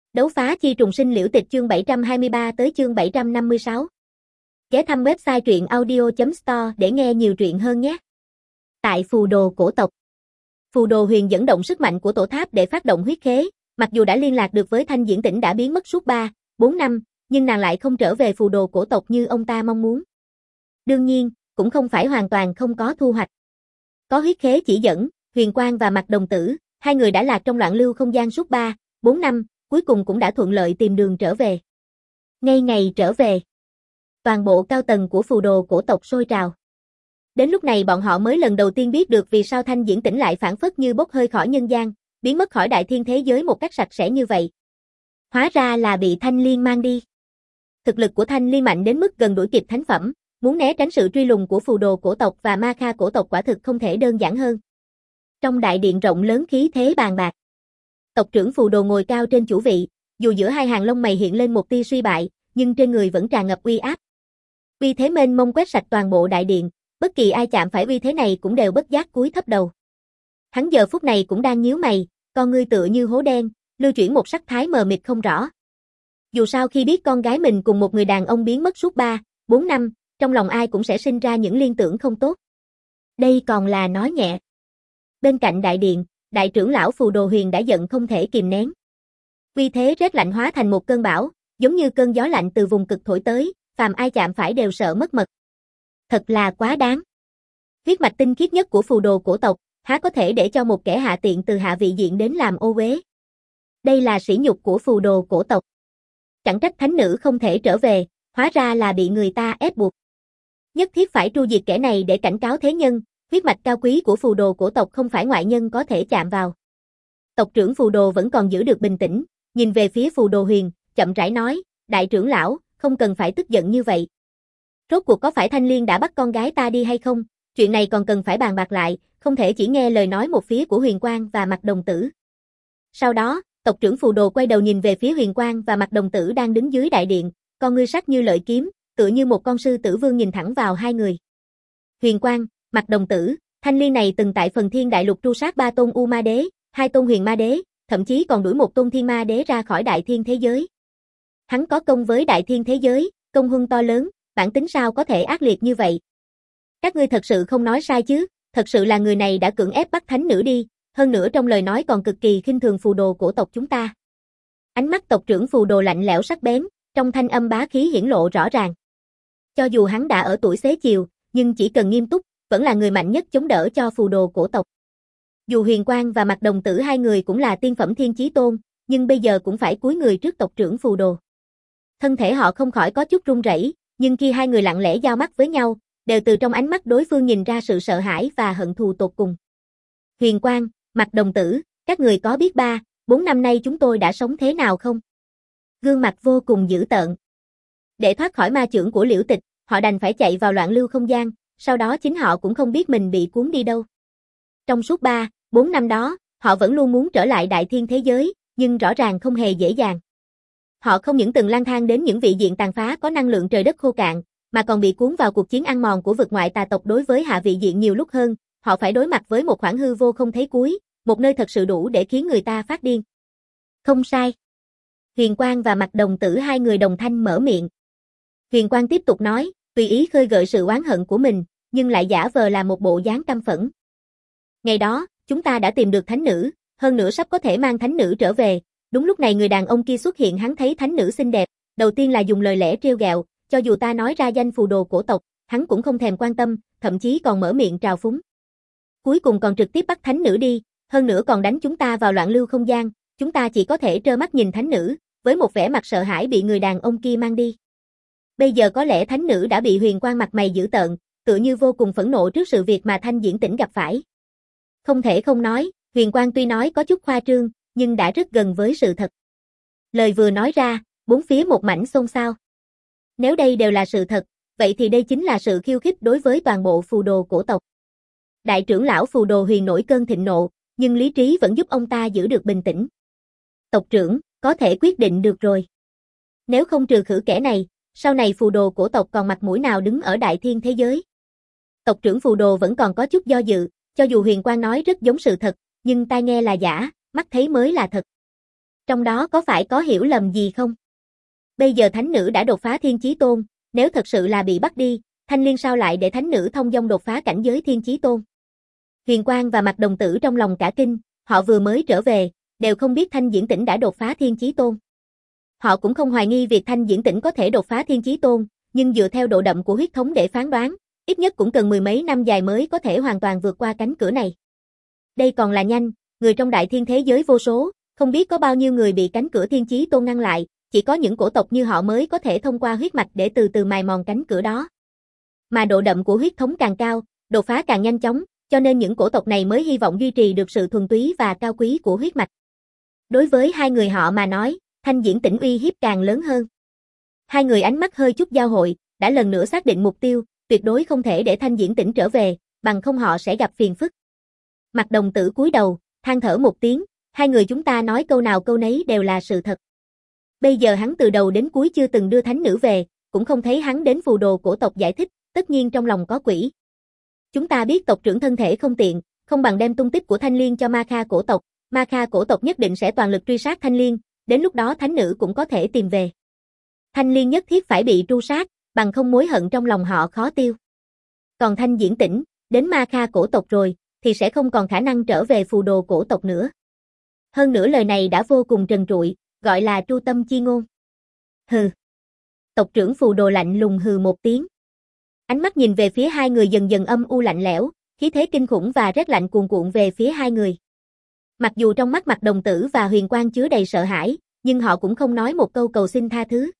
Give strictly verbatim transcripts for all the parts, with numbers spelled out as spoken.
Đấu phá chi trùng sinh liễu tịch chương bảy trăm hai mươi ba tới chương bảy trăm năm mươi sáu. Ghé thăm website truyện audio chấm store để nghe nhiều truyện hơn nhé. Tại phù đồ cổ tộc, phù đồ huyền dẫn động sức mạnh của tổ tháp để phát động huyết khế, mặc dù đã liên lạc được với Thanh Diễn Tĩnh đã biến mất suốt ba, bốn năm, nhưng nàng lại không trở về phù đồ cổ tộc như ông ta mong muốn. Đương nhiên, cũng không phải hoàn toàn không có thu hoạch. Có huyết khế chỉ dẫn, Huyền Quang và Mạc Đồng Tử, hai người đã lạc trong loạn lưu không gian suốt ba, bốn năm, cuối cùng cũng đã thuận lợi tìm đường trở về. Ngay ngày trở về, toàn bộ cao tầng của phù đồ cổ tộc sôi trào. Đến lúc này bọn họ mới lần đầu tiên biết được vì sao Thanh Diễn Tĩnh lại phảng phất như bốc hơi khỏi nhân gian, biến mất khỏi đại thiên thế giới một cách sạch sẽ như vậy. Hóa ra là bị Thanh Liên mang đi. Thực lực của Thanh Liên mạnh đến mức gần đuổi kịp thánh phẩm, muốn né tránh sự truy lùng của phù đồ cổ tộc và ma kha cổ tộc quả thực không thể đơn giản hơn. Trong đại điện rộng lớn khí thế bàn bạc, tộc trưởng phù đồ ngồi cao trên chủ vị, dù giữa hai hàng lông mày hiện lên một tia suy bại, nhưng trên người vẫn tràn ngập uy áp. Uy thế mênh mông quét sạch toàn bộ đại điện, bất kỳ ai chạm phải uy thế này cũng đều bất giác cúi thấp đầu. Hắn giờ phút này cũng đang nhíu mày, con ngươi tựa như hố đen, lưu chuyển một sắc thái mờ mịt không rõ. Dù sao khi biết con gái mình cùng một người đàn ông biến mất suốt ba, bốn năm, trong lòng ai cũng sẽ sinh ra những liên tưởng không tốt. Đây còn là nói nhẹ. Bên cạnh đại điện, đại trưởng lão phù đồ huyền đã giận không thể kìm nén. Uy thế rét lạnh hóa thành một cơn bão, giống như cơn gió lạnh từ vùng cực thổi tới, phàm ai chạm phải đều sợ mất mật. Thật là quá đáng. Huyết mạch tinh khiết nhất của phù đồ cổ tộc, há có thể để cho một kẻ hạ tiện từ hạ vị diện đến làm ô uế. Đây là sỉ nhục của phù đồ cổ tộc. Chẳng trách thánh nữ không thể trở về, hóa ra là bị người ta ép buộc. Nhất thiết phải tru diệt kẻ này để cảnh cáo thế nhân, huyết mạch cao quý của phù đồ cổ tộc không phải ngoại nhân có thể chạm vào. Tộc trưởng phù đồ vẫn còn giữ được bình tĩnh, nhìn về phía phù đồ huyền, chậm rãi nói, đại trưởng lão, không cần phải tức giận như vậy. Rốt cuộc có phải Thanh Liên đã bắt con gái ta đi hay không? Chuyện này còn cần phải bàn bạc lại, không thể chỉ nghe lời nói một phía của Huyền Quang và Mạc Đồng Tử. Sau đó, tộc trưởng phù đồ quay đầu nhìn về phía Huyền Quang và Mạc Đồng Tử đang đứng dưới đại điện, con ngươi sắc như lợi kiếm, tựa như một con sư tử vương nhìn thẳng vào hai người. Huyền Quang, Mạc Đồng Tử, Thanh Liên này từng tại Phần Thiên Đại Lục tru sát ba tôn U Ma Đế, hai tôn Huyền Ma Đế, thậm chí còn đuổi một tôn Thiên Ma Đế ra khỏi đại thiên thế giới. Hắn có công với đại thiên thế giới, công huân to lớn, bản tính sao có thể ác liệt như vậy? Các ngươi thật sự không nói sai chứ, thật sự là người này đã cưỡng ép bắt thánh nữ đi, hơn nữa trong lời nói còn cực kỳ khinh thường phù đồ cổ tộc chúng ta. Ánh mắt tộc trưởng phù đồ lạnh lẽo sắc bén, trong thanh âm bá khí hiển lộ rõ ràng. Cho dù hắn đã ở tuổi xế chiều, nhưng chỉ cần nghiêm túc, vẫn là người mạnh nhất chống đỡ cho phù đồ cổ tộc. Dù Huyền Quang và Mạc Đồng Tử hai người cũng là tiên phẩm thiên chí tôn, nhưng bây giờ cũng phải cúi người trước tộc trưởng phù đồ. Thân thể họ không khỏi có chút run rẩy, nhưng khi hai người lặng lẽ giao mắt với nhau, đều từ trong ánh mắt đối phương nhìn ra sự sợ hãi và hận thù tột cùng. Huyền Quang, Mạc Đồng Tử, các người có biết ba, bốn năm nay chúng tôi đã sống thế nào không? Gương mặt vô cùng dữ tợn. Để thoát khỏi ma chưởng của Liễu Tịch, họ đành phải chạy vào loạn lưu không gian, sau đó chính họ cũng không biết mình bị cuốn đi đâu. Trong suốt ba, bốn năm đó, họ vẫn luôn muốn trở lại đại thiên thế giới, nhưng rõ ràng không hề dễ dàng. Họ không những từng lang thang đến những vị diện tàn phá có năng lượng trời đất khô cạn, mà còn bị cuốn vào cuộc chiến ăn mòn của vực ngoại tà tộc đối với hạ vị diện nhiều lúc hơn, họ phải đối mặt với một khoảng hư vô không thấy cuối, một nơi thật sự đủ để khiến người ta phát điên. Không sai. Huyền Quang và Mạc Đồng Tử hai người đồng thanh mở miệng. Huyền Quang tiếp tục nói, tùy ý khơi gợi sự oán hận của mình, nhưng lại giả vờ là một bộ dáng căm phẫn. Ngày đó, chúng ta đã tìm được thánh nữ, hơn nữa sắp có thể mang thánh nữ trở về. Đúng lúc này người đàn ông kia xuất hiện, hắn thấy thánh nữ xinh đẹp, đầu tiên là dùng lời lẽ trêu ghẹo, cho dù ta nói ra danh phù đồ cổ tộc, hắn cũng không thèm quan tâm, thậm chí còn mở miệng trào phúng. Cuối cùng còn trực tiếp bắt thánh nữ đi, hơn nữa còn đánh chúng ta vào loạn lưu không gian, chúng ta chỉ có thể trơ mắt nhìn thánh nữ, với một vẻ mặt sợ hãi bị người đàn ông kia mang đi. Bây giờ có lẽ thánh nữ đã bị Huyền Quang mặt mày dữ tợn, tựa như vô cùng phẫn nộ trước sự việc mà Thanh Diễn Tĩnh gặp phải. Không thể không nói, Huyền Quang tuy nói có chút khoa trương, nhưng đã rất gần với sự thật. Lời vừa nói ra, bốn phía một mảnh xôn xao. Nếu đây đều là sự thật, vậy thì đây chính là sự khiêu khích đối với toàn bộ phù đồ cổ tộc. Đại trưởng lão phù đồ huyền nổi cơn thịnh nộ, nhưng lý trí vẫn giúp ông ta giữ được bình tĩnh. Tộc trưởng, có thể quyết định được rồi. Nếu không trừ khử kẻ này, sau này phù đồ cổ tộc còn mặt mũi nào đứng ở đại thiên thế giới? Tộc trưởng phù đồ vẫn còn có chút do dự, cho dù Huyền Quang nói rất giống sự thật, nhưng tai nghe là giả, mắt thấy mới là thật. Trong đó có phải có hiểu lầm gì không? Bây giờ thánh nữ đã đột phá thiên chí tôn, nếu thật sự là bị bắt đi, Thanh Liên sao lại để thánh nữ thông dong đột phá cảnh giới thiên chí tôn? Huyền Quang và Mạc Đồng Tử trong lòng cả kinh, họ vừa mới trở về, đều không biết Thanh Diễn Tĩnh đã đột phá thiên chí tôn. Họ cũng không hoài nghi việc Thanh Diễn Tĩnh có thể đột phá thiên chí tôn, nhưng dựa theo độ đậm của huyết thống để phán đoán, ít nhất cũng cần mười mấy năm dài mới có thể hoàn toàn vượt qua cánh cửa này. Đây còn là nhanh, người trong đại thiên thế giới vô số, không biết có bao nhiêu người bị cánh cửa thiên chí tôn ngăn lại, chỉ có những cổ tộc như họ mới có thể thông qua huyết mạch để từ từ mài mòn cánh cửa đó. Mà độ đậm của huyết thống càng cao, đột phá càng nhanh chóng, cho nên những cổ tộc này mới hy vọng duy trì được sự thuần túy và cao quý của huyết mạch. Đối với hai người họ mà nói, Thanh Diễn Tĩnh uy hiếp càng lớn hơn. Hai người ánh mắt hơi chút giao hội, đã lần nữa xác định mục tiêu, tuyệt đối không thể để Thanh Diễn Tĩnh trở về, bằng không họ sẽ gặp phiền phức. Mạc Đồng Tử cúi đầu, than thở một tiếng, hai người chúng ta nói câu nào câu nấy đều là sự thật. Bây giờ hắn từ đầu đến cuối chưa từng đưa thánh nữ về, cũng không thấy hắn đến phù đồ cổ tộc giải thích, tất nhiên trong lòng có quỷ. Chúng ta biết tộc trưởng thân thể không tiện, không bằng đem tung tích của Thanh Liên cho Ma Kha cổ tộc, Ma Kha cổ tộc nhất định sẽ toàn lực truy sát Thanh Liên, đến lúc đó thánh nữ cũng có thể tìm về. Thanh Liên nhất thiết phải bị tru sát, bằng không mối hận trong lòng họ khó tiêu. Còn Thanh Diễn Tĩnh, đến Ma Kha cổ tộc rồi, thì sẽ không còn khả năng trở về phù đồ cổ tộc nữa. Hơn nữa lời này đã vô cùng trần trụi, gọi là tru tâm chi ngôn. Hừ. Tộc trưởng phù đồ lạnh lùng hừ một tiếng. Ánh mắt nhìn về phía hai người dần dần âm u lạnh lẽo, khí thế kinh khủng và rét lạnh cuồn cuộn về phía hai người. Mặc dù trong mắt Mạc Đồng Tử và Huyền Quang chứa đầy sợ hãi, nhưng họ cũng không nói một câu cầu xin tha thứ.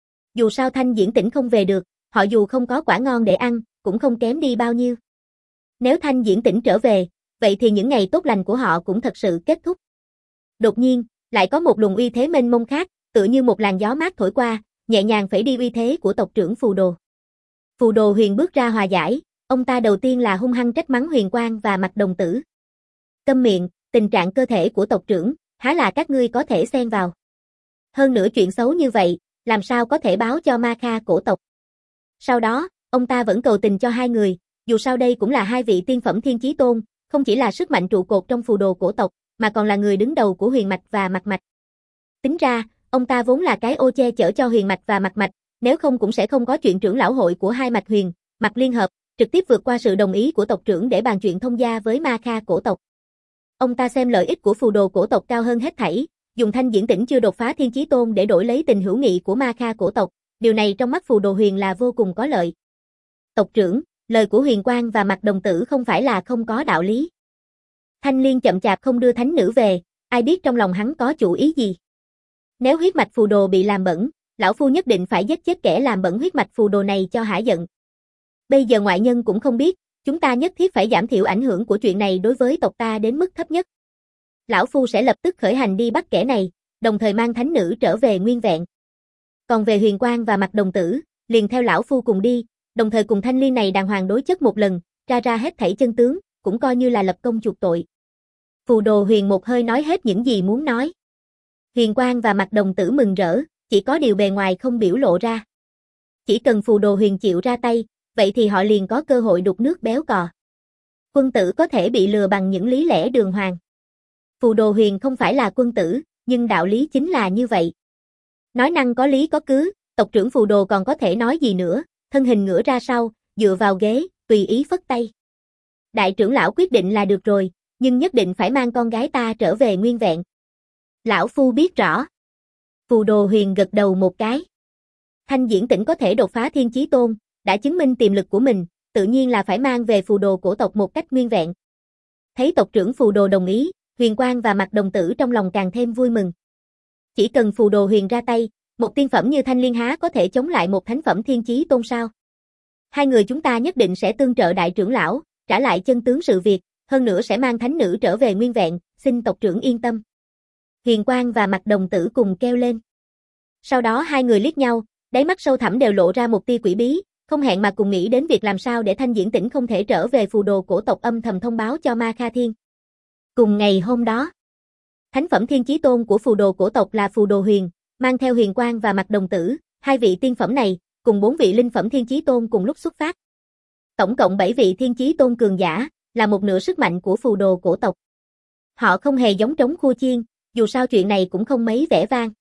Dù sao Thanh Diễn Tĩnh không về được, họ dù không có quả ngon để ăn, cũng không kém đi bao nhiêu. Nếu Thanh Diễn Tĩnh trở về, vậy thì những ngày tốt lành của họ cũng thật sự kết thúc. Đột nhiên, lại có một luồng uy thế mênh mông khác, tựa như một làn gió mát thổi qua, nhẹ nhàng phẩy đi uy thế của tộc trưởng Phù Đồ. Phù Đồ Huyền bước ra hòa giải, ông ta đầu tiên là hung hăng trách mắng Huyền Quang và Mạc Đồng Tử. Câm miệng, tình trạng cơ thể của tộc trưởng, há là các ngươi có thể xen vào. Hơn nữa chuyện xấu như vậy, làm sao có thể báo cho Ma Kha cổ tộc. Sau đó, ông ta vẫn cầu tình cho hai người, dù sao đây cũng là hai vị tiên phẩm thiên chí tôn, không chỉ là sức mạnh trụ cột trong phù đồ cổ tộc, mà còn là người đứng đầu của huyền mạch và mạc mạch. Tính ra, ông ta vốn là cái ô che chở cho huyền mạch và mạc mạch, nếu không cũng sẽ không có chuyện trưởng lão hội của hai mạch huyền, mạch liên hợp, trực tiếp vượt qua sự đồng ý của tộc trưởng để bàn chuyện thông gia với Ma Kha cổ tộc. Ông ta xem lợi ích của phù đồ cổ tộc cao hơn hết thảy, dùng Thanh Diễn Tĩnh chưa đột phá thiên chí tôn để đổi lấy tình hữu nghị của Ma Kha cổ tộc, điều này trong mắt phù đồ huyền là vô cùng có lợi. Tộc trưởng, lời của Huyền Quang và Mạc Đồng Tử không phải là không có đạo lý. Thanh Liên chậm chạp không đưa thánh nữ về, ai biết trong lòng hắn có chủ ý gì. Nếu huyết mạch phù đồ bị làm bẩn, lão phu nhất định phải giết chết kẻ làm bẩn huyết mạch phù đồ này cho hả giận. Bây giờ ngoại nhân cũng không biết, chúng ta nhất thiết phải giảm thiểu ảnh hưởng của chuyện này đối với tộc ta đến mức thấp nhất. Lão phu sẽ lập tức khởi hành đi bắt kẻ này, đồng thời mang thánh nữ trở về nguyên vẹn. Còn về Huyền Quang và Mạc Đồng Tử, liền theo lão phu cùng đi, đồng thời cùng Thanh Liên này đàng hoàng đối chất một lần, ra ra hết thảy chân tướng, cũng coi như là lập công chuộc tội. Phù Đồ Huyền một hơi nói hết những gì muốn nói. Huyền Quang và Mạc Đồng Tử mừng rỡ, chỉ có điều bề ngoài không biểu lộ ra. Chỉ cần Phù Đồ Huyền chịu ra tay, vậy thì họ liền có cơ hội đục nước béo cò. Quân tử có thể bị lừa bằng những lý lẽ đường hoàng. Phù Đồ Huyền không phải là quân tử, nhưng đạo lý chính là như vậy. Nói năng có lý có cứ, tộc trưởng Phù Đồ còn có thể nói gì nữa, thân hình ngửa ra sau, dựa vào ghế, tùy ý phất tay. Đại trưởng lão quyết định là được rồi, nhưng nhất định phải mang con gái ta trở về nguyên vẹn. Lão phu biết rõ. Phù Đồ Huyền gật đầu một cái. Thanh Diễn Tĩnh có thể đột phá thiên chí tôn, đã chứng minh tiềm lực của mình, tự nhiên là phải mang về phù đồ cổ tộc một cách nguyên vẹn. Thấy tộc trưởng Phù Đồ đồng ý, Huyền Quang và Mạc Đồng Tử trong lòng càng thêm vui mừng. Chỉ cần Phù Đồ Huyền ra tay, một tiên phẩm như Thanh Liên há có thể chống lại một thánh phẩm thiên chí tôn sao? Hai người chúng ta nhất định sẽ tương trợ đại trưởng lão, trả lại chân tướng sự việc, hơn nữa sẽ mang thánh nữ trở về nguyên vẹn, xin tộc trưởng yên tâm. Huyền Quang và Mạc Đồng Tử cùng kêu lên. Sau đó hai người liếc nhau, đáy mắt sâu thẳm đều lộ ra một tia quỷ bí, không hẹn mà cùng nghĩ đến việc làm sao để Thanh Diễn Tĩnh không thể trở về phù đồ cổ tộc âm thầm thông báo cho Ma Kha Thiên. Cùng ngày hôm đó, thánh phẩm thiên chí tôn của phù đồ cổ tộc là Phù Đồ Huyền, mang theo Huyền Quang và Mạc Đồng Tử, hai vị tiên phẩm này, cùng bốn vị linh phẩm thiên chí tôn cùng lúc xuất phát. Tổng cộng bảy vị thiên chí tôn cường giả, là một nửa sức mạnh của phù đồ cổ tộc. Họ không hề giống trống khua chiên, Dù sao chuyện này cũng không mấy vẻ vang.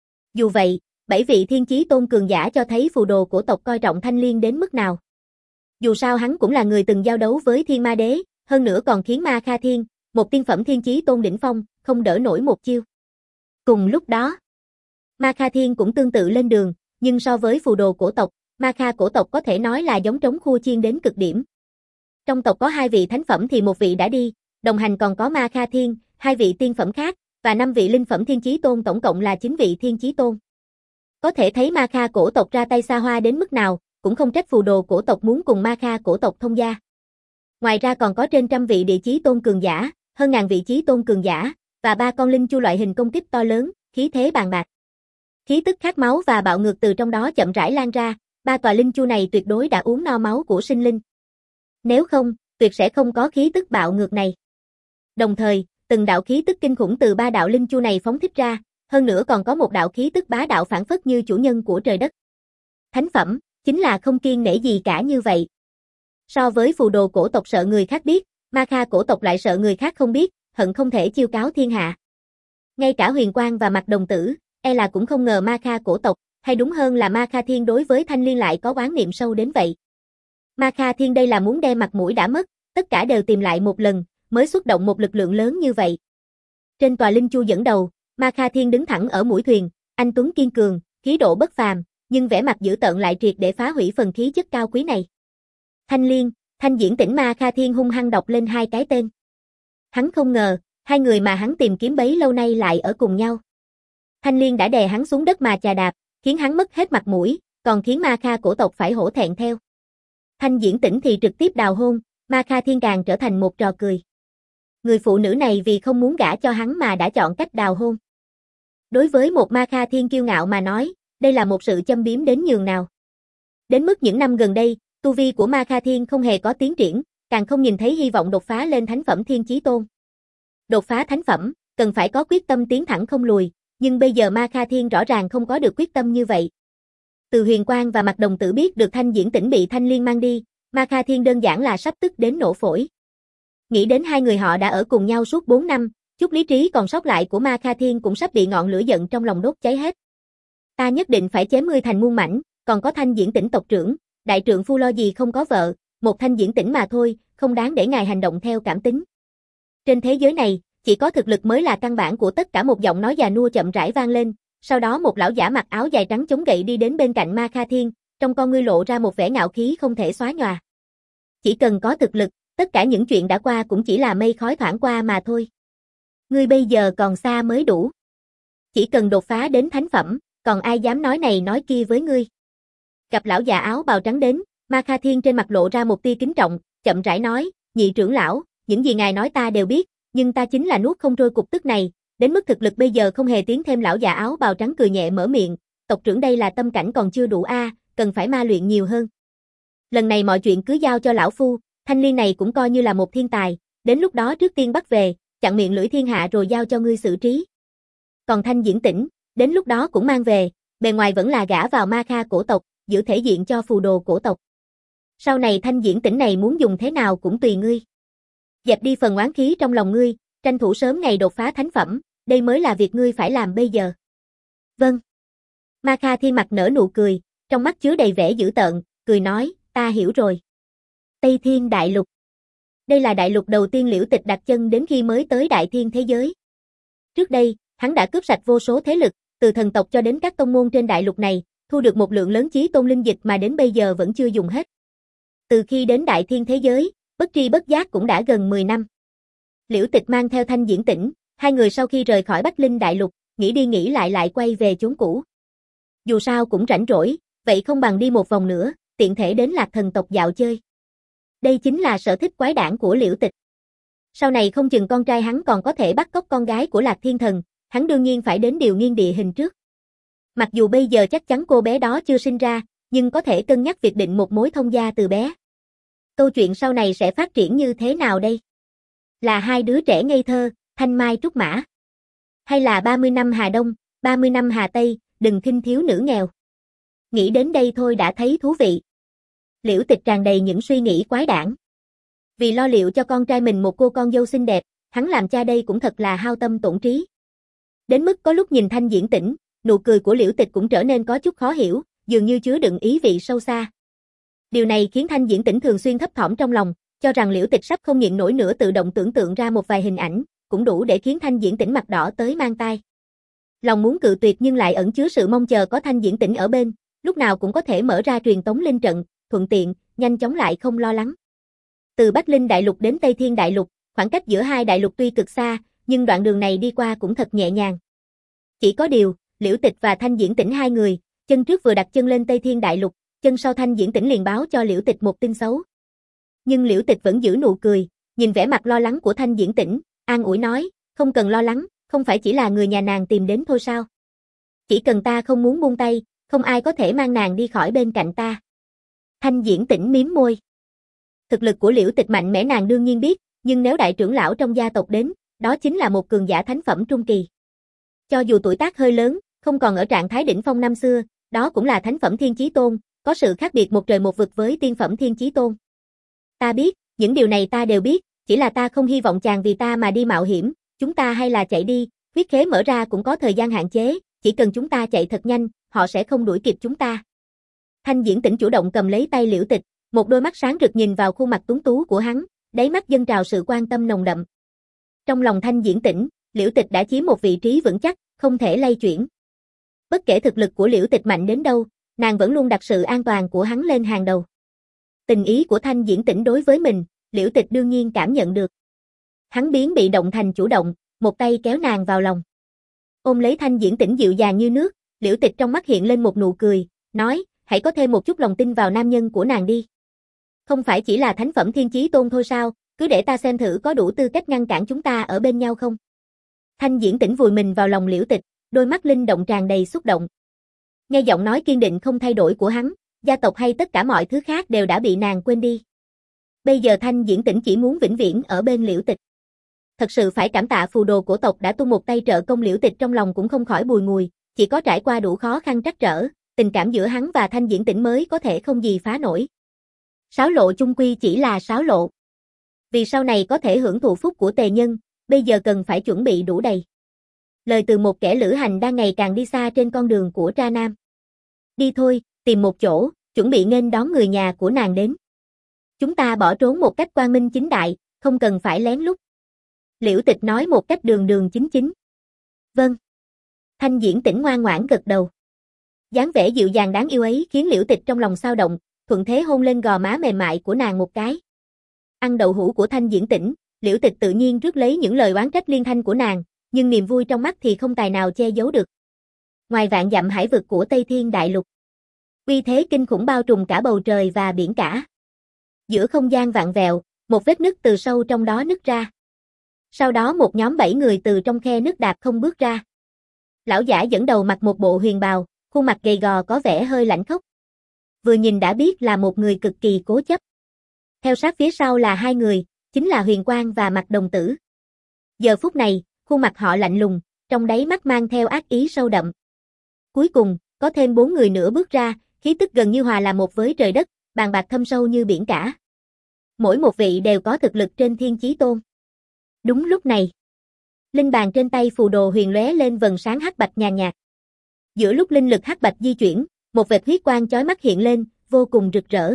Dù vậy, bảy vị thiên chí tôn cường giả cho thấy phù đồ cổ tộc coi trọng Thanh Liên đến mức nào. Dù sao hắn cũng là người từng giao đấu với Thiên Ma Đế, hơn nữa còn khiến Ma Kha Thiên, một tiên phẩm thiên chí tôn đỉnh phong, không đỡ nổi một chiêu. Cùng lúc đó, Ma Kha Thiên cũng tương tự lên đường, nhưng so với phù đồ cổ tộc, Ma Kha cổ tộc có thể nói là giống trống khua chiên đến cực điểm. Trong tộc có hai vị thánh phẩm thì một vị đã đi, đồng hành còn có Ma Kha Thiên, hai vị tiên phẩm khác, và năm vị linh phẩm thiên chí tôn, tổng cộng là chín vị thiên chí tôn. Có thể thấy Ma Kha cổ tộc ra tay xa hoa đến mức nào, cũng không trách phù đồ cổ tộc muốn cùng Ma Kha cổ tộc thông gia. Ngoài ra còn có trên trăm vị địa chí tôn cường giả, hơn ngàn vị chí tôn cường giả, và ba con linh chu loại hình công kích to lớn, khí thế bàn bạc. Khí tức khát máu và bạo ngược từ trong đó chậm rãi lan ra, ba tòa linh chu này tuyệt đối đã uống no máu của sinh linh. Nếu không, tuyệt sẽ không có khí tức bạo ngược này. Đồng thời, từng đạo khí tức kinh khủng từ ba đạo linh chu này phóng thích ra, hơn nữa còn có một đạo khí tức bá đạo phản phất như chủ nhân của trời đất. Thánh phẩm, chính là không kiêng nể gì cả như vậy. So với phù đồ cổ tộc sợ người khác biết, Ma Kha cổ tộc lại sợ người khác không biết, hận không thể chiêu cáo thiên hạ. Ngay cả Huyền Quang và Mạc Đồng Tử, e là cũng không ngờ Ma Kha cổ tộc, hay đúng hơn là Ma Kha Thiên đối với Thanh Liên lại có oán niệm sâu đến vậy. Ma Kha Thiên đây là muốn đem mặt mũi đã mất, tất cả đều tìm lại một lần, mới xuất động một lực lượng lớn như vậy. Trên tòa linh chu dẫn đầu, Ma Kha Thiên đứng thẳng ở mũi thuyền, anh tuấn kiên cường, khí độ bất phàm, nhưng vẻ mặt dữ tợn lại triệt để phá hủy phần khí chất cao quý này. Thanh Liên, Thanh Diễn Tỉnh. Ma Kha Thiên hung hăng đọc lên hai cái tên. Hắn không ngờ, hai người mà hắn tìm kiếm bấy lâu nay lại ở cùng nhau. Thanh Liên đã đè hắn xuống đất mà chà đạp, khiến hắn mất hết mặt mũi, còn khiến Ma Kha cổ tộc phải hổ thẹn theo. Thanh Diễn Tỉnh thì trực tiếp đào hôn, Ma Kha Thiên càng trở thành một trò cười. Người phụ nữ này vì không muốn gả cho hắn mà đã chọn cách đào hôn. Đối với một Ma Kha Thiên kiêu ngạo mà nói, đây là một sự châm biếm đến nhường nào. Đến mức những năm gần đây, tu vi của Ma Kha Thiên không hề có tiến triển, càng không nhìn thấy hy vọng đột phá lên thánh phẩm thiên chí tôn. Đột phá thánh phẩm, cần phải có quyết tâm tiến thẳng không lùi, nhưng bây giờ Ma Kha Thiên rõ ràng không có được quyết tâm như vậy. Từ Huyền Quang và Mạc Đồng Tử biết được Thanh Diễn Tỉnh bị Thanh Liên mang đi, Ma Kha Thiên đơn giản là sắp tức đến nổ phổi. Nghĩ đến hai người họ đã ở cùng nhau suốt bốn năm, chút lý trí còn sót lại của Ma Kha Thiên cũng sắp bị ngọn lửa giận trong lòng đốt cháy hết. Ta nhất định phải chém ngươi thành muôn mảnh, còn có Thanh Diễn Tỉnh tộc trưởng, đại trượng phu lo gì không có vợ, một Thanh Diễn Tỉnh mà thôi, không đáng để ngài hành động theo cảm tính. Trên thế giới này, chỉ có thực lực mới là căn bản của tất cả. Một giọng nói già nua chậm rãi vang lên, sau đó một lão giả mặc áo dài trắng chống gậy đi đến bên cạnh Ma Kha Thiên, trong con ngươi lộ ra một vẻ ngạo khí không thể xóa nhòa. Chỉ cần có thực lực, tất cả những chuyện đã qua cũng chỉ là mây khói thoảng qua mà thôi. Ngươi bây giờ còn xa mới đủ. Chỉ cần đột phá đến thánh phẩm, còn ai dám nói này nói kia với ngươi. Gặp lão già áo bào trắng đến, Ma Kha Thiên trên mặt lộ ra một tia kính trọng, chậm rãi nói, nhị trưởng lão, những gì ngài nói ta đều biết, nhưng ta chính là nuốt không trôi cục tức này, đến mức thực lực bây giờ không hề tiến thêm. Lão già áo bào trắng cười nhẹ mở miệng, tộc trưởng đây là tâm cảnh còn chưa đủ a, à, cần phải ma luyện nhiều hơn. Lần này mọi chuyện cứ giao cho lão phu, Thanh Liên này cũng coi như là một thiên tài, đến lúc đó trước tiên bắt về, chặn miệng lưỡi thiên hạ rồi giao cho ngươi xử trí. Còn Thanh Diễn Tỉnh, đến lúc đó cũng mang về, bề ngoài vẫn là gả vào Ma Kha cổ tộc, giữ thể diện cho phù đồ cổ tộc. Sau này Thanh Diễn Tỉnh này muốn dùng thế nào cũng tùy ngươi. Dẹp đi phần oán khí trong lòng ngươi, tranh thủ sớm ngày đột phá thánh phẩm, đây mới là việc ngươi phải làm bây giờ. Vâng. Ma Kha Thiên mặt nở nụ cười, trong mắt chứa đầy vẻ dữ tợn, cười nói, ta hiểu rồi. Tây Thiên Đại Lục. Đây là đại lục đầu tiên Liễu Tịch đặt chân đến khi mới tới Đại Thiên thế giới. Trước đây, hắn đã cướp sạch vô số thế lực, từ thần tộc cho đến các tông môn trên đại lục này, thu được một lượng lớn chí tôn linh dịch mà đến bây giờ vẫn chưa dùng hết. Từ khi đến Đại Thiên thế giới, bất tri bất giác cũng đã gần mười năm. Liễu Tịch mang theo Thanh Diễn Tỉnh, hai người sau khi rời khỏi Bách Linh Đại Lục, nghĩ đi nghĩ lại lại quay về chốn cũ. Dù sao cũng rảnh rỗi, vậy không bằng đi một vòng nữa, tiện thể đến Lạc Thần tộc dạo chơi. Đây chính là sở thích quái đản của Liễu Tịch. Sau này không chừng con trai hắn còn có thể bắt cóc con gái của Lạc Thiên Thần, hắn đương nhiên phải đến điều nghiên địa hình trước. Mặc dù bây giờ chắc chắn cô bé đó chưa sinh ra, nhưng có thể cân nhắc việc định một mối thông gia từ bé. Câu chuyện sau này sẽ phát triển như thế nào đây? Là hai đứa trẻ ngây thơ, thanh mai trúc mã? Hay là ba mươi năm Hà Đông, ba mươi năm Hà Tây, đừng khinh thiếu nữ nghèo? Nghĩ đến đây thôi đã thấy thú vị. Liễu Tịch tràn đầy những suy nghĩ quái đản. Vì lo liệu cho con trai mình một cô con dâu xinh đẹp, hắn làm cha đây cũng thật là hao tâm tổn trí. Đến mức có lúc nhìn Thanh Diễn Tĩnh, nụ cười của Liễu Tịch cũng trở nên có chút khó hiểu, dường như chứa đựng ý vị sâu xa. Điều này khiến Thanh Diễn Tĩnh thường xuyên thấp thỏm trong lòng, cho rằng Liễu Tịch sắp không nhịn nổi nữa, tự động tưởng tượng ra một vài hình ảnh, cũng đủ để khiến Thanh Diễn Tĩnh mặt đỏ tới mang tai. Lòng muốn cự tuyệt nhưng lại ẩn chứa sự mong chờ có Thanh Diễn Tĩnh ở bên, lúc nào cũng có thể mở ra truyền tống linh trận, thuận tiện, nhanh chóng lại không lo lắng. Từ Bách Linh Đại Lục đến Tây Thiên Đại Lục, khoảng cách giữa hai đại lục tuy cực xa, nhưng đoạn đường này đi qua cũng thật nhẹ nhàng. Chỉ có điều, Liễu Tịch và Thanh Diễn Tĩnh hai người, chân trước vừa đặt chân lên Tây Thiên Đại Lục, chân sau Thanh Diễn Tĩnh liền báo cho Liễu Tịch một tin xấu. Nhưng Liễu Tịch vẫn giữ nụ cười, nhìn vẻ mặt lo lắng của Thanh Diễn Tĩnh, an ủi nói, không cần lo lắng, không phải chỉ là người nhà nàng tìm đến thôi sao? Chỉ cần ta không muốn buông tay, không ai có thể mang nàng đi khỏi bên cạnh ta. Thanh Diễn Tĩnh mím môi. Thực lực của Liễu Tịch mạnh mẽ nàng đương nhiên biết, nhưng nếu đại trưởng lão trong gia tộc đến, đó chính là một cường giả thánh phẩm trung kỳ. Cho dù tuổi tác hơi lớn, không còn ở trạng thái đỉnh phong năm xưa, đó cũng là thánh phẩm Thiên Chí Tôn, có sự khác biệt một trời một vực với tiên phẩm Thiên Chí Tôn. Ta biết, những điều này ta đều biết, chỉ là ta không hy vọng chàng vì ta mà đi mạo hiểm, chúng ta hay là chạy đi, huyết khế mở ra cũng có thời gian hạn chế, chỉ cần chúng ta chạy thật nhanh, họ sẽ không đuổi kịp chúng ta. Thanh Diễn Tĩnh chủ động cầm lấy tay Liễu Tịch, một đôi mắt sáng rực nhìn vào khuôn mặt tuấn tú của hắn, đáy mắt dâng trào sự quan tâm nồng đậm. Trong lòng Thanh Diễn Tĩnh, Liễu Tịch đã chiếm một vị trí vững chắc, không thể lay chuyển. Bất kể thực lực của Liễu Tịch mạnh đến đâu, nàng vẫn luôn đặt sự an toàn của hắn lên hàng đầu. Tình ý của Thanh Diễn Tĩnh đối với mình, Liễu Tịch đương nhiên cảm nhận được. Hắn biến bị động thành chủ động, một tay kéo nàng vào lòng. Ôm lấy Thanh Diễn Tĩnh dịu dàng như nước, Liễu Tịch trong mắt hiện lên một nụ cười, nói, hãy có thêm một chút lòng tin vào nam nhân của nàng đi. Không phải chỉ là thánh phẩm Thiên Chí Tôn thôi sao, cứ để ta xem thử có đủ tư cách ngăn cản chúng ta ở bên nhau không. Thanh Diễn Tĩnh vùi mình vào lòng Liễu Tịch, đôi mắt linh động tràn đầy xúc động. Nghe giọng nói kiên định không thay đổi của hắn, gia tộc hay tất cả mọi thứ khác đều đã bị nàng quên đi. Bây giờ Thanh Diễn Tĩnh chỉ muốn vĩnh viễn ở bên Liễu Tịch. Thật sự phải cảm tạ phù đồ cổ tộc đã tung một tay trợ công, Liễu Tịch trong lòng cũng không khỏi bùi ngùi, chỉ có trải qua đủ khó khăn trắc trở, tình cảm giữa hắn và Thanh Diễn Tĩnh mới có thể không gì phá nổi. Sáo lộ chung quy chỉ là sáo lộ. Vì sau này có thể hưởng thụ phúc của tề nhân, bây giờ cần phải chuẩn bị đủ đầy. Lời từ một kẻ lữ hành đang ngày càng đi xa trên con đường của Tra Nam. Đi thôi, tìm một chỗ, chuẩn bị nghênh đón người nhà của nàng đến. Chúng ta bỏ trốn một cách quang minh chính đại, không cần phải lén lút. Liễu Tịch nói một cách đường đường chính chính. Vâng. Thanh Diễn Tĩnh ngoan ngoãn gật đầu. Dáng vẻ dịu dàng đáng yêu ấy khiến Liễu Tịch trong lòng xao động, thuận thế hôn lên gò má mềm mại của nàng một cái. Ăn đậu hũ của Thanh Diễn Tĩnh, Liễu Tịch tự nhiên rước lấy những lời oán trách liên thanh của nàng, nhưng niềm vui trong mắt thì không tài nào che giấu được. Ngoài vạn dặm hải vực của Tây Thiên Đại Lục, uy thế kinh khủng bao trùm cả bầu trời và biển cả. Giữa không gian vạn vẹo, một vết nứt từ sâu trong đó nứt ra. Sau đó một nhóm bảy người từ trong khe nứt đạp không bước ra. Lão giả dẫn đầu mặc một bộ huyền bào, khuôn mặt gầy gò có vẻ hơi lạnh khốc. Vừa nhìn đã biết là một người cực kỳ cố chấp. Theo sát phía sau là hai người, chính là Huyền Quang và Mạc Đồng Tử. Giờ phút này, khuôn mặt họ lạnh lùng, trong đáy mắt mang theo ác ý sâu đậm. Cuối cùng, có thêm bốn người nữa bước ra, khí tức gần như hòa là một với trời đất, bàn bạc thâm sâu như biển cả. Mỗi một vị đều có thực lực trên Thiên Chí Tôn. Đúng lúc này, linh bàn trên tay phù đồ huyền lóe lên vầng sáng hắc bạch nhàn nhạt. Giữa lúc linh lực hắc bạch di chuyển, một vệt huyết quang chói mắt hiện lên, vô cùng rực rỡ.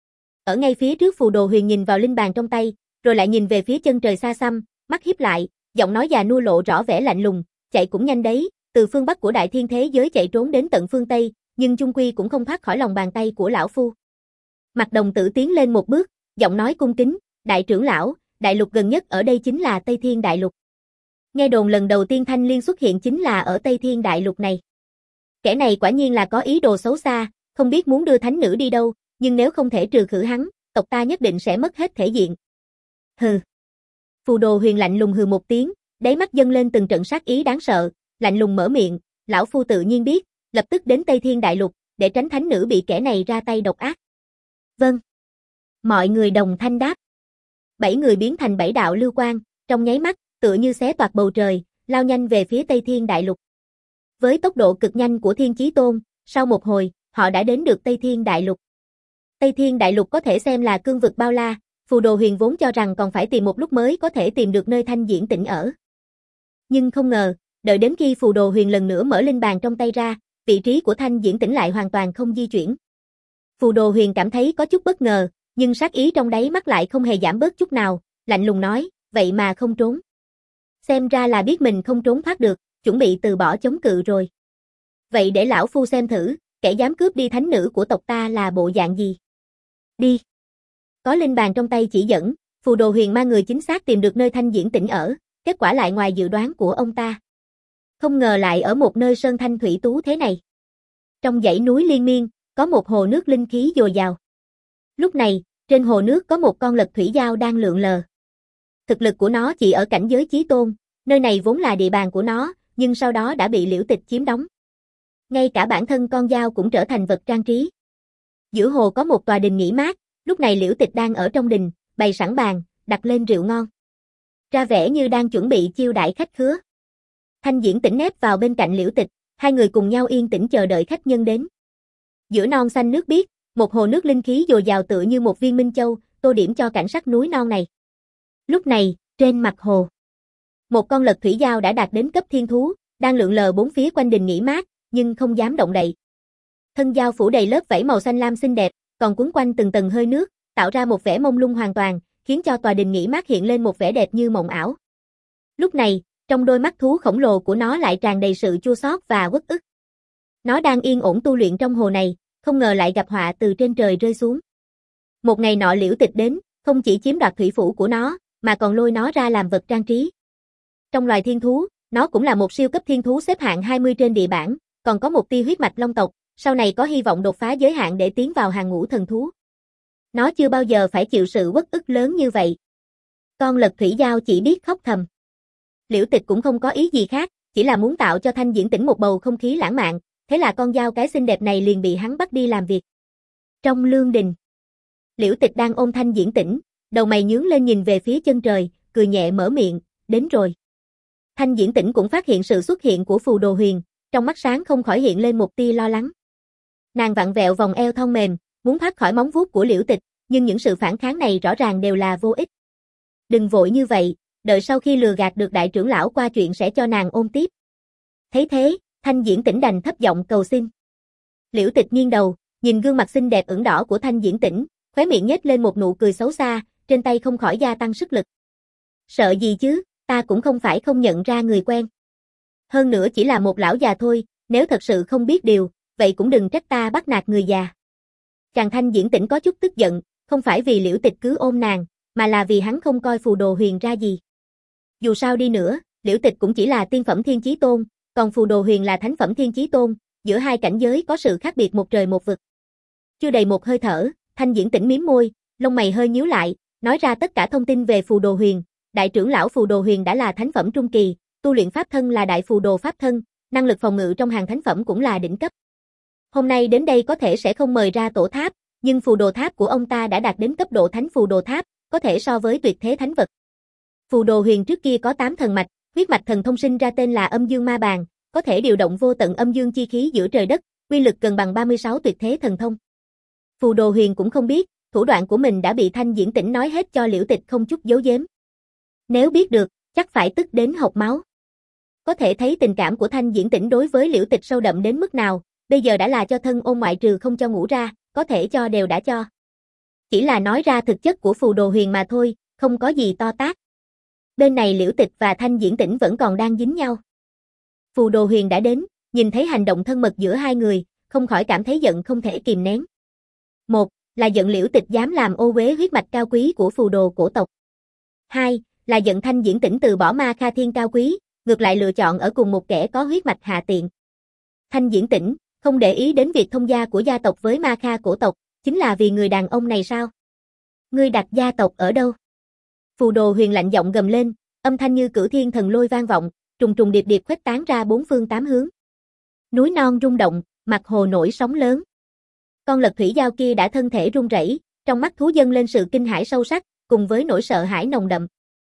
Ở ngay phía trước phù đồ huyền nhìn vào linh bàn trong tay, rồi lại nhìn về phía chân trời xa xăm, mắt híp lại, giọng nói già nua lộ rõ vẻ lạnh lùng, chạy cũng nhanh đấy, từ phương Bắc của đại thiên thế giới chạy trốn đến tận phương Tây, nhưng chung quy cũng không thoát khỏi lòng bàn tay của lão phu. Mạc Đồng Tử tiến lên một bước, giọng nói cung kính, đại trưởng lão, đại lục gần nhất ở đây chính là Tây Thiên Đại Lục. Nghe đồn lần đầu tiên Thanh Liên xuất hiện chính là ở Tây Thiên Đại Lục này. Kẻ này quả nhiên là có ý đồ xấu xa, không biết muốn đưa thánh nữ đi đâu, nhưng nếu không thể trừ khử hắn, tộc ta nhất định sẽ mất hết thể diện. Hừ. Phù đồ huyền lạnh lùng hừ một tiếng, đáy mắt dâng lên từng trận sát ý đáng sợ, lạnh lùng mở miệng, lão phu tự nhiên biết, lập tức đến Tây Thiên Đại Lục, để tránh thánh nữ bị kẻ này ra tay độc ác. Vâng. Mọi người đồng thanh đáp. Bảy người biến thành bảy đạo lưu quang, trong nháy mắt, tựa như xé toạc bầu trời, lao nhanh về phía Tây Thiên Đại Lục. Với tốc độ cực nhanh của Thiên Chí Tôn, sau một hồi, họ đã đến được Tây Thiên Đại Lục. Tây Thiên Đại Lục có thể xem là cương vực bao la, phù đồ huyền vốn cho rằng còn phải tìm một lúc mới có thể tìm được nơi Thanh Diễn Tĩnh ở. Nhưng không ngờ, Đợi đến khi phù đồ huyền lần nữa mở linh bàn trong tay ra, vị trí của Thanh Diễn Tĩnh lại hoàn toàn không di chuyển. Phù đồ huyền cảm thấy có chút bất ngờ, nhưng sát ý trong đáy mắt lại không hề giảm bớt chút nào, lạnh lùng nói, vậy mà không trốn. Xem ra là biết mình không trốn thoát được, chuẩn bị từ bỏ chống cự rồi. Vậy để lão phu xem thử, kẻ dám cướp đi thánh nữ của tộc ta là bộ dạng gì. Đi. Có linh bàn trong tay chỉ dẫn, phù đồ huyền mang người chính xác tìm được nơi Thanh Diễn Tĩnh ở, kết quả lại ngoài dự đoán của ông ta. Không ngờ lại ở một nơi sơn thanh thủy tú thế này. Trong dãy núi liên miên, có một hồ nước linh khí dồi dào. Lúc này, trên hồ nước có một con lật thủy dao đang lượn lờ. Thực lực của nó chỉ ở cảnh giới chí tôn, nơi này vốn là địa bàn của nó, nhưng sau đó đã bị Liễu Tịch chiếm đóng. Ngay cả bản thân con dao cũng trở thành vật trang trí. Giữa hồ có một tòa đình nghỉ mát, lúc này Liễu Tịch đang ở trong đình, bày sẵn bàn, đặt lên rượu ngon. Ra vẻ như đang chuẩn bị chiêu đãi khách khứa. Thanh Diễn Tĩnh nép vào bên cạnh Liễu Tịch, hai người cùng nhau yên tĩnh chờ đợi khách nhân đến. Giữa non xanh nước biếc, một hồ nước linh khí dồi dào tựa như một viên minh châu, tô điểm cho cảnh sắc núi non này. Lúc này, trên mặt hồ, một con lật thủy dao đã đạt đến cấp thiên thú, đang lượn lờ bốn phía quanh đình nghỉ mát, nhưng không dám động đậy. Thân dao phủ đầy lớp vảy màu xanh lam xinh đẹp, còn quấn quanh từng tầng hơi nước, tạo ra một vẻ mông lung hoàn toàn, khiến cho tòa đình nghỉ mát hiện lên một vẻ đẹp như mộng ảo. Lúc này, trong đôi mắt thú khổng lồ của nó lại tràn đầy sự chua xót và uất ức. Nó đang yên ổn tu luyện trong hồ này, không ngờ lại gặp họa từ trên trời rơi xuống. Một ngày nọ Liễu Tịch đến, không chỉ chiếm đoạt thủy phủ của nó, mà còn lôi nó ra làm vật trang trí. Trong loài thiên thú, nó cũng là một siêu cấp thiên thú xếp hạng hai mươi trên địa bảng, còn có một tia huyết mạch long tộc, sau này có hy vọng đột phá giới hạn để tiến vào hàng ngũ thần thú. Nó chưa bao giờ phải chịu sự uất ức lớn như vậy. Con lật thủy dao chỉ biết khóc thầm. Liễu Tịch cũng không có ý gì khác, chỉ là muốn tạo cho Thanh Diễn Tĩnh một bầu không khí lãng mạn, thế là con dao cái xinh đẹp này liền bị hắn bắt đi làm việc. Trong lương đình, Liễu Tịch đang ôm Thanh Diễn Tĩnh, đầu mày nhướng lên nhìn về phía chân trời, cười nhẹ mở miệng, đến rồi. Thanh Diễn Tĩnh cũng phát hiện sự xuất hiện của phù đồ huyền, trong mắt sáng không khỏi hiện lên một tia lo lắng. Nàng vặn vẹo vòng eo thon mềm, muốn thoát khỏi móng vuốt của Liễu Tịch, nhưng những sự phản kháng này rõ ràng đều là vô ích. Đừng vội như vậy, đợi sau khi lừa gạt được đại trưởng lão qua chuyện sẽ cho nàng ôm tiếp. Thấy thế, Thanh Diễn Tĩnh đành thấp giọng cầu xin. Liễu Tịch nghiêng đầu, nhìn gương mặt xinh đẹp ửng đỏ của Thanh Diễn Tĩnh, khóe miệng nhếch lên một nụ cười xấu xa, trên tay không khỏi gia tăng sức lực. Sợ gì chứ, ta cũng không phải không nhận ra người quen. Hơn nữa chỉ là một lão già thôi, nếu thật sự không biết điều, vậy cũng đừng trách ta bắt nạt người già. Chàng Thanh Diễn Tĩnh có chút tức giận, không phải vì Liễu Tịch cứ ôm nàng, mà là vì hắn không coi phù đồ huyền ra gì. Dù sao đi nữa, Liễu Tịch cũng chỉ là tiên phẩm thiên chí tôn, còn phù đồ huyền là thánh phẩm thiên chí tôn, giữa hai cảnh giới có sự khác biệt một trời một vực. Chưa đầy một hơi thở, Thanh Diễn Tĩnh mím môi, lông mày hơi nhíu lại, nói ra tất cả thông tin về phù đồ huyền. Đại trưởng lão phù đồ huyền đã là thánh phẩm trung kỳ, tu luyện pháp thân là đại phù đồ pháp thân, năng lực phòng ngự trong hàng thánh phẩm cũng là đỉnh cấp. Hôm nay đến đây có thể sẽ không mời ra tổ tháp, nhưng phù đồ tháp của ông ta đã đạt đến cấp độ thánh phù đồ tháp, có thể so với tuyệt thế thánh vật. Phù đồ huyền trước kia có tám thần mạch, huyết mạch thần thông sinh ra tên là Âm Dương Ma Bàn, có thể điều động vô tận âm dương chi khí giữa trời đất, uy lực gần bằng ba mươi sáu tuyệt thế thần thông. Phù đồ huyền cũng không biết, thủ đoạn của mình đã bị Thanh Diễn Tĩnh nói hết cho Liễu Tịch không chút giấu giếm. Nếu biết được, chắc phải tức đến hộc máu. Có thể thấy tình cảm của Thanh Diễn Tĩnh đối với Liễu Tịch sâu đậm đến mức nào, bây giờ đã là cho thân ôn ngoại trừ không cho ngủ ra, có thể cho đều đã cho. Chỉ là nói ra thực chất của phù đồ huyền mà thôi, không có gì to tát. Bên này Liễu Tịch và Thanh Diễn Tĩnh vẫn còn đang dính nhau. Phù đồ huyền đã đến, nhìn thấy hành động thân mật giữa hai người, không khỏi cảm thấy giận không thể kìm nén. Một, là giận Liễu Tịch dám làm ô uế huyết mạch cao quý của phù đồ cổ tộc. Hai, là giận Thanh Diễn Tĩnh từ bỏ ma kha thiên cao quý, ngược lại lựa chọn ở cùng một kẻ có huyết mạch hạ tiện. Thanh Diễn Tĩnh, không để ý đến việc thông gia của gia tộc với ma kha cổ tộc, chính là vì người đàn ông này sao? Ngươi đặt gia tộc ở đâu? Phù đồ huyền lạnh giọng gầm lên, âm thanh như cửu thiên thần lôi vang vọng, trùng trùng điệp điệp khuếch tán ra bốn phương tám hướng. Núi non rung động, mặt hồ nổi sóng lớn. Con lật thủy dao kia đã thân thể run rẩy, trong mắt thú dâng lên sự kinh hãi sâu sắc, cùng với nỗi sợ hãi nồng đậm.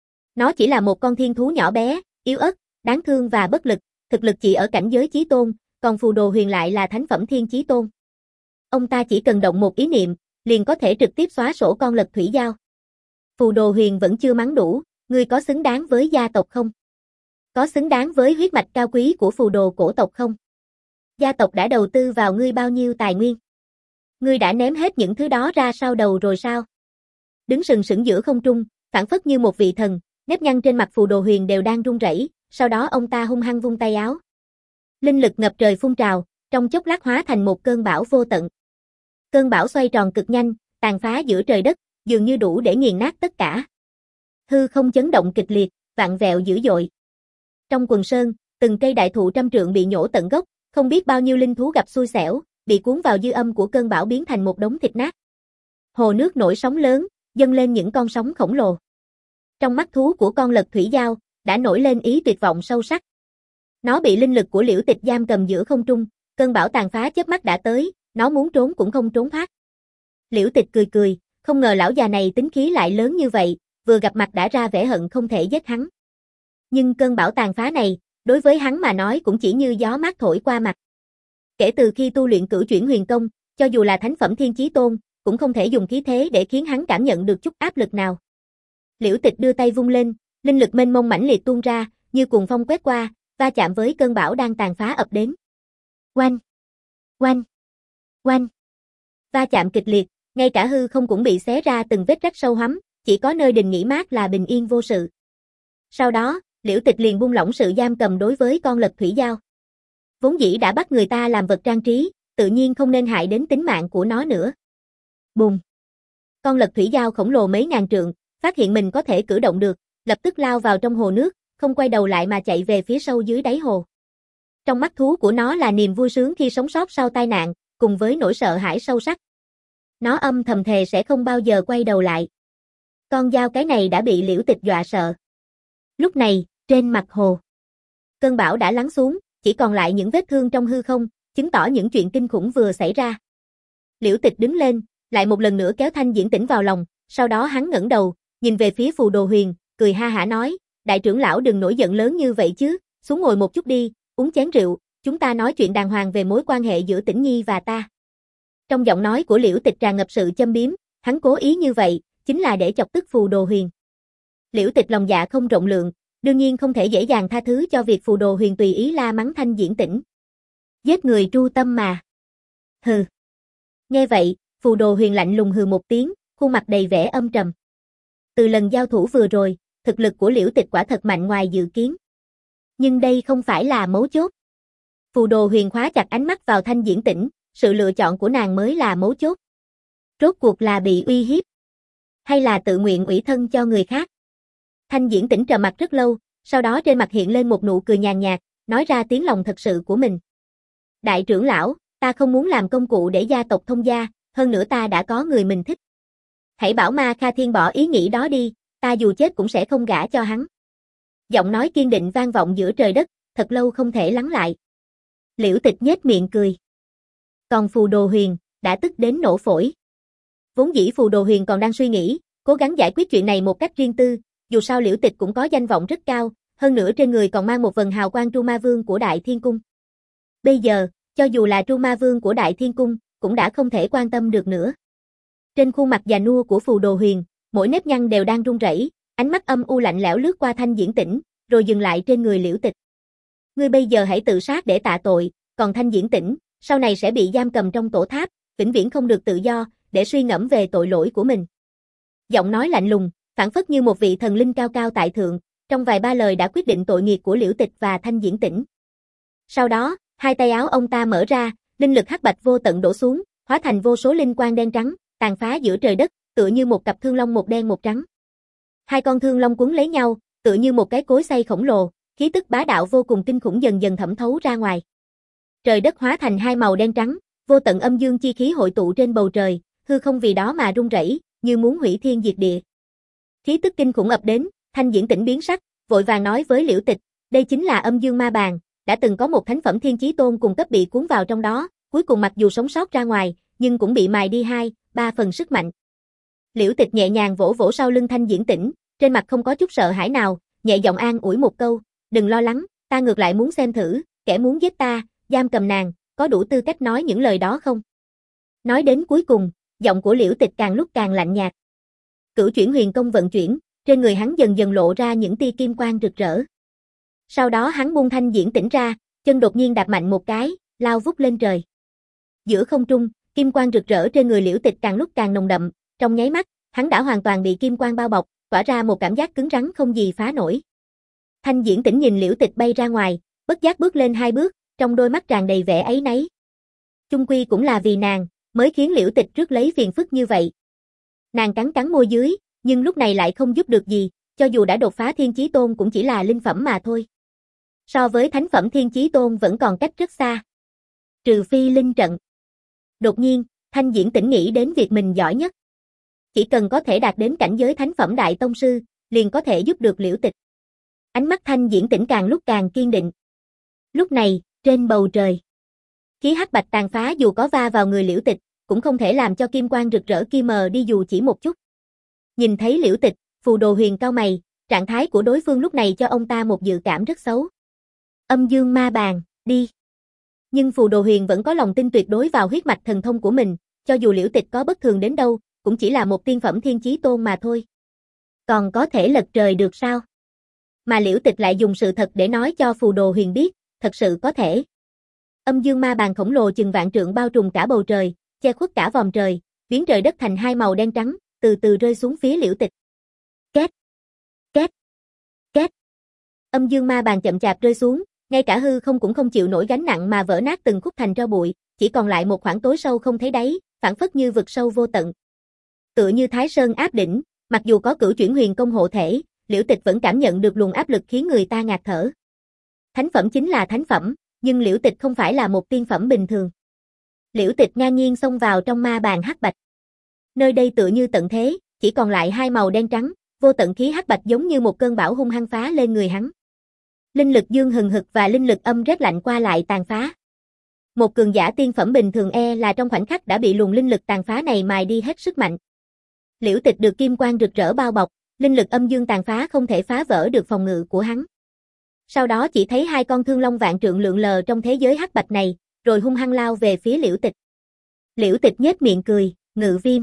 Nó chỉ là một con thiên thú nhỏ bé, yếu ớt, đáng thương và bất lực, thực lực chỉ ở cảnh giới chí tôn, còn phù đồ huyền lại là thánh phẩm thiên chí tôn. Ông ta chỉ cần động một ý niệm, liền có thể trực tiếp xóa sổ con lật thủy dao. Phù đồ huyền vẫn chưa mắng đủ, ngươi có xứng đáng với gia tộc không? có xứng đáng với huyết mạch cao quý của phù đồ cổ tộc không? Gia tộc đã đầu tư vào ngươi bao nhiêu tài nguyên? Ngươi đã ném hết những thứ đó ra sau đầu rồi sao? Đứng sừng sững giữa không trung, phảng phất như một vị thần, nếp nhăn trên mặt phù đồ huyền đều đang run rẩy, sau đó ông ta hung hăng vung tay áo. Linh lực ngập trời phun trào, trong chốc lát hóa thành một cơn bão vô tận. Cơn bão xoay tròn cực nhanh, tàn phá giữa trời đất, dường như đủ để nghiền nát tất cả. Hư không chấn động kịch liệt, vạn vẹo dữ dội. Trong quần sơn, từng cây đại thụ trăm trượng bị nhổ tận gốc, không biết bao nhiêu linh thú gặp xui xẻo, bị cuốn vào dư âm của cơn bão biến thành một đống thịt nát. Hồ nước nổi sóng lớn, dâng lên những con sóng khổng lồ. Trong mắt thú của con lật thủy dao, đã nổi lên ý tuyệt vọng sâu sắc. Nó bị linh lực của Liễu Tịch giam cầm giữa không trung, cơn bão tàn phá chớp mắt đã tới, nó muốn trốn cũng không trốn thoát. Liễu Tịch cười cười, không ngờ lão già này tính khí lại lớn như vậy, vừa gặp mặt đã ra vẻ hận không thể giết hắn. Nhưng cơn bão tàn phá này, đối với hắn mà nói cũng chỉ như gió mát thổi qua mặt. Kể từ khi tu luyện Cửu Chuyển Huyền Công, cho dù là thánh phẩm Thiên Chí Tôn, cũng không thể dùng khí thế để khiến hắn cảm nhận được chút áp lực nào. Liễu Tịch đưa tay vung lên, linh lực mênh mông mãnh liệt tuôn ra, như cuồng phong quét qua, va chạm với cơn bão đang tàn phá ập đến. Oanh! Oanh! Oanh! Va chạm kịch liệt, ngay cả hư không cũng bị xé ra từng vết rách sâu hoắm, chỉ có nơi đình nghỉ mát là bình yên vô sự. Sau đó, Liễu Tịch liền buông lỏng sự giam cầm đối với con lật thủy dao. Vốn dĩ đã bắt người ta làm vật trang trí, tự nhiên không nên hại đến tính mạng của nó nữa. Bùng! Con lật thủy dao khổng lồ mấy ngàn trượng, phát hiện mình có thể cử động được, lập tức lao vào trong hồ nước, không quay đầu lại mà chạy về phía sâu dưới đáy hồ. Trong mắt thú của nó là niềm vui sướng khi sống sót sau tai nạn, cùng với nỗi sợ hãi sâu sắc. Nó âm thầm thề sẽ không bao giờ quay đầu lại. Con dao cái này đã bị Liễu Tịch dọa sợ. Lúc này, trên mặt hồ, cơn bão đã lắng xuống, chỉ còn lại những vết thương trong hư không, chứng tỏ những chuyện kinh khủng vừa xảy ra. Liễu Tịch đứng lên, lại một lần nữa kéo Thanh Diễn Tĩnh vào lòng, sau đó hắn ngẩng đầu, nhìn về phía Phù Đồ Huyền, cười ha hả nói, đại trưởng lão đừng nổi giận lớn như vậy chứ, xuống ngồi một chút đi, uống chén rượu, chúng ta nói chuyện đàng hoàng về mối quan hệ giữa Tĩnh Nhi và ta. Trong giọng nói của Liễu Tịch tràn ngập sự châm biếm, hắn cố ý như vậy, chính là để chọc tức Phù Đồ Huyền. Liễu Tịch lòng dạ không rộng lượng, đương nhiên không thể dễ dàng tha thứ cho việc Phù Đồ Huyền tùy ý la mắng Thanh Diễn Tĩnh. Giết người tru tâm mà. Hừ. Nghe vậy, Phù Đồ Huyền lạnh lùng hừ một tiếng, khuôn mặt đầy vẻ âm trầm. Từ lần giao thủ vừa rồi, thực lực của Liễu Tịch quả thật mạnh ngoài dự kiến. Nhưng đây không phải là mấu chốt. Phù Đồ Huyền khóa chặt ánh mắt vào Thanh Diễn Tĩnh, sự lựa chọn của nàng mới là mấu chốt. Rốt cuộc là bị uy hiếp, hay là tự nguyện ủy thân cho người khác? Thanh Diễn Tĩnh trầm mặt rất lâu, sau đó trên mặt hiện lên một nụ cười nhàn nhạt, nói ra tiếng lòng thật sự của mình. Đại trưởng lão, ta không muốn làm công cụ để gia tộc thông gia, hơn nữa ta đã có người mình thích. Hãy bảo Ma Kha Thiên bỏ ý nghĩ đó đi, ta dù chết cũng sẽ không gả cho hắn. Giọng nói kiên định vang vọng giữa trời đất, thật lâu không thể lắng lại. Liễu Tịch nhếch miệng cười. Còn Phù Đồ Huyền, đã tức đến nổ phổi. Vốn dĩ Phù Đồ Huyền còn đang suy nghĩ, cố gắng giải quyết chuyện này một cách riêng tư, dù sao Liễu Tịch cũng có danh vọng rất cao, hơn nữa trên người còn mang một vầng hào quang Tru Ma Vương của Đại Thiên Cung. Bây giờ, cho dù là Tru Ma Vương của Đại Thiên Cung, cũng đã không thể quan tâm được nữa. Trên khuôn mặt già nua của Phù Đồ Huyền, mỗi nếp nhăn đều đang run rẩy, ánh mắt âm u lạnh lẽo lướt qua Thanh Diễn Tĩnh, rồi dừng lại trên người Liễu Tịch. Ngươi bây giờ hãy tự sát để tạ tội, còn Thanh Diễn Tĩnh, sau này sẽ bị giam cầm trong tổ tháp, vĩnh viễn không được tự do, để suy ngẫm về tội lỗi của mình. Giọng nói lạnh lùng, phảng phất như một vị thần linh cao cao tại thượng, trong vài ba lời đã quyết định tội nghiệp của Liễu Tịch và Thanh Diễn Tĩnh. Sau đó, hai tay áo ông ta mở ra, linh lực hắc bạch vô tận đổ xuống, hóa thành vô số linh quang đen trắng, tàn phá giữa trời đất, tựa như một cặp thương long một đen một trắng. Hai con thương long quấn lấy nhau, tựa như một cái cối xay khổng lồ, khí tức bá đạo vô cùng kinh khủng dần dần thẩm thấu ra ngoài. Trời đất hóa thành hai màu đen trắng, vô tận âm dương chi khí hội tụ trên bầu trời, hư không vì đó mà rung rẩy, như muốn hủy thiên diệt địa. Khí tức kinh khủng ập đến, Thanh Diễn Tĩnh biến sắc, vội vàng nói với Liễu Tịch, đây chính là âm dương ma bàn, đã từng có một thánh phẩm Thiên Chí Tôn cùng cấp bị cuốn vào trong đó, cuối cùng mặc dù sống sót ra ngoài, nhưng cũng bị mài đi hai, ba phần sức mạnh. Liễu Tịch nhẹ nhàng vỗ vỗ sau lưng Thanh Diễn Tĩnh, trên mặt không có chút sợ hãi nào, nhẹ giọng an ủi một câu, đừng lo lắng, ta ngược lại muốn xem thử, kẻ muốn giết ta, giam cầm nàng, có đủ tư cách nói những lời đó không? Nói đến cuối cùng, giọng của Liễu Tịch càng lúc càng lạnh nhạt. Cửu Chuyển Huyền Công vận chuyển, trên người hắn dần dần lộ ra những tia kim quang rực rỡ. Sau đó hắn buông Thanh Diễn Tỉnh ra, chân đột nhiên đạp mạnh một cái, lao vút lên trời. Giữa không trung, kim quang rực rỡ trên người Liễu Tịch càng lúc càng nồng đậm, trong nháy mắt, hắn đã hoàn toàn bị kim quang bao bọc, tỏa ra một cảm giác cứng rắn không gì phá nổi. Thanh Diễn Tỉnh nhìn Liễu Tịch bay ra ngoài, bất giác bước lên hai bước, trong đôi mắt tràn đầy vẻ áy náy. Chung quy cũng là vì nàng, mới khiến Liễu Tịch rước lấy phiền phức như vậy. Nàng cắn cắn môi dưới, nhưng lúc này lại không giúp được gì, cho dù đã đột phá Thiên Chí Tôn cũng chỉ là linh phẩm mà thôi. So với thánh phẩm Thiên Chí Tôn vẫn còn cách rất xa. Trừ phi linh trận. Đột nhiên, Thanh Diễn Tỉnh nghĩ đến việc mình giỏi nhất. Chỉ cần có thể đạt đến cảnh giới thánh phẩm đại tông sư, liền có thể giúp được Liễu Tịch. Ánh mắt Thanh Diễn Tỉnh càng lúc càng kiên định. Lúc này, trên bầu trời, khí hắc bạch tàn phá dù có va vào người Liễu Tịch, cũng không thể làm cho kim quang rực rỡ kia mờ đi dù chỉ một chút. Nhìn thấy Liễu Tịch, Phù Đồ Huyền cau mày, trạng thái của đối phương lúc này cho ông ta một dự cảm rất xấu. Âm dương ma bàn, đi. Nhưng Phù Đồ Huyền vẫn có lòng tin tuyệt đối vào huyết mạch thần thông của mình, cho dù Liễu Tịch có bất thường đến đâu, cũng chỉ là một tiên phẩm Thiên Chí Tôn mà thôi. Còn có thể lật trời được sao? Mà Liễu Tịch lại dùng sự thật để nói cho Phù Đồ Huyền biết, thật sự có thể. Âm dương ma bàn khổng lồ chừng vạn trượng bao trùm cả bầu trời, che khuất cả vòm trời, biến trời đất thành hai màu đen trắng, từ từ rơi xuống phía Liễu Tịch. Két, két, két. Âm dương ma bàn chậm chạp rơi xuống, ngay cả hư không cũng không chịu nổi gánh nặng mà vỡ nát từng khúc thành tro bụi, chỉ còn lại một khoảng tối sâu không thấy đáy, phảng phất như vực sâu vô tận. Tựa như Thái Sơn áp đỉnh, mặc dù có cửu chuyển huyền công hộ thể, Liễu Tịch vẫn cảm nhận được luồng áp lực khiến người ta ngạt thở. Thánh phẩm chính là thánh phẩm, nhưng Liễu Tịch không phải là một tiên phẩm bình thường. Liễu Tịch ngang nhiên xông vào trong ma bàn hắc bạch. Nơi đây tựa như tận thế, chỉ còn lại hai màu đen trắng, vô tận khí hắc bạch giống như một cơn bão hung hăng phá lên người hắn. Linh lực dương hừng hực và linh lực âm rét lạnh qua lại tàn phá. Một cường giả tiên phẩm bình thường e là trong khoảnh khắc đã bị luồng linh lực tàn phá này mài đi hết sức mạnh. Liễu Tịch được kim quang rực rỡ bao bọc, linh lực âm dương tàn phá không thể phá vỡ được phòng ngự của hắn. Sau đó chỉ thấy hai con thương long vạn trượng lượn lờ trong thế giới hắc bạch này, rồi hung hăng lao về phía Liễu Tịch. Liễu Tịch nhếch miệng cười, ngự viêm.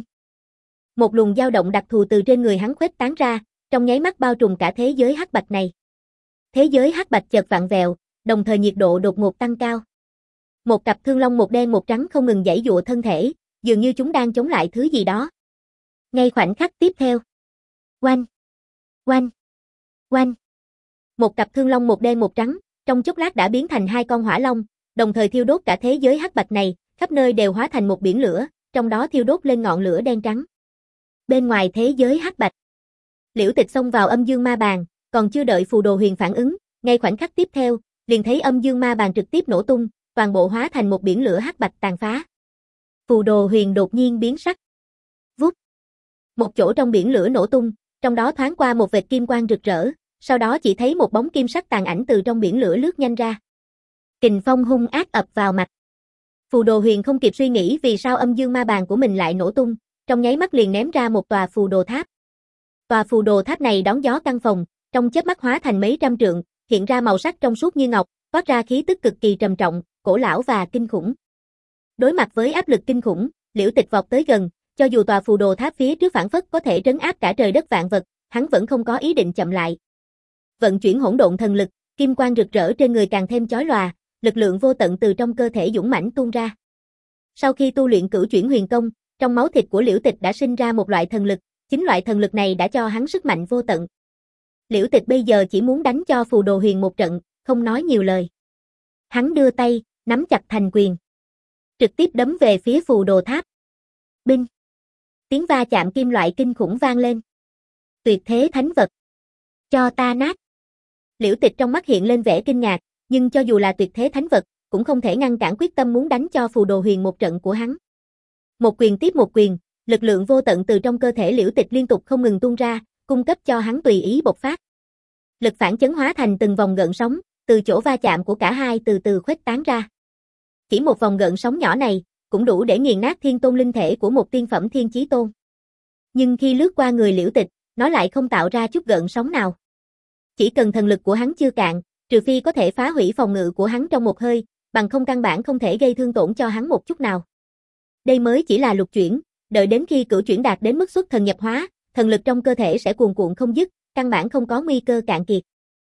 Một luồng dao động đặc thù từ trên người hắn khuếch tán ra, trong nháy mắt bao trùm cả thế giới hắc bạch này. Thế giới hắc bạch chợt vặn vẹo, đồng thời nhiệt độ đột ngột tăng cao. Một cặp thương long một đen một trắng không ngừng giãy giụa thân thể, dường như chúng đang chống lại thứ gì đó. Ngay khoảnh khắc tiếp theo. Oanh! Oanh! Oanh! Một cặp thương long một đen một trắng, trong chốc lát đã biến thành hai con hỏa long, đồng thời thiêu đốt cả thế giới hắc bạch này, khắp nơi đều hóa thành một biển lửa, trong đó thiêu đốt lên ngọn lửa đen trắng. Bên ngoài thế giới hắc bạch, Liễu Tịch xông vào âm dương ma bàn, còn chưa đợi Phù Đồ Huyền phản ứng, ngay khoảnh khắc tiếp theo, liền thấy âm dương ma bàn trực tiếp nổ tung, toàn bộ hóa thành một biển lửa hắc bạch tàn phá. Phù Đồ Huyền đột nhiên biến sắc. Vút. Một chỗ trong biển lửa nổ tung, trong đó thoáng qua một vệt kim quang rực rỡ, sau đó chỉ thấy một bóng kim sắc tàn ảnh từ trong biển lửa lướt nhanh ra. Kình phong hung ác ập vào mặt. Phù Đồ Huyền không kịp suy nghĩ vì sao âm dương ma bàn của mình lại nổ tung, trong nháy mắt liền ném ra một tòa phù đồ tháp. Tòa phù đồ tháp này đón gió căng phồng, trong chớp mắt hóa thành mấy trăm trượng, hiện ra màu sắc trong suốt như ngọc, toát ra khí tức cực kỳ trầm trọng, cổ lão và kinh khủng. Đối mặt với áp lực kinh khủng, Liễu Tịch vọt tới gần, cho dù tòa phù đồ tháp phía trước phảng phất có thể trấn áp cả trời đất vạn vật, hắn vẫn không có ý định chậm lại. Vận chuyển hỗn độn thần lực, kim quang rực rỡ trên người càng thêm chói lòa, lực lượng vô tận từ trong cơ thể dũng mãnh tuôn ra. Sau khi tu luyện cửu chuyển huyền công, trong máu thịt của Liễu Tịch đã sinh ra một loại thần lực, chính loại thần lực này đã cho hắn sức mạnh vô tận. Liễu Tịch bây giờ chỉ muốn đánh cho Phù Đồ Huyền một trận, không nói nhiều lời. Hắn đưa tay, nắm chặt thành quyền, trực tiếp đấm về phía phù đồ tháp. Binh! Tiếng va chạm kim loại kinh khủng vang lên. Tuyệt thế thánh vật! Cho ta nát! Liễu Tịch trong mắt hiện lên vẻ kinh ngạc, nhưng cho dù là tuyệt thế thánh vật, cũng không thể ngăn cản quyết tâm muốn đánh cho Phù Đồ Huyền một trận của hắn. Một quyền tiếp một quyền, lực lượng vô tận từ trong cơ thể Liễu Tịch liên tục không ngừng tuôn ra, cung cấp cho hắn tùy ý bộc phát. Lực phản chấn hóa thành từng vòng gợn sóng, từ chỗ va chạm của cả hai từ từ khuếch tán ra. Chỉ một vòng gợn sóng nhỏ này, cũng đủ để nghiền nát thiên tôn linh thể của một tiên phẩm thiên chí tôn. Nhưng khi lướt qua người Liễu Tịch, nó lại không tạo ra chút gợn sóng nào. Chỉ cần thần lực của hắn chưa cạn, trừ phi có thể phá hủy phòng ngự của hắn trong một hơi, bằng không căn bản không thể gây thương tổn cho hắn một chút nào. Đây mới chỉ là lục chuyển, đợi đến khi cửu chuyển đạt đến mức xuất thần nhập hóa, thần lực trong cơ thể sẽ cuồn cuộn không dứt, căn bản không có nguy cơ cạn kiệt.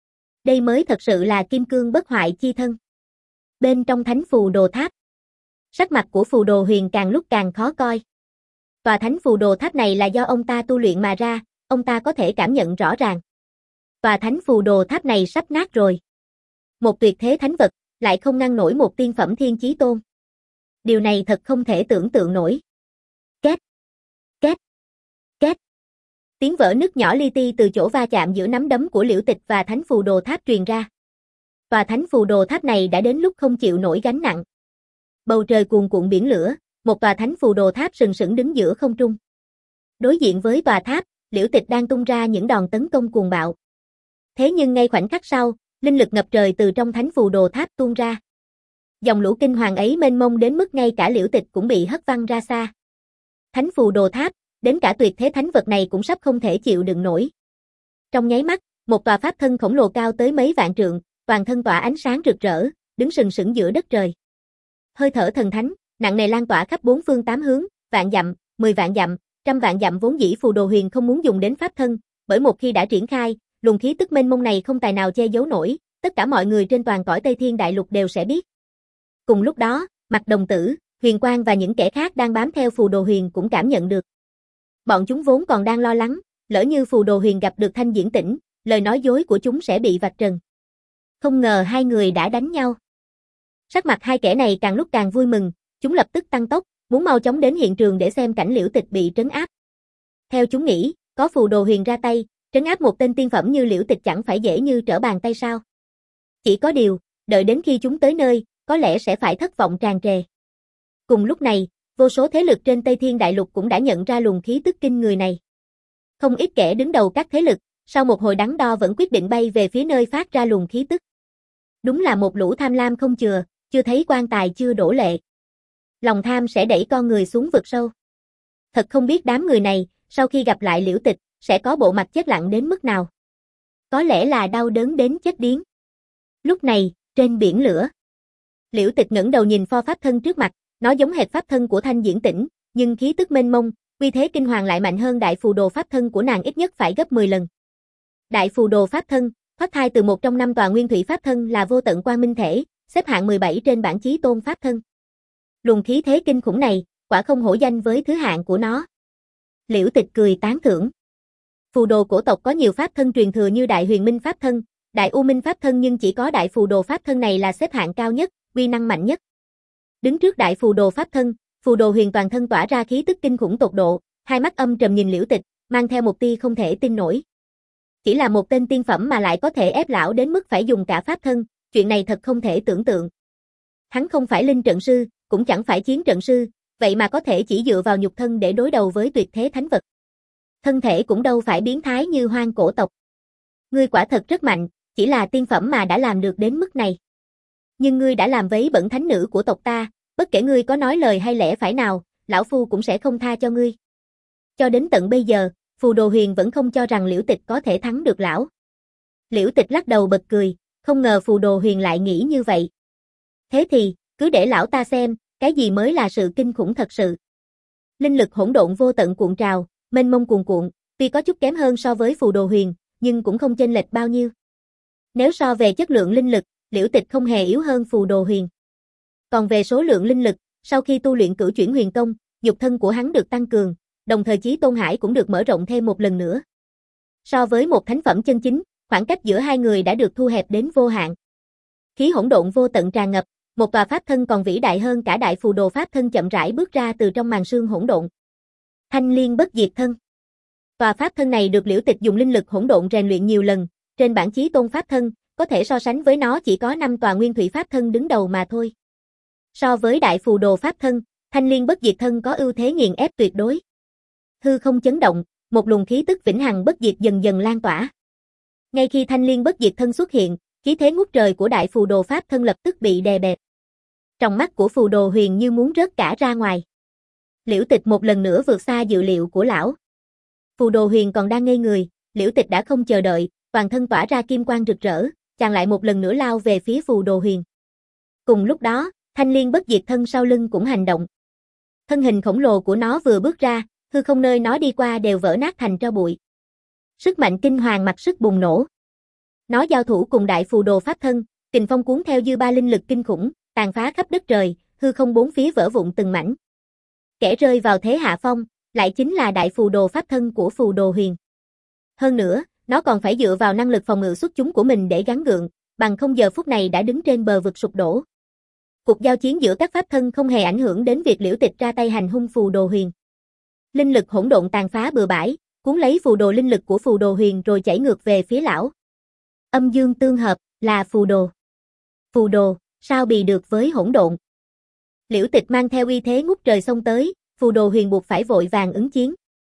Đây mới thật sự là kim cương bất hoại chi thân. Bên trong thánh phù đồ tháp, sắc mặt của Phù Đồ Huyền càng lúc càng khó coi. Tòa thánh phù đồ tháp này là do ông ta tu luyện mà ra, ông ta có thể cảm nhận rõ ràng. Tòa thánh phù đồ tháp này sắp nát rồi. Một tuyệt thế thánh vật, lại không ngăn nổi một tiên phẩm thiên chí tôn. Điều này thật không thể tưởng tượng nổi. Két, két, két. Tiếng vỡ nứt nhỏ li ti từ chỗ va chạm giữa nắm đấm của Liễu Tịch và thánh phù đồ tháp truyền ra. Tòa thánh phù đồ tháp này đã đến lúc không chịu nổi gánh nặng. Bầu trời cuồn cuộn biển lửa, một tòa thánh phù đồ tháp sừng sững đứng giữa không trung. Đối diện với tòa tháp, Liễu Tịch đang tung ra những đòn tấn công cuồng bạo. Thế nhưng ngay khoảnh khắc sau, linh lực ngập trời từ trong thánh phù đồ tháp tuôn ra. Dòng lũ kinh hoàng ấy mênh mông đến mức ngay cả Liễu Tịch cũng bị hất văng ra xa. Thánh phù đồ tháp, đến cả tuyệt thế thánh vật này cũng sắp không thể chịu đựng nổi. Trong nháy mắt, một tòa pháp thân khổng lồ cao tới mấy vạn trượng, toàn thân tỏa ánh sáng rực rỡ, đứng sừng sững giữa đất trời. Hơi thở thần thánh, nặng nề lan tỏa khắp bốn phương tám hướng, vạn dặm, mười vạn dặm, trăm vạn dặm vốn dĩ Phù Đồ Huyền không muốn dùng đến pháp thân, bởi một khi đã triển khai, luồng khí tức mênh mông này không tài nào che giấu nổi, tất cả mọi người trên toàn cõi Tây Thiên Đại Lục đều sẽ biết. Cùng lúc đó, Mặc Đồng Tử, Huyền Quang và những kẻ khác đang bám theo Phù Đồ Huyền cũng cảm nhận được. Bọn chúng vốn còn đang lo lắng, lỡ như Phù Đồ Huyền gặp được Thanh Diễn Tĩnh, lời nói dối của chúng sẽ bị vạch trần. Không ngờ hai người đã đánh nhau. Sắc mặt hai kẻ này càng lúc càng vui mừng, chúng lập tức tăng tốc, muốn mau chóng đến hiện trường để xem cảnh Liễu Tịch bị trấn áp. Theo chúng nghĩ, có Phù Đồ Huyền ra tay, trấn áp một tên tiên phẩm như Liễu Tịch chẳng phải dễ như trở bàn tay sao. Chỉ có điều, đợi đến khi chúng tới nơi, có lẽ sẽ phải thất vọng tràn trề. Cùng lúc này, vô số thế lực trên Tây Thiên Đại Lục cũng đã nhận ra luồng khí tức kinh người này. Không ít kẻ đứng đầu các thế lực, sau một hồi đắn đo vẫn quyết định bay về phía nơi phát ra luồng khí tức. Đúng là một lũ tham lam không chừa, chưa thấy quan tài chưa đổ lệ. Lòng tham sẽ đẩy con người xuống vực sâu. Thật không biết đám người này, sau khi gặp lại Liễu Tịch, sẽ có bộ mặt chết lặng đến mức nào. Có lẽ là đau đớn đến chết điếng. Lúc này, trên biển lửa, Liễu Tịch ngẩng đầu nhìn pho pháp thân trước mặt, nó giống hệt pháp thân của Thanh Diễn Tĩnh, nhưng khí tức mênh mông, uy thế kinh hoàng lại mạnh hơn đại phù đồ pháp thân của nàng ít nhất phải gấp mười lần. Đại phù đồ pháp thân, thoát thai từ một trong năm tòa nguyên thủy pháp thân là vô tận quang minh thể, xếp hạng mười bảy trên bảng chí tôn pháp thân. Luồng khí thế kinh khủng này, quả không hổ danh với thứ hạng của nó. Liễu Tịch cười tán thưởng. Phù đồ cổ tộc có nhiều pháp thân truyền thừa như Đại Huyền Minh pháp thân, Đại U Minh pháp thân, nhưng chỉ có đại phù đồ pháp thân này là xếp hạng cao nhất, uy năng mạnh nhất. Đứng trước đại phù đồ pháp thân, Phù Đồ Huyền toàn thân tỏa ra khí tức kinh khủng tột độ, hai mắt âm trầm nhìn Liễu Tịch, mang theo một tia không thể tin nổi. Chỉ là một tên tiên phẩm mà lại có thể ép lão đến mức phải dùng cả pháp thân, chuyện này thật không thể tưởng tượng. Hắn không phải linh trận sư, cũng chẳng phải chiến trận sư, vậy mà có thể chỉ dựa vào nhục thân để đối đầu với tuyệt thế thánh vật. Thân thể cũng đâu phải biến thái như hoang cổ tộc. Ngươi quả thật rất mạnh, chỉ là tiên phẩm mà đã làm được đến mức này. Nhưng ngươi đã làm vấy bẩn thánh nữ của tộc ta, bất kể ngươi có nói lời hay lẽ phải nào, lão phu cũng sẽ không tha cho ngươi. Cho đến tận bây giờ, Phù Đồ Huyền vẫn không cho rằng Liễu Tịch có thể thắng được lão. Liễu Tịch lắc đầu bật cười, không ngờ Phù Đồ Huyền lại nghĩ như vậy. Thế thì, cứ để lão ta xem, cái gì mới là sự kinh khủng thật sự. Linh lực hỗn độn vô tận cuộn trào, mênh mông cuồn cuộn, tuy có chút kém hơn so với Phù Đồ Huyền, nhưng cũng không chênh lệch bao nhiêu. Nếu so về chất lượng linh lực, Liễu Tịch không hề yếu hơn Phù Đồ Huyền. Còn về số lượng linh lực, sau khi tu luyện Cửu Chuyển Huyền Công, nhục thân của hắn được tăng cường, đồng thời Chí Tôn Hải cũng được mở rộng thêm một lần nữa. So với một thánh phẩm chân chính, khoảng cách giữa hai người đã được thu hẹp đến vô hạn. Khí hỗn độn vô tận tràn ngập, một tòa pháp thân còn vĩ đại hơn cả đại phù đồ pháp thân chậm rãi bước ra từ trong màn sương hỗn độn. Thanh Liên Bất Diệt Thân. Tòa pháp thân này được Liễu Tịch dùng linh lực hỗn độn rèn luyện nhiều lần, trên bảng Chí Tôn pháp thân, có thể so sánh với nó chỉ có năm tòa nguyên thủy pháp thân đứng đầu mà thôi. So với đại phù đồ pháp thân, Thanh Liên Bất Diệt Thân có ưu thế nghiền ép tuyệt đối. Hư không chấn động, một luồng khí tức vĩnh hằng bất diệt dần dần lan tỏa. Ngay khi Thanh Liên Bất Diệt Thân xuất hiện, khí thế ngút trời của đại phù đồ pháp thân lập tức bị đè bẹp. Trong mắt của Phù Đồ Huyền như muốn rớt cả ra ngoài. Liễu Tịch một lần nữa vượt xa dự liệu của lão. Phù Đồ Huyền còn đang ngây người, Liễu Tịch đã không chờ đợi, toàn thân tỏa ra kim quang rực rỡ, chàng lại một lần nữa lao về phía Phù Đồ Huyền. Cùng lúc đó, Thanh Liên Bất Diệt Thân sau lưng cũng hành động. Thân hình khổng lồ của nó vừa bước ra, hư không nơi nó đi qua đều vỡ nát thành tro bụi. Sức mạnh kinh hoàng mặc sức bùng nổ. Nó giao thủ cùng đại phù đồ pháp thân, kình phong cuốn theo dư ba linh lực kinh khủng, tàn phá khắp đất trời, hư không bốn phía vỡ vụn từng mảnh. Kẻ rơi vào thế hạ phong, lại chính là đại phù đồ pháp thân của Phù Đồ Huyền. Hơn nữa, nó còn phải dựa vào năng lực phòng ngự xuất chúng của mình để gắng gượng, bằng không giờ phút này đã đứng trên bờ vực sụp đổ. Cuộc giao chiến giữa các pháp thân không hề ảnh hưởng đến việc Liễu Tịch ra tay hành hung Phù Đồ Huyền. Linh lực hỗn độn tàn phá bừa bãi, cuốn lấy phù đồ linh lực của Phù Đồ Huyền rồi chảy ngược về phía lão. Âm dương tương hợp, là phù đồ. Phù đồ, sao bì được với hỗn độn? Liễu Tịch mang theo uy thế ngút trời xông tới, Phù Đồ Huyền buộc phải vội vàng ứng chiến.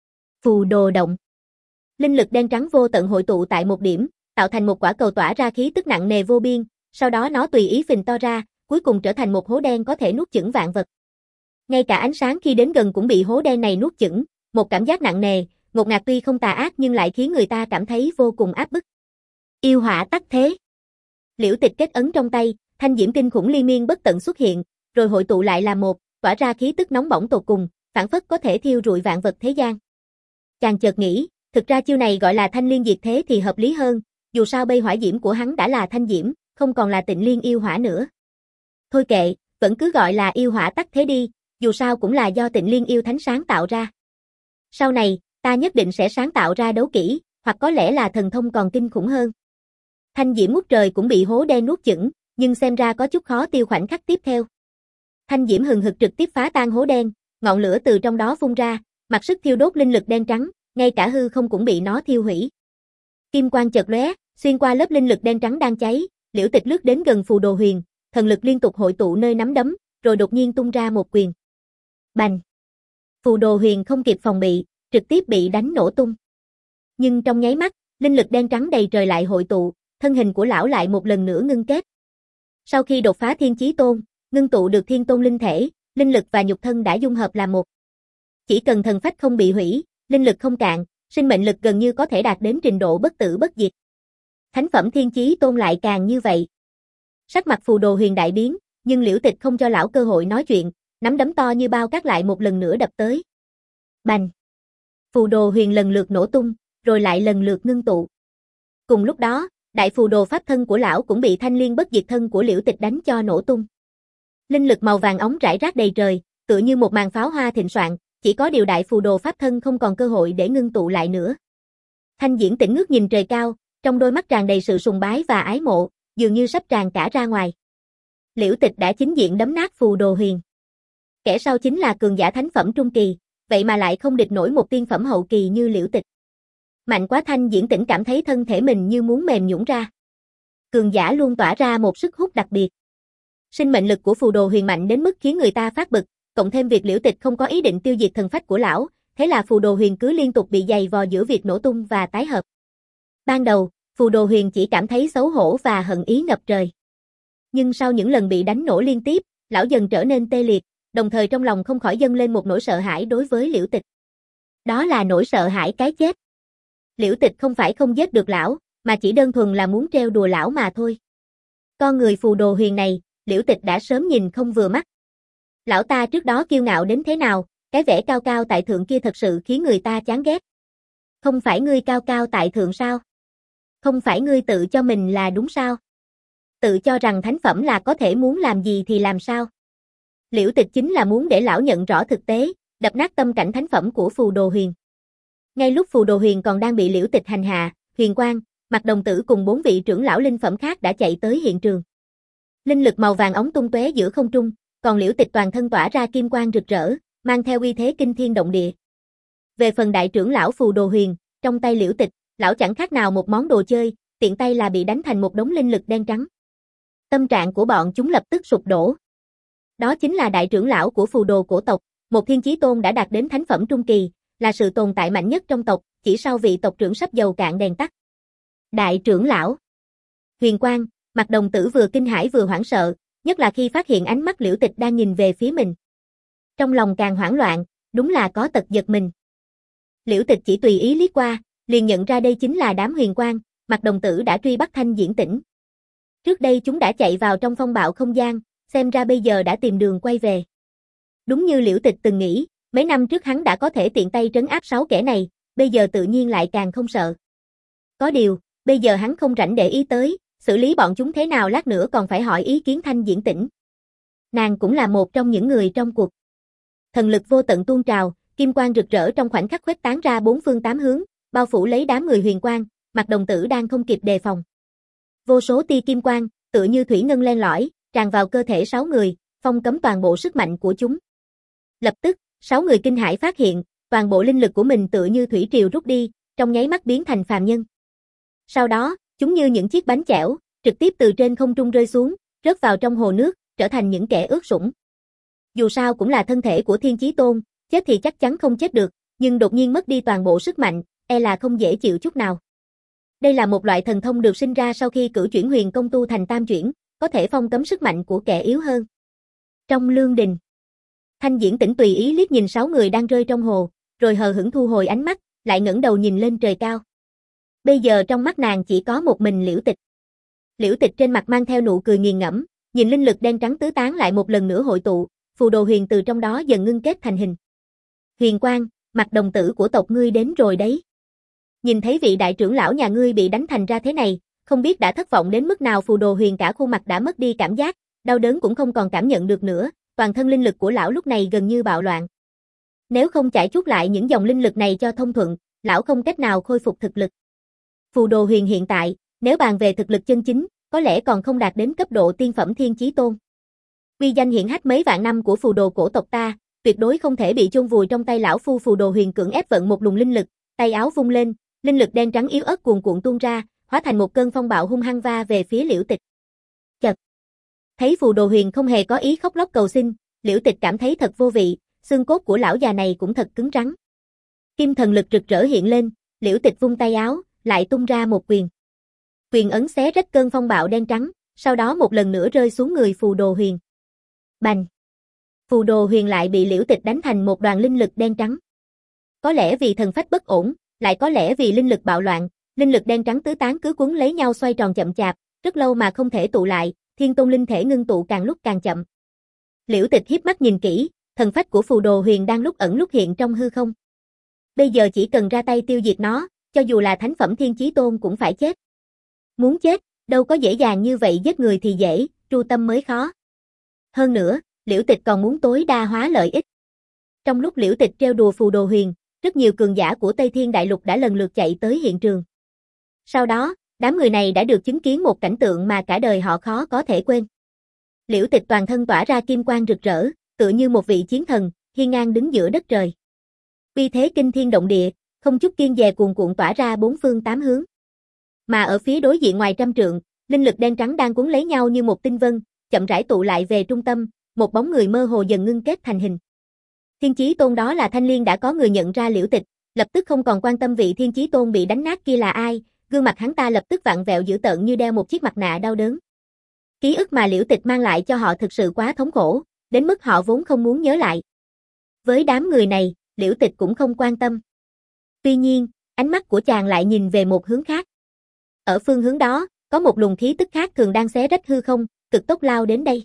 Phù đồ động. Linh lực đen trắng vô tận hội tụ tại một điểm, tạo thành một quả cầu tỏa ra khí tức nặng nề vô biên, sau đó nó tùy ý phình to ra, cuối cùng trở thành một hố đen có thể nuốt chửng vạn vật. Ngay cả ánh sáng khi đến gần cũng bị hố đen này nuốt chửng, một cảm giác nặng nề, ngột ngạt tuy không tà ác nhưng lại khiến người ta cảm thấy vô cùng áp bức. Yêu hỏa tắc thế. Liễu Tịch kết ấn trong tay, thanh diễm kinh khủng liên miên bất tận xuất hiện, rồi hội tụ lại là một, tỏa ra khí tức nóng bỏng tột cùng, phảng phất có thể thiêu rụi vạn vật thế gian. Chàng chợt nghĩ, thực ra chiêu này gọi là thanh liên diệt thế thì hợp lý hơn, dù sao bây hỏa diễm của hắn đã là thanh diễm, không còn là tịnh liên yêu hỏa nữa. Thôi kệ, vẫn cứ gọi là yêu hỏa tắc thế đi, dù sao cũng là do tịnh liên yêu thánh sáng tạo ra. Sau này, ta nhất định sẽ sáng tạo ra đấu kỹ, hoặc có lẽ là thần thông còn kinh khủng hơn. Thanh diễm ngút trời cũng bị hố đen nuốt chửng, nhưng xem ra có chút khó tiêu khoảnh khắc tiếp theo. Thanh diễm hừng hực trực tiếp phá tan hố đen, ngọn lửa từ trong đó phun ra, mặc sức thiêu đốt linh lực đen trắng, ngay cả hư không cũng bị nó thiêu hủy. Kim quang chợt lóe, xuyên qua lớp linh lực đen trắng đang cháy, Liễu Tịch lướt đến gần Phù Đồ Huyền, thần lực liên tục hội tụ nơi nắm đấm, rồi đột nhiên tung ra một quyền. Bành! Phù Đồ Huyền không kịp phòng bị, trực tiếp bị đánh nổ tung. Nhưng trong nháy mắt, linh lực đen trắng đầy trời lại hội tụ, thân hình của lão lại một lần nữa ngưng kết. Sau khi đột phá Thiên Chí Tôn, ngưng tụ được Thiên Tôn linh thể, linh lực và nhục thân đã dung hợp là một. Chỉ cần thần phách không bị hủy, linh lực không cạn, sinh mệnh lực gần như có thể đạt đến trình độ bất tử bất diệt. Thánh phẩm Thiên Chí Tôn lại càng như vậy. Sắc mặt Phù Đồ Huyền đại biến, nhưng Liễu Tịch không cho lão cơ hội nói chuyện, nắm đấm to như bao cát lại một lần nữa đập tới. Bành! Phù Đồ Huyền lần lượt nổ tung, rồi lại lần lượt ngưng tụ. Cùng lúc đó, đại phù đồ pháp thân của lão cũng bị thanh liên bất diệt thân của Liễu Tịch đánh cho nổ tung. Linh lực màu vàng óng rải rác đầy trời, tựa như một màn pháo hoa thịnh soạn, chỉ có điều đại phù đồ pháp thân không còn cơ hội để ngưng tụ lại nữa. Thanh Diễn Tĩnh ngước nhìn trời cao, trong đôi mắt tràn đầy sự sùng bái và ái mộ, dường như sắp tràn cả ra ngoài. Liễu Tịch đã chính diện đấm nát Phù Đồ Huyền. Kẻ sau chính là cường giả thánh phẩm trung kỳ, vậy mà lại không địch nổi một tiên phẩm hậu kỳ như Liễu Tịch. Mạnh quá, Thanh Diễn Tĩnh cảm thấy thân thể mình như muốn mềm nhũn ra. Cường giả luôn tỏa ra một sức hút đặc biệt. Sinh mệnh lực của Phù Đồ Huyền mạnh đến mức khiến người ta phát bực, cộng thêm việc Liễu Tịch không có ý định tiêu diệt thần phách của lão, thế là Phù Đồ Huyền cứ liên tục bị dày vò giữa việc nổ tung và tái hợp. Ban đầu, Phù Đồ Huyền chỉ cảm thấy xấu hổ và hận ý ngập trời. Nhưng sau những lần bị đánh nổ liên tiếp, lão dần trở nên tê liệt, đồng thời trong lòng không khỏi dâng lên một nỗi sợ hãi đối với Liễu Tịch. Đó là nỗi sợ hãi cái chết. Liễu Tịch không phải không giết được lão, mà chỉ đơn thuần là muốn trêu đùa lão mà thôi. Con người Phù Đồ Huyền này, Liễu Tịch đã sớm nhìn không vừa mắt. Lão ta trước đó kiêu ngạo đến thế nào, cái vẻ cao cao tại thượng kia thật sự khiến người ta chán ghét. Không phải ngươi cao cao tại thượng sao? Không phải ngươi tự cho mình là đúng sao? Tự cho rằng thánh phẩm là có thể muốn làm gì thì làm sao? Liễu Tịch chính là muốn để lão nhận rõ thực tế, đập nát tâm cảnh thánh phẩm của Phù Đồ Huyền. Ngay lúc Phù Đồ Huyền còn đang bị Liễu Tịch hành hạ, Huyền Quang, Mạc Đồng Tử cùng bốn vị trưởng lão linh phẩm khác đã chạy tới hiện trường. Linh lực màu vàng óng tung tóe giữa không trung, còn Liễu Tịch toàn thân tỏa ra kim quang rực rỡ, mang theo uy thế kinh thiên động địa. Về phần đại trưởng lão Phù Đồ Huyền, trong tay Liễu Tịch, lão chẳng khác nào một món đồ chơi, tiện tay là bị đánh thành một đống linh lực đen trắng. Tâm trạng của bọn chúng lập tức sụp đổ. Đó chính là đại trưởng lão của Phù Đồ cổ tộc, một Thiên Chí Tôn đã đạt đến thánh phẩm trung kỳ, là sự tồn tại mạnh nhất trong tộc, chỉ sau vị tộc trưởng sắp dầu cạn đèn tắt. Đại trưởng lão Huyền Quang, Mạc Đồng Tử vừa kinh hãi vừa hoảng sợ, nhất là khi phát hiện ánh mắt Liễu Tịch đang nhìn về phía mình. Trong lòng càng hoảng loạn, đúng là có tật giật mình. Liễu Tịch chỉ tùy ý liếc qua, liền nhận ra đây chính là đám Huyền Quang, Mạc Đồng Tử đã truy bắt Thanh Diễn Tĩnh. Trước đây chúng đã chạy vào trong phong bạo không gian, xem ra bây giờ đã tìm đường quay về. Đúng như Liễu Tịch từng nghĩ, mấy năm trước hắn đã có thể tiện tay trấn áp sáu kẻ này, bây giờ tự nhiên lại càng không sợ. Có điều, Bây giờ hắn không rảnh để ý tới, xử lý bọn chúng thế nào lát nữa còn phải hỏi ý kiến Thanh Diễn Tĩnh. Nàng cũng là một trong những người trong cuộc. Thần lực vô tận tuôn trào, kim quang rực rỡ trong khoảnh khắc khuếch tán ra bốn phương tám hướng, bao phủ lấy đám người huyền quang, Mạc Đồng Tử đang không kịp đề phòng. Vô số tia kim quang, tựa như thủy ngân len lỏi, tràn vào cơ thể sáu người, phong cấm toàn bộ sức mạnh của chúng. Lập tức, sáu người kinh hãi phát hiện, toàn bộ linh lực của mình tựa như thủy triều rút đi, trong nháy mắt biến thành phàm nhân. Sau đó, chúng như những chiếc bánh chẻo, trực tiếp từ trên không trung rơi xuống, rớt vào trong hồ nước, trở thành những kẻ ướt sũng. Dù sao cũng là thân thể của Thiên Chí Tôn, chết thì chắc chắn không chết được, nhưng đột nhiên mất đi toàn bộ sức mạnh, e là không dễ chịu chút nào. Đây là một loại thần thông được sinh ra sau khi cửu chuyển huyền công tu thành tam chuyển, có thể phong cấm sức mạnh của kẻ yếu hơn. Trong lương đình, Thanh Diễn Tĩnh tùy ý liếc nhìn sáu người đang rơi trong hồ, rồi hờ hững thu hồi ánh mắt, lại ngẩng đầu nhìn lên trời cao. Bây giờ trong mắt nàng chỉ có một mình Liễu Tịch. Liễu Tịch trên mặt mang theo nụ cười nghiền ngẫm, nhìn linh lực đen trắng tứ tán lại một lần nữa hội tụ, phù đồ huyền từ trong đó dần ngưng kết thành hình. Huyền Quang, Mạc Đồng Tử của tộc ngươi đến rồi đấy. Nhìn thấy vị đại trưởng lão nhà ngươi bị đánh thành ra thế này, không biết đã thất vọng đến mức nào. Phù đồ huyền cả khuôn mặt đã mất đi cảm giác, đau đớn cũng không còn cảm nhận được nữa, toàn thân linh lực của lão lúc này gần như bạo loạn. Nếu không chải chuốt lại những dòng linh lực này cho thông thuận, lão không cách nào khôi phục thực lực. Phù đồ huyền hiện tại, nếu bàn về thực lực chân chính, có lẽ còn không đạt đến cấp độ tiên phẩm Thiên Chí Tôn. Uy danh hiển hách mấy vạn năm của phù đồ cổ tộc ta, tuyệt đối không thể bị chôn vùi trong tay lão phu. Phù đồ huyền cưỡng ép vận một luồng linh lực, tay áo vung lên, linh lực đen trắng yếu ớt cuồn cuộn tuôn ra, hóa thành một cơn phong bạo hung hăng va về phía Liễu Tịch. Chật. Thấy phù đồ huyền không hề có ý khóc lóc cầu xin, Liễu Tịch cảm thấy thật vô vị, xương cốt của lão già này cũng thật cứng rắn. Kim thần lực rực rỡ hiện lên, Liễu Tịch vung tay áo, lại tung ra một quyền. Quyền ấn xé rách cơn phong bạo đen trắng, sau đó một lần nữa rơi xuống người phù đồ huyền. Bành! Phù đồ huyền lại bị Liễu Tịch đánh thành một đoàn linh lực đen trắng. Có lẽ vì thần phách bất ổn, lại có lẽ vì linh lực bạo loạn, linh lực đen trắng tứ tán cứ quấn lấy nhau xoay tròn chậm chạp, rất lâu mà không thể tụ lại, thiên tôn linh thể ngưng tụ càng lúc càng chậm. Liễu Tịch hiếp mắt nhìn kỹ, thần phách của phù đồ huyền đang lúc ẩn lúc hiện trong hư không. Bây giờ chỉ cần ra tay tiêu diệt nó, cho dù là thánh phẩm Thiên Chí Tôn cũng phải chết. Muốn chết, đâu có dễ dàng như vậy, giết người thì dễ, tru tâm mới khó. Hơn nữa, Liễu Tịch còn muốn tối đa hóa lợi ích. Trong lúc Liễu Tịch trêu đùa phù đồ huyền, rất nhiều cường giả của Tây Thiên Đại Lục đã lần lượt chạy tới hiện trường. Sau đó, đám người này đã được chứng kiến một cảnh tượng mà cả đời họ khó có thể quên. Liễu Tịch toàn thân tỏa ra kim quang rực rỡ, tựa như một vị chiến thần, hiên ngang đứng giữa đất trời. Uy thế kinh thiên động địa, không chút kiêng dè cuồn cuộn tỏa ra bốn phương tám hướng. Mà ở phía đối diện ngoài trăm trượng, linh lực đen trắng đang cuốn lấy nhau như một tinh vân, chậm rãi tụ lại về trung tâm, một bóng người mơ hồ dần ngưng kết thành hình. Thiên Chí Tôn, đó là Thanh Liên. Đã có người nhận ra Liễu Tịch, lập tức không còn quan tâm vị Thiên Chí Tôn bị đánh nát kia là ai, gương mặt hắn ta lập tức vặn vẹo dữ tợn như đeo một chiếc mặt nạ đau đớn. Ký ức mà Liễu Tịch mang lại cho họ thực sự quá thống khổ, đến mức họ vốn không muốn nhớ lại. Với đám người này, Liễu Tịch cũng không quan tâm. Tuy nhiên, ánh mắt của chàng lại nhìn về một hướng khác. Ở phương hướng đó, có một luồng khí tức khác thường đang xé rách hư không, cực tốc lao đến đây.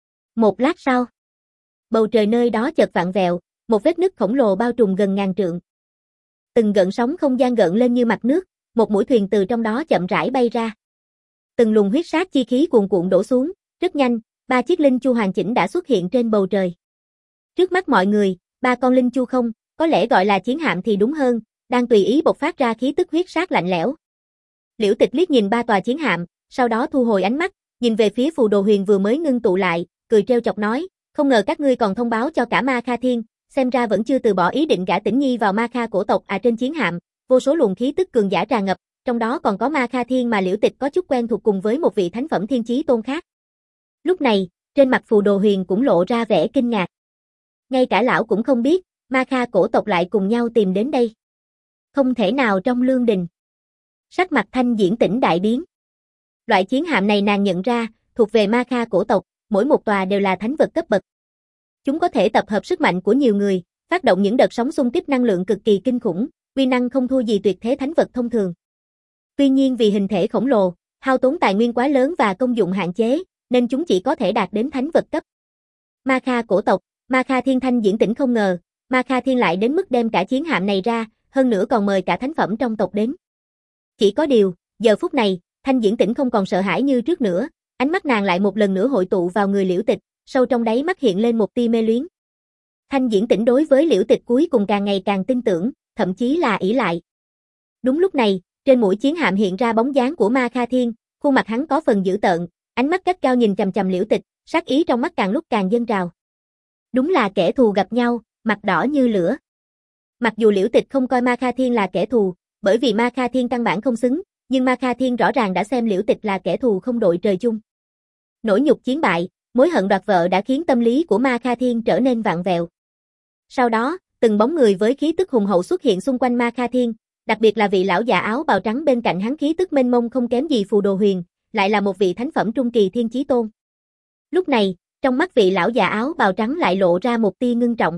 Một lát sau, bầu trời nơi đó chợt vặn vẹo, một vết nứt khổng lồ bao trùm gần ngàn trượng. Từng gợn sóng không gian gợn lên như mặt nước, một mũi thuyền từ trong đó chậm rãi bay ra. Từng luồng huyết sát chi khí cuồn cuộn đổ xuống, rất nhanh, ba chiếc linh chu hoàn chỉnh đã xuất hiện trên bầu trời. Trước mắt mọi người, ba con linh chu không, có lẽ gọi là chiến hạm thì đúng hơn, đang tùy ý bộc phát ra khí tức huyết sát lạnh lẽo. Liễu Tịch liếc nhìn ba tòa chiến hạm, sau đó thu hồi ánh mắt, nhìn về phía phù đồ huyền vừa mới ngưng tụ lại, cười trêu chọc nói, không ngờ các ngươi còn thông báo cho cả Ma Kha Thiên, xem ra vẫn chưa từ bỏ ý định gả Tĩnh Nhi vào Ma Kha cổ tộc. À, trên chiến hạm, vô số luồng khí tức cường giả tràn ngập, trong đó còn có Ma Kha Thiên mà Liễu Tịch có chút quen thuộc cùng với một vị thánh phẩm Thiên Chí Tôn khác. Lúc này, trên mặt phù đồ huyền cũng lộ ra vẻ kinh ngạc. Ngay cả lão cũng không biết, Ma Kha cổ tộc lại cùng nhau tìm đến đây. Không thể nào. Trong lương đình, sắc mặt Thanh Diễn Tĩnh đại biến. Loại chiến hạm này nàng nhận ra, thuộc về Ma Kha cổ tộc, mỗi một tòa đều là thánh vật cấp bậc. Chúng có thể tập hợp sức mạnh của nhiều người, phát động những đợt sóng xung kích năng lượng cực kỳ kinh khủng, uy năng không thua gì tuyệt thế thánh vật thông thường. Tuy nhiên vì hình thể khổng lồ, hao tốn tài nguyên quá lớn và công dụng hạn chế, nên chúng chỉ có thể đạt đến thánh vật cấp. Ma Kha cổ tộc, Ma Kha Thiên. Thanh Diễn Tĩnh không ngờ, Ma Kha Thiên lại đến mức đem cả chiến hạm này ra, hơn nữa còn mời cả thánh phẩm trong tộc đến. Chỉ có điều, Giờ phút này, Thanh Diễn Tĩnh không còn sợ hãi như trước nữa, ánh mắt nàng lại một lần nữa hội tụ vào người Liễu Tịch, sâu trong đáy mắt hiện lên một tia mê luyến. Thanh Diễn Tĩnh đối với Liễu Tịch cuối cùng càng ngày càng tin tưởng, thậm chí là ỷ lại. Đúng lúc này, trên mũi chiến hạm hiện ra bóng dáng của Ma Kha Thiên, khuôn mặt hắn có phần dữ tợn, ánh mắt gắt gao nhìn chằm chằm Liễu Tịch, sát ý trong mắt càng lúc càng dâng trào. Đúng là kẻ thù gặp nhau, mặt đỏ như lửa. Mặc dù Liễu Tịch không coi Ma Kha Thiên là kẻ thù, bởi vì Ma Kha Thiên căn bản không xứng, nhưng Ma Kha Thiên rõ ràng đã xem Liễu Tịch là kẻ thù không đội trời chung. Nỗi nhục chiến bại, mối hận đoạt vợ đã khiến tâm lý của Ma Kha Thiên trở nên vặn vẹo. Sau đó, từng bóng người với khí tức hùng hậu xuất hiện xung quanh Ma Kha Thiên, đặc biệt là vị lão già áo bào trắng bên cạnh hắn khí tức mênh mông không kém gì Phù Đồ Huyền, lại là một vị thánh phẩm trung kỳ thiên chí tôn. Lúc này, trong mắt vị lão già áo bào trắng lại lộ ra một tia ngưng trọng.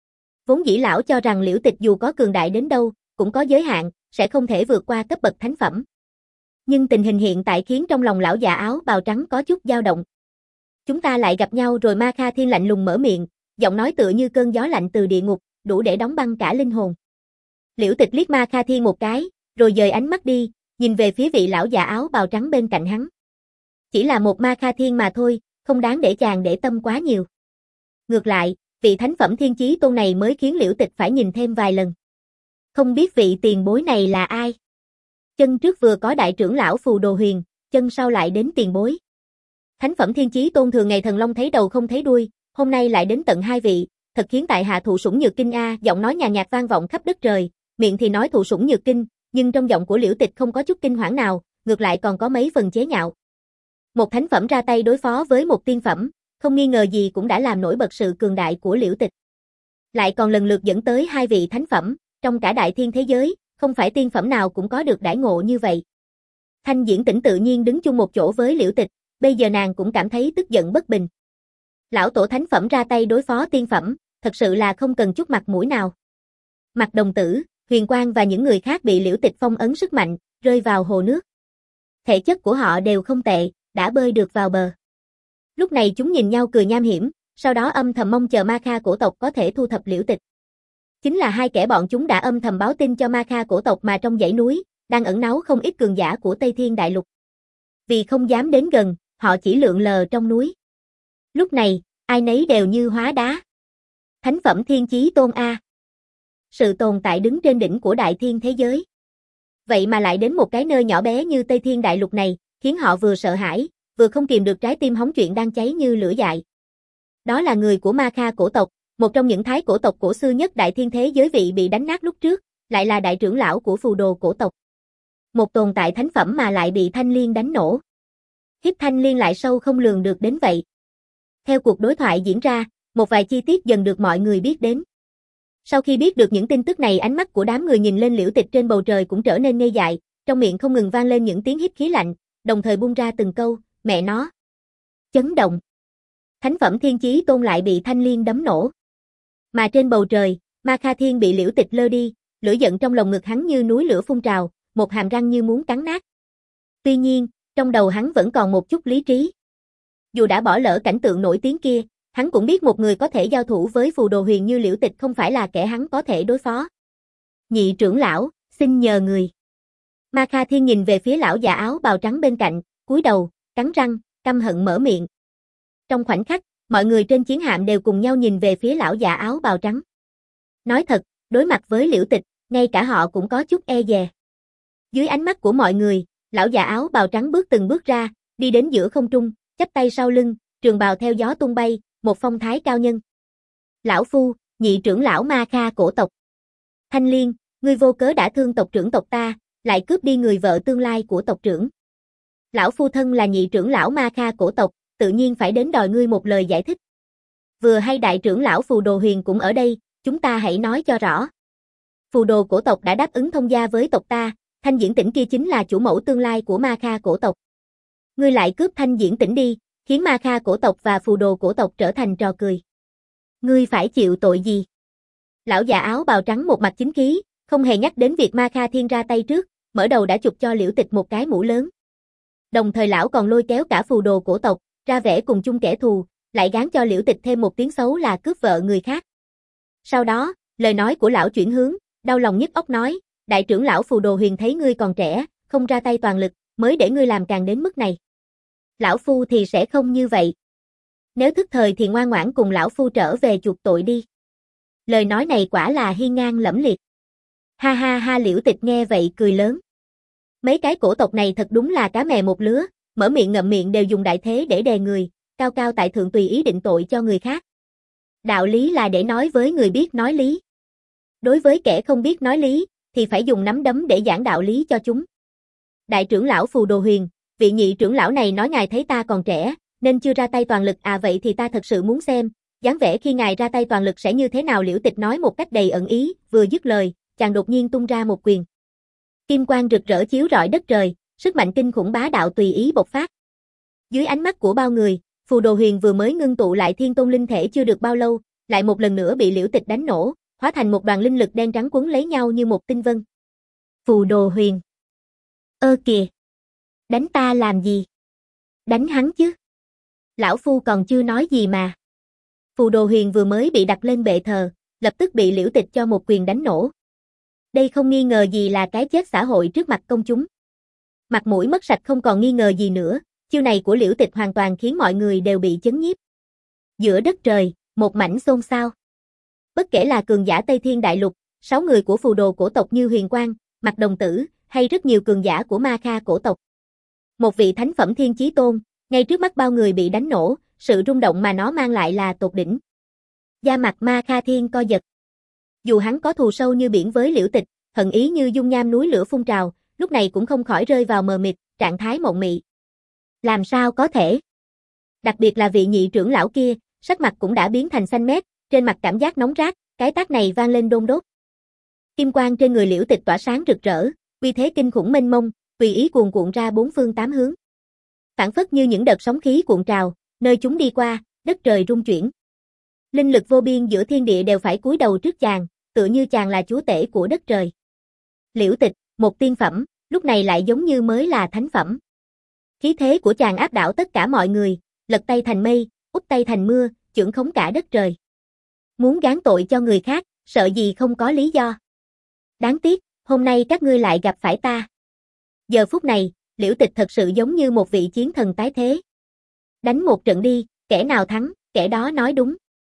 Vốn dĩ lão cho rằng Liễu Tịch dù có cường đại đến đâu, cũng có giới hạn, sẽ không thể vượt qua cấp bậc thánh phẩm. Nhưng tình hình hiện tại khiến trong lòng lão già áo bào trắng có chút dao động. Chúng ta lại gặp nhau rồi. Ma Kha Thiên lạnh lùng mở miệng, giọng nói tựa như cơn gió lạnh từ địa ngục, đủ để đóng băng cả linh hồn. Liễu Tịch liếc Ma Kha Thiên một cái, rồi dời ánh mắt đi, nhìn về phía vị lão già áo bào trắng bên cạnh hắn. Chỉ là một Ma Kha Thiên mà thôi, không đáng để chàng để tâm quá nhiều. Ngược lại, vị thánh phẩm thiên chí tôn này mới khiến Liễu Tịch phải nhìn thêm vài lần. Không biết vị tiền bối này là ai? Chân trước vừa có đại trưởng lão Phù Đồ Huyền, chân sau lại đến tiền bối. Thánh phẩm thiên chí tôn thường ngày thần long thấy đầu không thấy đuôi, hôm nay lại đến tận hai vị, thật khiến tại hạ thụ sủng nhược kinh a. Giọng nói nhàn nhạt vang vọng khắp đất trời, miệng thì nói thụ sủng nhược kinh, nhưng trong giọng của Liễu Tịch không có chút kinh hoảng nào, ngược lại còn có mấy phần chế nhạo. Một thánh phẩm ra tay đối phó với một tiên phẩm, không nghi ngờ gì cũng đã làm nổi bật sự cường đại của Liễu Tịch. Lại còn lần lượt dẫn tới hai vị thánh phẩm, trong cả đại thiên thế giới, không phải tiên phẩm nào cũng có được đãi ngộ như vậy. Thanh Diễn Tĩnh tự nhiên đứng chung một chỗ với Liễu Tịch, bây giờ nàng cũng cảm thấy tức giận bất bình. Lão tổ thánh phẩm ra tay đối phó tiên phẩm, thật sự là không cần chút mặt mũi nào. Mặt Đồng Tử, Huyền Quang và những người khác bị Liễu Tịch phong ấn sức mạnh, rơi vào hồ nước. Thể chất của họ đều không tệ, đã bơi được vào bờ. Lúc này chúng nhìn nhau cười nham hiểm, sau đó âm thầm mong chờ Ma Kha cổ tộc có thể thu thập Liễu Tịch. Chính là hai kẻ bọn chúng đã âm thầm báo tin cho Ma Kha cổ tộc mà trong dãy núi, đang ẩn náu không ít cường giả của Tây Thiên Đại Lục. Vì không dám đến gần, họ chỉ lượn lờ trong núi. Lúc này, ai nấy đều như hóa đá. Thánh phẩm thiên chí tôn A. Sự tồn tại đứng trên đỉnh của đại thiên thế giới. Vậy mà lại đến một cái nơi nhỏ bé như Tây Thiên Đại Lục này, khiến họ vừa sợ hãi, vừa không kìm được trái tim hóng chuyện đang cháy như lửa dại. Đó là người của Ma Kha cổ tộc, một trong những thái cổ tộc cổ xưa nhất đại thiên thế giới vị bị đánh nát lúc trước, lại là đại trưởng lão của Phù Đồ cổ tộc. Một tồn tại thánh phẩm mà lại bị Thanh Liên đánh nổ. Hiếp Thanh Liên lại sâu không lường được đến vậy. Theo cuộc đối thoại diễn ra, một vài chi tiết dần được mọi người biết đến. Sau khi biết được những tin tức này, ánh mắt của đám người nhìn lên Liễu Tịch trên bầu trời cũng trở nên ngây dại, trong miệng không ngừng vang lên những tiếng hít khí lạnh, đồng thời buông ra từng câu, mẹ nó. Chấn động. Thánh phẩm thiên chí tôn lại bị Thanh Liên đấm nổ. Mà trên bầu trời, Ma Kha Thiên bị Liễu Tịch lơ đi, lửa giận trong lồng ngực hắn như núi lửa phun trào, một hàm răng như muốn cắn nát. Tuy nhiên, trong đầu hắn vẫn còn một chút lý trí. Dù đã bỏ lỡ cảnh tượng nổi tiếng kia, hắn cũng biết một người có thể giao thủ với Phù Đồ Huyền như Liễu Tịch không phải là kẻ hắn có thể đối phó. Nhị trưởng lão, xin nhờ người. Ma Kha Thiên nhìn về phía lão già áo bào trắng bên cạnh, cúi đầu, cắn răng, căm hận mở miệng. Trong khoảnh khắc, mọi người trên chiến hạm đều cùng nhau nhìn về phía lão già áo bào trắng. Nói thật, đối mặt với Liễu Tịch, ngay cả họ cũng có chút e dè. Dưới ánh mắt của mọi người, lão già áo bào trắng bước từng bước ra, đi đến giữa không trung, chắp tay sau lưng, trường bào theo gió tung bay, một phong thái cao nhân. Lão phu, nhị trưởng lão Ma Kha cổ tộc. Thanh Liên, ngươi vô cớ đã thương tộc trưởng tộc ta, lại cướp đi người vợ tương lai của tộc trưởng. Lão phu thân là nhị trưởng lão Ma Kha cổ tộc, tự nhiên phải đến đòi ngươi một lời giải thích. Vừa hay đại trưởng lão Phù Đồ Huyền cũng ở đây, chúng ta hãy nói cho rõ. Phù Đồ cổ tộc đã đáp ứng thông gia với tộc ta, Thanh Diễn Tĩnh kia chính là chủ mẫu tương lai của Ma Kha cổ tộc. Ngươi lại cướp Thanh Diễn Tĩnh đi, khiến Ma Kha cổ tộc và Phù Đồ cổ tộc trở thành trò cười. Ngươi phải chịu tội gì? Lão già áo bào trắng một mặt chính khí, không hề nhắc đến việc Ma Kha Thiên ra tay trước, mở đầu đã chụp cho Liễu Tịch một cái mũ lớn. Đồng thời lão còn lôi kéo cả Phù Đồ cổ tộc, ra vẻ cùng chung kẻ thù, lại gán cho Liễu Tịch thêm một tiếng xấu là cướp vợ người khác. Sau đó, lời nói của lão chuyển hướng, đau lòng nhức óc nói, đại trưởng lão Phù Đồ Huyền thấy ngươi còn trẻ, không ra tay toàn lực, mới để ngươi làm càng đến mức này. Lão Phu thì sẽ không như vậy. Nếu thức thời thì ngoan ngoãn cùng Lão Phu trở về chuộc tội đi. Lời nói này quả là hiên ngang lẫm liệt. Ha ha ha, Liễu Tịch nghe vậy cười lớn. Mấy cái cổ tộc này thật đúng là cá mè một lứa, mở miệng ngậm miệng đều dùng đại thế để đè người, cao cao tại thượng tùy ý định tội cho người khác. Đạo lý là để nói với người biết nói lý. Đối với kẻ không biết nói lý, thì phải dùng nắm đấm để giảng đạo lý cho chúng. Đại trưởng lão Phù Đồ Huyền, vị nhị trưởng lão này nói ngài thấy ta còn trẻ, nên chưa ra tay toàn lực, à vậy thì ta thật sự muốn xem, dáng vẻ khi ngài ra tay toàn lực sẽ như thế nào. Liễu Tịch nói một cách đầy ẩn ý, vừa dứt lời, chàng đột nhiên tung ra một quyền. Kim quang rực rỡ chiếu rọi đất trời, sức mạnh kinh khủng bá đạo tùy ý bộc phát. Dưới ánh mắt của bao người, Phù Đồ Huyền vừa mới ngưng tụ lại thiên tôn linh thể chưa được bao lâu, lại một lần nữa bị Liễu Tịch đánh nổ, hóa thành một đoàn linh lực đen trắng quấn lấy nhau như một tinh vân. Phù Đồ Huyền. Ơ kìa. Đánh ta làm gì? Đánh hắn chứ. Lão Phu còn chưa nói gì mà. Phù Đồ Huyền vừa mới bị đặt lên bệ thờ, lập tức bị Liễu Tịch cho một quyền đánh nổ. Đây không nghi ngờ gì là cái chết xã hội trước mặt công chúng. Mặt mũi mất sạch không còn nghi ngờ gì nữa, chiêu này của Liễu Tịch hoàn toàn khiến mọi người đều bị chấn nhiếp. Giữa đất trời, một mảnh xôn xao. Bất kể là cường giả Tây Thiên Đại Lục, sáu người của phù đồ cổ tộc như Huyền Quang, Mạc Đồng Tử, hay rất nhiều cường giả của Ma Kha cổ tộc. Một vị thánh phẩm thiên chí tôn, ngay trước mắt bao người bị đánh nổ, sự rung động mà nó mang lại là tột đỉnh. Da mặt Ma Kha Thiên co giật. Dù hắn có thù sâu như biển với Liễu Tịch, hận ý như dung nham núi lửa phun trào, lúc này cũng không khỏi rơi vào mờ mịt, trạng thái mộng mị. Làm sao có thể? Đặc biệt là vị nhị trưởng lão kia, sắc mặt cũng đã biến thành xanh mét, trên mặt cảm giác nóng rát, cái tát này vang lên đôn đốt. Kim quang trên người Liễu Tịch tỏa sáng rực rỡ, uy thế kinh khủng mênh mông, tùy ý cuồn cuộn ra bốn phương tám hướng. Phản phất như những đợt sóng khí cuộn trào, nơi chúng đi qua, đất trời rung chuyển. Linh lực vô biên giữa thiên địa đều phải cúi đầu trước chàng, tựa như chàng là chúa tể của đất trời. Liễu Tịch, một tiên phẩm, lúc này lại giống như mới là thánh phẩm. Khí thế của chàng áp đảo tất cả mọi người, lật tay thành mây, úp tay thành mưa, chưởng khống cả đất trời. Muốn gán tội cho người khác, sợ gì không có lý do. Đáng tiếc, hôm nay các ngươi lại gặp phải ta. Giờ phút này, Liễu Tịch thật sự giống như một vị chiến thần tái thế. Đánh một trận đi, kẻ nào thắng, kẻ đó nói đúng.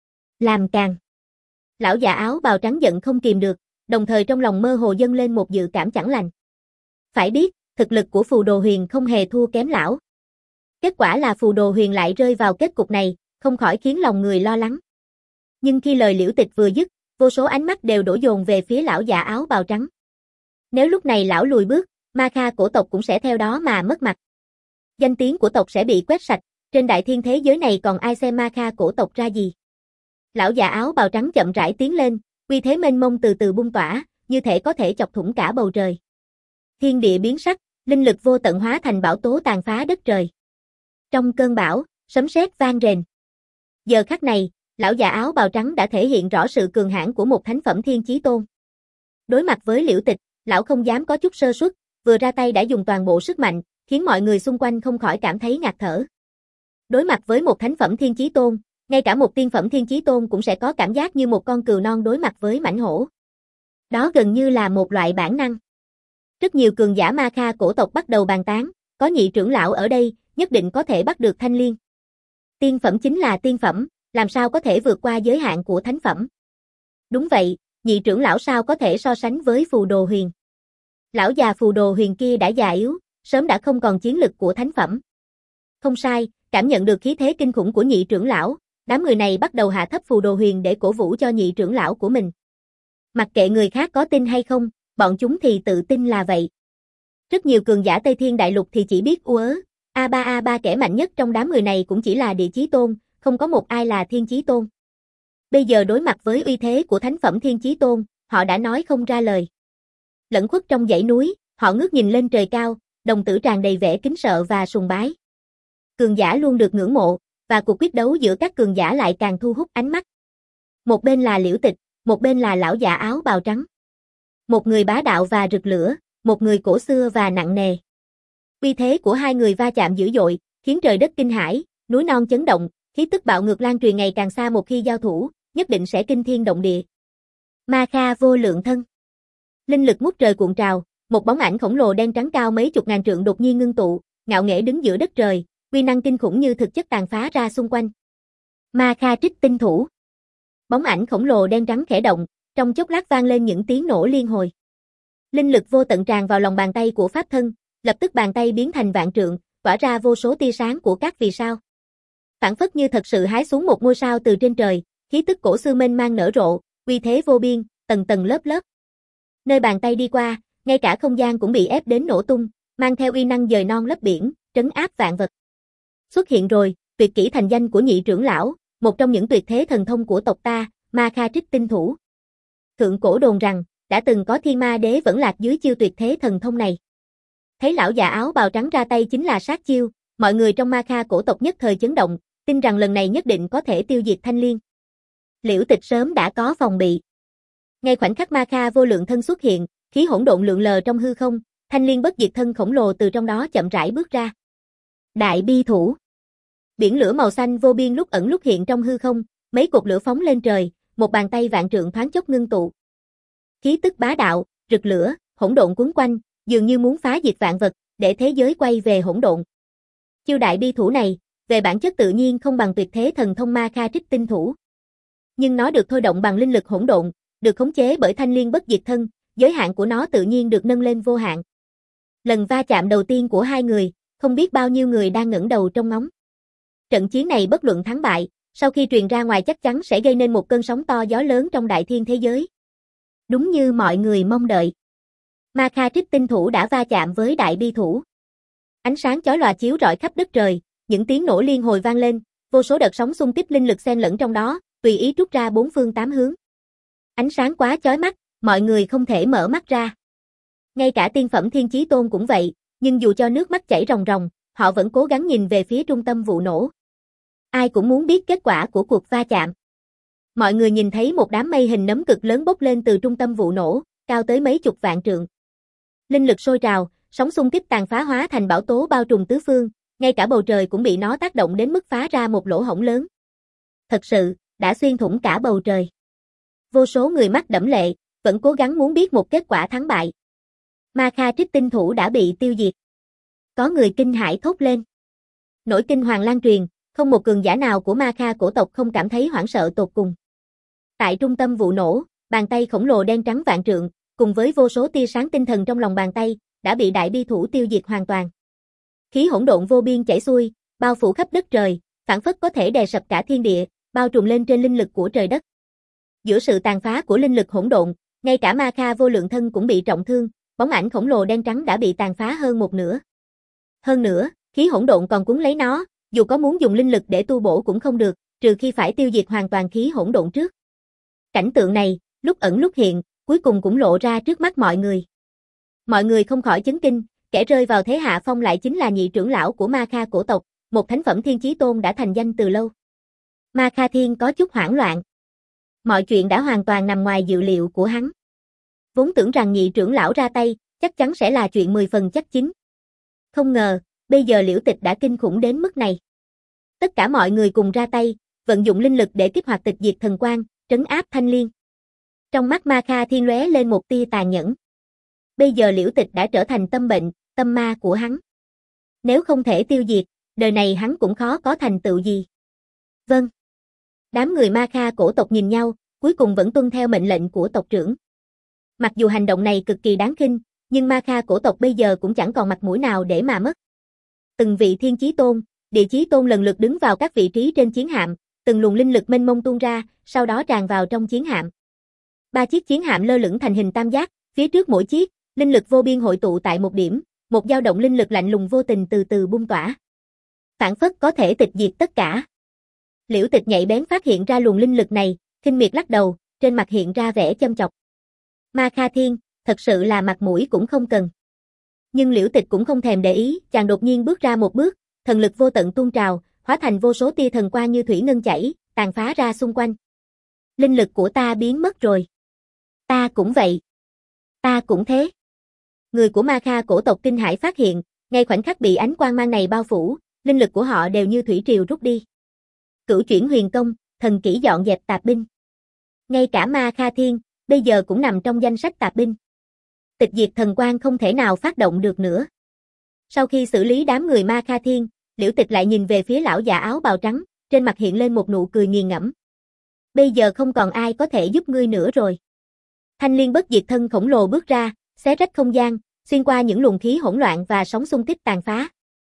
Làm càng. Lão già áo bào trắng giận không kìm được, đồng thời trong lòng mơ hồ dâng lên một dự cảm chẳng lành. Phải biết, thực lực của Phù Đồ Huyền không hề thua kém lão. Kết quả là Phù Đồ Huyền lại rơi vào kết cục này, không khỏi khiến lòng người lo lắng. Nhưng khi lời Liễu Tịch vừa dứt, vô số ánh mắt đều đổ dồn về phía lão già áo bào trắng. Nếu lúc này lão lùi bước, Ma Kha cổ tộc cũng sẽ theo đó mà mất mặt. Danh tiếng của tộc sẽ bị quét sạch, trên đại thiên thế giới này còn ai xem Ma Kha cổ tộc ra gì. Lão già áo bào trắng chậm rãi tiến lên, uy thế mênh mông từ từ bung tỏa, như thể có thể chọc thủng cả bầu trời. Thiên địa biến sắc, linh lực vô tận hóa thành bão tố tàn phá đất trời. Trong cơn bão, sấm sét vang rền. Giờ khắc này, lão già áo bào trắng đã thể hiện rõ sự cường hãn của một thánh phẩm thiên chí tôn. Đối mặt với Liễu Tịch, lão không dám có chút sơ suất, vừa ra tay đã dùng toàn bộ sức mạnh, khiến mọi người xung quanh không khỏi cảm thấy ngạt thở. Đối mặt với một thánh phẩm thiên chí tôn, ngay cả một tiên phẩm thiên chí tôn cũng sẽ có cảm giác như một con cừu non đối mặt với mãnh hổ. Đó gần như là một loại bản năng. Rất nhiều cường giả Ma Kha cổ tộc bắt đầu bàn tán, có nhị trưởng lão ở đây, nhất định có thể bắt được Thanh Liên. Tiên phẩm chính là tiên phẩm, làm sao có thể vượt qua giới hạn của thánh phẩm? Đúng vậy, nhị trưởng lão sao có thể so sánh với Phù Đồ Huyền? Lão già Phù Đồ Huyền kia đã già yếu, sớm đã không còn chiến lực của thánh phẩm. Không sai, cảm nhận được khí thế kinh khủng của nhị trưởng lão, đám người này bắt đầu hạ thấp Phù Đồ Huyền để cổ vũ cho nhị trưởng lão của mình. Mặc kệ người khác có tin hay không, bọn chúng thì tự tin là vậy. Rất nhiều cường giả Tây Thiên Đại Lục thì chỉ biết u ớ, a ba a ba kẻ mạnh nhất trong đám người này cũng chỉ là địa chí tôn, không có một ai là thiên chí tôn. Bây giờ đối mặt với uy thế của thánh phẩm thiên chí tôn, họ đã nói không ra lời. Lẫn khuất trong dãy núi, họ ngước nhìn lên trời cao, đồng tử tràn đầy vẻ kính sợ và sùng bái. Cường giả luôn được ngưỡng mộ, và cuộc quyết đấu giữa các cường giả lại càng thu hút ánh mắt. Một bên là Liễu Tịch, một bên là lão già áo bào trắng. Một người bá đạo và rực lửa, một người cổ xưa và nặng nề. Uy thế của hai người va chạm dữ dội, khiến trời đất kinh hãi, núi non chấn động, khí tức bạo ngược lan truyền ngày càng xa, một khi giao thủ, nhất định sẽ kinh thiên động địa. Ma Kha vô lượng thân. Linh lực ngút trời cuộn trào, một bóng ảnh khổng lồ đen trắng cao mấy chục ngàn trượng đột nhiên ngưng tụ, ngạo nghễ đứng giữa đất trời, uy năng kinh khủng như thực chất tàn phá ra xung quanh. Ma Kha Trích Tinh Thủ. Bóng ảnh khổng lồ đen trắng khẽ động, trong chốc lát vang lên những tiếng nổ liên hồi. Linh lực vô tận tràn vào lòng bàn tay của pháp thân, lập tức bàn tay biến thành vạn trượng, tỏa ra vô số tia sáng của các vì sao. Phảng phất như thật sự hái xuống một ngôi sao từ trên trời, khí tức cổ xưa mênh mang nở rộ, uy thế vô biên, tầng tầng lớp lớp. Nơi bàn tay đi qua, ngay cả không gian cũng bị ép đến nổ tung, mang theo uy năng dời non lấp biển, trấn áp vạn vật. Xuất hiện rồi, tuyệt kỹ thành danh của nhị trưởng lão, một trong những tuyệt thế thần thông của tộc ta, Ma Kha Trích Tinh Thủ. Thượng cổ đồn rằng, đã từng có thiên ma đế vẫn lạc dưới chiêu tuyệt thế thần thông này. Thấy lão già áo bào trắng ra tay chính là sát chiêu, mọi người trong Ma Kha cổ tộc nhất thời chấn động, tin rằng lần này nhất định có thể tiêu diệt Thanh Liên. Liễu Tịch sớm đã có phòng bị. Ngay khoảnh khắc Ma Kha vô lượng thân xuất hiện, khí hỗn độn lượn lờ trong hư không, Thanh Liên bất diệt thân khổng lồ từ trong đó chậm rãi bước ra. Đại bi thủ. Biển lửa màu xanh vô biên lúc ẩn lúc hiện trong hư không, mấy cột lửa phóng lên trời, một bàn tay vạn trượng thoáng chốc ngưng tụ. Khí tức bá đạo, rực lửa, hỗn độn cuốn quanh, dường như muốn phá diệt vạn vật, để thế giới quay về hỗn độn. Chiêu đại bi thủ này, về bản chất tự nhiên không bằng tuyệt thế thần thông Ma Kha Trích Tinh Thủ. Nhưng nó được thôi động bằng linh lực hỗn độn, được khống chế bởi Thanh Liên bất diệt thân, giới hạn của nó tự nhiên được nâng lên vô hạn. Lần va chạm đầu tiên của hai người, không biết bao nhiêu người đang ngẩng đầu trông ngóng. Trận chiến này bất luận thắng bại, sau khi truyền ra ngoài chắc chắn sẽ gây nên một cơn sóng to gió lớn trong đại thiên thế giới. Đúng như mọi người mong đợi. Ma Kha Trích Tinh Thủ đã va chạm với đại bi thủ. Ánh sáng chói lòa chiếu rọi khắp đất trời, những tiếng nổ liên hồi vang lên, vô số đợt sóng xung kích linh lực xen lẫn trong đó, tùy ý trút ra bốn phương tám hướng. Ánh sáng quá chói mắt, mọi người không thể mở mắt ra. Ngay cả tiên phẩm Thiên Chí Tôn cũng vậy, nhưng dù cho nước mắt chảy ròng ròng, họ vẫn cố gắng nhìn về phía trung tâm vụ nổ. Ai cũng muốn biết kết quả của cuộc va chạm. Mọi người nhìn thấy một đám mây hình nấm cực lớn bốc lên từ trung tâm vụ nổ, cao tới mấy chục vạn trượng. Linh lực sôi trào, sóng xung kích tàn phá hóa thành bão tố bao trùm tứ phương, ngay cả bầu trời cũng bị nó tác động đến mức phá ra một lỗ hổng lớn. Thật sự, đã xuyên thủng cả bầu trời. Vô số người mắt đẫm lệ, vẫn cố gắng muốn biết một kết quả thắng bại. Ma Kha Trích Tinh Thủ đã bị tiêu diệt. Có người kinh hãi thốt lên. Nỗi kinh hoàng lan truyền, không một cường giả nào của Ma Kha cổ tộc không cảm thấy hoảng sợ tột cùng. Tại trung tâm vụ nổ, bàn tay khổng lồ đen trắng vạn trượng, cùng với vô số tia sáng tinh thần trong lòng bàn tay, đã bị đại bi thủ tiêu diệt hoàn toàn. Khí hỗn độn vô biên chảy xuôi, bao phủ khắp đất trời, phảng phất có thể đè sập cả thiên địa, bao trùm lên trên linh lực của trời đất. Giữa sự tàn phá của linh lực hỗn độn, ngay cả Ma Kha vô lượng thân cũng bị trọng thương, bóng ảnh khổng lồ đen trắng đã bị tàn phá hơn một nửa. Hơn nữa, khí hỗn độn còn cuốn lấy nó, dù có muốn dùng linh lực để tu bổ cũng không được, trừ khi phải tiêu diệt hoàn toàn khí hỗn độn trước. Cảnh tượng này, lúc ẩn lúc hiện, cuối cùng cũng lộ ra trước mắt mọi người. Mọi người không khỏi chấn kinh, kẻ rơi vào thế hạ phong lại chính là nhị trưởng lão của Ma Kha cổ tộc, một thánh phẩm Thiên Chí Tôn đã thành danh từ lâu. Ma Kha Thiên có chút hoảng loạn. Mọi chuyện đã hoàn toàn nằm ngoài dự liệu của hắn. Vốn tưởng rằng nhị trưởng lão ra tay, chắc chắn sẽ là chuyện mười phần chắc chín. Không ngờ, bây giờ Liễu Tịch đã kinh khủng đến mức này. Tất cả mọi người cùng ra tay, vận dụng linh lực để kích hoạt tịch diệt thần quang, trấn áp Thanh Liên. Trong mắt Ma Kha Thiên lóe lên một tia tàn nhẫn. Bây giờ Liễu Tịch đã trở thành tâm bệnh, tâm ma của hắn. Nếu không thể tiêu diệt, đời này hắn cũng khó có thành tựu gì. Vâng. Đám người Ma Kha cổ tộc nhìn nhau, cuối cùng vẫn tuân theo mệnh lệnh của tộc trưởng. Mặc dù hành động này cực kỳ đáng khinh, nhưng Ma Kha cổ tộc bây giờ cũng chẳng còn mặt mũi nào để mà mất. Từng vị Thiên Chí Tôn, Địa Chí Tôn lần lượt đứng vào các vị trí trên chiến hạm, từng luồng linh lực mênh mông tuôn ra, sau đó tràn vào trong chiến hạm. Ba chiếc chiến hạm lơ lửng thành hình tam giác, phía trước mỗi chiếc, linh lực vô biên hội tụ tại một điểm, một dao động linh lực lạnh lùng vô tình từ từ bung tỏa. Phản phất có thể tịch diệt tất cả. Liễu Tịch nhạy bén phát hiện ra luồng linh lực này, khinh miệt lắc đầu, trên mặt hiện ra vẻ châm chọc. Ma Kha Thiên, thật sự là mặt mũi cũng không cần. Nhưng Liễu Tịch cũng không thèm để ý, chàng đột nhiên bước ra một bước, thần lực vô tận tuôn trào, hóa thành vô số tia thần quang như thủy ngân chảy, tàn phá ra xung quanh. Linh lực của ta biến mất rồi. Ta cũng vậy. Ta cũng thế. Người của Ma Kha cổ tộc kinh hãi phát hiện, ngay khoảnh khắc bị ánh quang mang này bao phủ, linh lực của họ đều như thủy triều rút đi. Cửu chuyển huyền công, thần kỹ dọn dẹp tạp binh. Ngay cả Ma Kha Thiên, bây giờ cũng nằm trong danh sách tạp binh. Tịch diệt thần quang không thể nào phát động được nữa. Sau khi xử lý đám người Ma Kha Thiên, Liễu Tịch lại nhìn về phía lão già áo bào trắng, trên mặt hiện lên một nụ cười nghiền ngẫm. Bây giờ không còn ai có thể giúp ngươi nữa rồi. Thanh liên bất diệt thân khổng lồ bước ra, xé rách không gian, xuyên qua những luồng khí hỗn loạn và sóng xung kích tàn phá.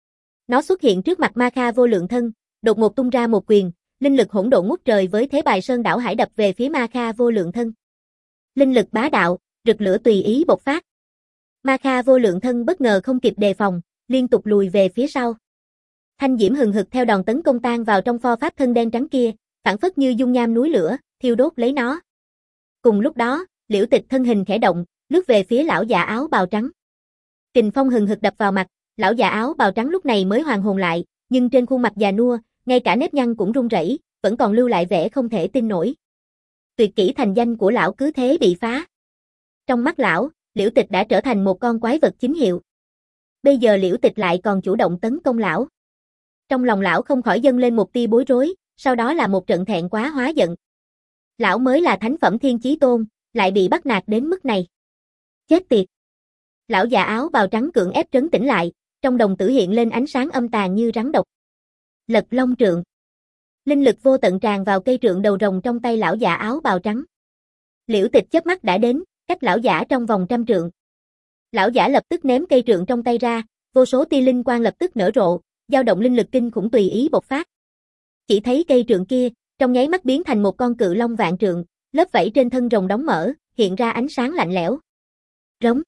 Nó xuất hiện trước mặt Ma Kha vô lượng thân, đột ngột tung ra một quyền, linh lực hỗn độn ngút trời với thế bài sơn đảo hải đập về phía Ma Kha vô lượng thân. Linh lực bá đạo, rực lửa tùy ý bộc phát. Ma Kha vô lượng thân bất ngờ không kịp đề phòng, liên tục lùi về phía sau. Thanh diễm hừng hực theo đòn tấn công tan vào trong pho pháp thân đen trắng kia, phảng phất như dung nham núi lửa, thiêu đốt lấy nó. Cùng lúc đó, Liễu Tịch thân hình khẽ động, lướt về phía lão già áo bào trắng. Kình phong hừng hực đập vào mặt, lão già áo bào trắng lúc này mới hoàn hồn lại, nhưng trên khuôn mặt già nua, ngay cả nếp nhăn cũng run rẩy, vẫn còn lưu lại vẻ không thể tin nổi. Tuyệt kỹ thành danh của lão cứ thế bị phá. Trong mắt lão, Liễu Tịch đã trở thành một con quái vật chính hiệu. Bây giờ Liễu Tịch lại còn chủ động tấn công lão. Trong lòng lão không khỏi dâng lên một tia bối rối, sau đó là một trận thẹn quá hóa giận. Lão mới là thánh phẩm thiên chí tôn, lại bị bắt nạt đến mức này. Chết tiệt! Lão già áo bào trắng cưỡng ép trấn tĩnh lại, trong đồng tử hiện lên ánh sáng âm tàn như rắn độc. Lật long trượng. Linh lực vô tận tràn vào cây trượng đầu rồng trong tay lão già áo bào trắng. Liễu Tịch chớp mắt đã đến, cách lão giả trong vòng trăm trượng. Lão giả lập tức ném cây trượng trong tay ra, vô số tia linh quang lập tức nở rộ, dao động linh lực kinh khủng tùy ý bộc phát. Chỉ thấy cây trượng kia, trong nháy mắt biến thành một con cự long vạn trượng, lớp vảy trên thân rồng đóng mở, hiện ra ánh sáng lạnh lẽo. Rống.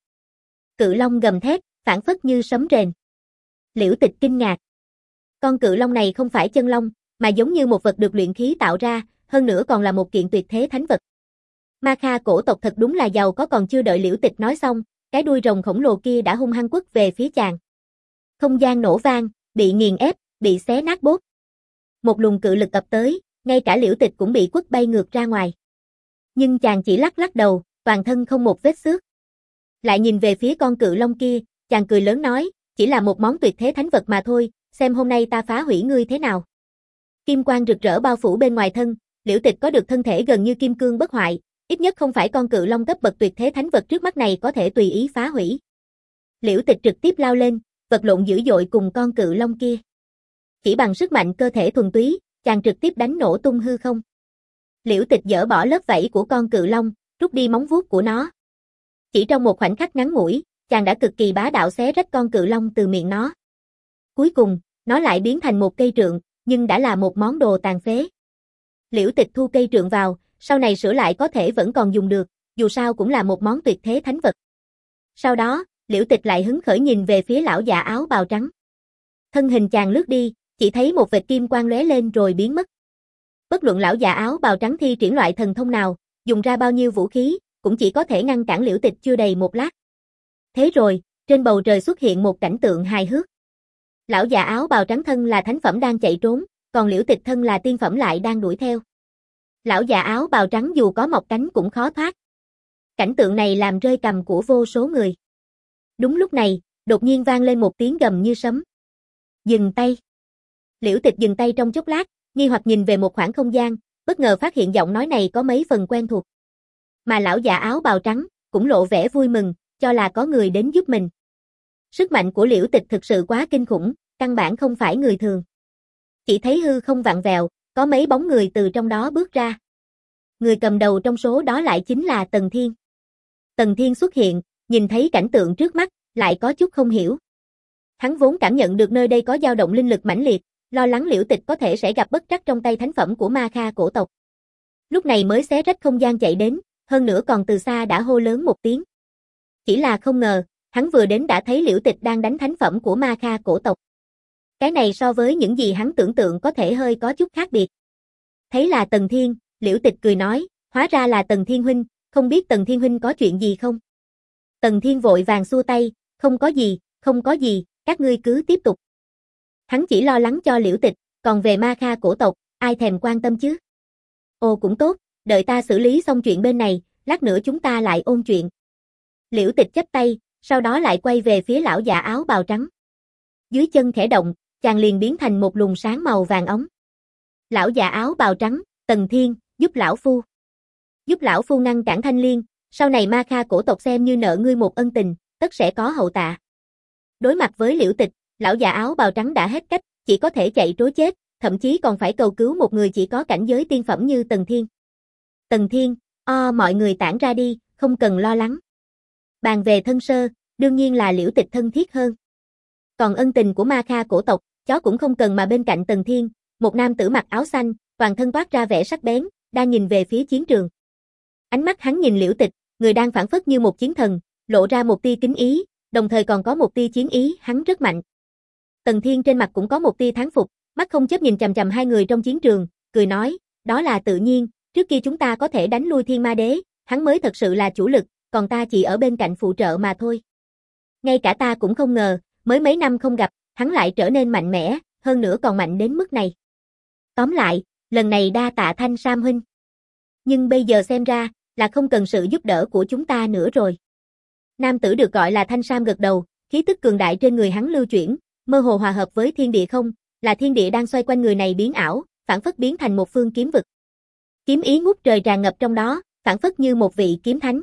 Cự long gầm thét, phảng phất như sấm rền. Liễu Tịch kinh ngạc. Con cự long này không phải chân long, mà giống như một vật được luyện khí tạo ra, hơn nữa còn là một kiện tuyệt thế thánh vật. Ma Kha cổ tộc thật đúng là giàu có, còn chưa đợi Liễu Tịch nói xong, cái đuôi rồng khổng lồ kia đã hung hăng quất về phía chàng. Không gian nổ vang, bị nghiền ép, bị xé nát bốt. Một luồng cự lực ập tới, ngay cả Liễu Tịch cũng bị quất bay ngược ra ngoài. Nhưng chàng chỉ lắc lắc đầu, toàn thân không một vết xước. Lại nhìn về phía con cự long kia, chàng cười lớn nói, chỉ là một món tuyệt thế thánh vật mà thôi, xem hôm nay ta phá hủy ngươi thế nào. Kim quang rực rỡ bao phủ bên ngoài thân, Liễu Tịch có được thân thể gần như kim cương bất hoại, ít nhất không phải con cự long cấp bậc tuyệt thế thánh vật trước mắt này có thể tùy ý phá hủy. Liễu Tịch trực tiếp lao lên, vật lộn dữ dội cùng con cự long kia. Chỉ bằng sức mạnh cơ thể thuần túy, chàng trực tiếp đánh nổ tung hư không. Liễu Tịch dỡ bỏ lớp vảy của con cự long, rút đi móng vuốt của nó. Chỉ trong một khoảnh khắc ngắn ngủi, chàng đã cực kỳ bá đạo xé rách con cự long từ miệng nó. Cuối cùng, nó lại biến thành một cây trượng, nhưng đã là một món đồ tàn phế. Liễu Tịch thu cây trượng vào, sau này sửa lại có thể vẫn còn dùng được, dù sao cũng là một món tuyệt thế thánh vật. Sau đó, Liễu Tịch lại hứng khởi nhìn về phía lão già áo bào trắng. Thân hình chàng lướt đi, chỉ thấy một vệt kim quang lóe lên rồi biến mất. Bất luận lão già áo bào trắng thi triển loại thần thông nào, dùng ra bao nhiêu vũ khí, cũng chỉ có thể ngăn cản Liễu Tịch chưa đầy một lát. Thế rồi, trên bầu trời xuất hiện một cảnh tượng hài hước. Lão già áo bào trắng thân là thánh phẩm đang chạy trốn, còn Liễu Tịch thân là tiên phẩm lại đang đuổi theo. Lão già áo bào trắng dù có mọc cánh cũng khó thoát. Cảnh tượng này làm rơi cằm của vô số người. Đúng lúc này, đột nhiên vang lên một tiếng gầm như sấm. Dừng tay. Liễu Tịch dừng tay trong chốc lát, nghi hoặc nhìn về một khoảng không gian, bất ngờ phát hiện giọng nói này có mấy phần quen thuộc. Mà lão già áo bào trắng cũng lộ vẻ vui mừng, cho là có người đến giúp mình. Sức mạnh của Liễu Tịch thực sự quá kinh khủng, căn bản không phải người thường. Chỉ thấy hư không vặn vẹo, có mấy bóng người từ trong đó bước ra. Người cầm đầu trong số đó lại chính là Tần Thiên. Tần Thiên xuất hiện, nhìn thấy cảnh tượng trước mắt, lại có chút không hiểu. Hắn vốn cảm nhận được nơi đây có dao động linh lực mãnh liệt, lo lắng Liễu Tịch có thể sẽ gặp bất trắc trong tay thánh phẩm của Ma Kha cổ tộc. Lúc này mới xé rách không gian chạy đến, hơn nữa còn từ xa đã hô lớn một tiếng. Chỉ là không ngờ, hắn vừa đến đã thấy Liễu Tịch đang đánh thánh phẩm của Ma Kha cổ tộc. Cái này so với những gì hắn tưởng tượng có thể hơi có chút khác biệt. Thấy là Tần Thiên, Liễu Tịch cười nói, hóa ra là Tần Thiên huynh, không biết Tần Thiên huynh có chuyện gì không? Tần Thiên vội vàng xua tay, không có gì, không có gì, các ngươi cứ tiếp tục. Hắn chỉ lo lắng cho Liễu Tịch, còn về Ma Kha cổ tộc, ai thèm quan tâm chứ? Ồ cũng tốt, đợi ta xử lý xong chuyện bên này, lát nữa chúng ta lại ôn chuyện. Liễu Tịch chắp tay, sau đó lại quay về phía lão già áo bào trắng. Dưới chân khẽ động, chàng liền biến thành một luồng sáng màu vàng óng. Lão già áo bào trắng, Tần Thiên, giúp lão phu. Giúp lão phu ngăn cản Thanh Liên, Sau này Ma Kha cổ tộc xem như nợ ngươi một ân tình, tất sẽ có hậu tạ. Đối mặt với Liễu Tịch, lão già áo bào trắng đã hết cách, chỉ có thể chạy trối chết, thậm chí còn phải cầu cứu một người chỉ có cảnh giới tiên phẩm như Tần Thiên. Tần Thiên, o mọi người tản ra đi, không cần lo lắng. Bàn về thân sơ, đương nhiên là Liễu Tịch thân thiết hơn. Còn ân tình của Ma Kha cổ tộc, chó cũng không cần mà bên cạnh Tần Thiên, một nam tử mặc áo xanh, toàn thân toát ra vẻ sắc bén, đang nhìn về phía chiến trường. Ánh mắt hắn nhìn Liễu Tịch, người đang phảng phất như một chiến thần, lộ ra một tia kính ý, đồng thời còn có một tia chiến ý, hắn rất mạnh. Tần Thiên trên mặt cũng có một tia thán phục, mắt không chớp nhìn chằm chằm hai người trong chiến trường, cười nói, đó là tự nhiên, trước kia chúng ta có thể đánh lui Thiên Ma Đế, hắn mới thật sự là chủ lực, còn ta chỉ ở bên cạnh phụ trợ mà thôi. Ngay cả ta cũng không ngờ, mới mấy năm không gặp, hắn lại trở nên mạnh mẽ, hơn nữa còn mạnh đến mức này. Tóm lại, lần này đa tạ Thanh Sam huynh. Nhưng bây giờ xem ra, là không cần sự giúp đỡ của chúng ta nữa rồi. Nam tử được gọi là Thanh Sam gật đầu, khí tức cường đại trên người hắn lưu chuyển, mơ hồ hòa hợp với thiên địa không, là thiên địa đang xoay quanh người này biến ảo, phản phất biến thành một phương kiếm vực. Kiếm ý ngút trời tràn ngập trong đó, phản phất như một vị kiếm thánh.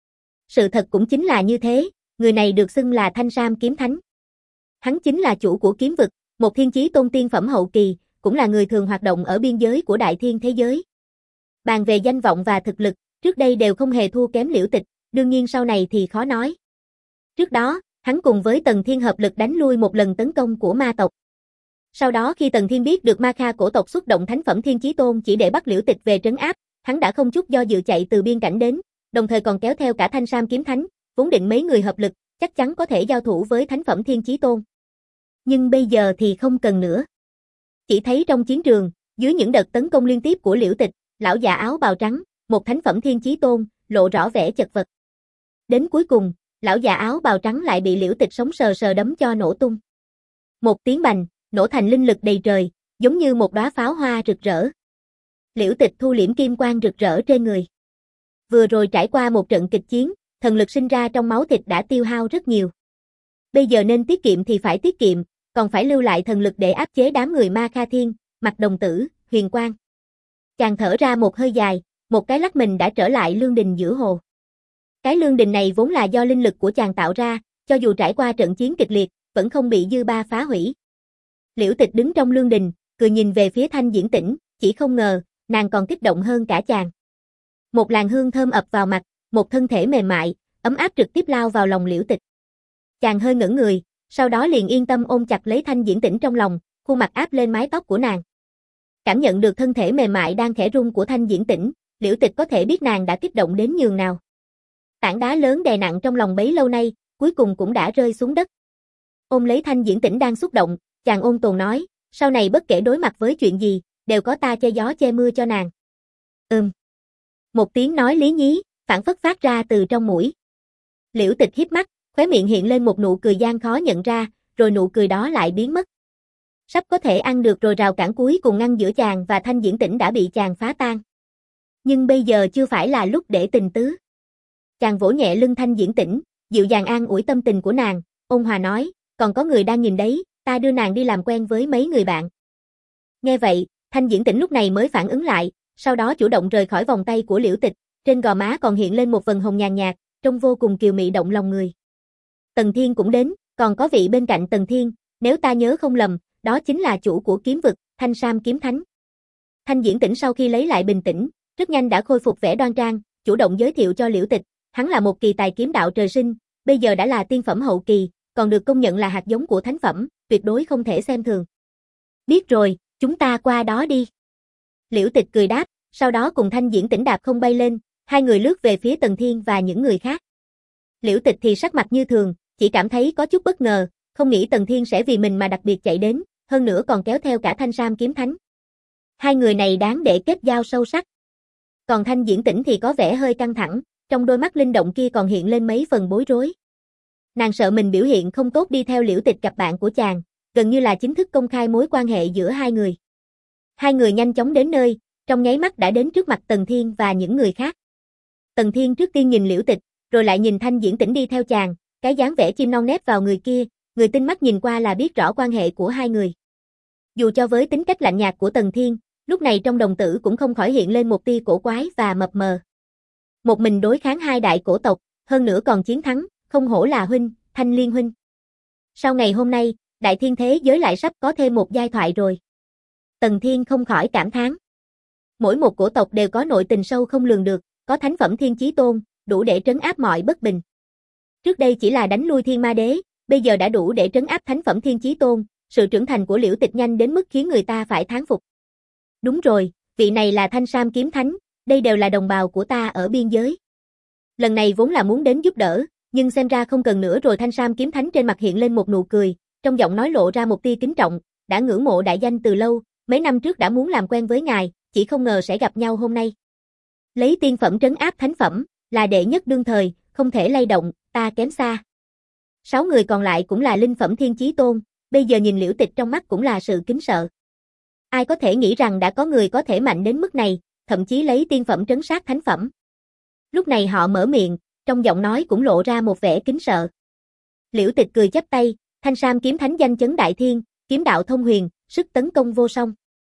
Sự thật cũng chính là như thế, người này được xưng là Thanh Sam kiếm thánh. Hắn chính là chủ của kiếm vực, một thiên chí tôn tiên phẩm hậu kỳ, cũng là người thường hoạt động ở biên giới của đại thiên thế giới. Bàn về danh vọng và thực lực, trước đây đều không hề thua kém Liễu Tịch, đương nhiên sau này thì khó nói. Trước đó, hắn cùng với Tần Thiên hợp lực đánh lui một lần tấn công của ma tộc. Sau đó khi Tần Thiên biết được Ma Kha cổ tộc xuất động thánh phẩm Thiên Chí Tôn chỉ để bắt Liễu Tịch về trấn áp, hắn đã không chút do dự chạy từ biên cảnh đến, đồng thời còn kéo theo cả Thanh Sam kiếm thánh, vốn định mấy người hợp lực, chắc chắn có thể giao thủ với thánh phẩm Thiên Chí Tôn. Nhưng bây giờ thì không cần nữa. Chỉ thấy trong chiến trường, dưới những đợt tấn công liên tiếp của Liễu Tịch, lão già áo bào trắng, một thánh phẩm Thiên Chí Tôn, lộ rõ vẻ chật vật. Đến cuối cùng, lão già áo bào trắng lại bị Liễu Tịch sống sờ sờ đấm cho nổ tung. Một tiếng bành, nổ thành linh lực đầy trời, giống như một đóa pháo hoa rực rỡ. Liễu Tịch thu liễm kim quang rực rỡ trên người. Vừa rồi trải qua một trận kịch chiến, thần lực sinh ra trong máu thịt đã tiêu hao rất nhiều. Bây giờ nên tiết kiệm thì phải tiết kiệm, còn phải lưu lại thần lực để áp chế đám người Ma Kha Thiên, Mặc Đồng Tử, Huyền Quang. Chàng thở ra một hơi dài, một cái lắc mình đã trở lại lương đình giữa hồ. Cái lương đình này vốn là do linh lực của chàng tạo ra, cho dù trải qua trận chiến kịch liệt, vẫn không bị dư ba phá hủy. Liễu Tịch đứng trong lương đình, cười nhìn về phía Thanh Diễn Tĩnh, chỉ không ngờ, nàng còn kích động hơn cả chàng. Một làn hương thơm ập vào mặt, một thân thể mềm mại, ấm áp trực tiếp lao vào lòng Liễu Tịch. Chàng hơi ngẩn người, sau đó liền yên tâm ôm chặt lấy Thanh Diễn Tĩnh trong lòng, khuôn mặt áp lên mái tóc của nàng. Cảm nhận được thân thể mềm mại đang khẽ rung của Thanh Diễn Tĩnh, Liễu Tịch có thể biết nàng đã kích động đến nhường nào. Tảng đá lớn đè nặng trong lòng bấy lâu nay, cuối cùng cũng đã rơi xuống đất. Ôm lấy Thanh Diễn Tĩnh đang xúc động, chàng ôn tồn nói, sau này bất kể đối mặt với chuyện gì, đều có ta che gió che mưa cho nàng. Ừm. Một tiếng nói lý nhí, phảng phất phát ra từ trong mũi. Liễu Tịch híp mắt, khóe miệng hiện lên một nụ cười gian khó nhận ra, rồi nụ cười đó lại biến mất. Sắp có thể ăn được rồi, rào cản cuối cùng ngăn giữa chàng và Thanh Diễn Tĩnh đã bị chàng phá tan. Nhưng bây giờ chưa phải là lúc để tình tứ. Chàng vỗ nhẹ lưng Thanh Diễn Tĩnh, dịu dàng an ủi tâm tình của nàng, ôn hòa nói, còn có người đang nhìn đấy, ta đưa nàng đi làm quen với mấy người bạn. Nghe vậy, Thanh Diễn Tĩnh lúc này mới phản ứng lại, sau đó chủ động rời khỏi vòng tay của Liễu Tịch, trên gò má còn hiện lên một vầng hồng nhàn nhạt, trông vô cùng kiều mị động lòng người. Tần Thiên cũng đến, còn có vị bên cạnh Tần Thiên, nếu ta nhớ không lầm, đó chính là chủ của kiếm vực, Thanh Sam kiếm thánh. Thanh Diễn Tĩnh sau khi lấy lại bình tĩnh, rất nhanh đã khôi phục vẻ đoan trang, chủ động giới thiệu cho Liễu Tịch, hắn là một kỳ tài kiếm đạo trời sinh, bây giờ đã là tiên phẩm hậu kỳ, còn được công nhận là hạt giống của thánh phẩm, tuyệt đối không thể xem thường. Biết rồi, chúng ta qua đó đi. Liễu Tịch cười đáp, sau đó cùng Thanh Diễn Tĩnh đạp không bay lên, hai người lướt về phía Tần Thiên và những người khác. Liễu Tịch thì sắc mặt như thường, chỉ cảm thấy có chút bất ngờ, không nghĩ Tần Thiên sẽ vì mình mà đặc biệt chạy đến, hơn nữa còn kéo theo cả Thanh Sam kiếm thánh. Hai người này đáng để kết giao sâu sắc. Còn Thanh Diễn Tĩnh thì có vẻ hơi căng thẳng, trong đôi mắt linh động kia còn hiện lên mấy phần bối rối. Nàng sợ mình biểu hiện không tốt đi theo Liễu Tịch gặp bạn của chàng, gần như là chính thức công khai mối quan hệ giữa hai người. Hai người nhanh chóng đến nơi, trong nháy mắt đã đến trước mặt Tần Thiên và những người khác. Tần Thiên trước tiên nhìn Liễu Tịch, rồi lại nhìn Thanh Diễn Tĩnh đi theo chàng, cái dáng vẻ chim non nép vào người kia, người tinh mắt nhìn qua là biết rõ quan hệ của hai người. Dù cho với tính cách lạnh nhạt của Tần Thiên, lúc này trong đồng tử cũng không khỏi hiện lên một tia cổ quái và mập mờ. Một mình đối kháng hai đại cổ tộc, hơn nữa còn chiến thắng, không hổ là huynh, Thanh Liên huynh. Sau ngày hôm nay, đại thiên thế giới lại sắp có thêm một giai thoại rồi. Tần Thiên không khỏi cảm thán. Mỗi một cổ tộc đều có nội tình sâu không lường được, có thánh phẩm Thiên Chí Tôn, đủ để trấn áp mọi bất bình. Trước đây chỉ là đánh lui Thiên Ma Đế, bây giờ đã đủ để trấn áp thánh phẩm Thiên Chí Tôn, sự trưởng thành của Liễu Tịch nhanh đến mức khiến người ta phải thán phục. Đúng rồi, vị này là Thanh Sam Kiếm Thánh, đây đều là đồng bào của ta ở biên giới. Lần này vốn là muốn đến giúp đỡ, nhưng xem ra không cần nữa rồi. Thanh Sam Kiếm Thánh trên mặt hiện lên một nụ cười, trong giọng nói lộ ra một tia kính trọng, đã ngưỡng mộ đại danh từ lâu, mấy năm trước đã muốn làm quen với ngài, chỉ không ngờ sẽ gặp nhau hôm nay. Lấy tiên phẩm trấn áp thánh phẩm, là đệ nhất đương thời, không thể lay động, ta kém xa. Sáu người còn lại cũng là linh phẩm Thiên Chí Tôn, bây giờ nhìn Liễu Tịch trong mắt cũng là sự kính sợ. Ai có thể nghĩ rằng đã có người có thể mạnh đến mức này, thậm chí lấy tiên phẩm trấn sát thánh phẩm. Lúc này họ mở miệng, trong giọng nói cũng lộ ra một vẻ kính sợ. Liễu Tịch cười chắp tay, Thanh Sam Kiếm Thánh danh chấn đại thiên, kiếm đạo thông huyền, sức tấn công vô song.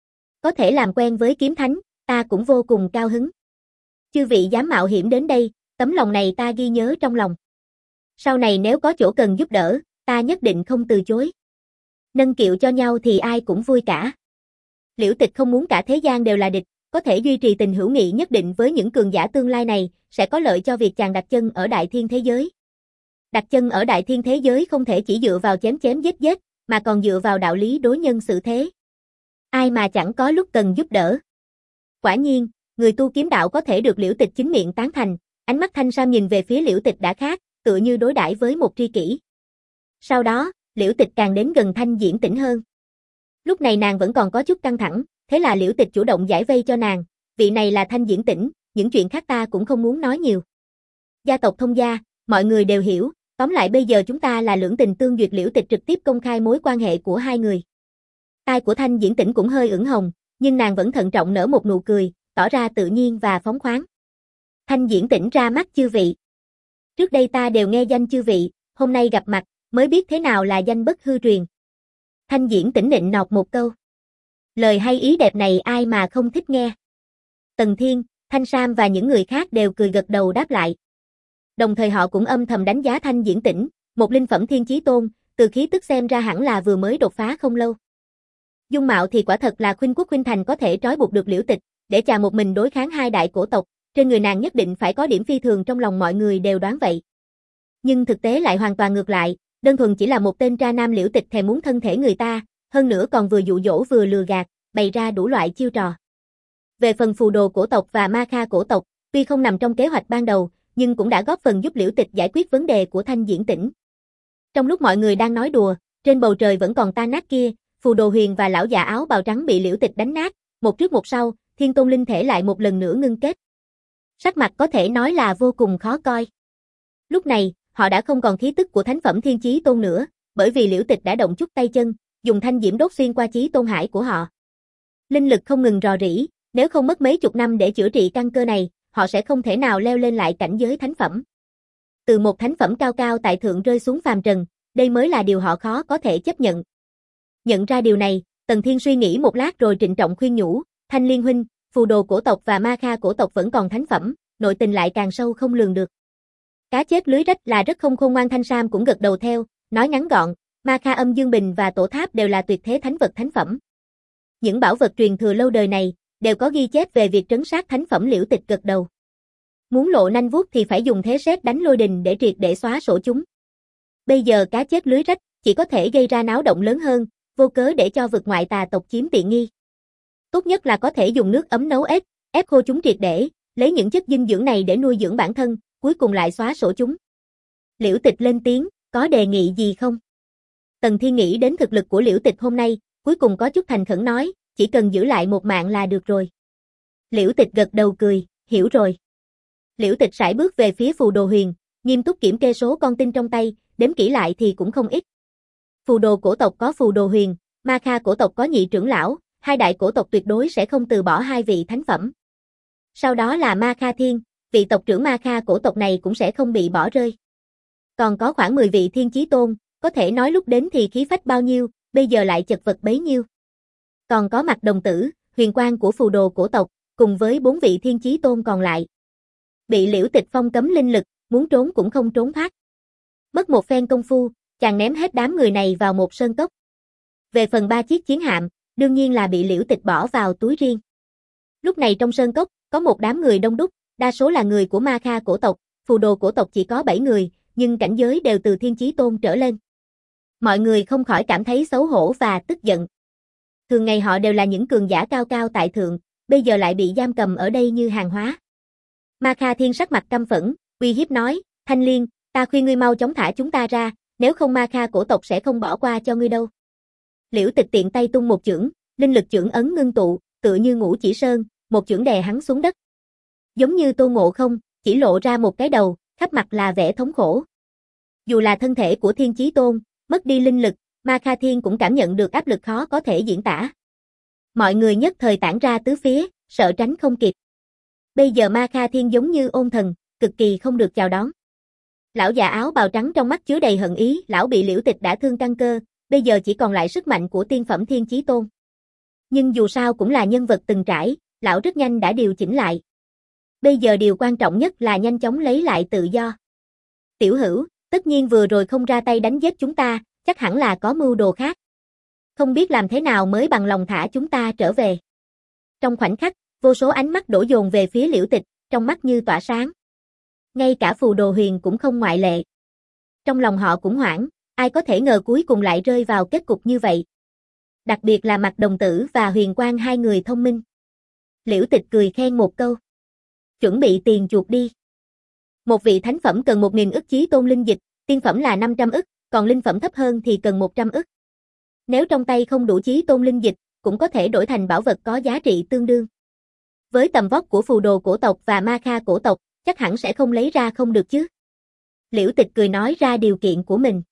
Có thể làm quen với Kiếm Thánh, ta cũng vô cùng cao hứng. Chư vị dám mạo hiểm đến đây, tấm lòng này ta ghi nhớ trong lòng. Sau này nếu có chỗ cần giúp đỡ, ta nhất định không từ chối. Nâng kiệu cho nhau thì ai cũng vui cả. Liễu Tịch không muốn cả thế gian đều là địch, có thể duy trì tình hữu nghị nhất định với những cường giả tương lai này, sẽ có lợi cho việc chàng đặt chân ở đại thiên thế giới. Đặt chân ở đại thiên thế giới không thể chỉ dựa vào chém chém giết giết, mà còn dựa vào đạo lý đối nhân xử thế. Ai mà chẳng có lúc cần giúp đỡ. Quả nhiên, người tu kiếm đạo có thể được Liễu Tịch chính miệng tán thành, ánh mắt Thanh Sam nhìn về phía Liễu Tịch đã khác, tựa như đối đãi với một tri kỷ. Sau đó, Liễu Tịch càng đến gần Thanh Diễn Tĩnh hơn. Lúc này nàng vẫn còn có chút căng thẳng, thế là Liễu Tịch chủ động giải vây cho nàng, vị này là Thanh Diễn Tĩnh, những chuyện khác ta cũng không muốn nói nhiều. Gia tộc thông gia, mọi người đều hiểu, tóm lại bây giờ chúng ta là lưỡng tình tương duyệt. Liễu Tịch trực tiếp công khai mối quan hệ của hai người. Tai của Thanh Diễn Tĩnh cũng hơi ửng hồng, nhưng nàng vẫn thận trọng nở một nụ cười, tỏ ra tự nhiên và phóng khoáng. Thanh Diễn Tĩnh ra mắt chư vị. Trước đây ta đều nghe danh chư vị, hôm nay gặp mặt, mới biết thế nào là danh bất hư truyền. Thanh Diễn Tĩnh nịnh nọt một câu. Lời hay ý đẹp này ai mà không thích nghe. Tần Thiên, Thanh Sam và những người khác đều cười gật đầu đáp lại. Đồng thời họ cũng âm thầm đánh giá Thanh Diễn Tĩnh, một linh phẩm Thiên Chí Tôn, từ khí tức xem ra hẳn là vừa mới đột phá không lâu. Dung mạo thì quả thật là khuynh quốc khuynh thành, có thể trói buộc được Liễu Tịch, để chàng một mình đối kháng hai đại cổ tộc, trên người nàng nhất định phải có điểm phi thường, trong lòng mọi người đều đoán vậy. Nhưng thực tế lại hoàn toàn ngược lại, đơn thuần chỉ là một tên tra nam. Liễu Tịch thèm muốn thân thể người ta, hơn nữa còn vừa dụ dỗ vừa lừa gạt, bày ra đủ loại chiêu trò. Về phần phù đồ cổ tộc và ma kha cổ tộc, tuy không nằm trong kế hoạch ban đầu, nhưng cũng đã góp phần giúp Liễu Tịch giải quyết vấn đề của Thanh Diễn Tĩnh. Trong lúc mọi người đang nói đùa, trên bầu trời vẫn còn tan nát kia, phù đồ huyền và lão già áo bào trắng bị Liễu Tịch đánh nát, một trước một sau, thiên tôn linh thể lại một lần nữa ngưng kết. Sắc mặt có thể nói là vô cùng khó coi. Lúc này, họ đã không còn khí tức của thánh phẩm Thiên Chí Tôn nữa, bởi vì Liễu Tịch đã động chút tay chân, dùng thanh diễm đốt xuyên qua chí tôn hải của họ. Linh lực không ngừng rò rỉ, nếu không mất mấy chục năm để chữa trị căn cơ này, họ sẽ không thể nào leo lên lại cảnh giới thánh phẩm. Từ một thánh phẩm cao cao tại thượng rơi xuống phàm trần, đây mới là điều họ khó có thể chấp nhận. Nhận ra điều này, Tần Thiên suy nghĩ một lát rồi trịnh trọng khuyên nhủ, Thanh Liên huynh, phù đồ cổ tộc và ma kha cổ tộc vẫn còn thánh phẩm, nội tình lại càng sâu không lường được. Cá chết lưới rách là rất không khôn ngoan. Thanh Sam cũng gật đầu theo, nói ngắn gọn, ma kha âm dương bình và tổ tháp đều là tuyệt thế thánh vật thánh phẩm. Những bảo vật truyền thừa lâu đời này, đều có ghi chép về việc trấn sát thánh phẩm. Liễu Tịch gật đầu. Muốn lộ nanh vuốt thì phải dùng thế sét đánh lôi đình để triệt để xóa sổ chúng. Bây giờ cá chết lưới rách, chỉ có thể gây ra náo động lớn hơn, vô cớ để cho vực ngoại tà tộc chiếm tiện nghi. Tốt nhất là có thể dùng nước ấm nấu ếch, ép khô chúng triệt để, lấy những chất dinh dưỡng này để nuôi dưỡng bản thân, cuối cùng lại xóa sổ chúng. Liễu Tịch lên tiếng, có đề nghị gì không? Tần Thiên nghĩ đến thực lực của Liễu Tịch hôm nay, cuối cùng có chút thành khẩn nói, chỉ cần giữ lại một mạng là được rồi. Liễu Tịch gật đầu cười, hiểu rồi. Liễu Tịch sải bước về phía phù đồ huyền, nghiêm túc kiểm kê số con tin trong tay, đếm kỹ lại thì cũng không ít. Phù đồ cổ tộc có phù đồ huyền, ma kha cổ tộc có nhị trưởng lão, hai đại cổ tộc tuyệt đối sẽ không từ bỏ hai vị thánh phẩm. Sau đó là ma kha thiên, vị tộc trưởng ma kha cổ tộc này cũng sẽ không bị bỏ rơi. Còn có khoảng mười vị thiên chí tôn, có thể nói lúc đến thì khí phách bao nhiêu, bây giờ lại chật vật bấy nhiêu. Còn có Mặc Đồng Tử, huyền quang của phù đồ cổ tộc, cùng với bốn vị thiên chí tôn còn lại. Bị Liễu Tịch phong cấm linh lực, muốn trốn cũng không trốn thoát. Mất một phen công phu, chàng ném hết đám người này vào một sơn cốc. Về phần ba chiếc chiến hạm, đương nhiên là bị Liễu Tịch bỏ vào túi riêng. Lúc này trong sơn cốc, có một đám người đông đúc, đa số là người của Ma Kha cổ tộc, phù đồ cổ tộc chỉ có bảy người, nhưng cảnh giới đều từ Thiên Chí Tôn trở lên. Mọi người không khỏi cảm thấy xấu hổ và tức giận. Thường ngày họ đều là những cường giả cao cao tại thượng, bây giờ lại bị giam cầm ở đây như hàng hóa. Ma Kha Thiên sắc mặt căm phẫn, uy hiếp nói, Thanh Liên, ta khuyên ngươi mau chóng thả chúng ta ra, nếu không Ma Kha cổ tộc sẽ không bỏ qua cho ngươi đâu. Liễu Tịch tiện tay tung một chưởng, linh lực chưởng ấn ngưng tụ, tựa như Ngũ Chỉ Sơn, một chưởng đè hắn xuống đất. Giống như Tô Ngộ Không, chỉ lộ ra một cái đầu, khắp mặt là vẻ thống khổ. Dù là thân thể của Thiên Chí Tôn, mất đi linh lực, Ma Kha Thiên cũng cảm nhận được áp lực khó có thể diễn tả. Mọi người nhất thời tản ra tứ phía, sợ tránh không kịp. Bây giờ Ma Kha Thiên giống như ôn thần, cực kỳ không được chào đón. Lão già áo bào trắng trong mắt chứa đầy hận ý, lão bị Liễu Tịch đã thương căn cơ, bây giờ chỉ còn lại sức mạnh của tiên phẩm Thiên Chí Tôn. Nhưng dù sao cũng là nhân vật từng trải, lão rất nhanh đã điều chỉnh lại. Bây giờ điều quan trọng nhất là nhanh chóng lấy lại tự do. Tiểu Hữu, tất nhiên vừa rồi không ra tay đánh giết chúng ta, chắc hẳn là có mưu đồ khác. Không biết làm thế nào mới bằng lòng thả chúng ta trở về. Trong khoảnh khắc, vô số ánh mắt đổ dồn về phía Liễu Tịch, trong mắt như tỏa sáng. Ngay cả Phù Đồ Huyền cũng không ngoại lệ. Trong lòng họ cũng hoảng, ai có thể ngờ cuối cùng lại rơi vào kết cục như vậy. Đặc biệt là Mạc Đồng Tử và Huyền Quang hai người thông minh. Liễu Tịch cười khen một câu. Chuẩn bị tiền chuộc đi. Một vị thánh phẩm cần một nghìn ức chí tôn linh dịch, tiên phẩm là năm trăm ức, còn linh phẩm thấp hơn thì cần một trăm ức. Nếu trong tay không đủ chí tôn linh dịch, cũng có thể đổi thành bảo vật có giá trị tương đương. Với tầm vóc của phù đồ cổ tộc và Ma Kha cổ tộc, chắc hẳn sẽ không lấy ra không được chứ. Liễu Tịch cười nói ra điều kiện của mình.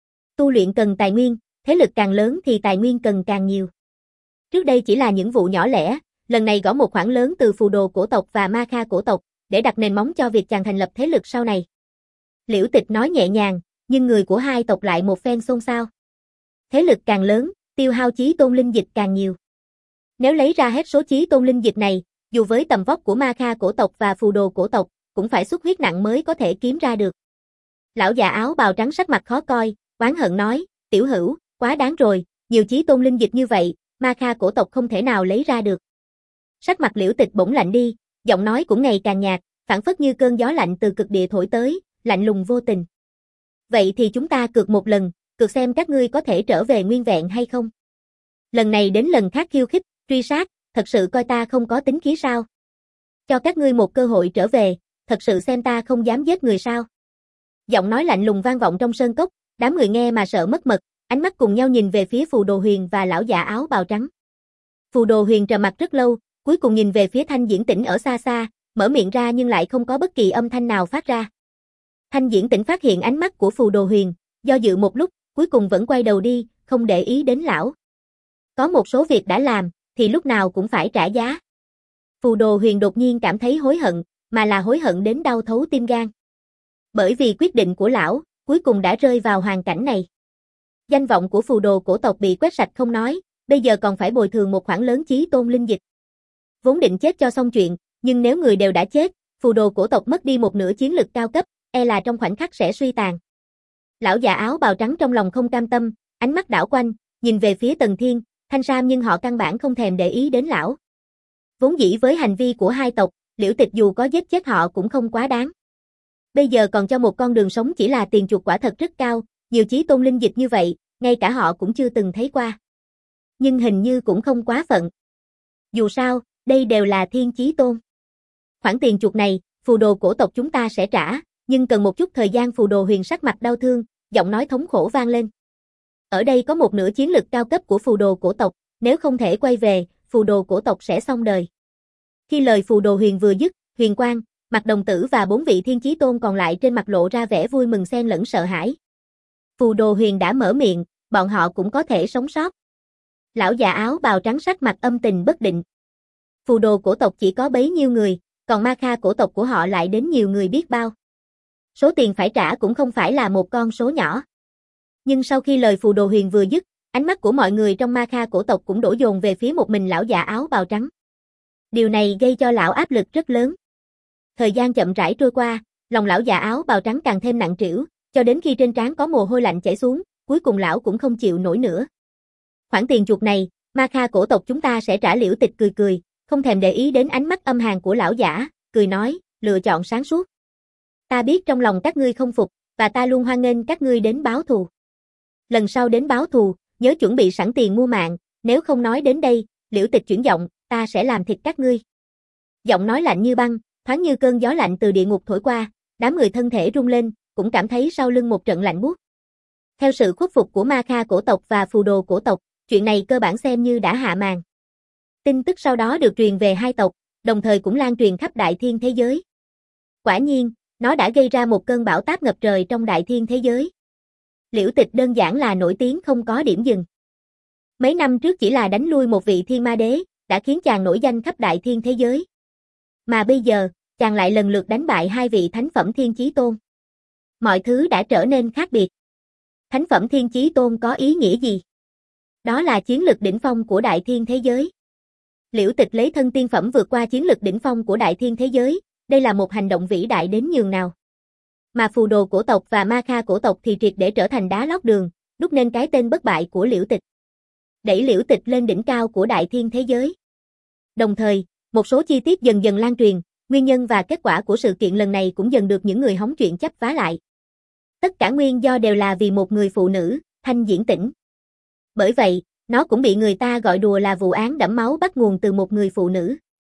Tu luyện cần tài nguyên, thế lực càng lớn thì tài nguyên cần càng nhiều. Trước đây chỉ là những vụ nhỏ lẻ, lần này gõ một khoản lớn từ phù đồ cổ tộc và Ma Kha cổ tộc, để đặt nền móng cho việc chàng thành lập thế lực sau này. Liễu Tịch nói nhẹ nhàng, nhưng người của hai tộc lại một phen xôn xao. Thế lực càng lớn, tiêu hao chí tôn linh dịch càng nhiều. Nếu lấy ra hết số chí tôn linh dịch này, dù với tầm vóc của Ma Kha cổ tộc và phù đồ cổ tộc, cũng phải xuất huyết nặng mới có thể kiếm ra được. Lão già áo bào trắng sắc mặt khó coi, oán hận nói, Tiểu Hữu, quá đáng rồi, nhiều chí tôn linh dịch như vậy, Ma Kha cổ tộc không thể nào lấy ra được. Sắc mặt Liễu Tịch bỗng lạnh đi, giọng nói cũng ngày càng nhạt, phảng phất như cơn gió lạnh từ cực địa thổi tới, lạnh lùng vô tình. Vậy thì chúng ta cược một lần, cược xem các ngươi có thể trở về nguyên vẹn hay không. Lần này đến lần khác khiêu khích, truy sát, thật sự coi ta không có tính khí sao? Cho các ngươi một cơ hội trở về, thật sự xem ta không dám giết người sao? Giọng nói lạnh lùng vang vọng trong sơn cốc, đám người nghe mà sợ mất mật, ánh mắt cùng nhau nhìn về phía Phù Đồ Huyền và lão già áo bào trắng. Phù Đồ Huyền trầm mặt rất lâu, cuối cùng nhìn về phía Thanh Diễn Tĩnh ở xa xa, mở miệng ra nhưng lại không có bất kỳ âm thanh nào phát ra. Thanh Diễn Tĩnh phát hiện ánh mắt của Phù Đồ Huyền, do dự một lúc, cuối cùng vẫn quay đầu đi, không để ý đến lão. Có một số việc đã làm, thì lúc nào cũng phải trả giá. Phù Đồ Huyền đột nhiên cảm thấy hối hận, mà là hối hận đến đau thấu tim gan. Bởi vì quyết định của lão, cuối cùng đã rơi vào hoàn cảnh này. Danh vọng của phù đồ cổ tộc bị quét sạch không nói, bây giờ còn phải bồi thường một khoản lớn chí tôn linh dịch. Vốn định chết cho xong chuyện, nhưng nếu người đều đã chết, phù đồ cổ tộc mất đi một nửa chiến lực cao cấp, e là trong khoảnh khắc sẽ suy tàn. Lão già áo bào trắng trong lòng không cam tâm, ánh mắt đảo quanh, nhìn về phía Tần Thiên, Thanh Sam nhưng họ căn bản không thèm để ý đến lão. Vốn dĩ với hành vi của hai tộc, Liễu Tịch dù có giết chết họ cũng không quá đáng. Bây giờ còn cho một con đường sống chỉ là tiền chuộc quả thật rất cao, nhiều chí tôn linh dịch như vậy, ngay cả họ cũng chưa từng thấy qua. Nhưng hình như cũng không quá phận. Dù sao, đây đều là thiên chí tôn. Khoản tiền chuộc này, phù đồ cổ tộc chúng ta sẽ trả, nhưng cần một chút thời gian. Phù đồ huyền sắc mặt đau thương, giọng nói thống khổ vang lên. Ở đây có một nửa chiến lực cao cấp của phù đồ cổ tộc, nếu không thể quay về, phù đồ cổ tộc sẽ xong đời. Khi lời phù đồ huyền vừa dứt, Huyền Quang, Mạc Đồng Tử và bốn vị thiên chí tôn còn lại trên mặt lộ ra vẻ vui mừng xen lẫn sợ hãi. Phù đồ huyền đã mở miệng, bọn họ cũng có thể sống sót. Lão già áo bào trắng sắc mặt âm tình bất định. Phù đồ cổ tộc chỉ có bấy nhiêu người, còn Ma Kha cổ tộc của họ lại đến nhiều người biết bao. Số tiền phải trả cũng không phải là một con số nhỏ. Nhưng sau khi lời phù đồ huyền vừa dứt, ánh mắt của mọi người trong Ma Kha cổ tộc cũng đổ dồn về phía một mình lão già áo bào trắng. Điều này gây cho lão áp lực rất lớn. Thời gian chậm rãi trôi qua, lòng lão già áo bào trắng càng thêm nặng trĩu, cho đến khi trên trán có mồ hôi lạnh chảy xuống, cuối cùng lão cũng không chịu nổi nữa. Khoản tiền chuộc này, Ma Kha cổ tộc chúng ta sẽ trả. Liễu Tịch cười cười, không thèm để ý đến ánh mắt âm hàn của lão giả, cười nói, lựa chọn sáng suốt. Ta biết trong lòng các ngươi không phục, và ta luôn hoan nghênh các ngươi đến báo thù. Lần sau đến báo thù, nhớ chuẩn bị sẵn tiền mua mạng, nếu không nói đến đây, Liễu Tịch chuyển giọng, ta sẽ làm thịt các ngươi. Giọng nói lạnh như băng, thoáng như cơn gió lạnh từ địa ngục thổi qua, đám người thân thể rung lên, cũng cảm thấy sau lưng một trận lạnh buốt. Theo sự khuất phục của Ma Kha cổ tộc và phù đồ cổ tộc, chuyện này cơ bản xem như đã hạ màn. Tin tức sau đó được truyền về hai tộc, đồng thời cũng lan truyền khắp đại thiên thế giới. Quả nhiên, nó đã gây ra một cơn bão táp ngập trời trong đại thiên thế giới. Liễu Tịch đơn giản là nổi tiếng không có điểm dừng. Mấy năm trước chỉ là đánh lui một vị thiên ma đế, đã khiến chàng nổi danh khắp đại thiên thế giới. Mà bây giờ, chàng lại lần lượt đánh bại hai vị thánh phẩm thiên chí tôn. Mọi thứ đã trở nên khác biệt. Thánh phẩm thiên chí tôn có ý nghĩa gì? Đó là chiến lực đỉnh phong của đại thiên thế giới. Liễu Tịch lấy thân tiên phẩm vượt qua chiến lực đỉnh phong của đại thiên thế giới, đây là một hành động vĩ đại đến nhường nào. Mà phù đồ cổ tộc và Ma Kha cổ tộc thì triệt để trở thành đá lót đường, đúc nên cái tên bất bại của Liễu Tịch. Đẩy Liễu Tịch lên đỉnh cao của đại thiên thế giới. Đồng thời, một số chi tiết dần dần lan truyền, nguyên nhân và kết quả của sự kiện lần này cũng dần được những người hóng chuyện chấp vá lại. Tất cả nguyên do đều là vì một người phụ nữ, Thanh Diễn Tĩnh. Bởi vậy, nó cũng bị người ta gọi đùa là vụ án đẫm máu bắt nguồn từ một người phụ nữ.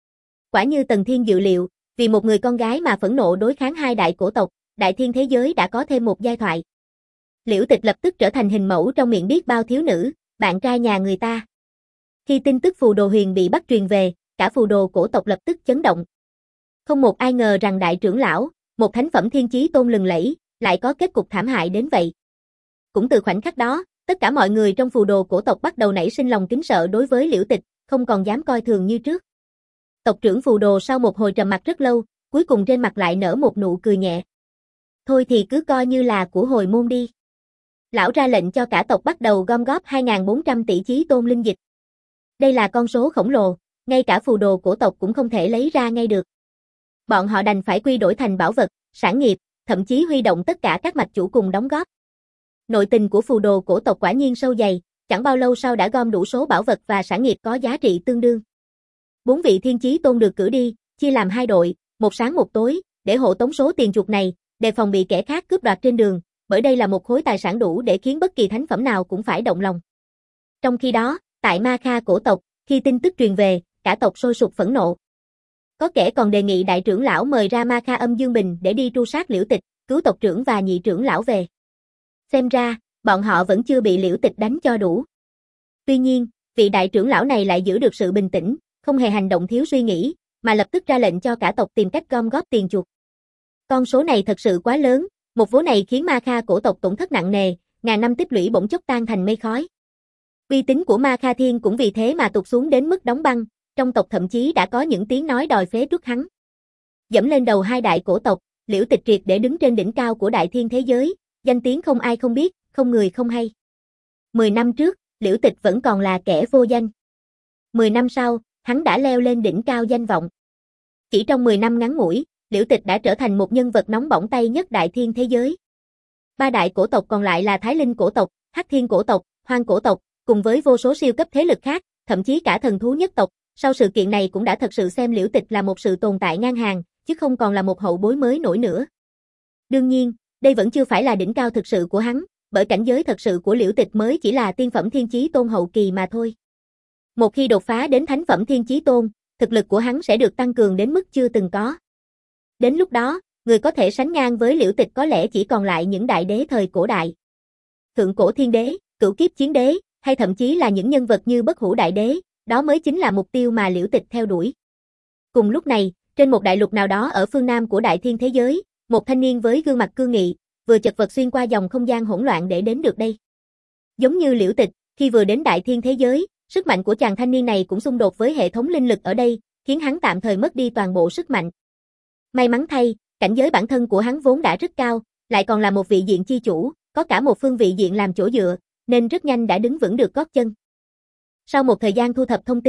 Quả như Tần Thiên dự liệu, vì một người con gái mà phẫn nộ đối kháng hai đại cổ tộc, đại thiên thế giới đã có thêm một giai thoại. Liễu Tịch lập tức trở thành hình mẫu trong miệng biết bao thiếu nữ, bạn trai nhà người ta. Khi tin tức phù đồ huyền bị bắt truyền về, cả phù đồ cổ tộc lập tức chấn động. Không một ai ngờ rằng đại trưởng lão, một thánh phẩm thiên chí tôn lừng lẫy, lại có kết cục thảm hại đến vậy. Cũng từ khoảnh khắc đó, tất cả mọi người trong phù đồ cổ tộc bắt đầu nảy sinh lòng kính sợ đối với Liễu Tịch, không còn dám coi thường như trước. Tộc trưởng phù đồ sau một hồi trầm mặc rất lâu, cuối cùng trên mặt lại nở một nụ cười nhẹ. Thôi thì cứ coi như là của hồi môn đi. Lão ra lệnh cho cả tộc bắt đầu gom góp hai nghìn bốn trăm tỷ chí tôn linh dịch. Đây là con số khổng lồ, ngay cả phù đồ cổ tộc cũng không thể lấy ra ngay được. Bọn họ đành phải quy đổi thành bảo vật, sản nghiệp, thậm chí huy động tất cả các mạch chủ cùng đóng góp. Nội tình của phù đồ cổ tộc quả nhiên sâu dày, chẳng bao lâu sau đã gom đủ số bảo vật và sản nghiệp có giá trị tương đương. Bốn vị thiên chí tôn được cử đi, chia làm hai đội, một sáng một tối, để hộ tống số tiền chuộc này, đề phòng bị kẻ khác cướp đoạt trên đường, bởi đây là một khối tài sản đủ để khiến bất kỳ thánh phẩm nào cũng phải động lòng. Trong khi đó, tại Ma Kha cổ tộc, khi tin tức truyền về, cả tộc sôi sục phẫn nộ. Có kẻ còn đề nghị đại trưởng lão mời ra Ma Kha Âm Dương Bình để đi tru sát Liễu Tịch, cứu tộc trưởng và nhị trưởng lão về. Xem ra, bọn họ vẫn chưa bị Liễu Tịch đánh cho đủ. Tuy nhiên, vị đại trưởng lão này lại giữ được sự bình tĩnh, không hề hành động thiếu suy nghĩ, mà lập tức ra lệnh cho cả tộc tìm cách gom góp tiền chuộc. Con số này thật sự quá lớn, một vố này khiến Ma Kha cổ tộc tổn thất nặng nề, ngàn năm tích lũy bỗng chốc tan thành mây khói. Uy tín của Ma Kha Thiên cũng vì thế mà tụt xuống đến mức đóng băng, trong tộc thậm chí đã có những tiếng nói đòi phế truất hắn. Dẫm lên đầu hai đại cổ tộc, Liễu Tịch triệt để đứng trên đỉnh cao của đại thiên thế giới, danh tiếng không ai không biết, không người không hay. Mười năm trước, Liễu Tịch vẫn còn là kẻ vô danh. Mười năm sau, hắn đã leo lên đỉnh cao danh vọng. Chỉ trong mười năm ngắn ngủi, Liễu Tịch đã trở thành một nhân vật nóng bỏng tay nhất đại thiên thế giới. Ba đại cổ tộc còn lại là Thái Linh cổ tộc, Hắc Thiên cổ tộc, Hoang cổ tộc, cùng với vô số siêu cấp thế lực khác, thậm chí cả thần thú nhất tộc, sau sự kiện này cũng đã thật sự xem Liễu Tịch là một sự tồn tại ngang hàng, chứ không còn là một hậu bối mới nổi nữa. Đương nhiên, đây vẫn chưa phải là đỉnh cao thực sự của hắn, bởi cảnh giới thật sự của Liễu Tịch mới chỉ là tiên phẩm thiên chí tôn hậu kỳ mà thôi. Một khi đột phá đến thánh phẩm thiên chí tôn, thực lực của hắn sẽ được tăng cường đến mức chưa từng có. Đến lúc đó, người có thể sánh ngang với Liễu Tịch có lẽ chỉ còn lại những đại đế thời cổ đại. Thượng cổ thiên đế, cửu kiếp chiến đế, hay thậm chí là những nhân vật như Bất Hủ đại đế, đó mới chính là mục tiêu mà Liễu Tịch theo đuổi. Cùng lúc này, trên một đại lục nào đó ở phương Nam của đại thiên thế giới, một thanh niên với gương mặt cương nghị, vừa chật vật xuyên qua dòng không gian hỗn loạn để đến được đây. Giống như Liễu Tịch, khi vừa đến đại thiên thế giới, sức mạnh của chàng thanh niên này cũng xung đột với hệ thống linh lực ở đây, khiến hắn tạm thời mất đi toàn bộ sức mạnh. May mắn thay, cảnh giới bản thân của hắn vốn đã rất cao, lại còn là một vị diện chi chủ, có cả một phương vị diện làm chỗ dựa, nên rất nhanh đã đứng vững được gót chân. Sau một thời gian thu thập thông tin,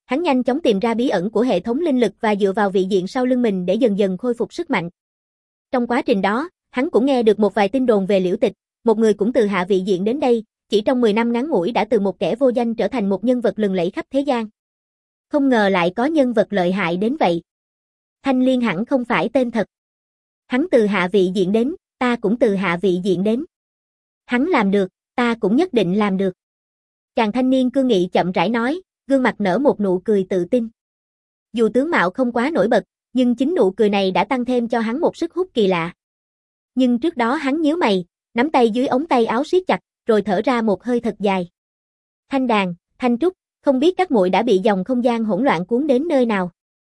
Hắn nhanh chóng tìm ra bí ẩn của hệ thống linh lực và dựa vào vị diện sau lưng mình để dần dần khôi phục sức mạnh. Trong quá trình đó, hắn cũng nghe được một vài tin đồn về Liễu Tịch, một người cũng từ hạ vị diện đến đây, chỉ trong mười năm ngắn ngủi đã từ một kẻ vô danh trở thành một nhân vật lừng lẫy khắp thế gian. Không ngờ lại có nhân vật lợi hại đến vậy. Thanh Liên hẳn không phải tên thật. Hắn từ hạ vị diện đến, ta cũng từ hạ vị diện đến. Hắn làm được, ta cũng nhất định làm được. Chàng thanh niên cương nghị chậm rãi nói, gương mặt nở một nụ cười tự tin. Dù tướng mạo không quá nổi bật, nhưng chính nụ cười này đã tăng thêm cho hắn một sức hút kỳ lạ. Nhưng trước đó hắn nhíu mày, nắm tay dưới ống tay áo siết chặt, rồi thở ra một hơi thật dài. Thanh Đàn, Thanh Trúc, không biết các muội đã bị dòng không gian hỗn loạn cuốn đến nơi nào.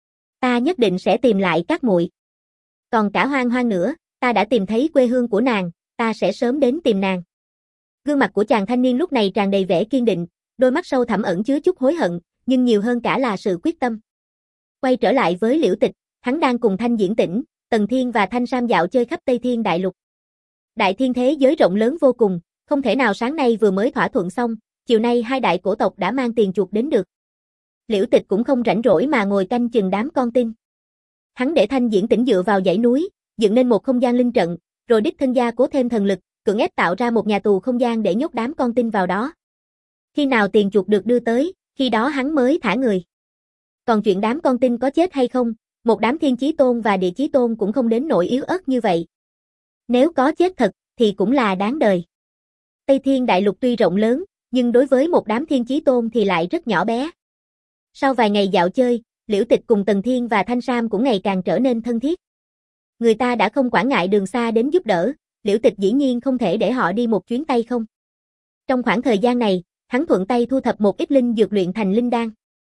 Ta nhất định sẽ tìm lại các muội. Còn cả Hoang Hoang nữa, ta đã tìm thấy quê hương của nàng, ta sẽ sớm đến tìm nàng. Gương mặt của chàng thanh niên lúc này tràn đầy vẻ kiên định, đôi mắt sâu thẳm ẩn chứa chút hối hận, nhưng nhiều hơn cả là sự quyết tâm. Quay trở lại với Liễu Tịch, hắn đang cùng Thanh Diễn Tĩnh, Tần Thiên và Thanh Sam dạo chơi khắp Tây Thiên Đại Lục. Đại thiên thế giới rộng lớn vô cùng, không thể nào sáng nay vừa mới thỏa thuận xong, chiều nay hai đại cổ tộc đã mang tiền chuộc đến được. Liễu Tịch cũng không rảnh rỗi mà ngồi canh chừng đám con tin. Hắn để Thanh Diễn Tĩnh dựa vào dãy núi, dựng nên một không gian linh trận, rồi đích thân gia cố thêm thần lực, cưỡng ép tạo ra một nhà tù không gian để nhốt đám con tin vào đó. Khi nào tiền chuộc được đưa tới, khi đó hắn mới thả người. Còn chuyện đám con tin có chết hay không, một đám thiên chí tôn và địa chí tôn cũng không đến nỗi yếu ớt như vậy. Nếu có chết thật, thì cũng là đáng đời. Tây Thiên Đại Lục tuy rộng lớn, nhưng đối với một đám thiên chí tôn thì lại rất nhỏ bé. Sau vài ngày dạo chơi, Liễu Tịch cùng Tần Thiên và Thanh Sam cũng ngày càng trở nên thân thiết. Người ta đã không quản ngại đường xa đến giúp đỡ, Liễu Tịch dĩ nhiên không thể để họ đi một chuyến tay không. Trong khoảng thời gian này, hắn thuận tay thu thập một ít linh dược luyện thành linh đan.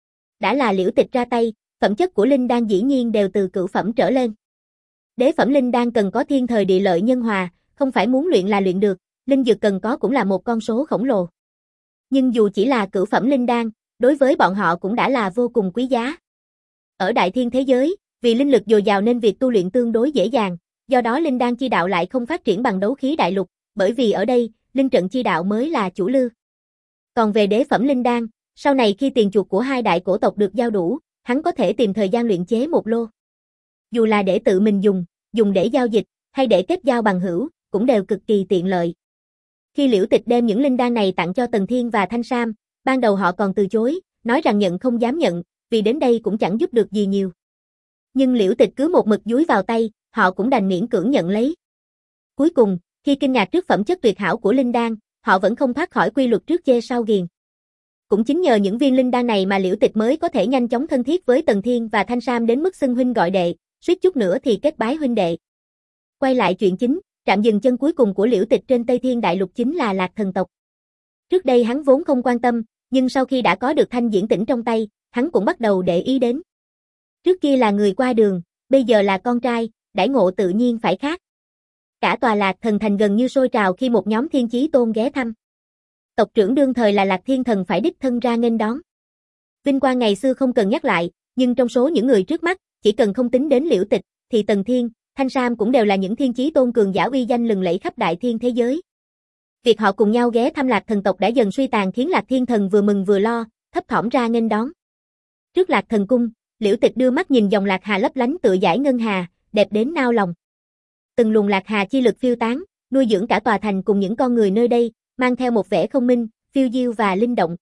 Đã là Liễu Tịch ra tay, phẩm chất của linh đan dĩ nhiên đều từ cửu phẩm trở lên. Đế phẩm linh đan cần có thiên thời địa lợi nhân hòa, không phải muốn luyện là luyện được, linh dược cần có cũng là một con số khổng lồ. Nhưng dù chỉ là cửu phẩm linh đan, đối với bọn họ cũng đã là vô cùng quý giá. Ở đại thiên thế giới, vì linh lực dồi dào nên việc tu luyện tương đối dễ dàng, do đó linh đan chi đạo lại không phát triển bằng đấu khí đại lục, bởi vì ở đây, linh trận chi đạo mới là chủ lưu. Còn về đế phẩm linh đan, sau này khi tiền chuộc của hai đại cổ tộc được giao đủ, hắn có thể tìm thời gian luyện chế một lô. Dù là để tự mình dùng, dùng để giao dịch, hay để kết giao bằng hữu, cũng đều cực kỳ tiện lợi. Khi Liễu Tịch đem những linh đan này tặng cho Tần Thiên và Thanh Sam, ban đầu họ còn từ chối, nói rằng nhận không dám nhận, vì đến đây cũng chẳng giúp được gì nhiều. Nhưng Liễu Tịch cứ một mực dúi vào tay, họ cũng đành miễn cưỡng nhận lấy. Cuối cùng, khi kinh ngạc trước phẩm chất tuyệt hảo của linh đan, họ vẫn không thoát khỏi quy luật trước chê sau ghiền. Cũng chính nhờ những viên linh đan này mà Liễu Tịch mới có thể nhanh chóng thân thiết với Tần Thiên và Thanh Sam đến mức xưng huynh gọi đệ, suýt chút nữa thì kết bái huynh đệ. Quay lại chuyện chính, trạm dừng chân cuối cùng của Liễu Tịch trên Tây Thiên Đại Lục chính là Lạc Thần tộc. Trước đây hắn vốn không quan tâm, nhưng sau khi đã có được Thanh Diễn Tĩnh trong tay, hắn cũng bắt đầu để ý đến. Trước kia là người qua đường, bây giờ là con trai, đãi ngộ tự nhiên phải khác. Cả tòa Lạc Thần thành gần như sôi trào khi một nhóm thiên chí tôn ghé thăm. Tộc trưởng đương thời là Lạc Thiên Thần phải đích thân ra nghênh đón. Vinh quang ngày xưa không cần nhắc lại, nhưng trong số những người trước mắt, chỉ cần không tính đến Liễu Tịch, thì Tần Thiên, Thanh Sam cũng đều là những thiên chí tôn cường giả uy danh lừng lẫy khắp đại thiên thế giới. Việc họ cùng nhau ghé thăm Lạc Thần tộc đã dần suy tàn khiến Lạc Thiên Thần vừa mừng vừa lo, thấp thỏm ra nghênh đón. Trước Lạc Thần cung, Liễu Tịch đưa mắt nhìn dòng lạc hà lấp lánh tựa dải ngân hà, đẹp đến nao lòng. Từng luồng lạc hà chi lực phiêu tán, nuôi dưỡng cả tòa thành cùng những con người nơi đây, mang theo một vẻ không minh, phiêu diêu và linh động.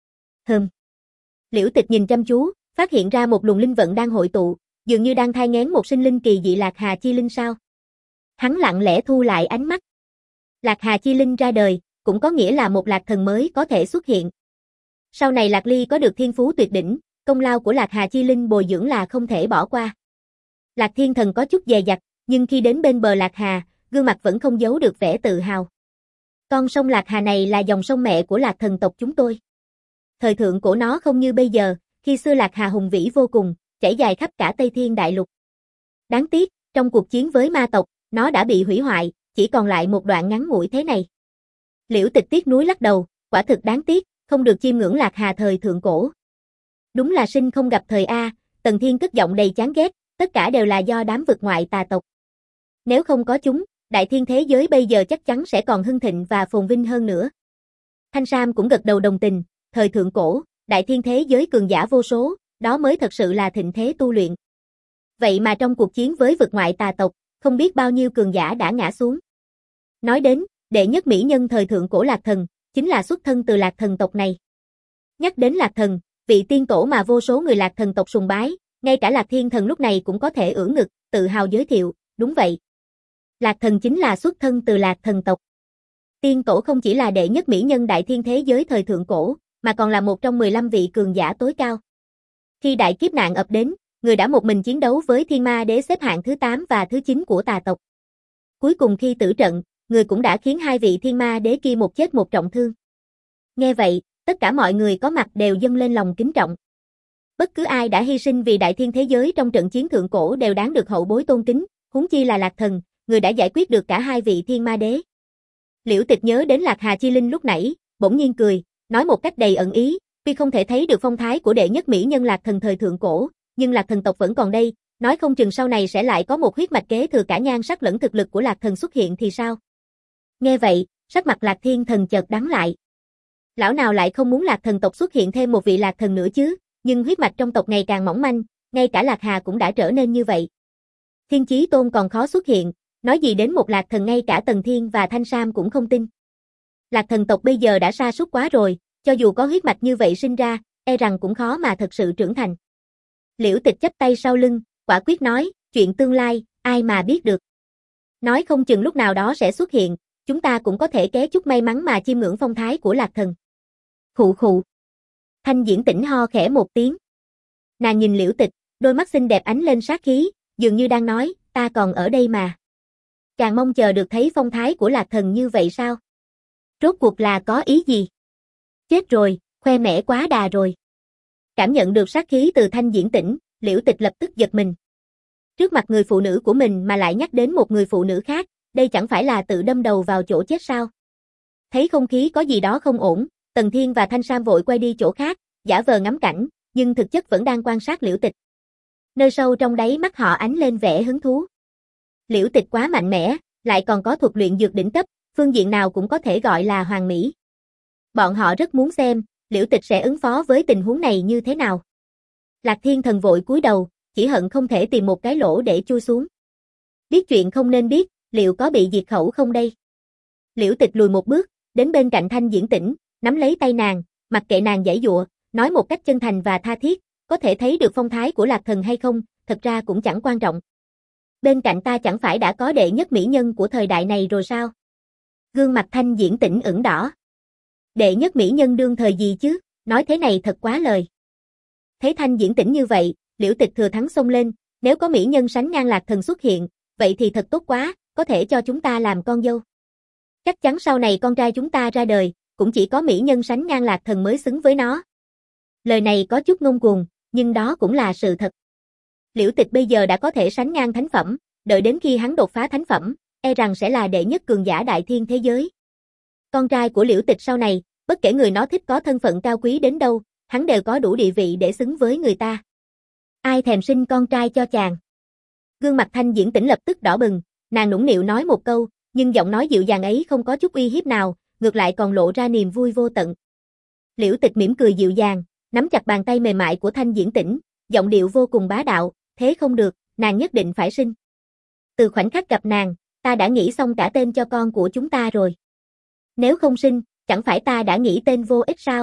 Hừm. Liễu Tịch nhìn chăm chú, phát hiện ra một luồng linh vận đang hội tụ, dường như đang thai nghén một sinh linh kỳ dị lạc hà chi linh sao. Hắn lặng lẽ thu lại ánh mắt. Lạc hà chi linh ra đời, cũng có nghĩa là một lạc thần mới có thể xuất hiện. Sau này Lạc Ly có được thiên phú tuyệt đỉnh, công lao của lạc hà chi linh bồi dưỡng là không thể bỏ qua. Lạc Thiên Thần có chút dè dặt, nhưng khi đến bên bờ lạc hà, gương mặt vẫn không giấu được vẻ tự hào. Con sông lạc hà này là dòng sông mẹ của Lạc Thần tộc chúng tôi. Thời thượng của nó không như bây giờ, khi xưa lạc hà hùng vĩ vô cùng, chảy dài khắp cả Tây Thiên Đại Lục. Đáng tiếc, trong cuộc chiến với ma tộc, nó đã bị hủy hoại, chỉ còn lại một đoạn ngắn ngủi thế này. Liễu Tịch tiếc nuối lắc đầu, quả thực đáng tiếc, không được chiêm ngưỡng lạc hà thời thượng cổ. Đúng là sinh không gặp thời A, Tần Thiên cất giọng đầy chán ghét, tất cả đều là do đám vực ngoại tà tộc. Nếu không có chúng, đại thiên thế giới bây giờ chắc chắn sẽ còn hưng thịnh và phồn vinh hơn nữa. Thanh Sam cũng gật đầu đồng tình, thời thượng cổ, đại thiên thế giới cường giả vô số, đó mới thật sự là thịnh thế tu luyện. Vậy mà trong cuộc chiến với vực ngoại tà tộc, không biết bao nhiêu cường giả đã ngã xuống. Nói đến, đệ nhất mỹ nhân thời thượng cổ Lạc Thần, chính là xuất thân từ Lạc Thần tộc này. Nhắc đến Lạc Thần, vị tiên tổ mà vô số người Lạc Thần tộc sùng bái, ngay cả Lạc Thiên Thần lúc này cũng có thể ưỡn ngực, tự hào giới thiệu, đúng vậy. Lạc Thần chính là xuất thân từ Lạc Thần tộc. Tiên tổ không chỉ là đệ nhất mỹ nhân đại thiên thế giới thời thượng cổ, mà còn là một trong mười lăm vị cường giả tối cao. Khi đại kiếp nạn ập đến, người đã một mình chiến đấu với Thiên Ma Đế xếp hạng thứ tám và thứ chín của tà tộc. Cuối cùng khi tử trận, người cũng đã khiến hai vị Thiên Ma Đế kia một chết một trọng thương. Nghe vậy, tất cả mọi người có mặt đều dâng lên lòng kính trọng. Bất cứ ai đã hy sinh vì đại thiên thế giới trong trận chiến thượng cổ đều đáng được hậu bối tôn kính, huống chi là Lạc Thần, người đã giải quyết được cả hai vị Thiên Ma Đế. Liễu Tịch nhớ đến Lạc Hà Chi Linh lúc nãy, bỗng nhiên cười, nói một cách đầy ẩn ý, tuy không thể thấy được phong thái của đệ nhất mỹ nhân Lạc Thần thời thượng cổ, nhưng Lạc Thần tộc vẫn còn đây, nói không chừng sau này sẽ lại có một huyết mạch kế thừa cả nhan sắc lẫn thực lực của Lạc Thần xuất hiện thì sao? Nghe vậy, sắc mặt Lạc Thiên Thần chợt đắng lại. Lão nào lại không muốn Lạc Thần tộc xuất hiện thêm một vị Lạc Thần nữa chứ, nhưng huyết mạch trong tộc ngày càng mỏng manh, ngay cả Lạc Hà cũng đã trở nên như vậy. Thiên Chí Tôn còn khó xuất hiện, nói gì đến một Lạc Thần ngay cả Tần Thiên và Thanh Sam cũng không tin. Lạc Thần tộc bây giờ đã sa sút quá rồi, cho dù có huyết mạch như vậy sinh ra, e rằng cũng khó mà thật sự trưởng thành. Liễu Tịch chắp tay sau lưng, quả quyết nói, chuyện tương lai, ai mà biết được. Nói không chừng lúc nào đó sẽ xuất hiện, chúng ta cũng có thể ké chút may mắn mà chiêm ngưỡng phong thái của Lạc Thần. Khụ khụ. Thanh Diễn Tĩnh ho khẽ một tiếng. Nàng nhìn Liễu Tịch, đôi mắt xinh đẹp ánh lên sát khí, dường như đang nói, ta còn ở đây mà. Càng mong chờ được thấy phong thái của Lạc Thần như vậy sao? Rốt cuộc là có ý gì? Chết rồi, khoe mẽ quá đà rồi. Cảm nhận được sát khí từ Thanh Diễn Tĩnh, Liễu Tịch lập tức giật mình. Trước mặt người phụ nữ của mình mà lại nhắc đến một người phụ nữ khác, đây chẳng phải là tự đâm đầu vào chỗ chết sao? Thấy không khí có gì đó không ổn, Tần Thiên và Thanh Sam vội quay đi chỗ khác, giả vờ ngắm cảnh, nhưng thực chất vẫn đang quan sát Liễu Tịch. Nơi sâu trong đáy mắt họ ánh lên vẻ hứng thú. Liễu Tịch quá mạnh mẽ, lại còn có thuật luyện dược đỉnh cấp, phương diện nào cũng có thể gọi là hoàn mỹ. Bọn họ rất muốn xem, Liễu Tịch sẽ ứng phó với tình huống này như thế nào. Lạc Thiên Thần vội cúi đầu, chỉ hận không thể tìm một cái lỗ để chui xuống. Biết chuyện không nên biết, liệu có bị diệt khẩu không đây? Liễu Tịch lùi một bước, đến bên cạnh Thanh Diễn Tĩnh, nắm lấy tay nàng, mặc kệ nàng giãy giụa, nói một cách chân thành và tha thiết, có thể thấy được phong thái của Lạc Thần hay không, thật ra cũng chẳng quan trọng. Bên cạnh ta chẳng phải đã có đệ nhất mỹ nhân của thời đại này rồi sao? Gương mặt Thanh Diễn Tĩnh ửng đỏ. Đệ nhất mỹ nhân đương thời gì chứ, nói thế này thật quá lời. Thấy Thanh Diễn Tĩnh như vậy, Liễu Tịch thừa thắng xông lên, nếu có mỹ nhân sánh ngang Lạc Thần xuất hiện, vậy thì thật tốt quá, có thể cho chúng ta làm con dâu. Chắc chắn sau này con trai chúng ta ra đời, cũng chỉ có mỹ nhân sánh ngang Lạc Thần mới xứng với nó. Lời này có chút ngông cuồng, nhưng đó cũng là sự thật. Liễu Tịch bây giờ đã có thể sánh ngang thánh phẩm, đợi đến khi hắn đột phá thánh phẩm, e rằng sẽ là đệ nhất cường giả đại thiên thế giới. Con trai của Liễu Tịch sau này, bất kể người nó thích có thân phận cao quý đến đâu, hắn đều có đủ địa vị để xứng với người ta. Ai thèm sinh con trai cho chàng? Gương mặt Thanh Diễn Tĩnh lập tức đỏ bừng, nàng nũng nịu nói một câu, nhưng giọng nói dịu dàng ấy không có chút uy hiếp nào, ngược lại còn lộ ra niềm vui vô tận. Liễu Tịch mỉm cười dịu dàng, nắm chặt bàn tay mềm mại của Thanh Diễn Tĩnh, giọng điệu vô cùng bá đạo, thế không được, nàng nhất định phải sinh. Từ khoảnh khắc gặp nàng, ta đã nghĩ xong cả tên cho con của chúng ta rồi. Nếu không sinh, chẳng phải ta đã nghĩ tên vô ích sao?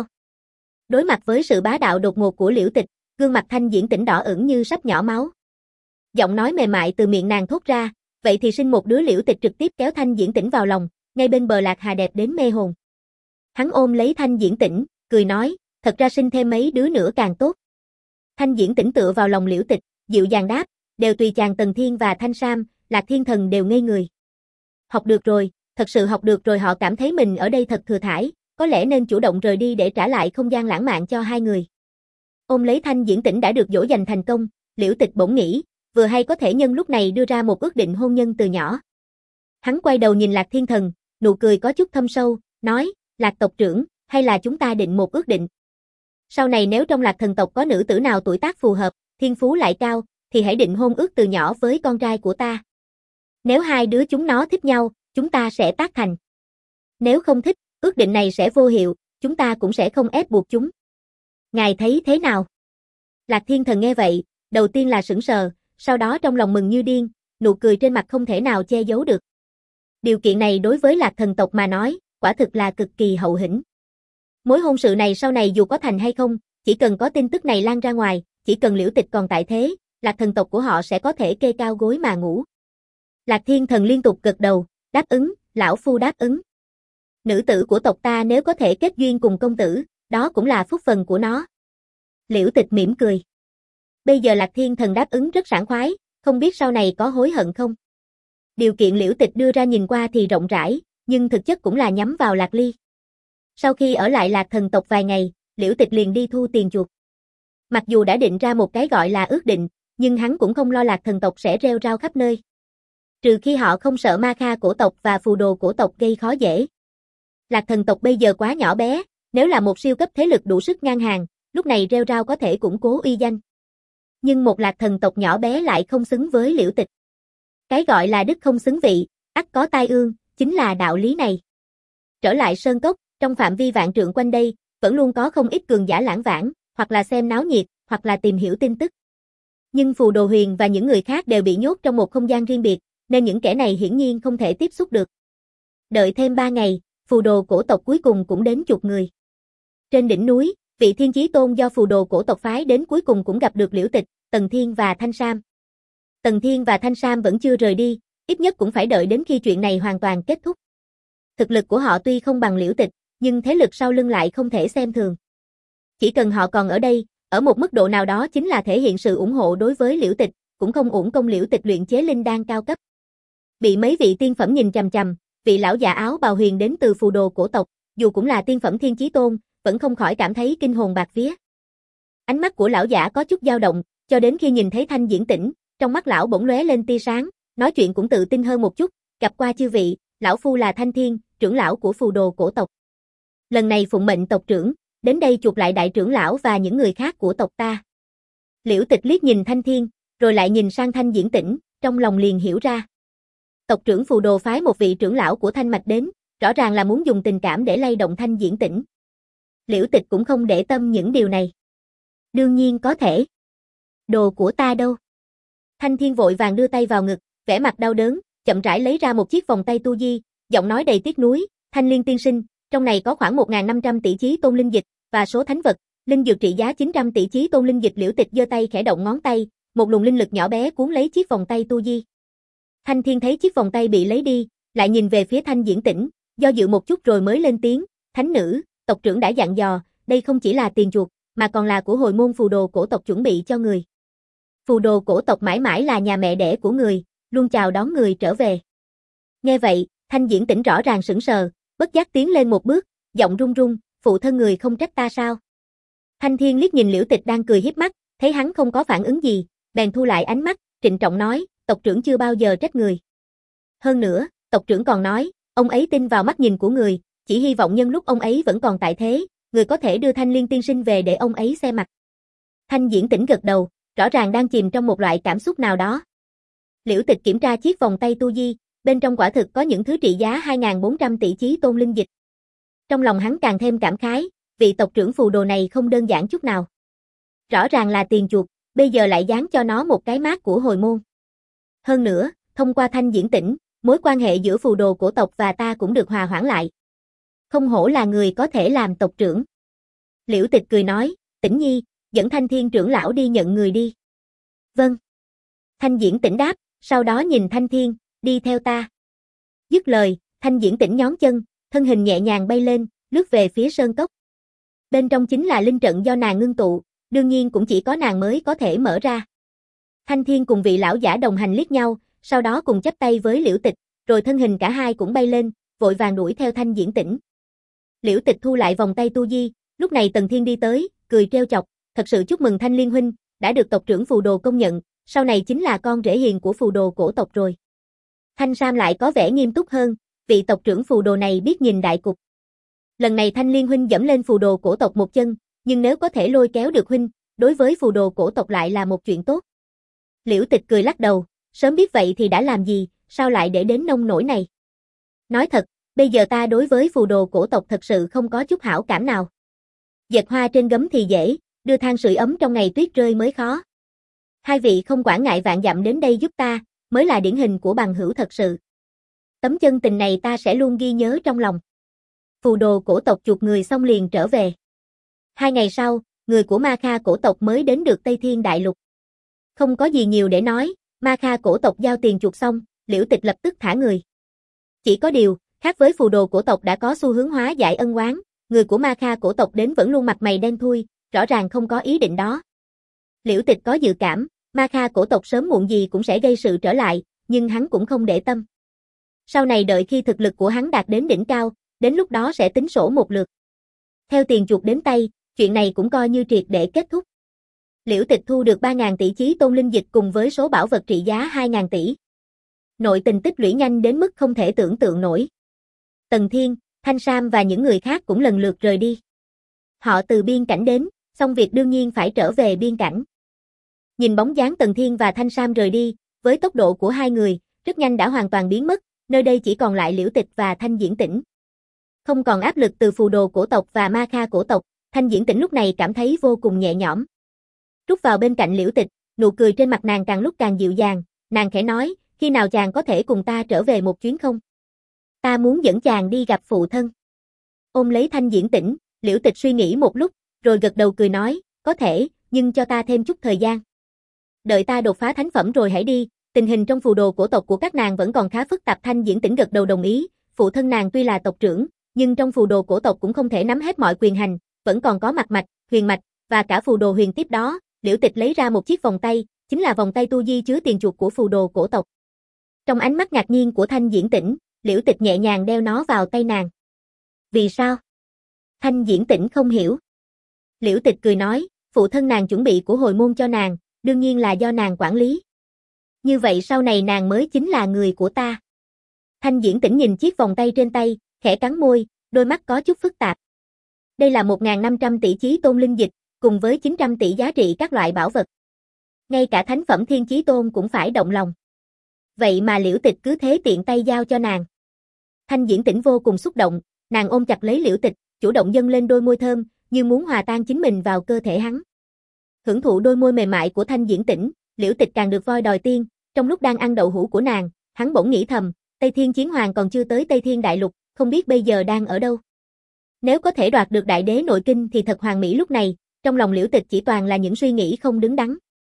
Đối mặt với sự bá đạo đột ngột của Liễu Tịch, gương mặt Thanh Diễn Tĩnh đỏ ửng như sắp nhỏ máu. Giọng nói mềm mại từ miệng nàng thốt ra, vậy thì sinh một đứa. Liễu Tịch trực tiếp kéo Thanh Diễn Tĩnh vào lòng, ngay bên bờ Lạc Hà đẹp đến mê hồn. Hắn ôm lấy Thanh Diễn Tĩnh, cười nói, thật ra sinh thêm mấy đứa nữa càng tốt. Thanh Diễn Tĩnh tựa vào lòng Liễu Tịch, dịu dàng đáp, đều tùy chàng. Tần Thiên và Thanh Sam, Lạc Thiên Thần đều ngây người. Học được rồi, thật sự học được rồi. Họ cảm thấy mình ở đây thật thừa thãi, có lẽ nên chủ động rời đi để trả lại không gian lãng mạn cho hai người. Ôm lấy Thanh Diễn Tĩnh đã được dỗ dành thành công, Liễu Tịch bỗng nghĩ, vừa hay có thể nhân lúc này đưa ra một ước định hôn nhân từ nhỏ. Hắn quay đầu nhìn Lạc Thiên Thần, nụ cười có chút thâm sâu, nói, Lạc tộc trưởng, hay là chúng ta định một ước định. Sau này nếu trong Lạc Thần tộc có nữ tử nào tuổi tác phù hợp, thiên phú lại cao, thì hãy định hôn ước từ nhỏ với con trai của ta. Nếu hai đứa chúng nó thích nhau, chúng ta sẽ tác thành. Nếu không thích, ước định này sẽ vô hiệu, chúng ta cũng sẽ không ép buộc chúng. Ngài thấy thế nào? Lạc Thiên Thần nghe vậy, đầu tiên là sững sờ, sau đó trong lòng mừng như điên, nụ cười trên mặt không thể nào che giấu được. Điều kiện này đối với Lạc thần tộc mà nói, quả thực là cực kỳ hậu hĩnh. Mối hôn sự này sau này dù có thành hay không, chỉ cần có tin tức này lan ra ngoài, chỉ cần Liễu Tịch còn tại thế, Lạc thần tộc của họ sẽ có thể kê cao gối mà ngủ. Lạc Thiên Thần liên tục gật đầu, đáp ứng, lão phu đáp ứng. Nữ tử của tộc ta nếu có thể kết duyên cùng công tử, đó cũng là phúc phần của nó. Liễu Tịch mỉm cười. Bây giờ Lạc Thiên Thần đáp ứng rất sảng khoái, không biết sau này có hối hận không? Điều kiện Liễu Tịch đưa ra nhìn qua thì rộng rãi, nhưng thực chất cũng là nhắm vào Lạc Ly. Sau khi ở lại Lạc thần tộc vài ngày, Liễu Tịch liền đi thu tiền chuộc. Mặc dù đã định ra một cái gọi là ước định, nhưng hắn cũng không lo Lạc thần tộc sẽ rêu rao khắp nơi. Trừ khi họ không sợ ma kha cổ tộc và phù đồ cổ tộc gây khó dễ. Lạc thần tộc bây giờ quá nhỏ bé, nếu là một siêu cấp thế lực đủ sức ngang hàng, lúc này rêu rao có thể củng cố uy danh. Nhưng một Lạc thần tộc nhỏ bé lại không xứng với Liễu Tịch. Cái gọi là đức không xứng vị, ắt có tai ương, chính là đạo lý này. Trở lại sơn cốc, trong phạm vi vạn trượng quanh đây, vẫn luôn có không ít cường giả lãng vãng, hoặc là xem náo nhiệt, hoặc là tìm hiểu tin tức. Nhưng Phù Đồ Huyền và những người khác đều bị nhốt trong một không gian riêng biệt, nên những kẻ này hiển nhiên không thể tiếp xúc được. Đợi thêm ba ngày, phù đồ cổ tộc cuối cùng cũng đến chục người. Trên đỉnh núi, vị Thiên Chí Tôn do phù đồ cổ tộc phái đến cuối cùng cũng gặp được Liễu Tịch, Tần Thiên và Thanh Sam. Tần Thiên và Thanh Sam vẫn chưa rời đi, ít nhất cũng phải đợi đến khi chuyện này hoàn toàn kết thúc. Thực lực của họ tuy không bằng Liễu Tịch, nhưng thế lực sau lưng lại không thể xem thường. Chỉ cần họ còn ở đây, ở một mức độ nào đó chính là thể hiện sự ủng hộ đối với Liễu Tịch, cũng không uổng công Liễu Tịch luyện chế linh đan cao cấp. Bị mấy vị tiên phẩm nhìn chằm chằm, vị lão già áo bào huyền đến từ phù đồ cổ tộc, dù cũng là tiên phẩm Thiên Chí Tôn, vẫn không khỏi cảm thấy kinh hồn bạt vía. Ánh mắt của lão giả có chút dao động, cho đến khi nhìn thấy Thanh Diễn Tĩnh, trong mắt lão bỗng lóe lên tia sáng, nói chuyện cũng tự tin hơn một chút, gặp qua chư vị, lão phu là Thanh Thiên, trưởng lão của phù đồ cổ tộc. Lần này phụng mệnh tộc trưởng, đến đây chuộc lại đại trưởng lão và những người khác của tộc ta. Liễu Tịch liếc nhìn Thanh Thiên, rồi lại nhìn sang Thanh Diễn Tĩnh, trong lòng liền hiểu ra. Tộc trưởng phù đồ phái một vị trưởng lão của Thanh Mạch đến, rõ ràng là muốn dùng tình cảm để lay động Thanh Diễn Tĩnh. Liễu Tịch cũng không để tâm những điều này. Đương nhiên có thể. Đồ của ta đâu? Thanh Thiên vội vàng đưa tay vào ngực, vẻ mặt đau đớn, chậm rãi lấy ra một chiếc vòng tay tu di, giọng nói đầy tiếc nuối, Thanh Liên tiên sinh, trong này có khoảng một nghìn năm trăm tỷ chí tôn linh dịch, và số thánh vật, linh dược trị giá chín trăm tỷ chí tôn linh dịch. Liễu Tịch giơ tay khẽ động ngón tay, một luồng linh lực nhỏ bé cuốn lấy chiếc vòng tay tu di. Thanh Thiên thấy chiếc vòng tay bị lấy đi, lại nhìn về phía Thanh Diễn Tĩnh, do dự một chút rồi mới lên tiếng, thánh nữ, tộc trưởng đã dặn dò, đây không chỉ là tiền chuộc, mà còn là của hồi môn phù đồ cổ tộc chuẩn bị cho người. Phù đồ cổ tộc mãi mãi là nhà mẹ đẻ của người, luôn chào đón người trở về. Nghe vậy, Thanh Diễn Tĩnh rõ ràng sững sờ, bất giác tiến lên một bước, giọng run run, phụ thân người không trách ta sao? Thanh Thiên liếc nhìn Liễu Tịch đang cười hiếp mắt, thấy hắn không có phản ứng gì, bèn thu lại ánh mắt, trịnh trọng nói, tộc trưởng chưa bao giờ trách người. Hơn nữa, tộc trưởng còn nói, ông ấy tin vào mắt nhìn của người, chỉ hy vọng nhân lúc ông ấy vẫn còn tại thế, người có thể đưa Thanh Liên tiên sinh về để ông ấy xem mặt. Thanh Diễn Tĩnh gật đầu, rõ ràng đang chìm trong một loại cảm xúc nào đó. Liễu Tịch kiểm tra chiếc vòng tay tu di, bên trong quả thực có những thứ trị giá hai nghìn bốn trăm tỷ chí tôn linh dịch. Trong lòng hắn càng thêm cảm khái, vị tộc trưởng phù đồ này không đơn giản chút nào. Rõ ràng là tiền chuộc, bây giờ lại dán cho nó một cái mác của hồi môn. Hơn nữa, thông qua Thanh Diễn Tĩnh, mối quan hệ giữa phù đồ cổ tộc và ta cũng được hòa hoãn lại. Không hổ là người có thể làm tộc trưởng. Liễu Tịch cười nói, Tĩnh Nhi, dẫn Thanh Thiên trưởng lão đi nhận người đi. Vâng. Thanh Diễn Tĩnh đáp, sau đó nhìn Thanh Thiên, đi theo ta. Dứt lời, Thanh Diễn Tĩnh nhón chân, thân hình nhẹ nhàng bay lên, lướt về phía sơn cốc. Bên trong chính là linh trận do nàng ngưng tụ, đương nhiên cũng chỉ có nàng mới có thể mở ra. Thanh Thiên cùng vị lão giả đồng hành liếc nhau, sau đó cùng chắp tay với Liễu Tịch, rồi thân hình cả hai cũng bay lên, vội vàng đuổi theo Thanh Diễn Tĩnh. Liễu Tịch thu lại vòng tay tu di, lúc này Tần Thiên đi tới, cười trêu chọc, thật sự chúc mừng Thanh Liên huynh, đã được tộc trưởng phù đồ công nhận, sau này chính là con rể hiền của phù đồ cổ tộc rồi. Thanh Sam lại có vẻ nghiêm túc hơn, vị tộc trưởng phù đồ này biết nhìn đại cục. Lần này Thanh Liên huynh dẫm lên phù đồ cổ tộc một chân, nhưng nếu có thể lôi kéo được huynh, đối với phù đồ cổ tộc lại là một chuyện tốt. Liễu Tịch cười lắc đầu, sớm biết vậy thì đã làm gì, sao lại để đến nông nỗi này. Nói thật, bây giờ ta đối với phù đồ cổ tộc thật sự không có chút hảo cảm nào. Dệt hoa trên gấm thì dễ, đưa than sưởi ấm trong ngày tuyết rơi mới khó. Hai vị không quản ngại vạn dặm đến đây giúp ta, mới là điển hình của bằng hữu thật sự. Tấm chân tình này ta sẽ luôn ghi nhớ trong lòng. Phù đồ cổ tộc chuộc người xong liền trở về. Hai ngày sau, người của Ma Kha cổ tộc mới đến được Tây Thiên Đại Lục. Không có gì nhiều để nói, Ma Kha cổ tộc giao tiền chuộc xong, Liễu Tịch lập tức thả người. Chỉ có điều, khác với phù đồ cổ tộc đã có xu hướng hóa giải ân oán, người của Ma Kha cổ tộc đến vẫn luôn mặt mày đen thui, rõ ràng không có ý định đó. Liễu Tịch có dự cảm, Ma Kha cổ tộc sớm muộn gì cũng sẽ gây sự trở lại, nhưng hắn cũng không để tâm. Sau này đợi khi thực lực của hắn đạt đến đỉnh cao, đến lúc đó sẽ tính sổ một lượt. Theo tiền chuộc đến tay, chuyện này cũng coi như triệt để kết thúc. Liễu Tịch thu được ba nghìn tỷ chí tôn linh dịch cùng với số bảo vật trị giá hai nghìn tỷ. Nội tình tích lũy nhanh đến mức không thể tưởng tượng nổi. Tần Thiên, Thanh Sam và những người khác cũng lần lượt rời đi. Họ từ biên cảnh đến, xong việc đương nhiên phải trở về biên cảnh. Nhìn bóng dáng Tần Thiên và Thanh Sam rời đi, với tốc độ của hai người, rất nhanh đã hoàn toàn biến mất, nơi đây chỉ còn lại Liễu Tịch và Thanh Diễn Tĩnh. Không còn áp lực từ phù đồ cổ tộc và Ma Kha cổ tộc, Thanh Diễn Tĩnh lúc này cảm thấy vô cùng nhẹ nhõm. Rút vào bên cạnh Liễu Tịch, nụ cười trên mặt nàng càng lúc càng dịu dàng, nàng khẽ nói, khi nào chàng có thể cùng ta trở về một chuyến không? Ta muốn dẫn chàng đi gặp phụ thân. Ôm lấy Thanh Diễn Tĩnh, Liễu Tịch suy nghĩ một lúc, rồi gật đầu cười nói, có thể, nhưng cho ta thêm chút thời gian. Đợi ta đột phá thánh phẩm rồi hãy đi, tình hình trong phù đồ cổ tộc của các nàng vẫn còn khá phức tạp. Thanh Diễn Tĩnh gật đầu đồng ý, phụ thân nàng tuy là tộc trưởng, nhưng trong phù đồ cổ tộc cũng không thể nắm hết mọi quyền hành, vẫn còn có mật mạch, huyền mạch, và cả phù đồ huyền tiếp đó. Liễu Tịch lấy ra một chiếc vòng tay, chính là vòng tay tu di chứa tiền chuộc của phù đồ cổ tộc. Trong ánh mắt ngạc nhiên của Thanh Diễn Tĩnh, Liễu Tịch nhẹ nhàng đeo nó vào tay nàng. Vì sao? Thanh Diễn Tĩnh không hiểu. Liễu Tịch cười nói, phụ thân nàng chuẩn bị của hồi môn cho nàng, đương nhiên là do nàng quản lý. Như vậy sau này nàng mới chính là người của ta. Thanh Diễn Tĩnh nhìn chiếc vòng tay trên tay, khẽ cắn môi, đôi mắt có chút phức tạp. Đây là một nghìn năm trăm tỷ chí tôn linh dịch, cùng với chín trăm tỷ giá trị các loại bảo vật. Ngay cả thánh phẩm thiên chí tôn cũng phải động lòng. Vậy mà Liễu Tịch cứ thế tiện tay giao cho nàng. Thanh Diễn Tĩnh vô cùng xúc động, nàng ôm chặt lấy Liễu Tịch, chủ động dâng lên đôi môi thơm, như muốn hòa tan chính mình vào cơ thể hắn. Hưởng thụ đôi môi mềm mại của Thanh Diễn Tĩnh, Liễu Tịch càng được voi đòi tiên, trong lúc đang ăn đậu hũ của nàng, hắn bỗng nghĩ thầm, Tây Thiên Chiến Hoàng còn chưa tới Tây Thiên Đại Lục, không biết bây giờ đang ở đâu. Nếu có thể đoạt được đại đế nội kinh thì thật hoàn mỹ. Lúc này, trong lòng Liễu Tịch chỉ toàn là những suy nghĩ không đứng đắn.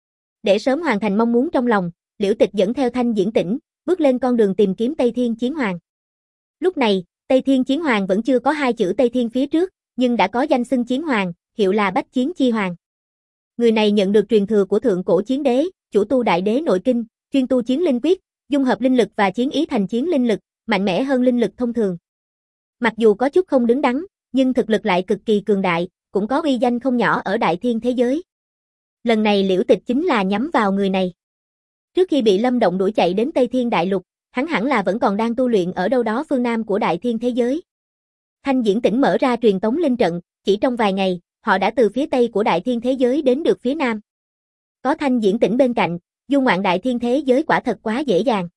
Để sớm hoàn thành mong muốn trong lòng, Liễu Tịch dẫn theo Thanh Diễn Tĩnh, bước lên con đường tìm kiếm Tây Thiên Chiến Hoàng. Lúc này, Tây Thiên Chiến Hoàng vẫn chưa có hai chữ Tây Thiên phía trước, nhưng đã có danh xưng Chiến Hoàng, hiệu là Bách Chiến Chi Hoàng. Người này nhận được truyền thừa của thượng cổ chiến đế, chủ tu đại đế nội kinh, chuyên tu chiến linh quyết, dung hợp linh lực và chiến ý thành chiến linh lực, mạnh mẽ hơn linh lực thông thường. Mặc dù có chút không đứng đắn, nhưng thực lực lại cực kỳ cường đại, cũng có uy danh không nhỏ ở đại thiên thế giới. Lần này Liễu Tịch chính là nhắm vào người này. Trước khi bị Lâm Động đuổi chạy đến Tây Thiên Đại Lục, hắn hẳn là vẫn còn đang tu luyện ở đâu đó phương Nam của đại thiên thế giới. Thanh Diễn Tĩnh mở ra truyền tống linh trận, chỉ trong vài ngày, họ đã từ phía Tây của đại thiên thế giới đến được phía Nam. Có Thanh Diễn Tĩnh bên cạnh, du ngoạn đại thiên thế giới quả thật quá dễ dàng.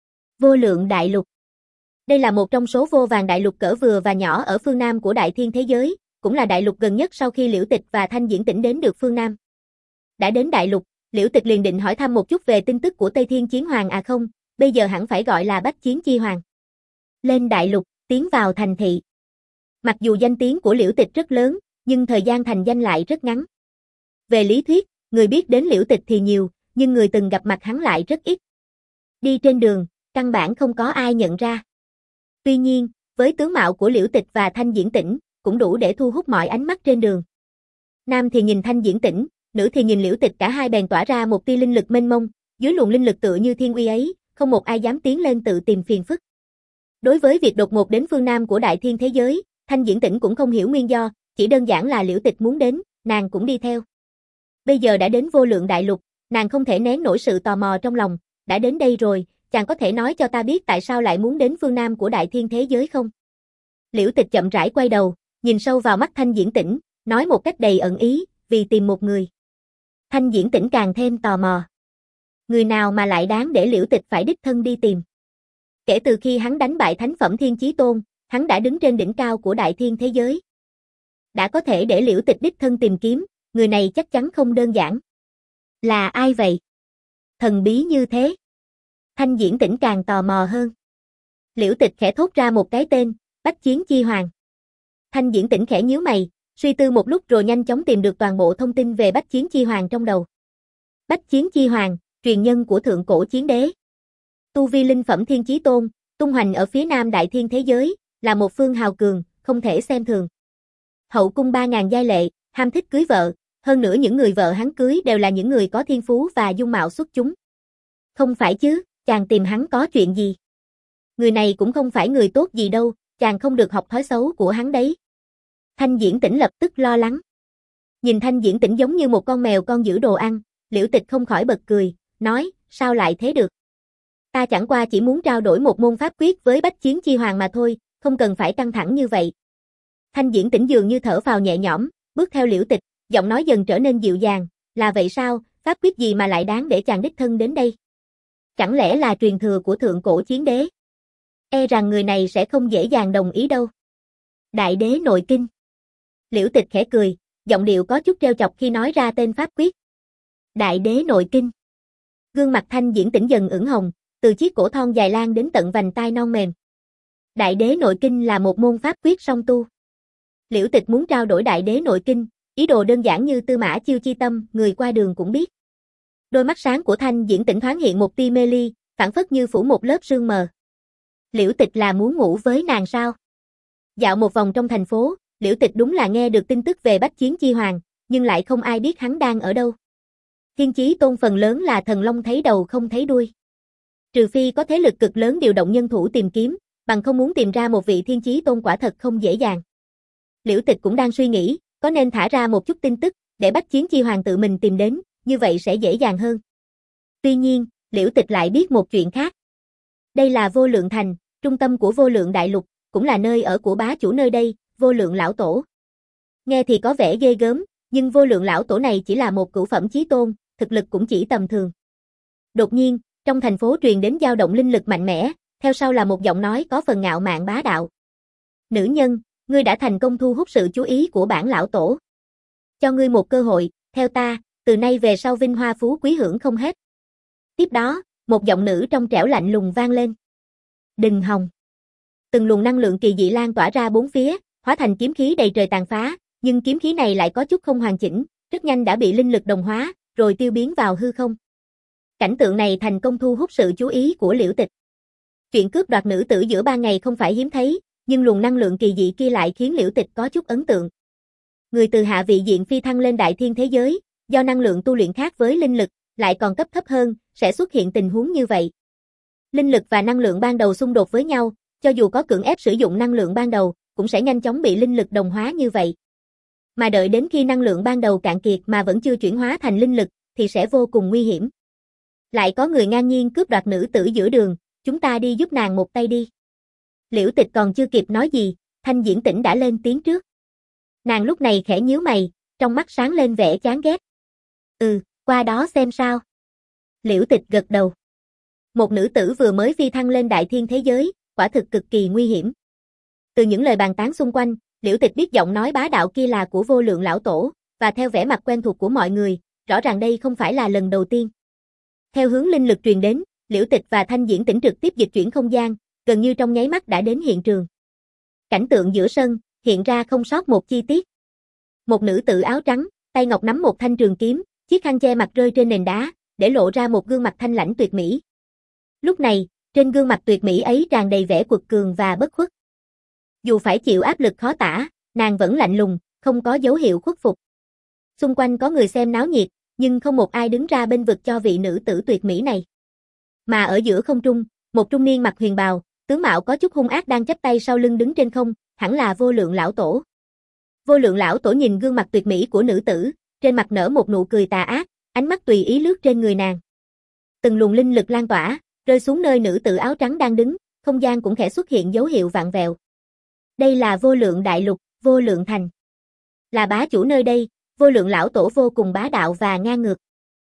Vô lượng đại lục. Đây là một trong số vô vàn đại lục cỡ vừa và nhỏ ở phương Nam của đại thiên thế giới, cũng là đại lục gần nhất sau khi Liễu Tịch và Thanh Diễn Tĩnh đến được phương Nam. Đã đến đại lục, Liễu Tịch liền định hỏi thăm một chút về tin tức của Tây Thiên Chiến Hoàng à không, bây giờ hẳn phải gọi là Bách Chiến Chi Hoàng. Lên đại lục, tiến vào thành thị. Mặc dù danh tiếng của Liễu Tịch rất lớn, nhưng thời gian thành danh lại rất ngắn. Về lý thuyết, người biết đến Liễu Tịch thì nhiều, nhưng người từng gặp mặt hắn lại rất ít. Đi trên đường, căn bản không có ai nhận ra. Tuy nhiên, với tướng mạo của Liễu Tịch và Thanh Diễn Tĩnh, cũng đủ để thu hút mọi ánh mắt trên đường. Nam thì nhìn Thanh Diễn Tĩnh, nữ thì nhìn Liễu Tịch, cả hai bèn tỏa ra một tia linh lực mênh mông, dưới luồng linh lực tựa như thiên uy ấy, không một ai dám tiến lên tự tìm phiền phức. Đối với việc đột ngột đến phương Nam của đại thiên thế giới, Thanh Diễn Tĩnh cũng không hiểu nguyên do, chỉ đơn giản là Liễu Tịch muốn đến, nàng cũng đi theo. Bây giờ đã đến vô lượng đại lục, nàng không thể nén nổi sự tò mò trong lòng, đã đến đây rồi, chàng có thể nói cho ta biết tại sao lại muốn đến phương Nam của đại thiên thế giới không? Liễu Tịch chậm rãi quay đầu, nhìn sâu vào mắt Thanh Diễn Tĩnh, nói một cách đầy ẩn ý, vì tìm một người. Thanh Diễn Tĩnh càng thêm tò mò. Người nào mà lại đáng để Liễu Tịch phải đích thân đi tìm? Kể từ khi hắn đánh bại thánh phẩm Thiên Chí Tôn, hắn đã đứng trên đỉnh cao của đại thiên thế giới. đã có thể để Liễu Tịch đích thân tìm kiếm, người này chắc chắn không đơn giản. Là ai vậy? Thần bí như thế. Thanh Diễn Tĩnh càng tò mò hơn. Liễu Tịch khẽ thốt ra một cái tên, Bách Chiến Chi Hoàng. Thanh Diễn Tĩnh khẽ nhíu mày, suy tư một lúc rồi nhanh chóng tìm được toàn bộ thông tin về Bách Chiến Chi Hoàng trong đầu. Bách Chiến Chi Hoàng, truyền nhân của thượng cổ chiến đế. Tu vi linh phẩm thiên chí tôn, tung hoành ở phía nam đại thiên thế giới, là một phương hào cường, không thể xem thường. Hậu cung ba ngàn giai lệ, ham thích cưới vợ, hơn nữa những người vợ hắn cưới đều là những người có thiên phú và dung mạo xuất chúng. Không phải chứ, chàng tìm hắn có chuyện gì? Người này cũng không phải người tốt gì đâu, chàng không được học thói xấu của hắn đấy. Thanh Diễn Tĩnh lập tức lo lắng. Nhìn Thanh Diễn Tĩnh giống như một con mèo con giữ đồ ăn, Liễu Tịch không khỏi bật cười, nói, sao lại thế được? Ta chẳng qua chỉ muốn trao đổi một môn pháp quyết với Bách Chiến Chi Hoàng mà thôi, không cần phải căng thẳng như vậy. Thanh Diễn Tĩnh dường như thở phào nhẹ nhõm, bước theo Liễu Tịch, giọng nói dần trở nên dịu dàng, là vậy sao, pháp quyết gì mà lại đáng để chàng đích thân đến đây? Chẳng lẽ là truyền thừa của thượng cổ chiến đế? E rằng người này sẽ không dễ dàng đồng ý đâu. Đại đế nội kinh. Liễu Tịch khẽ cười, giọng điệu có chút trêu chọc khi nói ra tên pháp quyết. Đại đế nội kinh. Gương mặt Thanh Diễn Tĩnh dần ửng hồng, từ chiếc cổ thon dài lan đến tận vành tai non mềm. Đại đế nội kinh là một môn pháp quyết song tu. Liễu Tịch muốn trao đổi đại đế nội kinh, ý đồ đơn giản như tư mã chiêu chi tâm, người qua đường cũng biết. Đôi mắt sáng của Thanh Diễn Tĩnh thoáng hiện một tia mê ly, phảng phất như phủ một lớp sương mờ. Liễu Tịch là muốn ngủ với nàng sao? Dạo một vòng trong thành phố, Liễu Tịch đúng là nghe được tin tức về Bách Chiến Chi Hoàng, nhưng lại không ai biết hắn đang ở đâu. Thiên Chí Tôn phần lớn là thần long thấy đầu không thấy đuôi. Trừ phi có thế lực cực lớn điều động nhân thủ tìm kiếm, bằng không muốn tìm ra một vị Thiên Chí Tôn quả thật không dễ dàng. Liễu Tịch cũng đang suy nghĩ, có nên thả ra một chút tin tức, để Bách Chiến Chi Hoàng tự mình tìm đến, như vậy sẽ dễ dàng hơn. Tuy nhiên, Liễu Tịch lại biết một chuyện khác. Đây là Vô Lượng Thành, trung tâm của Vô Lượng Đại Lục, cũng là nơi ở của bá chủ nơi đây, Vô Lượng Lão Tổ. Nghe thì có vẻ ghê gớm, nhưng Vô Lượng Lão Tổ này chỉ là một cửu phẩm chí tôn, thực lực cũng chỉ tầm thường. Đột nhiên, trong thành phố truyền đến dao động linh lực mạnh mẽ, theo sau là một giọng nói có phần ngạo mạn bá đạo. Nữ nhân, ngươi đã thành công thu hút sự chú ý của bản lão tổ. Cho ngươi một cơ hội, theo ta, từ nay về sau vinh hoa phú quý hưởng không hết. Tiếp đó, một giọng nữ trong trẻo lạnh lùng vang lên. Đừng hòng. Từng luồng năng lượng kỳ dị lan tỏa ra bốn phía, hóa thành kiếm khí đầy trời tàn phá, nhưng kiếm khí này lại có chút không hoàn chỉnh, rất nhanh đã bị linh lực đồng hóa, rồi tiêu biến vào hư không. Cảnh tượng này thành công thu hút sự chú ý của Liễu Tịch. Chuyện cướp đoạt nữ tử giữa ban ngày không phải hiếm thấy, nhưng luồng năng lượng kỳ dị kia lại khiến Liễu Tịch có chút ấn tượng. Người từ hạ vị diện phi thăng lên đại thiên thế giới, do năng lượng tu luyện khác với linh lực, lại còn cấp thấp hơn, sẽ xuất hiện tình huống như vậy. Linh lực và năng lượng ban đầu xung đột với nhau, cho dù có cưỡng ép sử dụng năng lượng ban đầu, cũng sẽ nhanh chóng bị linh lực đồng hóa như vậy. Mà đợi đến khi năng lượng ban đầu cạn kiệt mà vẫn chưa chuyển hóa thành linh lực, thì sẽ vô cùng nguy hiểm. Lại có người ngang nhiên cướp đoạt nữ tử giữa đường, chúng ta đi giúp nàng một tay đi. Liễu Tịch còn chưa kịp nói gì, Thanh Diễn Tĩnh đã lên tiếng trước. Nàng lúc này khẽ nhíu mày, trong mắt sáng lên vẻ chán ghét. Ừ, qua đó xem sao. Liễu Tịch gật đầu. Một nữ tử vừa mới phi thăng lên đại thiên thế giới, quả thực cực kỳ nguy hiểm. Từ những lời bàn tán xung quanh, Liễu Tịch biết giọng nói bá đạo kia là của Vô Lượng Lão Tổ, và theo vẻ mặt quen thuộc của mọi người, rõ ràng đây không phải là lần đầu tiên. Theo hướng linh lực truyền đến, Liễu Tịch và Thanh Diễn Tĩnh trực tiếp dịch chuyển không gian, gần như trong nháy mắt đã đến hiện trường. Cảnh tượng giữa sân, hiện ra không sót một chi tiết. Một nữ tử áo trắng, tay ngọc nắm một thanh trường kiếm, chiếc khăn che mặt rơi trên nền đá, để lộ ra một gương mặt thanh lãnh tuyệt mỹ. Lúc này, trên gương mặt tuyệt mỹ ấy tràn đầy vẻ quật cường và bất khuất. Dù phải chịu áp lực khó tả, nàng vẫn lạnh lùng, không có dấu hiệu khuất phục. Xung quanh có người xem náo nhiệt, nhưng không một ai đứng ra bênh vực cho vị nữ tử tuyệt mỹ này. Mà ở giữa không trung, một trung niên mặc huyền bào, tướng mạo có chút hung ác đang chắp tay sau lưng đứng trên không, hẳn là Vô Lượng Lão Tổ. Vô Lượng Lão Tổ nhìn gương mặt tuyệt mỹ của nữ tử, trên mặt nở một nụ cười tà ác, ánh mắt tùy ý lướt trên người nàng. Từng luồng linh lực lan tỏa, rơi xuống nơi nữ tử áo trắng đang đứng, không gian cũng khẽ xuất hiện dấu hiệu vặn vẹo. Đây là Vô Lượng Đại Lục, Vô Lượng Thành. Là bá chủ nơi đây, Vô Lượng Lão Tổ vô cùng bá đạo và ngang ngược.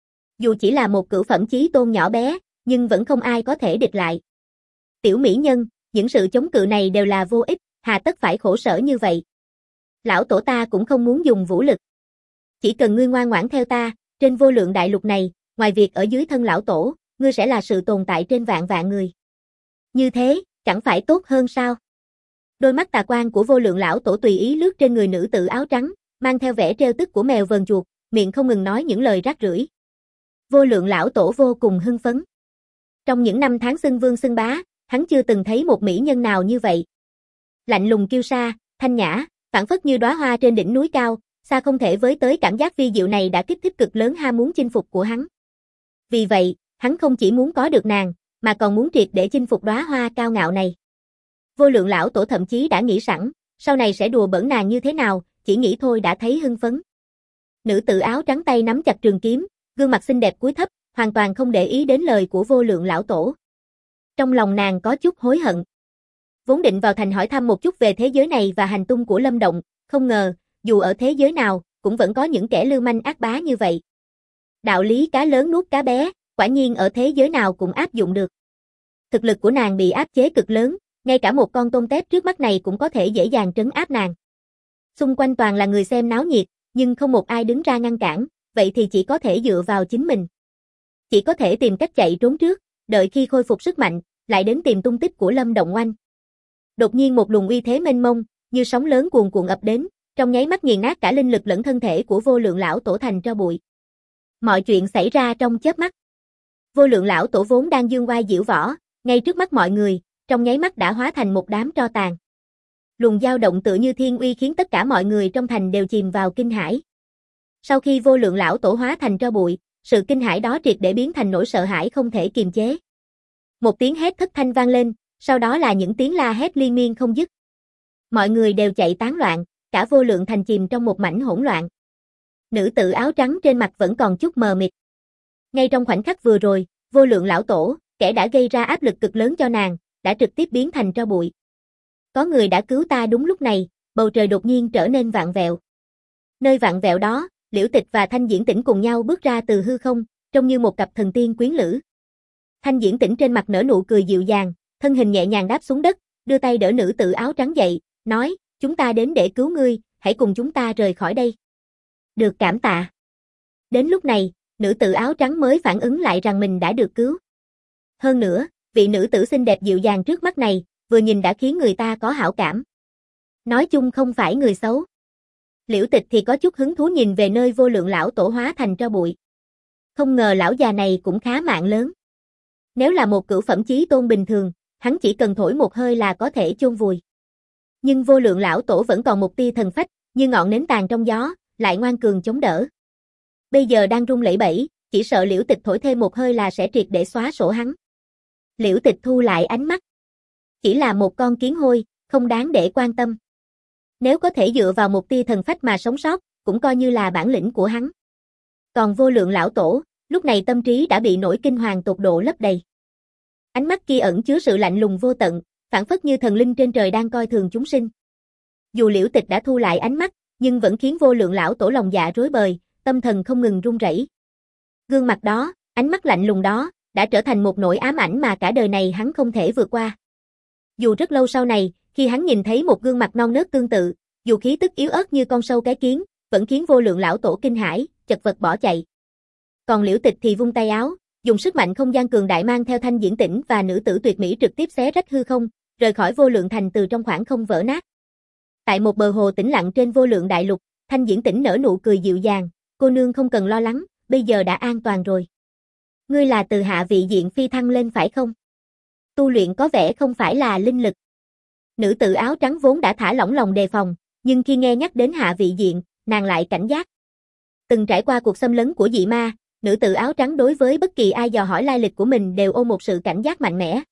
Dù chỉ là một cửu phẩm chí tôn nhỏ bé, nhưng vẫn không ai có thể địch lại. Tiểu mỹ nhân, những sự chống cự này đều là vô ích, hà tất phải khổ sở như vậy. Lão tổ ta cũng không muốn dùng vũ lực. Chỉ cần ngươi ngoan ngoãn theo ta, trên vô lượng đại lục này, ngoài việc ở dưới thân lão tổ, ngươi sẽ là sự tồn tại trên vạn vạn người. Như thế, chẳng phải tốt hơn sao? Đôi mắt tà quang của vô lượng lão tổ tùy ý lướt trên người nữ tử áo trắng, mang theo vẻ trêu tức của mèo vờn chuột, miệng không ngừng nói những lời rác rưởi. Vô lượng lão tổ vô cùng hưng phấn. Trong những năm tháng xưng vương xưng bá, hắn chưa từng thấy một mỹ nhân nào như vậy. Lạnh lùng kiêu sa, thanh nhã, phảng phất như đóa hoa trên đỉnh núi cao, xa không thể với tới cảm giác vi diệu này đã kích thích cực lớn ham muốn chinh phục của hắn. Vì vậy, hắn không chỉ muốn có được nàng, mà còn muốn triệt để chinh phục đóa hoa cao ngạo này. Vô lượng lão tổ thậm chí đã nghĩ sẵn, sau này sẽ đùa bỡn nàng như thế nào, chỉ nghĩ thôi đã thấy hưng phấn. Nữ tử áo trắng tay nắm chặt trường kiếm, gương mặt xinh đẹp cúi thấp, hoàn toàn không để ý đến lời của vô lượng lão tổ. Trong lòng nàng có chút hối hận. Vốn định vào thành hỏi thăm một chút về thế giới này và hành tung của Lâm Động, không ngờ, dù ở thế giới nào, cũng vẫn có những kẻ lưu manh ác bá như vậy. Đạo lý cá lớn nuốt cá bé, quả nhiên ở thế giới nào cũng áp dụng được. Thực lực của nàng bị áp chế cực lớn, ngay cả một con tôm tép trước mắt này cũng có thể dễ dàng trấn áp nàng. Xung quanh toàn là người xem náo nhiệt, nhưng không một ai đứng ra ngăn cản, vậy thì chỉ có thể dựa vào chính mình. Chỉ có thể tìm cách chạy trốn trước, đợi khi khôi phục sức mạnh, lại đến tìm tung tích của Lâm Động Oanh. Đột nhiên một luồng uy thế mênh mông, như sóng lớn cuồn cuộn ập đến, trong nháy mắt nghiền nát cả linh lực lẫn thân thể của vô lượng lão tổ thành tro bụi. Mọi chuyện xảy ra trong chớp mắt. Vô lượng lão tổ vốn đang dương oai diễu võ, ngay trước mắt mọi người, trong nháy mắt đã hóa thành một đám tro tàn. Luồng dao động tựa như thiên uy khiến tất cả mọi người trong thành đều chìm vào kinh hãi. Sau khi vô lượng lão tổ hóa thành tro bụi, sự kinh hãi đó triệt để biến thành nỗi sợ hãi không thể kiềm chế. Một tiếng hét thất thanh vang lên, sau đó là những tiếng la hét liên miên không dứt. Mọi người đều chạy tán loạn, cả vô lượng thành chìm trong một mảnh hỗn loạn. Nữ tử áo trắng trên mặt vẫn còn chút mờ mịt. Ngay trong khoảnh khắc vừa rồi, vô lượng lão tổ, kẻ đã gây ra áp lực cực lớn cho nàng, đã trực tiếp biến thành tro bụi. Có người đã cứu ta đúng lúc này, bầu trời đột nhiên trở nên vạn vẹo. Nơi vạn vẹo đó, Liễu Tịch và Thanh Diễn Tĩnh cùng nhau bước ra từ hư không, trông như một cặp thần tiên quyến lữ. Thanh Diễn Tĩnh trên mặt nở nụ cười dịu dàng, thân hình nhẹ nhàng đáp xuống đất, đưa tay đỡ nữ tử áo trắng dậy, nói, chúng ta đến để cứu ngươi, hãy cùng chúng ta rời khỏi đây. Được cảm tạ. Đến lúc này, nữ tử áo trắng mới phản ứng lại rằng mình đã được cứu. Hơn nữa, vị nữ tử xinh đẹp dịu dàng trước mắt này, vừa nhìn đã khiến người ta có hảo cảm. Nói chung không phải người xấu. Liễu Tịch thì có chút hứng thú nhìn về nơi vô lượng lão tổ hóa thành tro bụi. Không ngờ lão già này cũng khá mạng lớn. Nếu là một cửu phẩm chí tôn bình thường, hắn chỉ cần thổi một hơi là có thể chôn vùi. Nhưng vô lượng lão tổ vẫn còn một tia thần phách, như ngọn nến tàn trong gió, lại ngoan cường chống đỡ. Bây giờ đang run lẩy bẩy, chỉ sợ Liễu Tịch thổi thêm một hơi là sẽ triệt để xóa sổ hắn. Liễu Tịch thu lại ánh mắt. Chỉ là một con kiến hôi, không đáng để quan tâm. Nếu có thể dựa vào một tia thần phách mà sống sót, cũng coi như là bản lĩnh của hắn. Còn vô lượng lão tổ, lúc này tâm trí đã bị nỗi kinh hoàng tột độ lấp đầy. Ánh mắt kia ẩn chứa sự lạnh lùng vô tận, phảng phất như thần linh trên trời đang coi thường chúng sinh. Dù Liễu Tịch đã thu lại ánh mắt, nhưng vẫn khiến vô lượng lão tổ lòng dạ rối bời, tâm thần không ngừng run rẩy. Gương mặt đó, ánh mắt lạnh lùng đó, đã trở thành một nỗi ám ảnh mà cả đời này hắn không thể vượt qua. Dù rất lâu sau này, khi hắn nhìn thấy một gương mặt non nớt tương tự, dù khí tức yếu ớt như con sâu cái kiến, vẫn khiến vô lượng lão tổ kinh hãi, chật vật bỏ chạy. Còn Liễu Tịch thì vung tay áo, dùng sức mạnh không gian cường đại mang theo Thanh Diễn Tĩnh và nữ tử tuyệt mỹ trực tiếp xé rách hư không, rời khỏi vô lượng thành từ trong khoảng không vỡ nát. Tại một bờ hồ tĩnh lặng trên vô lượng đại lục, Thanh Diễn Tĩnh nở nụ cười dịu dàng, cô nương không cần lo lắng, bây giờ đã an toàn rồi. Ngươi là từ hạ vị diện phi thăng lên phải không? Tu luyện có vẻ không phải là linh lực. Nữ tử áo trắng vốn đã thả lỏng lòng đề phòng, nhưng khi nghe nhắc đến hạ vị diện, nàng lại cảnh giác. Từng trải qua cuộc xâm lấn của dị ma, nữ tử áo trắng đối với bất kỳ ai dò hỏi lai lịch của mình đều ôm một sự cảnh giác mạnh mẽ.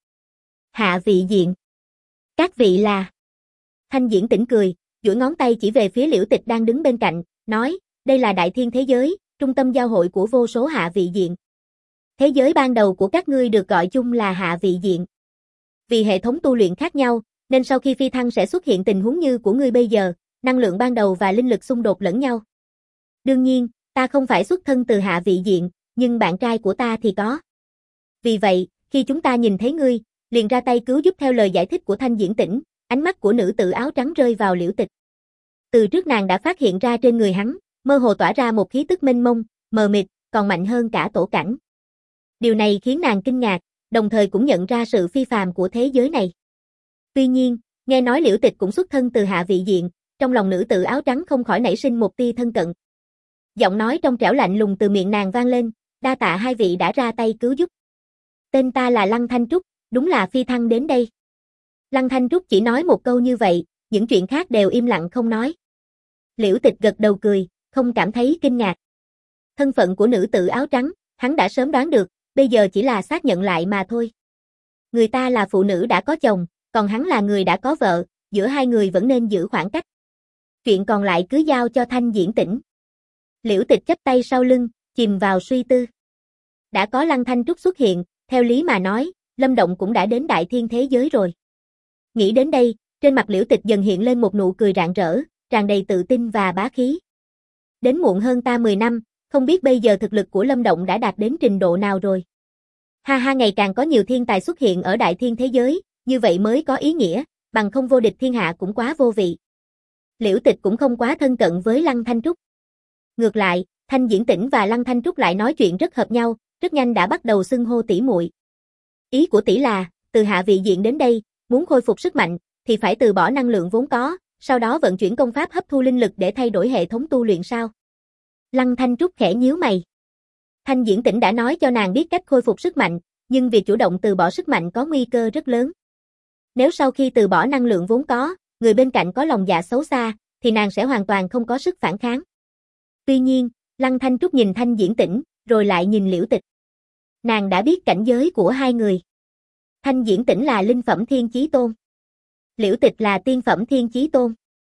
Hạ vị diện. Các vị là... Thanh Diễn Tĩnh cười, duỗi ngón tay chỉ về phía Liễu Tịch đang đứng bên cạnh, nói, đây là đại thiên thế giới, trung tâm giao hội của vô số hạ vị diện. Thế giới ban đầu của các ngươi được gọi chung là hạ vị diện. Vì hệ thống tu luyện khác nhau, nên sau khi phi thăng sẽ xuất hiện tình huống như của ngươi bây giờ, năng lượng ban đầu và linh lực xung đột lẫn nhau. Đương nhiên, ta không phải xuất thân từ hạ vị diện, nhưng bạn trai của ta thì có. Vì vậy, khi chúng ta nhìn thấy ngươi, liền ra tay cứu giúp theo lời giải thích của Thanh Diễn Tĩnh, ánh mắt của nữ tử áo trắng rơi vào Liễu Tịch. Từ trước nàng đã phát hiện ra trên người hắn, mơ hồ tỏa ra một khí tức mênh mông, mờ mịt, còn mạnh hơn cả tổ cảnh. Điều này khiến nàng kinh ngạc, đồng thời cũng nhận ra sự phi phàm của thế giới này. Tuy nhiên, nghe nói Liễu Tịch cũng xuất thân từ hạ vị diện, trong lòng nữ tử áo trắng không khỏi nảy sinh một tia thân cận. Giọng nói trong trẻo lạnh lùng từ miệng nàng vang lên, đa tạ hai vị đã ra tay cứu giúp. Tên ta là Lăng Thanh Trúc, đúng là phi thăng đến đây. Lăng Thanh Trúc chỉ nói một câu như vậy, những chuyện khác đều im lặng không nói. Liễu Tịch gật đầu cười, không cảm thấy kinh ngạc. Thân phận của nữ tử áo trắng, hắn đã sớm đoán được, bây giờ chỉ là xác nhận lại mà thôi. Người ta là phụ nữ đã có chồng, còn hắn là người đã có vợ, giữa hai người vẫn nên giữ khoảng cách. Chuyện còn lại cứ giao cho Thanh Diễn Tĩnh. Liễu Tịch chắp tay sau lưng, chìm vào suy tư. Đã có Lăng Thanh Trúc xuất hiện, theo lý mà nói, Lâm Động cũng đã đến đại thiên thế giới rồi. Nghĩ đến đây, trên mặt Liễu Tịch dần hiện lên một nụ cười rạng rỡ, tràn đầy tự tin và bá khí. Đến muộn hơn ta mười năm, không biết bây giờ thực lực của Lâm Động đã đạt đến trình độ nào rồi. Ha ha, ngày càng có nhiều thiên tài xuất hiện ở đại thiên thế giới, như vậy mới có ý nghĩa, bằng không vô địch thiên hạ cũng quá vô vị. Liễu Tịch cũng không quá thân cận với Lăng Thanh Trúc. Ngược lại, Thanh Diễn Tĩnh và Lăng Thanh Trúc lại nói chuyện rất hợp nhau, rất nhanh đã bắt đầu xưng hô tỷ muội. Ý của tỷ là, từ hạ vị diện đến đây, muốn khôi phục sức mạnh, thì phải từ bỏ năng lượng vốn có, sau đó vận chuyển công pháp hấp thu linh lực để thay đổi hệ thống tu luyện sao? Lăng Thanh Trúc khẽ nhíu mày. Thanh Diễn Tĩnh đã nói cho nàng biết cách khôi phục sức mạnh, nhưng việc chủ động từ bỏ sức mạnh có nguy cơ rất lớn. Nếu sau khi từ bỏ năng lượng vốn có, người bên cạnh có lòng dạ xấu xa, thì nàng sẽ hoàn toàn không có sức phản kháng. Tuy nhiên, Lăng Thanh Trúc nhìn Thanh Diễn Tĩnh, rồi lại nhìn Liễu Tịch. Nàng đã biết cảnh giới của hai người. Thanh Diễn Tĩnh là linh phẩm thiên chí tôn. Liễu Tịch là tiên phẩm thiên chí tôn.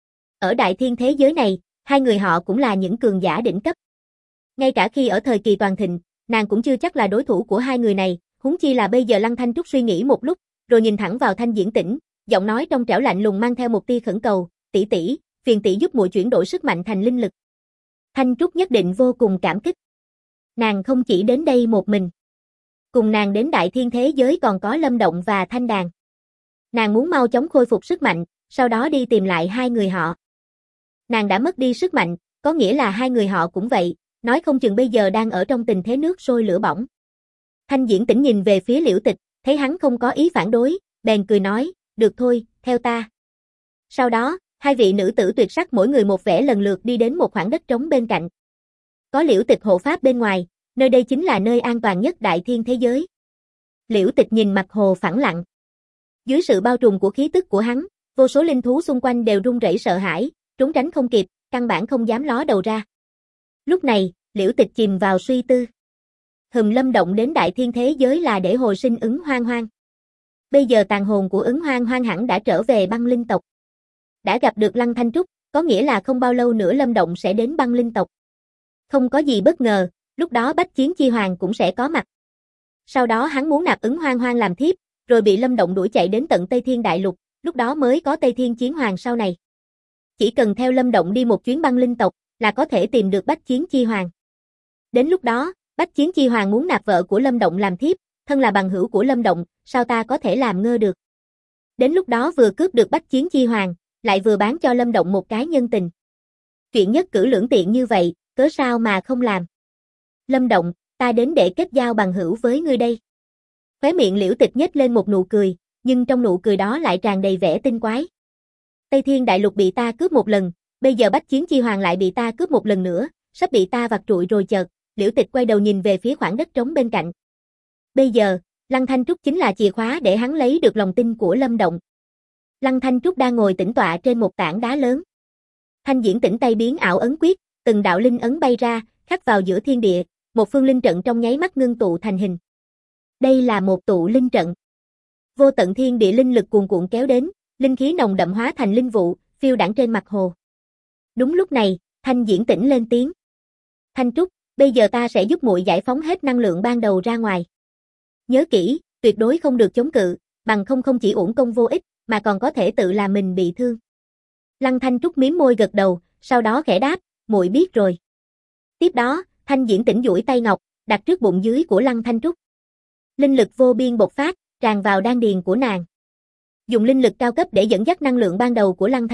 Ở đại thiên thế giới này, hai người họ cũng là những cường giả đỉnh cấp. Ngay cả khi ở thời kỳ toàn thịnh, nàng cũng chưa chắc là đối thủ của hai người này, huống chi là bây giờ. Lăng Thanh Trúc suy nghĩ một lúc, rồi nhìn thẳng vào Thanh Diễn Tĩnh, giọng nói trong trẻo lạnh lùng mang theo một tia khẩn cầu, "Tỷ tỷ, phiền tỷ giúp muội chuyển đổi sức mạnh thành linh lực." Thanh Trúc nhất định vô cùng cảm kích. Nàng không chỉ đến đây một mình. Cùng nàng đến đại thiên thế giới còn có Lâm Động và Thanh Đàn. Nàng muốn mau chóng khôi phục sức mạnh, sau đó đi tìm lại hai người họ. Nàng đã mất đi sức mạnh, có nghĩa là hai người họ cũng vậy, nói không chừng bây giờ đang ở trong tình thế nước sôi lửa bỏng. Thanh Diễn Tĩnh nhìn về phía Liễu Tịch, thấy hắn không có ý phản đối, bèn cười nói, "Được thôi, theo ta." Sau đó, hai vị nữ tử tuyệt sắc mỗi người một vẻ lần lượt đi đến một khoảng đất trống bên cạnh. Có Liễu Tịch hộ pháp bên ngoài, nơi đây chính là nơi an toàn nhất đại thiên thế giới. Liễu Tịch nhìn mặt hồ phẳng lặng. Dưới sự bao trùm của khí tức của hắn, vô số linh thú xung quanh đều run rẩy sợ hãi, trốn tránh không kịp, căn bản không dám ló đầu ra. Lúc này, Liễu Tịch chìm vào suy tư. Hừm, Lâm Động đến đại thiên thế giới là để hồi sinh Ứng Hoang Hoang. Bây giờ tàn hồn của Ứng Hoang Hoang hẳn đã trở về băng linh tộc. Đã gặp được Lăng Thanh Trúc, có nghĩa là không bao lâu nữa Lâm Động sẽ đến băng linh tộc. Không có gì bất ngờ, lúc đó Bách Chiến Chi Hoàng cũng sẽ có mặt. Sau đó hắn muốn nạp Ứng Hoang Hoang làm thiếp, rồi bị Lâm Động đuổi chạy đến tận Tây Thiên Đại Lục, lúc đó mới có Tây Thiên Chiến Hoàng sau này. Chỉ cần theo Lâm Động đi một chuyến băng linh tộc, là có thể tìm được Bách Chiến Chi Hoàng. Đến lúc đó, Bách Chiến Chi Hoàng muốn nạp vợ của Lâm Động làm thiếp, thân là bằng hữu của Lâm Động, sao ta có thể làm ngơ được. Đến lúc đó vừa cướp được Bách Chiến Chi Hoàng, lại vừa bán cho Lâm Động một cái nhân tình. Chuyện nhất cử lưỡng tiện như vậy, cớ sao mà không làm. Lâm Động, ta đến để kết giao bằng hữu với ngươi đây. Khóe miệng Liễu Tịch nhếch lên một nụ cười, nhưng trong nụ cười đó lại tràn đầy vẻ tinh quái. Tây Thiên Đại Lục bị ta cướp một lần, bây giờ Bách Chiến Chi Hoàng lại bị ta cướp một lần nữa, sắp bị ta vặt trụi rồi chợt. Liễu Tịch quay đầu nhìn về phía khoảng đất trống bên cạnh. Bây giờ, Lăng Thanh Trúc chính là chìa khóa để hắn lấy được lòng tin của Lâm Động. Lăng Thanh Trúc đang ngồi tĩnh tọa trên một tảng đá lớn. Thanh Diễn Tĩnh tay biến ảo ấn quyết, từng đạo linh ấn bay ra, khắc vào giữa thiên địa, một phương linh trận trong nháy mắt ngưng tụ thành hình. Đây là một tụ linh trận. Vô tận thiên địa linh lực cuồn cuộn kéo đến, linh khí nồng đậm hóa thành linh vụ, phiêu đãng trên mặt hồ. Đúng lúc này, Thanh Diễn Tĩnh lên tiếng. Thanh Trúc, bây giờ ta sẽ giúp muội giải phóng hết năng lượng ban đầu ra ngoài. Nhớ kỹ, tuyệt đối không được chống cự, bằng không không chỉ uổng công vô ích, mà còn có thể tự làm mình bị thương. Lăng Thanh Trúc mím môi gật đầu, sau đó khẽ đáp, muội biết rồi. Tiếp đó, Thanh Diễn Tĩnh duỗi tay ngọc, đặt trước bụng dưới của Lăng Thanh Trúc. Linh lực vô biên bộc phát, tràn vào đan điền của nàng. Dùng linh lực cao cấp để dẫn dắt năng lượng ban đầu của Lăng Thanh Trúc,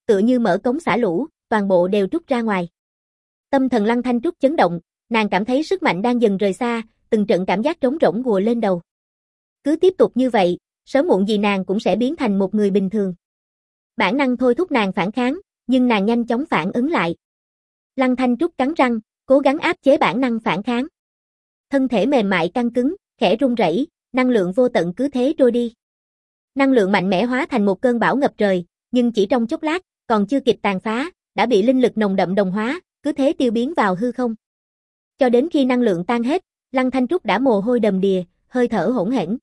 tựa như mở cống xả lũ, toàn bộ đều trút ra ngoài. Tâm thần Lăng Thanh Trúc chấn động, nàng cảm thấy sức mạnh đang dần rời xa, từng trận cảm giác trống rỗng ùa lên đầu. Cứ tiếp tục như vậy, sớm muộn gì nàng cũng sẽ biến thành một người bình thường. Bản năng thôi thúc nàng phản kháng, nhưng nàng nhanh chóng phản ứng lại. Lăng Thanh Trúc cắn răng, cố gắng áp chế bản năng phản kháng. Thân thể mềm mại căng cứng, khẽ run rẩy, năng lượng vô tận cứ thế trôi đi. Năng lượng mạnh mẽ hóa thành một cơn bão ngập trời, nhưng chỉ trong chốc lát, còn chưa kịp tàn phá, đã bị linh lực nồng đậm đồng hóa, cứ thế tiêu biến vào hư không. Cho đến khi năng lượng tan hết, Lăng Thanh Trúc đã mồ hôi đầm đìa, hơi thở hỗn hển.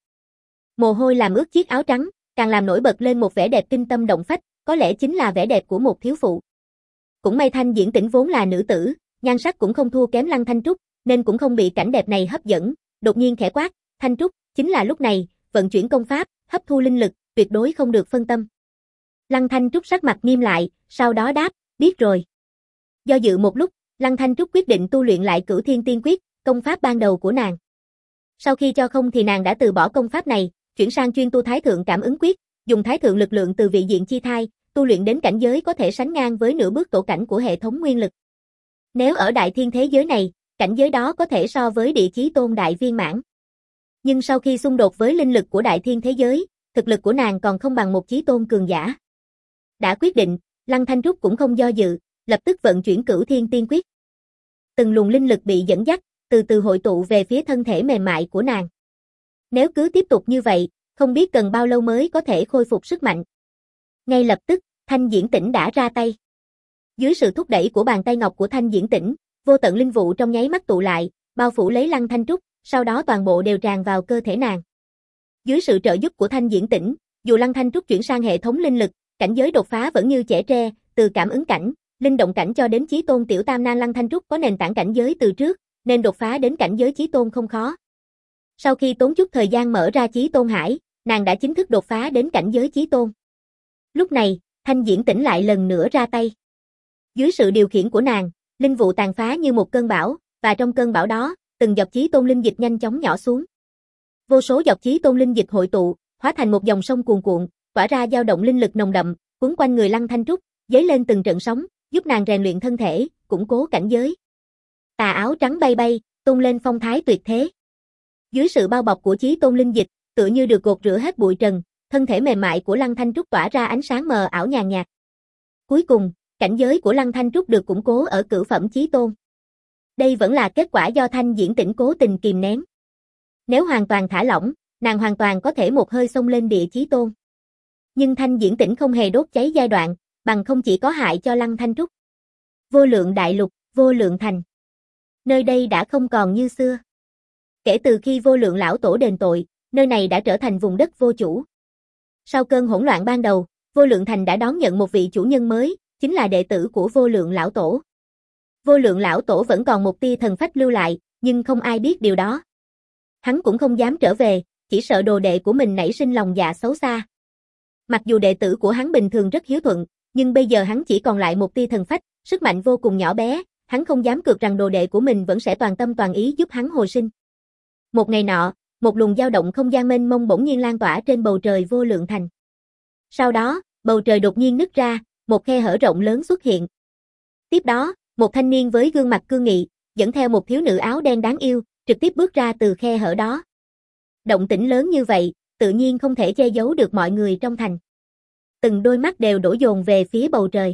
Mồ hôi làm ướt chiếc áo trắng, càng làm nổi bật lên một vẻ đẹp kinh tâm động phách, có lẽ chính là vẻ đẹp của một thiếu phụ. Cũng may Thanh Diễn Tĩnh vốn là nữ tử, nhan sắc cũng không thua kém Lăng Thanh Trúc, nên cũng không bị cảnh đẹp này hấp dẫn, đột nhiên khẽ quát, "Thanh Trúc!" Chính là lúc này, vận chuyển công pháp, hấp thu linh lực, tuyệt đối không được phân tâm. Lăng Thanh Trúc sắc mặt nghiêm lại, sau đó đáp, "Biết rồi." Do dự một lúc, Lăng Thanh Trúc quyết định tu luyện lại Cửu Thiên Tiên Quyết, công pháp ban đầu của nàng. Sau khi cho không thì nàng đã từ bỏ công pháp này, chuyển sang chuyên tu Thái Thượng Cảm Ứng Quyết, dùng Thái Thượng lực lượng từ vị diện chi thai, tu luyện đến cảnh giới có thể sánh ngang với nửa bước tổ cảnh của hệ thống nguyên lực. Nếu ở đại thiên thế giới này, cảnh giới đó có thể so với địa chí tôn đại viên mãn. Nhưng sau khi xung đột với linh lực của đại thiên thế giới, thực lực của nàng còn không bằng một chí tôn cường giả. Đã quyết định, Lăng Thanh Trúc cũng không do dự, lập tức vận chuyển Cửu Thiên Tiên Quyết. Từng luồng linh lực bị dẫn dắt, từ từ hội tụ về phía thân thể mềm mại của nàng. Nếu cứ tiếp tục như vậy, không biết cần bao lâu mới có thể khôi phục sức mạnh. Ngay lập tức, Thanh Diễn Tĩnh đã ra tay. Dưới sự thúc đẩy của bàn tay ngọc của Thanh Diễn Tĩnh, vô tận linh vụ trong nháy mắt tụ lại, bao phủ lấy Lăng Thanh Trúc, sau đó toàn bộ đều tràn vào cơ thể nàng. Dưới sự trợ giúp của Thanh Diễn Tĩnh, dù Lăng Thanh Trúc chuyển sang hệ thống linh lực, cảnh giới đột phá vẫn như chẻ tre, từ cảm ứng cảnh, linh động cảnh cho đến chí tôn tiểu tam nan Lăng Thanh Trúc có nền tảng cảnh giới từ trước, nên đột phá đến cảnh giới chí tôn không khó. Sau khi tốn chút thời gian mở ra chí tôn hải, nàng đã chính thức đột phá đến cảnh giới chí tôn. Lúc này, Thanh Diễn Tĩnh lại lần nữa ra tay. Dưới sự điều khiển của nàng, linh vụ tàn phá như một cơn bão, và trong cơn bão đó, từng giọt chí tôn linh dịch nhanh chóng nhỏ xuống. Vô số giọt chí tôn linh dịch hội tụ, hóa thành một dòng sông cuồn cuộn, tỏa ra dao động linh lực nồng đậm, cuốn quanh người Lăng Thanh Trúc, dấy lên từng trận sóng, giúp nàng rèn luyện thân thể, củng cố cảnh giới. Tà áo trắng bay bay, tung lên phong thái tuyệt thế. Dưới sự bao bọc của chí tôn linh dịch, tựa như được gột rửa hết bụi trần, thân thể mềm mại của Lăng Thanh Trúc tỏa ra ánh sáng mờ ảo nhàn nhạt. Cuối cùng, cảnh giới của Lăng Thanh Trúc được củng cố ở cửu phẩm chí tôn. Đây vẫn là kết quả do Thanh Diễn Tĩnh cố tình kìm nén. Nếu hoàn toàn thả lỏng, nàng hoàn toàn có thể một hơi xông lên địa chí tôn. Nhưng Thanh Diễn Tĩnh không hề đốt cháy giai đoạn, bằng không chỉ có hại cho Lăng Thanh Trúc. Vô lượng đại lục, vô lượng thành. Nơi đây đã không còn như xưa. Kể từ khi vô lượng lão tổ đền tội, nơi này đã trở thành vùng đất vô chủ. Sau cơn hỗn loạn ban đầu, vô lượng thành đã đón nhận một vị chủ nhân mới, chính là đệ tử của vô lượng lão tổ. Vô lượng lão tổ vẫn còn một tia thần phách lưu lại, nhưng không ai biết điều đó. Hắn cũng không dám trở về, chỉ sợ đồ đệ của mình nảy sinh lòng dạ xấu xa. Mặc dù đệ tử của hắn bình thường rất hiếu thuận, nhưng bây giờ hắn chỉ còn lại một tia thần phách, sức mạnh vô cùng nhỏ bé, hắn không dám cược rằng đồ đệ của mình vẫn sẽ toàn tâm toàn ý giúp hắn hồi sinh. Một ngày nọ, một luồng dao động không gian mênh mông bỗng nhiên lan tỏa trên bầu trời vô lượng thành. Sau đó, bầu trời đột nhiên nứt ra, một khe hở rộng lớn xuất hiện. Tiếp đó, một thanh niên với gương mặt cương nghị, dẫn theo một thiếu nữ áo đen đáng yêu, trực tiếp bước ra từ khe hở đó. Động tĩnh lớn như vậy, tự nhiên không thể che giấu được mọi người trong thành. Từng đôi mắt đều đổ dồn về phía bầu trời.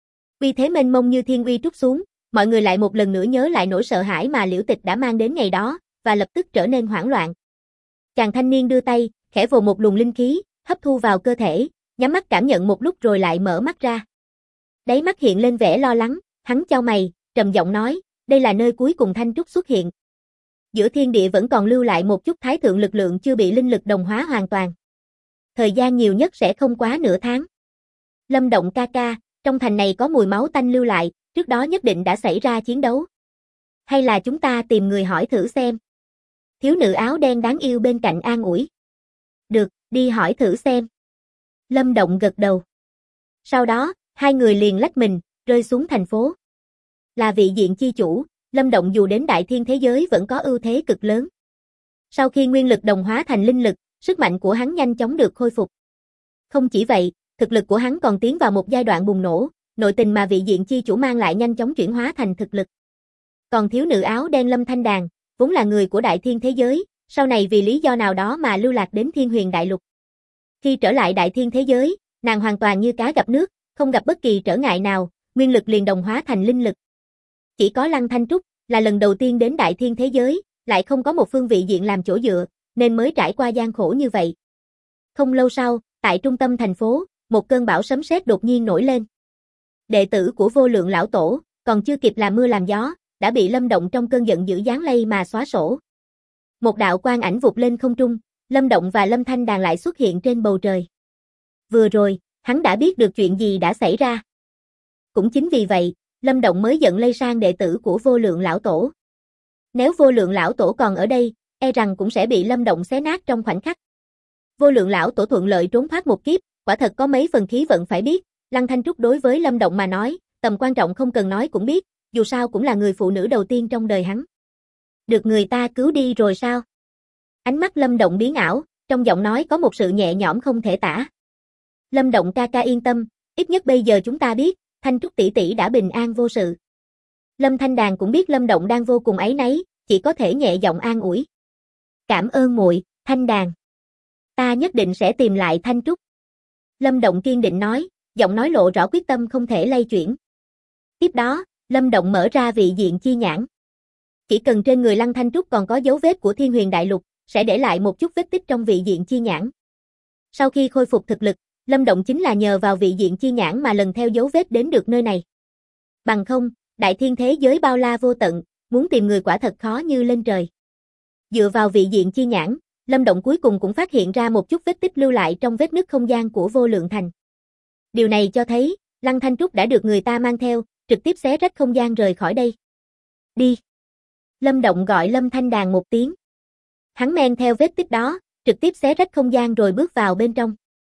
Uy thế mênh mông như thiên uy trút xuống, mọi người lại một lần nữa nhớ lại nỗi sợ hãi mà Liễu Tịch đã mang đến ngày đó, và lập tức trở nên hoảng loạn. Chàng thanh niên đưa tay, khẽ vồ một luồng linh khí, hấp thu vào cơ thể, nhắm mắt cảm nhận một lúc rồi lại mở mắt ra. Đáy mắt hiện lên vẻ lo lắng, hắn chau mày, trầm giọng nói, đây là nơi cuối cùng Thanh Trúc xuất hiện. Giữa thiên địa vẫn còn lưu lại một chút thái thượng lực lượng chưa bị linh lực đồng hóa hoàn toàn. Thời gian nhiều nhất sẽ không quá nửa tháng. Lâm Động ca ca, trong thành này có mùi máu tanh lưu lại, trước đó nhất định đã xảy ra chiến đấu. Hay là chúng ta tìm người hỏi thử xem. Thiếu nữ áo đen đáng yêu bên cạnh an ủi. Được, đi hỏi thử xem. Lâm Động gật đầu. Sau đó, hai người liền lách mình, rơi xuống thành phố. Là vị diện chi chủ, Lâm Động dù đến đại thiên thế giới vẫn có ưu thế cực lớn. Sau khi nguyên lực đồng hóa thành linh lực, sức mạnh của hắn nhanh chóng được khôi phục. Không chỉ vậy, Thực lực của hắn còn tiến vào một giai đoạn bùng nổ, nội tình mà vị diện chi chủ mang lại nhanh chóng chuyển hóa thành thực lực. Còn thiếu nữ áo đen Lâm Thanh Đàn, vốn là người của đại thiên thế giới, sau này vì lý do nào đó mà lưu lạc đến Thiên Huyền Đại Lục. Khi trở lại đại thiên thế giới, nàng hoàn toàn như cá gặp nước, không gặp bất kỳ trở ngại nào, nguyên lực liền đồng hóa thành linh lực. Chỉ có Lăng Thanh Trúc là lần đầu tiên đến đại thiên thế giới, lại không có một phương vị diện làm chỗ dựa, nên mới trải qua gian khổ như vậy. Không lâu sau, tại trung tâm thành phố, một cơn bão sấm sét đột nhiên nổi lên. Đệ tử của Vô Lượng lão tổ, còn chưa kịp làm mưa làm gió, đã bị Lâm Động trong cơn giận dữ giáng lây mà xóa sổ. Một đạo quang ảnh vụt lên không trung, Lâm Động và Lâm Thanh Đàn lại xuất hiện trên bầu trời. Vừa rồi, hắn đã biết được chuyện gì đã xảy ra. Cũng chính vì vậy, Lâm Động mới giận lây sang đệ tử của Vô Lượng lão tổ. Nếu Vô Lượng lão tổ còn ở đây, e rằng cũng sẽ bị Lâm Động xé nát trong khoảnh khắc. Vô Lượng lão tổ thuận lợi trốn thoát một kiếp, quả thật có mấy phần khí vận phải biết. Lăng Thanh Trúc đối với Lâm Động mà nói, tầm quan trọng không cần nói cũng biết, dù sao cũng là người phụ nữ đầu tiên trong đời hắn. Được người ta cứu đi rồi sao? Ánh mắt Lâm Động biến ảo, trong giọng nói có một sự nhẹ nhõm không thể tả. Lâm Động ca ca yên tâm, ít nhất bây giờ chúng ta biết, Thanh Trúc tỷ tỷ đã bình an vô sự. Lâm Thanh Đàn cũng biết Lâm Động đang vô cùng áy náy, chỉ có thể nhẹ giọng an ủi. Cảm ơn muội, Thanh Đàn. Ta nhất định sẽ tìm lại Thanh Trúc. Lâm Động kiên định nói, giọng nói lộ rõ quyết tâm không thể lay chuyển. Tiếp đó, Lâm Động mở ra vị diện chi nhãn. Chỉ cần trên người Lăng Thanh Trúc còn có dấu vết của Thiên Huyền Đại Lục, sẽ để lại một chút vết tích trong vị diện chi nhãn. Sau khi khôi phục thực lực, Lâm Động chính là nhờ vào vị diện chi nhãn mà lần theo dấu vết đến được nơi này. Bằng không, đại thiên thế giới bao la vô tận, muốn tìm người quả thật khó như lên trời. Dựa vào vị diện chi nhãn, Lâm Động cuối cùng cũng phát hiện ra một chút vết tích lưu lại trong vết nứt không gian của Vô Lượng Thành. Điều này cho thấy, Lăng Thanh Trúc đã được người ta mang theo, trực tiếp xé rách không gian rời khỏi đây. Đi. Lâm Động gọi Lâm Thanh Đàn một tiếng. Hắn men theo vết tích đó, trực tiếp xé rách không gian rồi bước vào bên trong.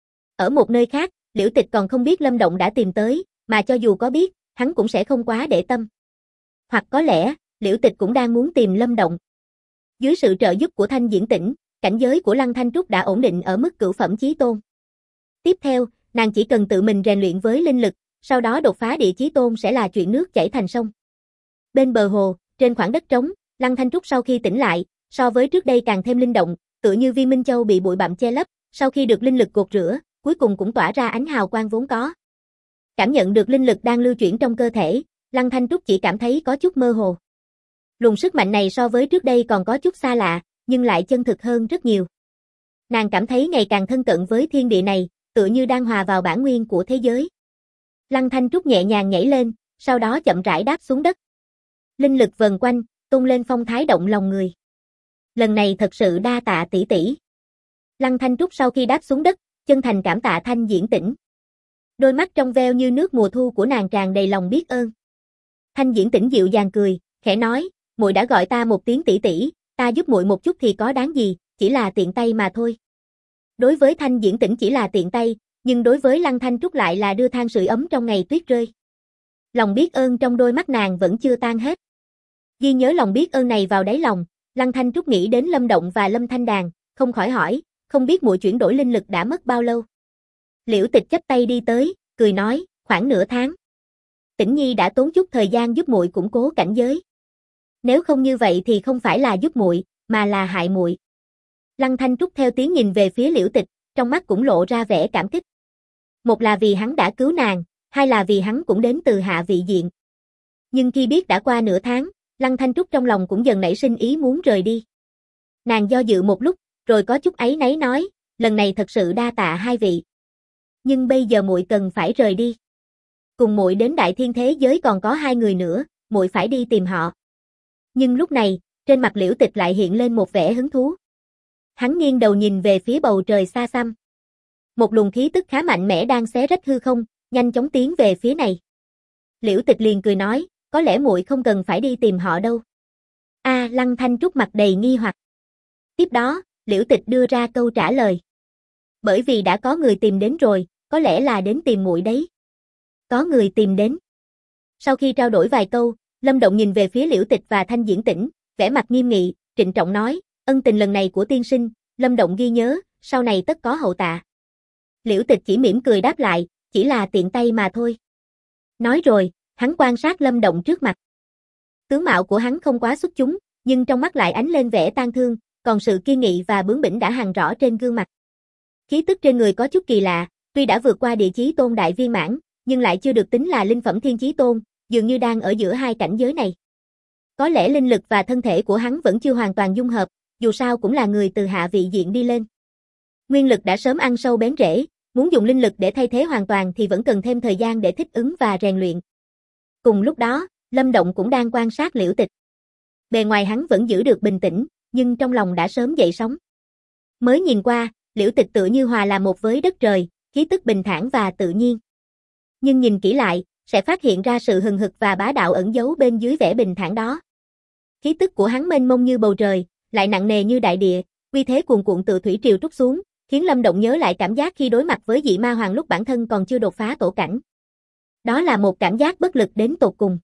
Ở một nơi khác, Liễu Tịch còn không biết Lâm Động đã tìm tới, mà cho dù có biết, hắn cũng sẽ không quá để tâm. Hoặc có lẽ, Liễu Tịch cũng đang muốn tìm Lâm Động. Dưới sự trợ giúp của Thanh Diễn Tĩnh, cảnh giới của Lăng Thanh Trúc đã ổn định ở mức cửu phẩm chí tôn. Tiếp theo, nàng chỉ cần tự mình rèn luyện với linh lực, sau đó đột phá địa chí tôn sẽ là chuyện nước chảy thành sông. Bên bờ hồ, trên khoảng đất trống, Lăng Thanh Trúc sau khi tỉnh lại, so với trước đây càng thêm linh động, tựa như viên minh châu bị bụi bặm che lấp, sau khi được linh lực gột rửa, cuối cùng cũng tỏa ra ánh hào quang vốn có. Cảm nhận được linh lực đang lưu chuyển trong cơ thể, Lăng Thanh Trúc chỉ cảm thấy có chút mơ hồ. Luồng sức mạnh này so với trước đây còn có chút xa lạ, nhưng lại chân thực hơn rất nhiều. Nàng cảm thấy ngày càng thân cận với thiên địa này, tựa như đang hòa vào bản nguyên của thế giới. Lăng Thanh Trúc nhẹ nhàng nhảy lên, sau đó chậm rãi đáp xuống đất. Linh lực vần quanh, tung lên phong thái động lòng người. Lần này thật sự đa tạ tỷ tỷ. Lăng Thanh Trúc sau khi đáp xuống đất, chân thành cảm tạ Thanh Diễn Tĩnh. Đôi mắt trong veo như nước mùa thu của nàng tràn đầy lòng biết ơn. Thanh Diễn Tĩnh dịu dàng cười, khẽ nói, muội đã gọi ta một tiếng tỷ tỷ, ta giúp muội một chút thì có đáng gì, chỉ là tiện tay mà thôi. Đối với Thanh Diễn Tĩnh chỉ là tiện tay, nhưng đối với Lăng Thanh Trúc lại là đưa than sưởi ấm trong ngày tuyết rơi. Lòng biết ơn trong đôi mắt nàng vẫn chưa tan hết. Ghi nhớ lòng biết ơn này vào đáy lòng, Lăng Thanh Trúc nghĩ đến Lâm Động và Lâm Thanh Đàn, không khỏi hỏi, không biết muội chuyển đổi linh lực đã mất bao lâu. Liễu Tịch chắp tay đi tới, cười nói, khoảng nửa tháng. Tĩnh Nhi đã tốn chút thời gian giúp muội củng cố cảnh giới. Nếu không như vậy thì không phải là giúp muội, mà là hại muội. Lăng Thanh Trúc theo tiếng nhìn về phía Liễu Tịch, trong mắt cũng lộ ra vẻ cảm kích. Một là vì hắn đã cứu nàng, hai là vì hắn cũng đến từ hạ vị diện. Nhưng khi biết đã qua nửa tháng, Lăng Thanh Trúc trong lòng cũng dần nảy sinh ý muốn rời đi. Nàng do dự một lúc, rồi có chút áy náy nói, lần này thật sự đa tạ hai vị. Nhưng bây giờ muội cần phải rời đi. Cùng muội đến đại thiên thế giới còn có hai người nữa, muội phải đi tìm họ. Nhưng lúc này, trên mặt Liễu Tịch lại hiện lên một vẻ hứng thú. Hắn nghiêng đầu nhìn về phía bầu trời xa xăm. Một luồng khí tức khá mạnh mẽ đang xé rách hư không, nhanh chóng tiến về phía này. Liễu Tịch liền cười nói, có lẽ muội không cần phải đi tìm họ đâu. A, à, Lăng Thanh Trúc mặt đầy nghi hoặc. Tiếp đó, Liễu Tịch đưa ra câu trả lời. Bởi vì đã có người tìm đến rồi, có lẽ là đến tìm muội đấy. Có người tìm đến. Sau khi trao đổi vài câu, Lâm Động nhìn về phía Liễu Tịch và Thanh Diễn Tĩnh, vẻ mặt nghiêm nghị, trịnh trọng nói, ân tình lần này của tiên sinh, Lâm Động ghi nhớ, sau này tất có hậu tạ. Liễu Tịch chỉ mỉm cười đáp lại, chỉ là tiện tay mà thôi. Nói rồi, hắn quan sát Lâm Động trước mặt. Tướng mạo của hắn không quá xuất chúng, nhưng trong mắt lại ánh lên vẻ tang thương, còn sự kiên nghị và bướng bỉnh đã hằn rõ trên gương mặt. Khí tức trên người có chút kỳ lạ, tuy đã vượt qua địa chí tôn đại viên mãn, nhưng lại chưa được tính là linh phẩm thiên chí tôn, dường như đang ở giữa hai cảnh giới này. Có lẽ linh lực và thân thể của hắn vẫn chưa hoàn toàn dung hợp, dù sao cũng là người từ hạ vị diện đi lên. Nguyên lực đã sớm ăn sâu bén rễ, muốn dùng linh lực để thay thế hoàn toàn thì vẫn cần thêm thời gian để thích ứng và rèn luyện. Cùng lúc đó, Lâm Động cũng đang quan sát Liễu Tịch. Bề ngoài hắn vẫn giữ được bình tĩnh, nhưng trong lòng đã sớm dậy sóng. Mới nhìn qua, Liễu Tịch tựa như hòa là một với đất trời, khí tức bình thản và tự nhiên. Nhưng nhìn kỹ lại, sẽ phát hiện ra sự hừng hực và bá đạo ẩn giấu bên dưới vẻ bình thản đó. Khí tức của hắn mênh mông như bầu trời, lại nặng nề như đại địa, uy thế cuồn cuộn từ thủy triều trút xuống, khiến Lâm Động nhớ lại cảm giác khi đối mặt với dị ma hoàng lúc bản thân còn chưa đột phá tổ cảnh. Đó là một cảm giác bất lực đến tột cùng.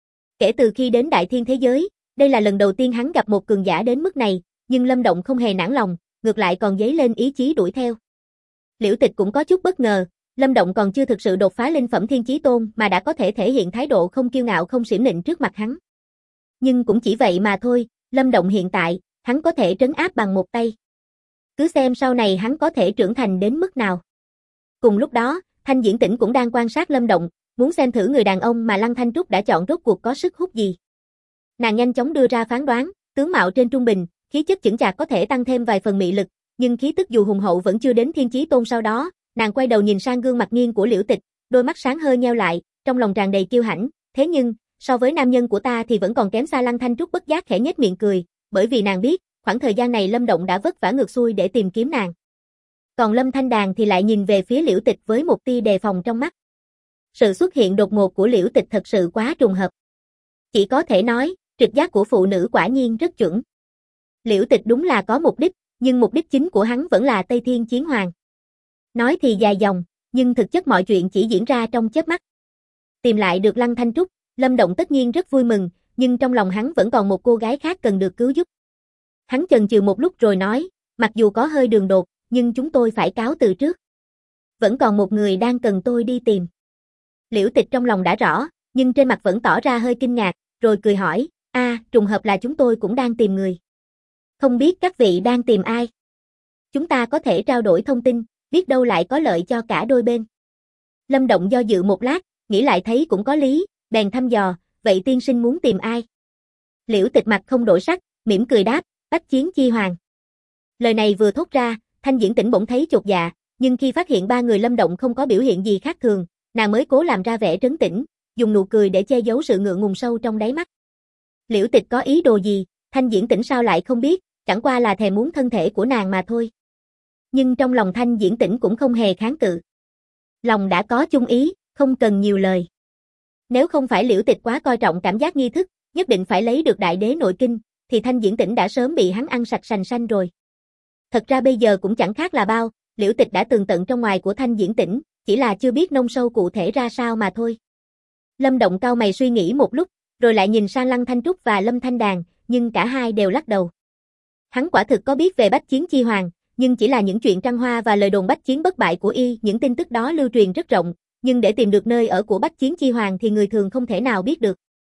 Kể từ khi đến đại thiên thế giới, đây là lần đầu tiên hắn gặp một cường giả đến mức này, nhưng Lâm Động không hề nản lòng, ngược lại còn dấy lên ý chí đuổi theo. Liễu Tịch cũng có chút bất ngờ, Lâm Động còn chưa thực sự đột phá linh phẩm thiên chí tôn mà đã có thể thể hiện thái độ không kiêu ngạo không xiểm nịnh trước mặt hắn. Nhưng cũng chỉ vậy mà thôi, Lâm Động hiện tại, hắn có thể trấn áp bằng một tay. Cứ xem sau này hắn có thể trưởng thành đến mức nào. Cùng lúc đó, Thanh Diễn Tĩnh cũng đang quan sát Lâm Động, muốn xem thử người đàn ông mà Lăng Thanh Trúc đã chọn rốt cuộc có sức hút gì. Nàng nhanh chóng đưa ra phán đoán, tướng mạo trên trung bình, khí chất chững chạc có thể tăng thêm vài phần mị lực, nhưng khí tức dù hùng hậu vẫn chưa đến thiên chí tôn sau đó. Nàng quay đầu nhìn sang gương mặt nghiêng của Liễu Tịch, đôi mắt sáng hơi nheo lại, trong lòng tràn đầy kiêu hãnh, thế nhưng, so với nam nhân của ta thì vẫn còn kém xa. Lăng Thanh Trúc bất giác khẽ nhếch miệng cười, bởi vì nàng biết, khoảng thời gian này Lâm Động đã vất vả ngược xuôi để tìm kiếm nàng. Còn Lâm Thanh Đàn thì lại nhìn về phía Liễu Tịch với một tia đề phòng trong mắt. Sự xuất hiện đột ngột của Liễu Tịch thật sự quá trùng hợp. Chỉ có thể nói, trực giác của phụ nữ quả nhiên rất chuẩn. Liễu Tịch đúng là có mục đích, nhưng mục đích chính của hắn vẫn là Tây Thiên Chiến Hoàng. Nói thì dài dòng, nhưng thực chất mọi chuyện chỉ diễn ra trong chớp mắt. Tìm lại được Lăng Thanh Trúc, Lâm Động tất nhiên rất vui mừng, nhưng trong lòng hắn vẫn còn một cô gái khác cần được cứu giúp. Hắn chần chừ một lúc rồi nói, mặc dù có hơi đường đột, nhưng chúng tôi phải cáo từ trước. Vẫn còn một người đang cần tôi đi tìm. Liễu Tịch trong lòng đã rõ, nhưng trên mặt vẫn tỏ ra hơi kinh ngạc, rồi cười hỏi, a, à, trùng hợp là chúng tôi cũng đang tìm người. Không biết các vị đang tìm ai? Chúng ta có thể trao đổi thông tin, biết đâu lại có lợi cho cả đôi bên. Lâm Động do dự một lát, nghĩ lại thấy cũng có lý, bèn thăm dò, vậy tiên sinh muốn tìm ai? Liễu Tịch mặt không đổi sắc, mỉm cười đáp, Bách Chiến Chi Hoàng. Lời này vừa thốt ra, Thanh Diễn Tĩnh bỗng thấy chột dạ, nhưng khi phát hiện ba người Lâm Động không có biểu hiện gì khác thường, nàng mới cố làm ra vẻ trấn tĩnh, dùng nụ cười để che giấu sự ngượng ngùng sâu trong đáy mắt. Liễu Tịch có ý đồ gì, Thanh Diễn Tĩnh sao lại không biết, chẳng qua là thèm muốn thân thể của nàng mà thôi. Nhưng trong lòng Thanh Diễn Tĩnh cũng không hề kháng cự. Lòng đã có chung ý, không cần nhiều lời. Nếu không phải Liễu Tịch quá coi trọng cảm giác nghi thức, nhất định phải lấy được đại đế nội kinh, thì Thanh Diễn Tĩnh đã sớm bị hắn ăn sạch sành sanh rồi. Thật ra bây giờ cũng chẳng khác là bao, Liễu Tịch đã tường tận trong ngoài của Thanh Diễn Tĩnh, chỉ là chưa biết nông sâu cụ thể ra sao mà thôi. Lâm Động cau mày suy nghĩ một lúc, rồi lại nhìn sang Lăng Thanh Trúc và Lâm Thanh Đàn, nhưng cả hai đều lắc đầu. Hắn quả thực có biết về Bách Chiến Chi Hoàng, nhưng chỉ là những chuyện trăng hoa và lời đồn bách chiến bất bại của y, những tin tức đó lưu truyền rất rộng, nhưng để tìm được nơi ở của Bách Chiến Chi Hoàng thì người thường không thể nào biết được.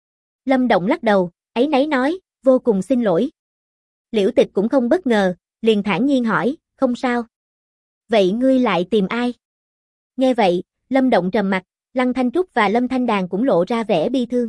Lâm Động lắc đầu, áy náy nói, vô cùng xin lỗi. Liễu Tịch cũng không bất ngờ, liền thản nhiên hỏi, không sao. Vậy ngươi lại tìm ai? Nghe vậy, Lâm Động trầm mặt, Lăng Thanh Trúc và Lâm Thanh Đàn cũng lộ ra vẻ bi thương.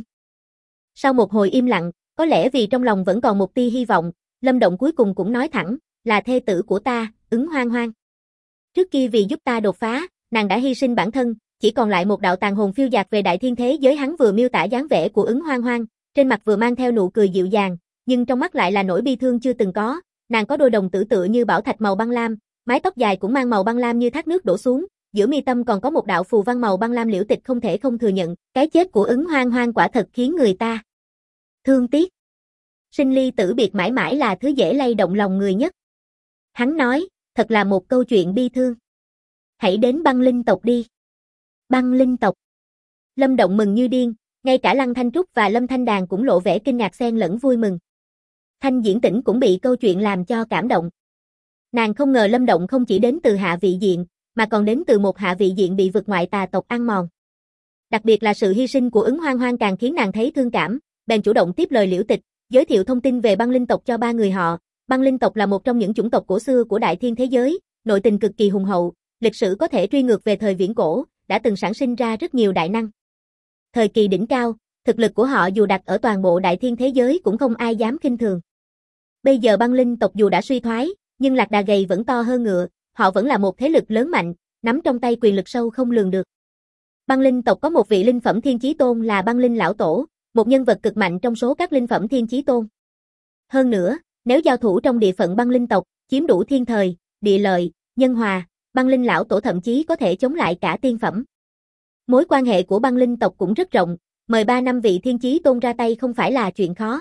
Sau một hồi im lặng, có lẽ vì trong lòng vẫn còn một tia hy vọng, Lâm Động cuối cùng cũng nói thẳng, là thê tử của ta, Ứng Hoang Hoang. Trước kia vì giúp ta đột phá, nàng đã hy sinh bản thân, chỉ còn lại một đạo tàn hồn phiêu dạt về đại thiên thế giới. Hắn vừa miêu tả dáng vẻ của Ứng Hoang Hoang, trên mặt vừa mang theo nụ cười dịu dàng, nhưng trong mắt lại là nỗi bi thương chưa từng có. Nàng có đôi đồng tử tựa như bảo thạch màu băng lam, mái tóc dài cũng mang màu băng lam như thác nước đổ xuống, giữa mi tâm còn có một đạo phù văn màu băng lam. Liễu Tịch không thể không thừa nhận, cái chết của Ứng Hoang Hoang quả thật khiến người ta thương tiếc. Sinh ly tử biệt mãi mãi là thứ dễ lay động lòng người nhất. Hắn nói, thật là một câu chuyện bi thương. Hãy đến băng linh tộc đi. Băng linh tộc. Lâm Động mừng như điên, ngay cả Lăng Thanh Trúc và Lâm Thanh Đàn cũng lộ vẻ kinh ngạc xen lẫn vui mừng. Thanh Diễn Tĩnh cũng bị câu chuyện làm cho cảm động. Nàng không ngờ Lâm Động không chỉ đến từ hạ vị diện, mà còn đến từ một hạ vị diện bị vực ngoại tà tộc ăn mòn. Đặc biệt là sự hy sinh của Ứng Hoang Hoang càng khiến nàng thấy thương cảm, bèn chủ động tiếp lời Liễu Tịch, giới thiệu thông tin về băng linh tộc cho ba người họ. Băng linh tộc là một trong những chủng tộc cổ xưa của đại thiên thế giới, nội tình cực kỳ hùng hậu, lịch sử có thể truy ngược về thời viễn cổ, đã từng sản sinh ra rất nhiều đại năng. Thời kỳ đỉnh cao, thực lực của họ dù đặt ở toàn bộ đại thiên thế giới cũng không ai dám khinh thường. Bây giờ băng linh tộc dù đã suy thoái, nhưng lạc đà gầy vẫn to hơn ngựa, họ vẫn là một thế lực lớn mạnh, nắm trong tay quyền lực sâu không lường được. Băng linh tộc có một vị linh phẩm thiên chí tôn là băng linh lão tổ, một nhân vật cực mạnh trong số các linh phẩm thiên chí tôn. Hơn nữa, nếu giao thủ trong địa phận băng linh tộc, chiếm đủ thiên thời, địa lợi, nhân hòa, băng linh lão tổ thậm chí có thể chống lại cả tiên phẩm. Mối quan hệ của băng linh tộc cũng rất rộng, mời ba năm vị thiên chí tôn ra tay không phải là chuyện khó.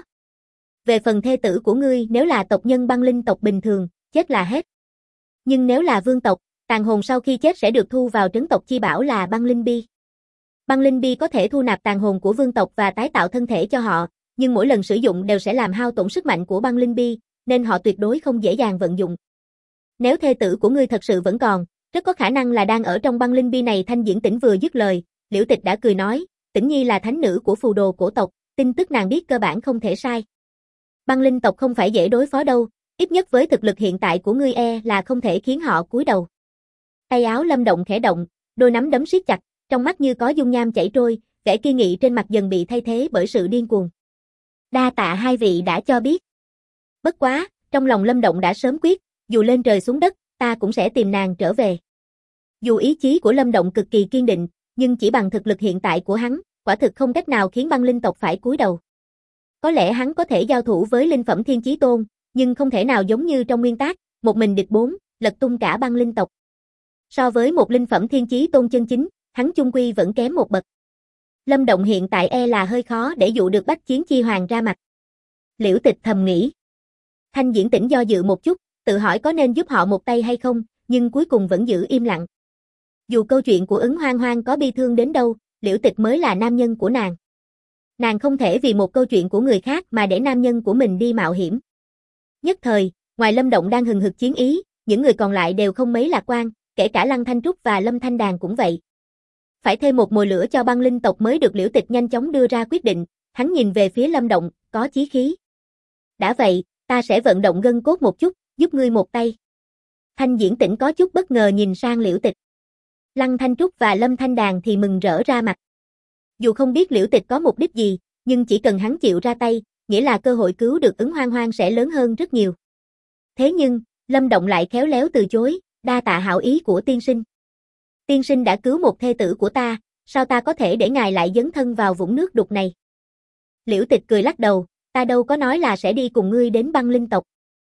Về phần thê tử của ngươi, nếu là tộc nhân băng linh tộc bình thường, chết là hết. Nhưng nếu là vương tộc, tàn hồn sau khi chết sẽ được thu vào trấn tộc chi bảo là băng linh bi. Băng linh bi có thể thu nạp tàn hồn của vương tộc và tái tạo thân thể cho họ, nhưng mỗi lần sử dụng đều sẽ làm hao tổn sức mạnh của băng linh bi, nên họ tuyệt đối không dễ dàng vận dụng. Nếu thê tử của ngươi thật sự vẫn còn, rất có khả năng là đang ở trong băng linh bi này. Thanh Diễn Tĩnh vừa dứt lời, Liễu Tịch đã cười nói, Tĩnh Nhi là thánh nữ của phù đồ cổ tộc, tin tức nàng biết cơ bản không thể sai. Băng linh tộc không phải dễ đối phó đâu, ít nhất với thực lực hiện tại của ngươi e là không thể khiến họ cúi đầu. Tay áo Lâm Động khẽ động, đôi nắm đấm siết chặt, trong mắt như có dung nham chảy trôi, vẻ kiên nghị trên mặt dần bị thay thế bởi sự điên cuồng. Đa tạ hai vị đã cho biết. Bất quá, trong lòng Lâm Động đã sớm quyết, dù lên trời xuống đất, ta cũng sẽ tìm nàng trở về. Dù ý chí của Lâm Động cực kỳ kiên định, nhưng chỉ bằng thực lực hiện tại của hắn, quả thực không cách nào khiến băng linh tộc phải cúi đầu. Có lẽ hắn có thể giao thủ với linh phẩm thiên chí tôn, nhưng không thể nào giống như trong nguyên tác, một mình địch bốn, lật tung cả băng linh tộc. So với một linh phẩm thiên chí tôn chân chính, hắn chung quy vẫn kém một bậc. Lâm Động hiện tại e là hơi khó để dụ được Bách Chiến Chi Hoàng ra mặt. Liễu Tịch thầm nghĩ. Thanh Diễn Tĩnh do dự một chút, tự hỏi có nên giúp họ một tay hay không, nhưng cuối cùng vẫn giữ im lặng. Dù câu chuyện của Ứng Hoang Hoang có bi thương đến đâu, Liễu Tịch mới là nam nhân của nàng. Nàng không thể vì một câu chuyện của người khác mà để nam nhân của mình đi mạo hiểm. Nhất thời, ngoài Lâm Động đang hừng hực chiến ý, những người còn lại đều không mấy lạc quan, kể cả Lăng Thanh Trúc và Lâm Thanh Đàn cũng vậy. Phải thêm một mồi lửa cho băng linh tộc mới được. Liễu Tịch nhanh chóng đưa ra quyết định, hắn nhìn về phía Lâm Động, có chí khí. Đã vậy, ta sẽ vận động gân cốt một chút, giúp ngươi một tay. Thanh Diễn Tĩnh có chút bất ngờ nhìn sang Liễu Tịch. Lăng Thanh Trúc và Lâm Thanh Đàn thì mừng rỡ ra mặt. Dù không biết Liễu Tịch có mục đích gì, nhưng chỉ cần hắn chịu ra tay, nghĩa là cơ hội cứu được Ứng Hoang Hoang sẽ lớn hơn rất nhiều. Thế nhưng, Lâm Động lại khéo léo từ chối, đa tạ hảo ý của tiên sinh. Tiên sinh đã cứu một thê tử của ta, sao ta có thể để ngài lại dấn thân vào vũng nước đục này? Liễu Tịch cười lắc đầu, ta đâu có nói là sẽ đi cùng ngươi đến băng linh tộc.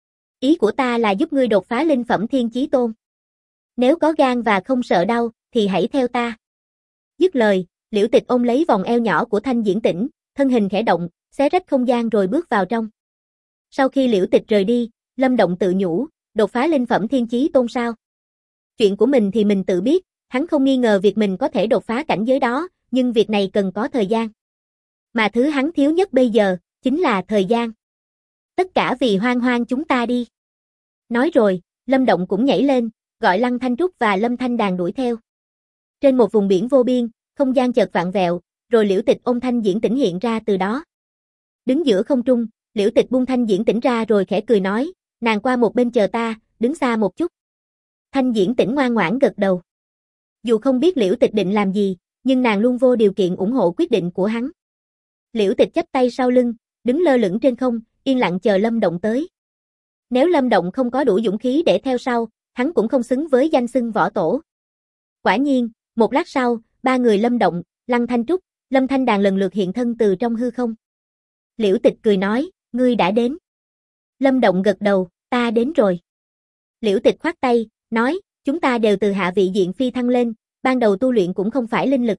Ý của ta là giúp ngươi đột phá linh phẩm thiên chí tôn. Nếu có gan và không sợ đau, thì hãy theo ta. Dứt lời, Liễu Tịch ôm lấy vòng eo nhỏ của Thanh Diễn Tĩnh, thân hình khẽ động, xé rách không gian rồi bước vào trong. Sau khi Liễu Tịch rời đi, Lâm Động tự nhủ, đột phá linh phẩm thiên chí tôn sao? Chuyện của mình thì mình tự biết, hắn không nghi ngờ việc mình có thể đột phá cảnh giới đó, nhưng việc này cần có thời gian. Mà thứ hắn thiếu nhất bây giờ, chính là thời gian. Tất cả vì Hoang Hoang chúng ta đi. Nói rồi, Lâm Động cũng nhảy lên, gọi Lăng Thanh Trúc và Lâm Thanh Đàn đuổi theo. Trên một vùng biển vô biên, không gian chợt vạn vẹo, rồi Liễu Tịch ôm Thanh Diễn Tĩnh hiện ra từ đó. Đứng giữa không trung, Liễu Tịch buông Thanh Diễn Tĩnh ra rồi khẽ cười nói, nàng qua một bên chờ ta, đứng xa một chút. Thanh Diễn Tĩnh ngoan ngoãn gật đầu. Dù không biết Liễu Tịch định làm gì, nhưng nàng luôn vô điều kiện ủng hộ quyết định của hắn. Liễu Tịch chắp tay sau lưng, đứng lơ lửng trên không, yên lặng chờ Lâm Động tới. Nếu Lâm Động không có đủ dũng khí để theo sau, hắn cũng không xứng với danh xưng võ tổ. Quả nhiên, một lát sau, ba người Lâm Động, Lăng Thanh Trúc, Lâm Thanh Đàn lần lượt hiện thân từ trong hư không. Liễu Tịch cười nói, ngươi đã đến. Lâm Động gật đầu, ta đến rồi. Liễu Tịch khoát tay, nói, chúng ta đều từ hạ vị diện phi thăng lên, ban đầu tu luyện cũng không phải linh lực.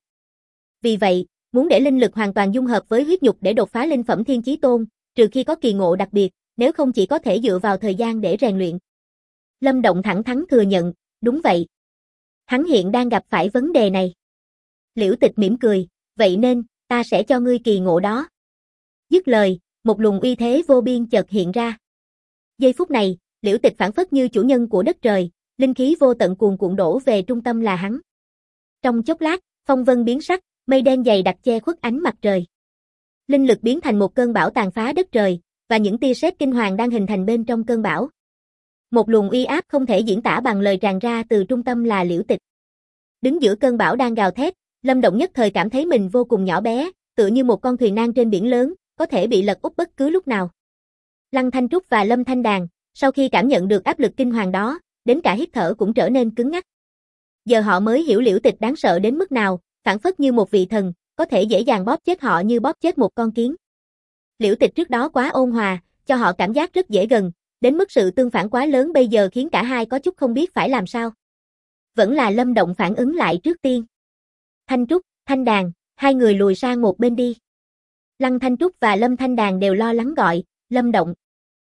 Vì vậy, muốn để linh lực hoàn toàn dung hợp với huyết nhục để đột phá linh phẩm thiên chí tôn, trừ khi có kỳ ngộ đặc biệt, nếu không chỉ có thể dựa vào thời gian để rèn luyện. Lâm Động thẳng thắn thừa nhận, đúng vậy. Hắn hiện đang gặp phải vấn đề này. Liễu Tịch mỉm cười, vậy nên, ta sẽ cho ngươi kỳ ngộ đó. Dứt lời, một luồng uy thế vô biên chợt hiện ra. Giây phút này, Liễu Tịch phảng phất như chủ nhân của đất trời, linh khí vô tận cuồn cuộn đổ về trung tâm là hắn. Trong chốc lát, phong vân biến sắc, mây đen dày đặc che khuất ánh mặt trời. Linh lực biến thành một cơn bão tàn phá đất trời, và những tia sét kinh hoàng đang hình thành bên trong cơn bão. Một luồng uy áp không thể diễn tả bằng lời tràn ra từ trung tâm là Liễu Tịch. Đứng giữa cơn bão đang gào thét, Lâm Động nhất thời cảm thấy mình vô cùng nhỏ bé, tựa như một con thuyền nan trên biển lớn, có thể bị lật úp bất cứ lúc nào. Lăng Thanh Trúc và Lâm Thanh Đàn, sau khi cảm nhận được áp lực kinh hoàng đó, đến cả hít thở cũng trở nên cứng ngắc. Giờ họ mới hiểu Liễu Tịch đáng sợ đến mức nào, phảng phất như một vị thần, có thể dễ dàng bóp chết họ như bóp chết một con kiến. Liễu Tịch trước đó quá ôn hòa, cho họ cảm giác rất dễ gần, đến mức sự tương phản quá lớn bây giờ khiến cả hai có chút không biết phải làm sao. Vẫn là Lâm Động phản ứng lại trước tiên. Thanh Trúc, Thanh Đàn, hai người lùi sang một bên đi. Lăng Thanh Trúc và Lâm Thanh Đàn đều lo lắng gọi, Lâm Động.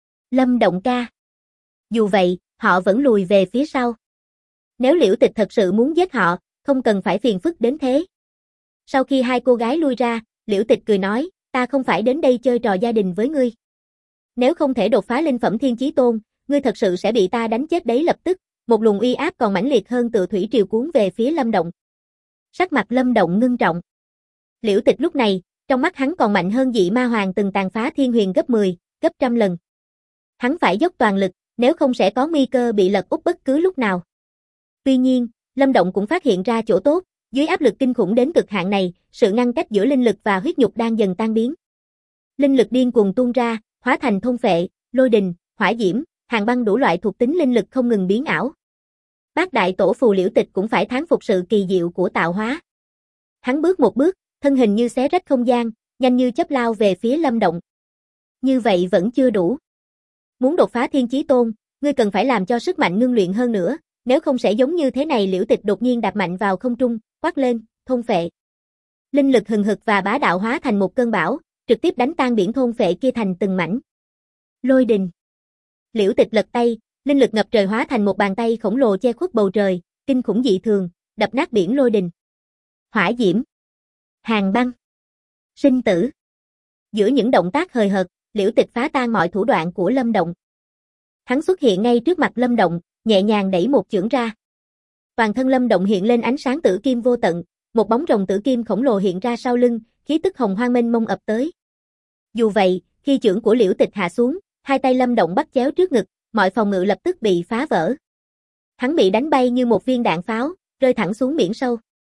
Lâm Động ca. Dù vậy, họ vẫn lùi về phía sau. Nếu Liễu Tịch thật sự muốn giết họ, không cần phải phiền phức đến thế. Sau khi hai cô gái lui ra, Liễu Tịch cười nói, ta không phải đến đây chơi trò gia đình với ngươi. Nếu không thể đột phá linh phẩm Thiên Chí Tôn, ngươi thật sự sẽ bị ta đánh chết đấy lập tức. Một luồng uy áp còn mãnh liệt hơn tự thủy triều cuốn về phía Lâm Động. Sắc mặt Lâm Động ngưng trọng. Liễu Tịch lúc này, trong mắt hắn còn mạnh hơn dị ma hoàng từng tàn phá thiên huyền gấp mười, gấp trăm lần. Hắn phải dốc toàn lực, nếu không sẽ có nguy cơ bị lật úp bất cứ lúc nào. Tuy nhiên, Lâm Động cũng phát hiện ra chỗ tốt, dưới áp lực kinh khủng đến cực hạn này, sự ngăn cách giữa linh lực và huyết nhục đang dần tan biến. Linh lực điên cuồng tuôn ra, hóa thành thôn phệ, lôi đình, hỏa diễm, hàng băng đủ loại thuộc tính linh lực không ngừng biến ảo. Bác đại tổ phù Liễu Tịch cũng phải thán phục sự kỳ diệu của tạo hóa. Hắn bước một bước, thân hình như xé rách không gian, nhanh như chớp lao về phía Lâm Động. Như vậy vẫn chưa đủ. Muốn đột phá Thiên Chí Tôn, ngươi cần phải làm cho sức mạnh ngưng luyện hơn nữa, nếu không sẽ giống như thế này. Liễu Tịch đột nhiên đạp mạnh vào không trung, quát lên, thôn phệ. Linh lực hừng hực và bá đạo hóa thành một cơn bão, trực tiếp đánh tan biển thôn phệ kia thành từng mảnh. Lôi đình. Liễu Tịch lật tay, linh lực ngập trời hóa thành một bàn tay khổng lồ che khuất bầu trời, kinh khủng dị thường, đập nát biển lôi đình. Hỏa diễm, hàng băng, sinh tử. Giữa những động tác hời hợt, Liễu Tịch phá tan mọi thủ đoạn của Lâm Động. Hắn xuất hiện ngay trước mặt Lâm Động, nhẹ nhàng đẩy một chưởng ra. Toàn thân Lâm Động hiện lên ánh sáng tử kim vô tận, một bóng rồng tử kim khổng lồ hiện ra sau lưng, khí tức hồng hoang mênh mông ập tới. Dù vậy, khi chưởng của Liễu Tịch hạ xuống, hai tay Lâm Động bắt chéo trước ngực, mọi phòng ngự lập tức bị phá vỡ. Hắn bị đánh bay như một viên đạn pháo, rơi thẳng xuống biển sâu.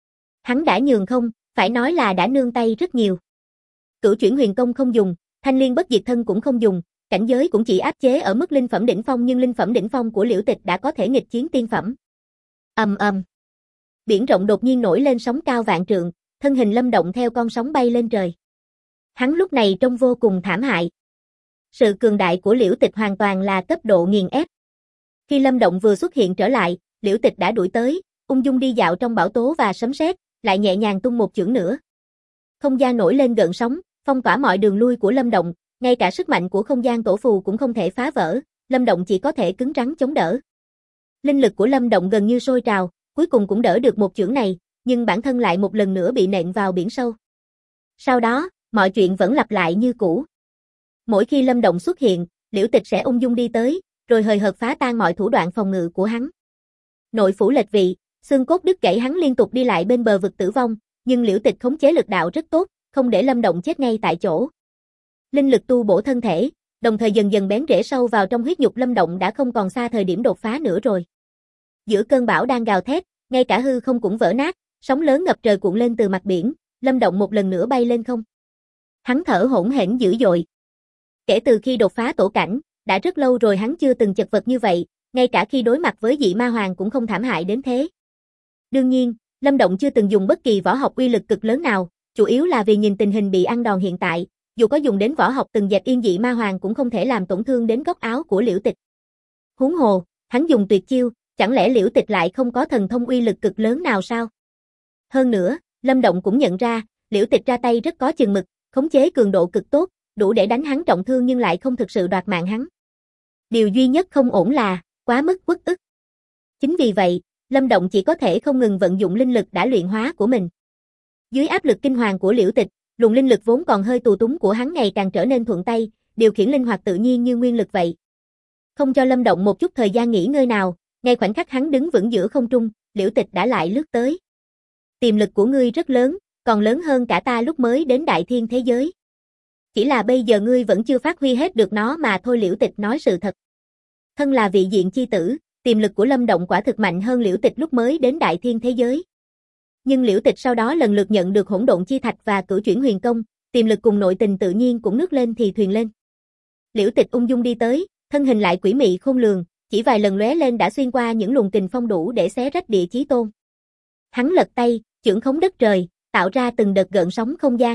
Hắn đã nhường không, phải nói là đã nương tay rất nhiều. Cửu chuyển huyền công không dùng, thanh liên bất diệt thân cũng không dùng, cảnh giới cũng chỉ áp chế ở mức linh phẩm đỉnh phong, nhưng linh phẩm đỉnh phong của Liễu Tịch đã có thể nghịch chiến tiên phẩm. Ầm ầm. Biển rộng đột nhiên nổi lên sóng cao vạn trượng, thân hình Lâm Động theo con sóng bay lên trời. Hắn lúc này trông vô cùng thảm hại. Sự cường đại của Liễu Tịch hoàn toàn là cấp độ nghiền ép. Khi Lâm Động vừa xuất hiện trở lại, Liễu Tịch đã đuổi tới, ung dung đi dạo trong bão tố và sấm sét, lại nhẹ nhàng tung một chưởng nữa. Không gian nổi lên gợn sóng, phong tỏa mọi đường lui của Lâm Động, ngay cả sức mạnh của không gian tổ phù cũng không thể phá vỡ, Lâm Động chỉ có thể cứng rắn chống đỡ. Linh lực của Lâm Động gần như sôi trào, cuối cùng cũng đỡ được một chưởng này, nhưng bản thân lại một lần nữa bị nện vào biển sâu. Sau đó, mọi chuyện vẫn lặp lại như cũ. Mỗi khi Lâm Động xuất hiện, Liễu Tịch sẽ ung dung đi tới, rồi hời hợt phá tan mọi thủ đoạn phòng ngự của hắn. Nội phủ lệch vị, xương cốt đứt gãy, hắn liên tục đi lại bên bờ vực tử vong, nhưng Liễu Tịch khống chế lực đạo rất tốt, không để Lâm Động chết ngay tại chỗ. Linh lực tu bổ thân thể, đồng thời dần dần bén rễ sâu vào trong huyết nhục Lâm Động đã không còn xa thời điểm đột phá nữa rồi. Giữa cơn bão đang gào thét, ngay cả hư không cũng vỡ nát, sóng lớn ngập trời cuộn lên từ mặt biển, Lâm Động một lần nữa bay lên không. Hắn thở hổn hển dữ dội. Kể từ khi đột phá tổ cảnh, đã rất lâu rồi hắn chưa từng chật vật như vậy, ngay cả khi đối mặt với dị ma hoàng cũng không thảm hại đến thế. Đương nhiên, Lâm Động chưa từng dùng bất kỳ võ học uy lực cực lớn nào, chủ yếu là vì nhìn tình hình bị ăn đòn hiện tại, dù có dùng đến võ học từng dẹp yên dị ma hoàng cũng không thể làm tổn thương đến góc áo của Liễu Tịch. Huống hồ, hắn dùng tuyệt chiêu, chẳng lẽ Liễu Tịch lại không có thần thông uy lực cực lớn nào sao? Hơn nữa, Lâm Động cũng nhận ra, Liễu Tịch ra tay rất có chừng mực, khống chế cường độ cực tốt, đủ để đánh hắn trọng thương nhưng lại không thực sự đoạt mạng hắn. Điều duy nhất không ổn là, quá mức uất ức. Chính vì vậy, Lâm Động chỉ có thể không ngừng vận dụng linh lực đã luyện hóa của mình. Dưới áp lực kinh hoàng của Liễu Tịch, luồng linh lực vốn còn hơi tù túng của hắn ngày càng trở nên thuận tay, điều khiển linh hoạt tự nhiên như nguyên lực vậy. Không cho Lâm Động một chút thời gian nghỉ ngơi nào, Ngay khoảnh khắc hắn đứng vững giữa không trung, Liễu Tịch đã lại lướt tới. Tiềm lực của ngươi rất lớn, còn lớn hơn cả ta lúc mới đến đại thiên thế giới. Chỉ là bây giờ ngươi vẫn chưa phát huy hết được nó mà thôi. Liễu Tịch nói sự thật. Thân là vị diện chi tử, tiềm lực của Lâm Động quả thực mạnh hơn Liễu Tịch lúc mới đến đại thiên thế giới. Nhưng Liễu Tịch sau đó lần lượt nhận được hỗn độn chi thạch và cửu chuyển huyền công, tiềm lực cùng nội tình tự nhiên cũng nước lên thì thuyền lên. Liễu Tịch ung dung đi tới, thân hình lại quỷ mị khôn lường, chỉ vài lần lóe lên đã xuyên qua những luồng kình phong đủ để xé rách địa chí tôn. Hắn lật tay, chưởng khống đất trời, tạo ra từng đợt gợn sóng không gian.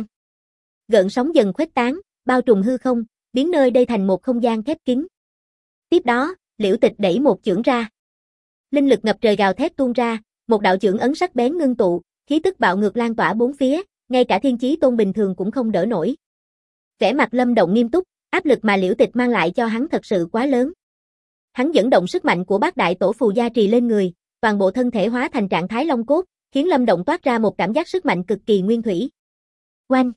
Gợn sóng dần khuếch tán, bao trùm hư không, biến nơi đây thành một không gian khép kín. Tiếp đó, Liễu Tịch đẩy một chưởng ra. Linh lực ngập trời gào thét tuôn ra, một đạo chưởng ấn sắc bén ngưng tụ, khí tức bạo ngược lan tỏa bốn phía, ngay cả thiên chí tôn bình thường cũng không đỡ nổi. Vẻ mặt Lâm Động nghiêm túc, áp lực mà Liễu Tịch mang lại cho hắn thật sự quá lớn. Hắn dẫn động sức mạnh của Bát Đại Tổ Phù gia trì lên người, toàn bộ thân thể hóa thành trạng thái long cốt, khiến Lâm Động toát ra một cảm giác sức mạnh cực kỳ nguyên thủy. Oanh!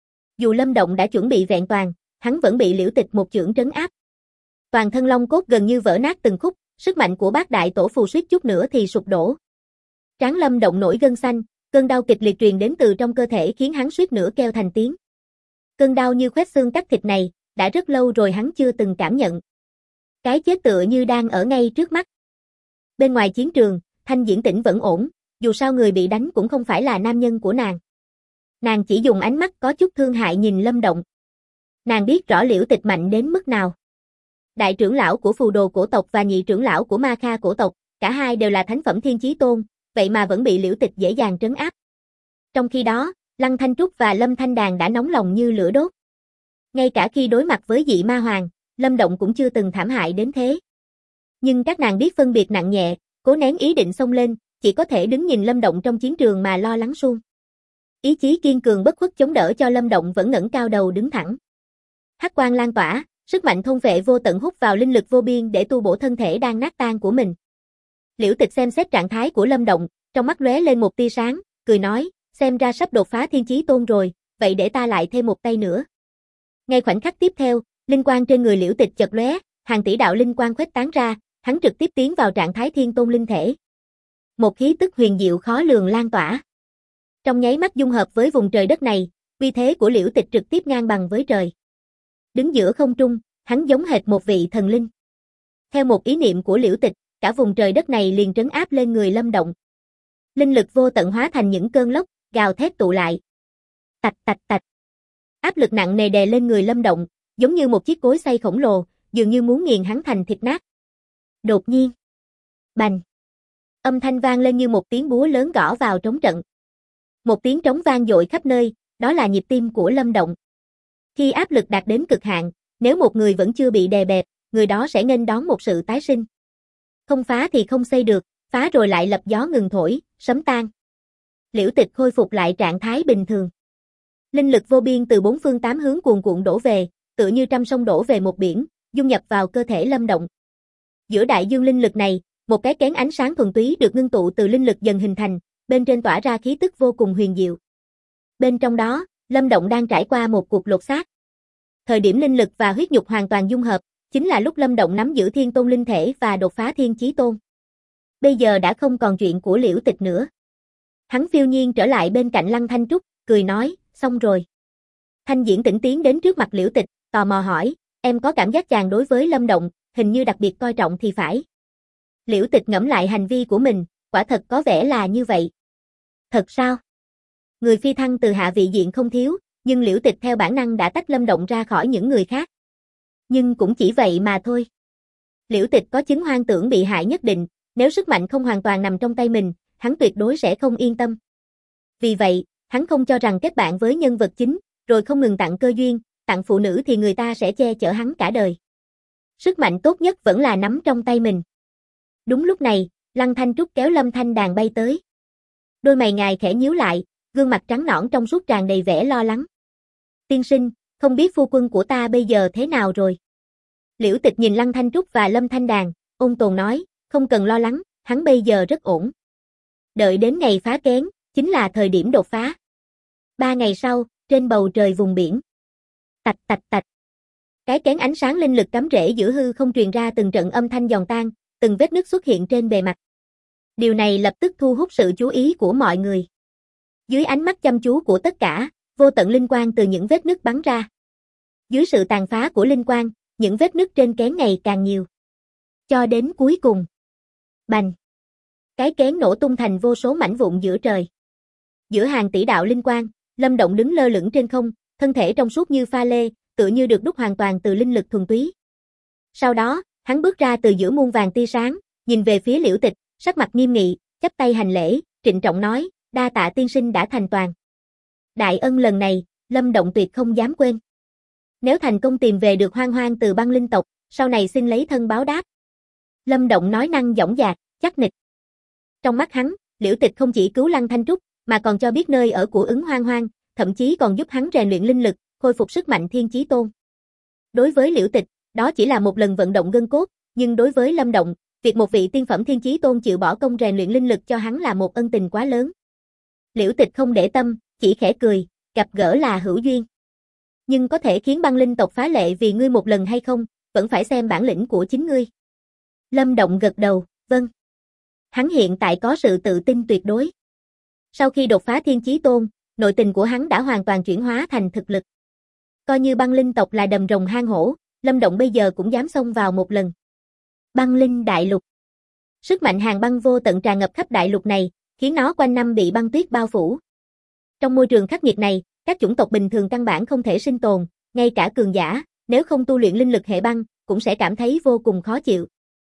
Dù Lâm Động đã chuẩn bị vẹn toàn, hắn vẫn bị Liễu Tịch một chưởng trấn áp. Toàn thân long cốt gần như vỡ nát từng khúc, sức mạnh của Bát Đại Tổ Phù suýt chút nữa thì sụp đổ. Trán Lâm Động nổi gân xanh, cơn đau kịch liệt truyền đến từ trong cơ thể khiến hắn suýt nữa kêu thành tiếng. Cơn đau như khoét xương cắt thịt này, đã rất lâu rồi hắn chưa từng cảm nhận. Cái chết tựa như đang ở ngay trước mắt. Bên ngoài chiến trường, Thanh Diễn Tĩnh vẫn ổn, dù sao người bị đánh cũng không phải là nam nhân của nàng. Nàng chỉ dùng ánh mắt có chút thương hại nhìn Lâm Động. Nàng biết rõ Liễu Tịch mạnh đến mức nào. Đại trưởng lão của Phù Đồ cổ tộc và nhị trưởng lão của Ma Kha cổ tộc, cả hai đều là thánh phẩm thiên chí tôn, vậy mà vẫn bị Liễu Tịch dễ dàng trấn áp. Trong khi đó, Lăng Thanh Trúc và Lâm Thanh Đàn đã nóng lòng như lửa đốt. Ngay cả khi đối mặt với dị ma hoàng, Lâm Động cũng chưa từng thảm hại đến thế. Nhưng các nàng biết phân biệt nặng nhẹ, cố nén ý định xông lên, chỉ có thể đứng nhìn Lâm Động trong chiến trường mà lo lắng suông. Ý chí kiên cường bất khuất chống đỡ cho Lâm Động vẫn ngẩng cao đầu đứng thẳng. Hắc quang lan tỏa, sức mạnh thôn phệ vô tận hút vào linh lực vô biên để tu bổ thân thể đang nát tan của mình. Liễu Tịch xem xét trạng thái của Lâm Động, trong mắt lóe lên một tia sáng, cười nói, xem ra sắp đột phá thiên chí tôn rồi, vậy để ta lại thêm một tay nữa. Ngay khoảnh khắc tiếp theo, linh quang trên người Liễu Tịch chợt lóe, hàng tỷ đạo linh quang khuếch tán ra, hắn trực tiếp tiến vào trạng thái thiên tôn linh thể. Một khí tức huyền diệu khó lường lan tỏa. Trong nháy mắt dung hợp với vùng trời đất này, uy thế của Liễu Tịch trực tiếp ngang bằng với trời. Đứng giữa không trung, hắn giống hệt một vị thần linh. Theo một ý niệm của Liễu Tịch, cả vùng trời đất này liền trấn áp lên người Lâm Động. Linh lực vô tận hóa thành những cơn lốc, gào thét tụ lại. Tạch tạch tạch. Áp lực nặng nề đè lên người Lâm Động, giống như một chiếc cối xay khổng lồ, dường như muốn nghiền hắn thành thịt nát. Đột nhiên, bành. Âm thanh vang lên như một tiếng búa lớn gõ vào trống trận. Một tiếng trống vang dội khắp nơi, đó là nhịp tim của Lâm Động. Khi áp lực đạt đến cực hạn, nếu một người vẫn chưa bị đè bẹp, người đó sẽ nghênh đón một sự tái sinh. Không phá thì không xây được, phá rồi lại lập gió ngừng thổi, sấm tan. Liễu Tịch khôi phục lại trạng thái bình thường. Linh lực vô biên từ bốn phương tám hướng cuồn cuộn đổ về, tựa như trăm sông đổ về một biển, dung nhập vào cơ thể Lâm Động. Giữa đại dương linh lực này, một cái kén ánh sáng thuần túy được ngưng tụ từ linh lực dần hình thành, bên trên tỏa ra khí tức vô cùng huyền diệu. Bên trong đó, Lâm Động đang trải qua một cuộc lột xác. Thời điểm linh lực và huyết nhục hoàn toàn dung hợp, chính là lúc Lâm Động nắm giữ thiên tôn linh thể và đột phá thiên chí tôn. Bây giờ đã không còn chuyện của Liễu Tịch nữa. Hắn phiêu nhiên trở lại bên cạnh Lăng Thanh Trúc, cười nói, xong rồi. Thanh Diễn Tĩnh tiến đến trước mặt Liễu Tịch, tò mò hỏi, em có cảm giác chàng đối với Lâm Động, hình như đặc biệt coi trọng thì phải. Liễu Tịch ngẫm lại hành vi của mình, quả thật có vẻ là như vậy. Thật sao? Người phi thăng từ hạ vị diện không thiếu, nhưng Liễu Tịch theo bản năng đã tách Lâm Động ra khỏi những người khác. Nhưng cũng chỉ vậy mà thôi. Liễu Tịch có chứng hoang tưởng bị hại nhất định, nếu sức mạnh không hoàn toàn nằm trong tay mình, hắn tuyệt đối sẽ không yên tâm. Vì vậy, hắn không cho rằng kết bạn với nhân vật chính, rồi không ngừng tặng cơ duyên, tặng phụ nữ thì người ta sẽ che chở hắn cả đời. Sức mạnh tốt nhất vẫn là nắm trong tay mình. Đúng lúc này, Lăng Thanh Trúc kéo Lâm Thanh Đàn bay tới. Đôi mày ngài khẽ nhíu lại, gương mặt trắng nõn trong suốt tràn đầy vẻ lo lắng. Tiên sinh, không biết phu quân của ta bây giờ thế nào rồi? Liễu Tịch nhìn Lăng Thanh Trúc và Lâm Thanh Đàn, ôn tồn nói, không cần lo lắng, hắn bây giờ rất ổn. Đợi đến ngày phá kén, chính là thời điểm đột phá. Ba ngày sau, trên bầu trời vùng biển. Tạch tạch tạch. Cái kén ánh sáng linh lực cắm rễ giữa hư không truyền ra từng trận âm thanh giòn tan, từng vết nứt xuất hiện trên bề mặt. Điều này lập tức thu hút sự chú ý của mọi người. Dưới ánh mắt chăm chú của tất cả, vô tận linh quang từ những vết nứt bắn ra. Dưới sự tàn phá của linh quang, những vết nứt trên kén ngày càng nhiều. Cho đến cuối cùng. Bành! Cái kén nổ tung thành vô số mảnh vụn giữa trời. Giữa hàng tỷ đạo linh quang, Lâm Động đứng lơ lửng trên không, thân thể trong suốt như pha lê, tựa như được đúc hoàn toàn từ linh lực thuần túy. Sau đó, hắn bước ra từ giữa muôn vàng tia sáng, nhìn về phía Liễu Tịch, sắc mặt nghiêm nghị, chắp tay hành lễ, trịnh trọng nói, đa tạ tiên sinh đã thành toàn. Đại ân lần này, Lâm Động tuyệt không dám quên. Nếu thành công tìm về được Hoang Hoang từ băng linh tộc, sau này xin lấy thân báo đáp. Lâm Động nói năng dõng dạc, chắc nịch. Trong mắt hắn, Liễu Tịch không chỉ cứu Lăng Thanh Trúc, mà còn cho biết nơi ở của ứng Hoang Hoang, thậm chí còn giúp hắn rèn luyện linh lực, khôi phục sức mạnh Thiên Chí Tôn. Đối với Liễu Tịch, đó chỉ là một lần vận động gân cốt, nhưng đối với Lâm Động, việc một vị tiên phẩm Thiên Chí Tôn chịu bỏ công rèn luyện linh lực cho hắn là một ân tình quá lớn. Liễu Tịch không để tâm, chỉ khẽ cười, gặp gỡ là hữu duyên. Nhưng có thể khiến băng linh tộc phá lệ vì ngươi một lần hay không, vẫn phải xem bản lĩnh của chính ngươi. Lâm Động gật đầu, vâng. Hắn hiện tại có sự tự tin tuyệt đối. Sau khi đột phá Thiên Chí Tôn, nội tình của hắn đã hoàn toàn chuyển hóa thành thực lực. Coi như băng linh tộc là đầm rồng hang hổ, Lâm Động bây giờ cũng dám xông vào một lần. Băng linh đại lục. Sức mạnh hàng băng vô tận tràn ngập khắp đại lục này, khiến nó quanh năm bị băng tuyết bao phủ. Trong môi trường khắc nghiệt này, các chủng tộc bình thường căn bản không thể sinh tồn, ngay cả cường giả, nếu không tu luyện linh lực hệ băng, cũng sẽ cảm thấy vô cùng khó chịu.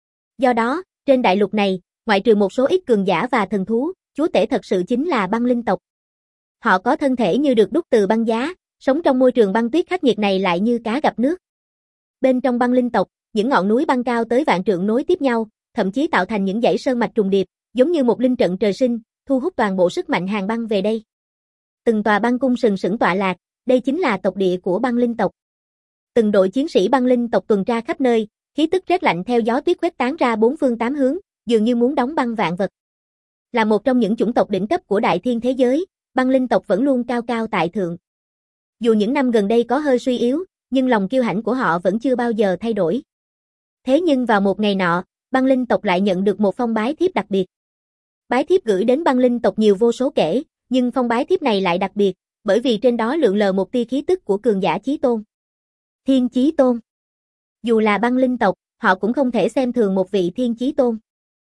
Do đó, trên đại lục này, ngoại trừ một số ít cường giả và thần thú, chúa tể thật sự chính là băng linh tộc. Họ có thân thể như được đúc từ băng giá, sống trong môi trường băng tuyết khắc nghiệt này lại như cá gặp nước. Bên trong băng linh tộc, những ngọn núi băng cao tới vạn trượng nối tiếp nhau, thậm chí tạo thành những dãy sơn mạch trùng điệp, giống như một linh trận trời sinh, thu hút toàn bộ sức mạnh hàng băng về đây. Từng tòa băng cung sừng sững tọa lạc, đây chính là tộc địa của băng linh tộc. Từng đội chiến sĩ băng linh tộc tuần tra khắp nơi, khí tức rét lạnh theo gió tuyết khuếch tán ra bốn phương tám hướng, dường như muốn đóng băng vạn vật. Là một trong những chủng tộc đỉnh cấp của đại thiên thế giới, băng linh tộc vẫn luôn cao cao tại thượng. Dù những năm gần đây có hơi suy yếu, nhưng lòng kiêu hãnh của họ vẫn chưa bao giờ thay đổi. Thế nhưng vào một ngày nọ, băng linh tộc lại nhận được một phong bái thiếp đặc biệt. Bái thiếp gửi đến băng linh tộc nhiều vô số kể, nhưng phong bái thiếp này lại đặc biệt, bởi vì trên đó lượn lờ một tia khí tức của cường giả chí tôn. Thiên Chí Tôn. Dù là băng linh tộc, họ cũng không thể xem thường một vị Thiên Chí Tôn.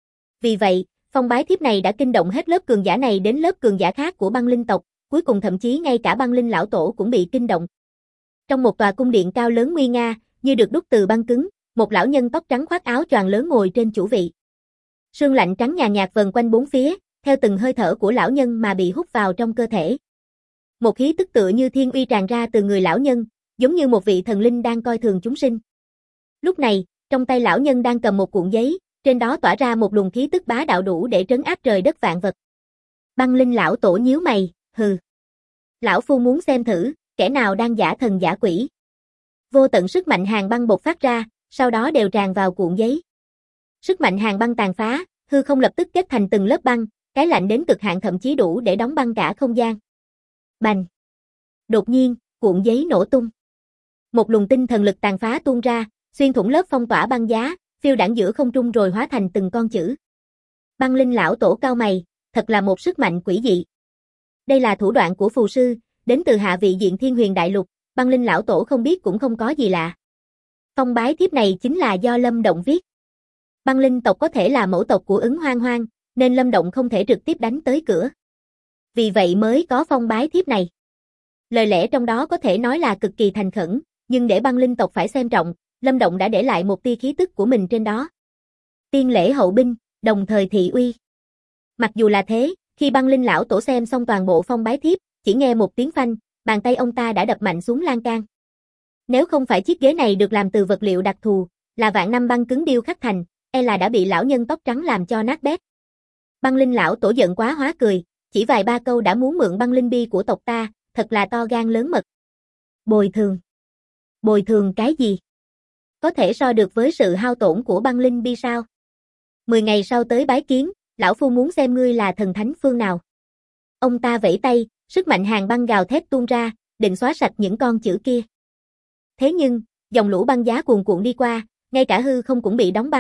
Vì vậy, phong bái thiếp này đã kinh động hết lớp cường giả này đến lớp cường giả khác của băng linh tộc, cuối cùng thậm chí ngay cả băng linh lão tổ cũng bị kinh động. Trong một tòa cung điện cao lớn nguy nga, như được đúc từ băng cứng, một lão nhân tóc trắng khoác áo choàng lớn ngồi trên chủ vị. Sương lạnh trắng nhàn nhạt vần quanh bốn phía, theo từng hơi thở của lão nhân mà bị hút vào trong cơ thể. Một khí tức tựa như thiên uy tràn ra từ người lão nhân, giống như một vị thần linh đang coi thường chúng sinh. Lúc này, trong tay lão nhân đang cầm một cuộn giấy, trên đó tỏa ra một luồng khí tức bá đạo đủ để trấn áp trời đất vạn vật. Băng linh lão tổ nhíu mày, hừ. Lão phu muốn xem thử, kẻ nào đang giả thần giả quỷ. Vô tận sức mạnh hàng băng bộc phát ra, sau đó đều tràn vào cuộn giấy. Sức mạnh hàng băng tàn phá, hư không lập tức kết thành từng lớp băng, cái lạnh đến cực hạn thậm chí đủ để đóng băng cả không gian. Bành! Đột nhiên, cuộn giấy nổ tung. Một luồng tinh thần lực tàn phá tuôn ra, xuyên thủng lớp phong tỏa băng giá, phiêu đãng giữa không trung rồi hóa thành từng con chữ. Băng linh lão tổ cao mày, thật là một sức mạnh quỷ dị. Đây là thủ đoạn của phù sư, đến từ hạ vị diện Thiên Huyền Đại Lục, băng linh lão tổ không biết cũng không có gì lạ. Phong bái thiếp này chính là do Lâm Động viết. Băng linh tộc có thể là mẫu tộc của ứng Hoang Hoang, nên Lâm Động không thể trực tiếp đánh tới cửa. Vì vậy mới có phong bái thiếp này. Lời lẽ trong đó có thể nói là cực kỳ thành khẩn, nhưng để băng linh tộc phải xem trọng, Lâm Động đã để lại một tia khí tức của mình trên đó. Tiên lễ hậu binh, đồng thời thị uy. Mặc dù là thế, khi băng linh lão tổ xem xong toàn bộ phong bái thiếp, chỉ nghe một tiếng phanh, bàn tay ông ta đã đập mạnh xuống lan can. Nếu không phải chiếc ghế này được làm từ vật liệu đặc thù, là vạn năm băng cứng điêu khắc thành, e là đã bị lão nhân tóc trắng làm cho nát bét. Băng linh lão tổ giận quá hóa cười, chỉ vài ba câu đã muốn mượn băng linh bi của tộc ta, thật là to gan lớn mật. Bồi thường. Bồi thường cái gì? Có thể so được với sự hao tổn của băng linh bi sao? Mười ngày sau tới bái kiến, lão phu muốn xem ngươi là thần thánh phương nào. Ông ta vẫy tay, sức mạnh hàng băng gào thét tuôn ra, định xóa sạch những con chữ kia. Thế nhưng, dòng lũ băng giá cuồn cuộn đi qua, ngay cả hư không cũng bị đóng băng,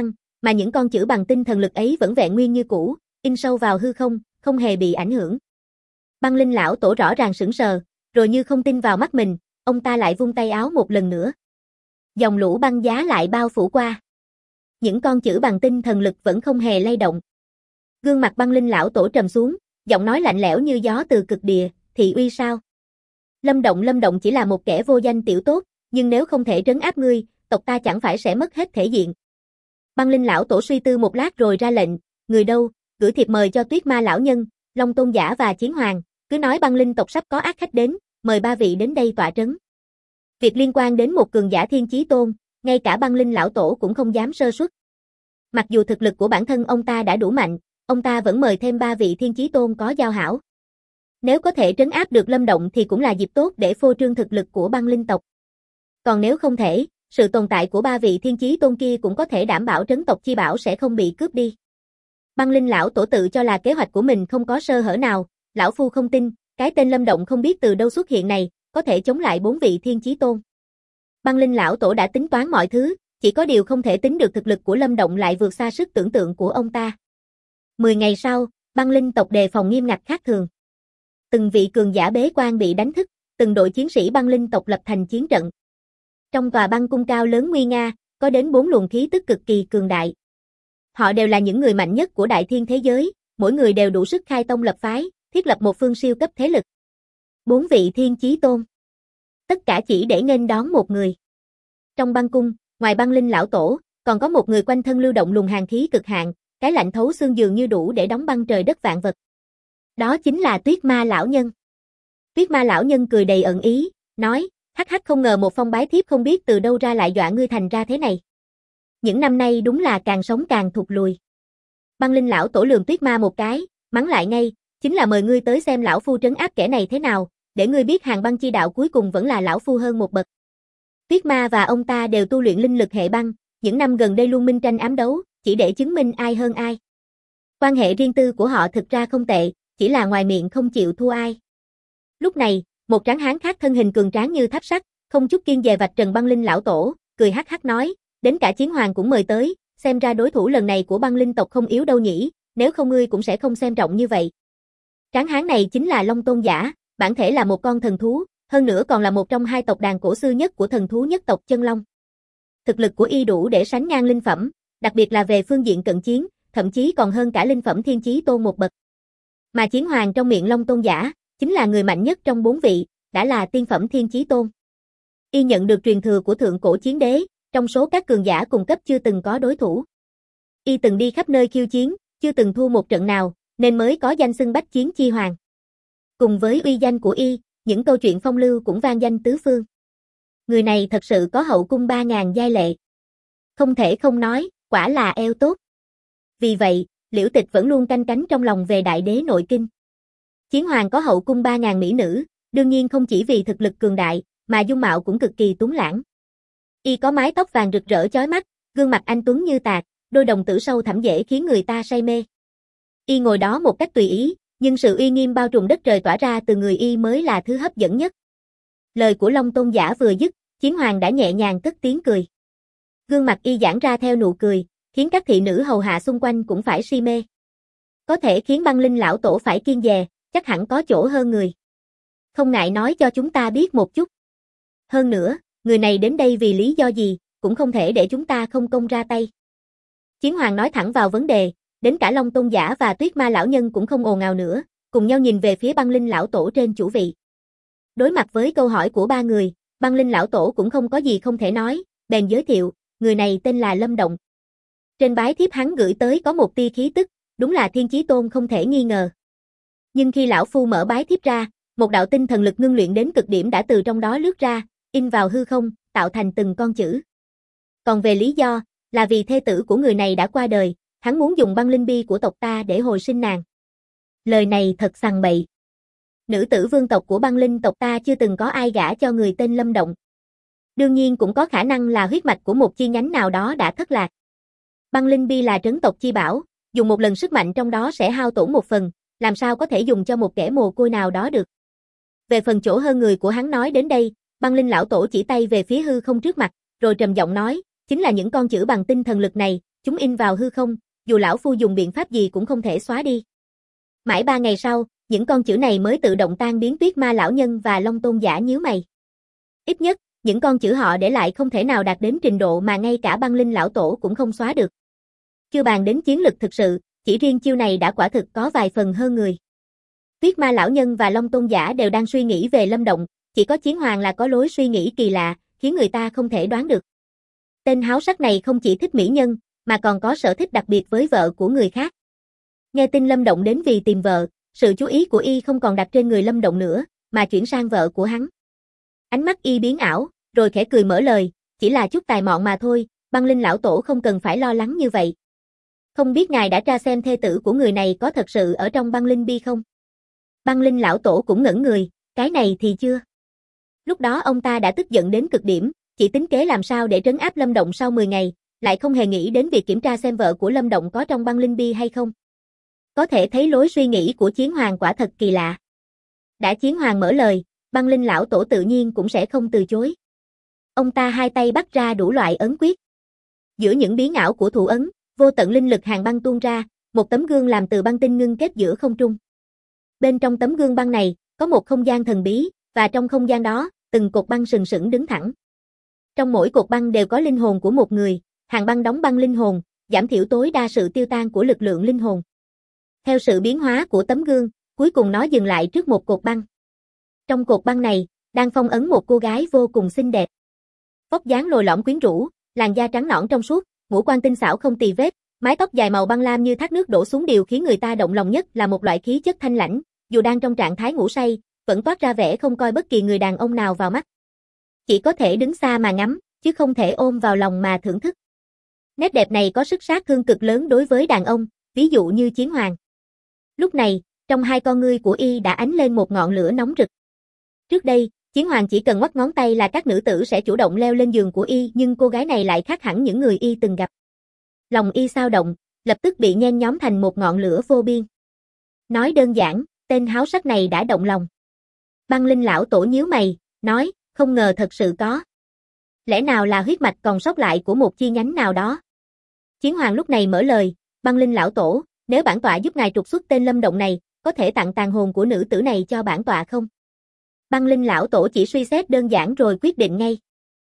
mà những con chữ bằng tinh thần lực ấy vẫn vẹn nguyên như cũ, in sâu vào hư không, không hề bị ảnh hưởng. Băng Linh lão tổ rõ ràng sững sờ, rồi như không tin vào mắt mình, ông ta lại vung tay áo một lần nữa. Dòng lũ băng giá lại bao phủ qua. Những con chữ bằng tinh thần lực vẫn không hề lay động. Gương mặt Băng Linh lão tổ trầm xuống, giọng nói lạnh lẽo như gió từ cực địa, thị uy sao? Lâm Động Lâm Động chỉ là một kẻ vô danh tiểu tốt, nhưng nếu không thể trấn áp ngươi, tộc ta chẳng phải sẽ mất hết thể diện. Băng Linh lão tổ suy tư một lát rồi ra lệnh, người đâu, gửi thiệp mời cho Tuyết Ma lão nhân, Long Tôn giả và Chiến Hoàng, cứ nói Băng Linh tộc sắp có ác khách đến, mời ba vị đến đây tọa trấn. Việc liên quan đến một cường giả thiên chí tôn, ngay cả Băng Linh lão tổ cũng không dám sơ suất. Mặc dù thực lực của bản thân ông ta đã đủ mạnh, ông ta vẫn mời thêm ba vị thiên chí tôn có giao hảo. Nếu có thể trấn áp được Lâm Động thì cũng là dịp tốt để phô trương thực lực của Băng Linh tộc. Còn nếu không thể, sự tồn tại của ba vị thiên chí tôn kia cũng có thể đảm bảo trấn tộc chi bảo sẽ không bị cướp đi. Băng Linh lão tổ tự cho là kế hoạch của mình không có sơ hở nào, lão phu không tin, cái tên Lâm Động không biết từ đâu xuất hiện này, có thể chống lại bốn vị thiên chí tôn. Băng Linh lão tổ đã tính toán mọi thứ, chỉ có điều không thể tính được thực lực của Lâm Động lại vượt xa sức tưởng tượng của ông ta. Mười ngày sau, Băng Linh tộc đề phòng nghiêm ngặt khác thường. Từng vị cường giả bế quan bị đánh thức, từng đội chiến sĩ Băng Linh tộc lập thành chiến trận. Trong tòa băng cung cao lớn nguy nga, có đến bốn luồng khí tức cực kỳ cường đại. Họ đều là những người mạnh nhất của đại thiên thế giới, mỗi người đều đủ sức khai tông lập phái, thiết lập một phương siêu cấp thế lực. Bốn vị thiên chí tôn. Tất cả chỉ để nghênh đón một người. Trong băng cung, ngoài Băng Linh lão tổ, còn có một người quanh thân lưu động luồng hàn khí cực hạn, cái lạnh thấu xương dường như đủ để đóng băng trời đất vạn vật. Đó chính là Tuyết Ma lão nhân. Tuyết Ma lão nhân cười đầy ẩn ý, nói, hắc hắc không ngờ một phong bái thiếp không biết từ đâu ra lại dọa ngươi thành ra thế này. Những năm nay đúng là càng sống càng thụt lùi. Băng Linh lão tổ lườm Tuyết Ma một cái, mắng lại ngay, chính là mời ngươi tới xem lão phu trấn áp kẻ này thế nào, để ngươi biết hàng băng chi đạo cuối cùng vẫn là lão phu hơn một bậc. Tuyết Ma và ông ta đều tu luyện linh lực hệ băng, những năm gần đây luôn minh tranh ám đấu, chỉ để chứng minh ai hơn ai. Quan hệ riêng tư của họ thực ra không tệ, chỉ là ngoài miệng không chịu thua ai. Lúc này, một tráng hán khác thân hình cường tráng như tháp sắt, không chút kiêng dè vạch trần Băng Linh lão tổ, cười hắc hắc nói, đến cả Chiến Hoàng cũng mời tới, xem ra đối thủ lần này của Băng Linh tộc không yếu đâu nhỉ, nếu không ngươi cũng sẽ không xem trọng như vậy. Tráng hán này chính là Long Tôn giả, bản thể là một con thần thú, hơn nữa còn là một trong hai tộc đàn cổ xưa nhất của thần thú nhất tộc Chân Long. Thực lực của y đủ để sánh ngang linh phẩm, đặc biệt là về phương diện cận chiến, thậm chí còn hơn cả linh phẩm thiên chí tôn một bậc. Mà Chiến Hoàng trong miệng Long Tôn giả, chính là người mạnh nhất trong bốn vị, đã là tiên phẩm thiên chí tôn. Y nhận được truyền thừa của thượng cổ chiến đế, trong số các cường giả cùng cấp chưa từng có đối thủ. Y từng đi khắp nơi khiêu chiến, chưa từng thua một trận nào, nên mới có danh xưng bách chiến chi hoàng. Cùng với uy danh của Y, những câu chuyện phong lưu cũng vang danh tứ phương. Người này thật sự có hậu cung ba ngàn giai lệ. Không thể không nói, quả là eo tốt. Vì vậy, Liễu Tịch vẫn luôn canh cánh trong lòng về đại đế nội kinh. Chiến Hoàng có hậu cung ba ngàn mỹ nữ, đương nhiên không chỉ vì thực lực cường đại, mà dung mạo cũng cực kỳ tuấn lãng. Y có mái tóc vàng rực rỡ chói mắt, gương mặt anh tuấn như tạc, đôi đồng tử sâu thẳm dễ khiến người ta say mê. Y ngồi đó một cách tùy ý, nhưng sự uy nghiêm bao trùm đất trời tỏa ra từ người Y mới là thứ hấp dẫn nhất. Lời của Long Tôn giả vừa dứt, Chiến Hoàng đã nhẹ nhàng cất tiếng cười. Gương mặt Y giãn ra theo nụ cười, khiến các thị nữ hầu hạ xung quanh cũng phải si mê. Có thể khiến Băng Linh lão tổ phải kiêng dè, chắc hẳn có chỗ hơn người. Không ngại nói cho chúng ta biết một chút. Hơn nữa, người này đến đây vì lý do gì, cũng không thể để chúng ta không công ra tay. Chiến Hoàng nói thẳng vào vấn đề, đến cả Long Tôn giả và Tuyết Ma lão nhân cũng không ồn ào nữa, cùng nhau nhìn về phía Băng Linh lão tổ trên chủ vị. Đối mặt với câu hỏi của ba người, Băng Linh lão tổ cũng không có gì không thể nói, bèn giới thiệu, người này tên là Lâm Động. Trên bái thiếp hắn gửi tới có một tia khí tức, đúng là thiên chí tôn không thể nghi ngờ. Nhưng khi lão phu mở bái thiếp ra, một đạo tinh thần lực ngưng luyện đến cực điểm đã từ trong đó lướt ra, in vào hư không, tạo thành từng con chữ. Còn về lý do, là vì thê tử của người này đã qua đời, hắn muốn dùng băng linh bi của tộc ta để hồi sinh nàng. Lời này thật sằng bậy. Nữ tử vương tộc của băng linh tộc ta chưa từng có ai gả cho người tên Lâm Động. Đương nhiên cũng có khả năng là huyết mạch của một chi nhánh nào đó đã thất lạc. Băng linh bi là trấn tộc chi bảo, dùng một lần sức mạnh trong đó sẽ hao tổn một phần, làm sao có thể dùng cho một kẻ mồ côi nào đó được. Về phần chỗ hơn người của hắn nói đến đây, băng linh lão tổ chỉ tay về phía hư không trước mặt, rồi trầm giọng nói, chính là những con chữ bằng tinh thần lực này, chúng in vào hư không, dù lão phu dùng biện pháp gì cũng không thể xóa đi. Mãi ba ngày sau, những con chữ này mới tự động tan biến. Tuyết Ma lão nhân và Long Tôn giả nhíu mày. Ít nhất, những con chữ họ để lại không thể nào đạt đến trình độ mà ngay cả Băng Linh lão tổ cũng không xóa được. Chưa bàn đến chiến lực thực sự, chỉ riêng chiêu này đã quả thực có vài phần hơn người. Tuyết Ma lão nhân và Long Tôn giả đều đang suy nghĩ về Lâm Động, chỉ có Chiến Hoàng là có lối suy nghĩ kỳ lạ, khiến người ta không thể đoán được. Tên háo sắc này không chỉ thích mỹ nhân, mà còn có sở thích đặc biệt với vợ của người khác. Nghe tin Lâm Động đến vì tìm vợ, sự chú ý của y không còn đặt trên người Lâm Động nữa, mà chuyển sang vợ của hắn. Ánh mắt y biến ảo, rồi khẽ cười mở lời, chỉ là chút tài mọn mà thôi, Băng Linh lão tổ không cần phải lo lắng như vậy. Không biết ngài đã tra xem thê tử của người này có thật sự ở trong Băng Linh Bi không? Băng Linh lão tổ cũng ngẩn người, cái này thì chưa. Lúc đó ông ta đã tức giận đến cực điểm, chỉ tính kế làm sao để trấn áp Lâm Động sau mười ngày, lại không hề nghĩ đến việc kiểm tra xem vợ của Lâm Động có trong Băng Linh Bi hay không. Có thể thấy lối suy nghĩ của Chiến Hoàng quả thật kỳ lạ. Đã Chiến Hoàng mở lời, Băng Linh lão tổ tự nhiên cũng sẽ không từ chối. Ông ta hai tay bắt ra đủ loại ấn quyết. Giữa những biến ảo của thủ ấn, vô tận linh lực hàng băng tuôn ra, một tấm gương làm từ băng tinh ngưng kết giữa không trung. Bên trong tấm gương băng này, có một không gian thần bí, và trong không gian đó, từng cột băng sừng sững đứng thẳng. Trong mỗi cột băng đều có linh hồn của một người, hàng băng đóng băng linh hồn, giảm thiểu tối đa sự tiêu tan của lực lượng linh hồn. Theo sự biến hóa của tấm gương, cuối cùng nó dừng lại trước một cột băng. Trong cột băng này, đang phong ấn một cô gái vô cùng xinh đẹp. Vóc dáng lồi lõm quyến rũ, làn da trắng nõn trong suốt, ngũ quan tinh xảo không tì vết, mái tóc dài màu băng lam như thác nước đổ xuống. Điều khiến người ta động lòng nhất là một loại khí chất thanh lãnh, dù đang trong trạng thái ngủ say, vẫn toát ra vẻ không coi bất kỳ người đàn ông nào vào mắt. Chỉ có thể đứng xa mà ngắm, chứ không thể ôm vào lòng mà thưởng thức. Nét đẹp này có sức sát thương cực lớn đối với đàn ông, ví dụ như Chiến Hoàng. Lúc này, trong hai con ngươi của y đã ánh lên một ngọn lửa nóng rực. Trước đây, Chiến Hoàng chỉ cần ngoắc ngón tay là các nữ tử sẽ chủ động leo lên giường của y, nhưng cô gái này lại khác hẳn những người y từng gặp. Lòng y xao động, lập tức bị nhen nhóm thành một ngọn lửa vô biên. Nói đơn giản, tên háo sắc này đã động lòng. Băng Linh lão tổ nhíu mày, nói, không ngờ thật sự có. Lẽ nào là huyết mạch còn sót lại của một chi nhánh nào đó? Chiến Hoàng lúc này mở lời, Băng Linh lão tổ, nếu bản tọa giúp ngài trục xuất tên Lâm Động này, có thể tặng tàn hồn của nữ tử này cho bản tọa không? Băng Linh lão tổ chỉ suy xét đơn giản rồi quyết định ngay.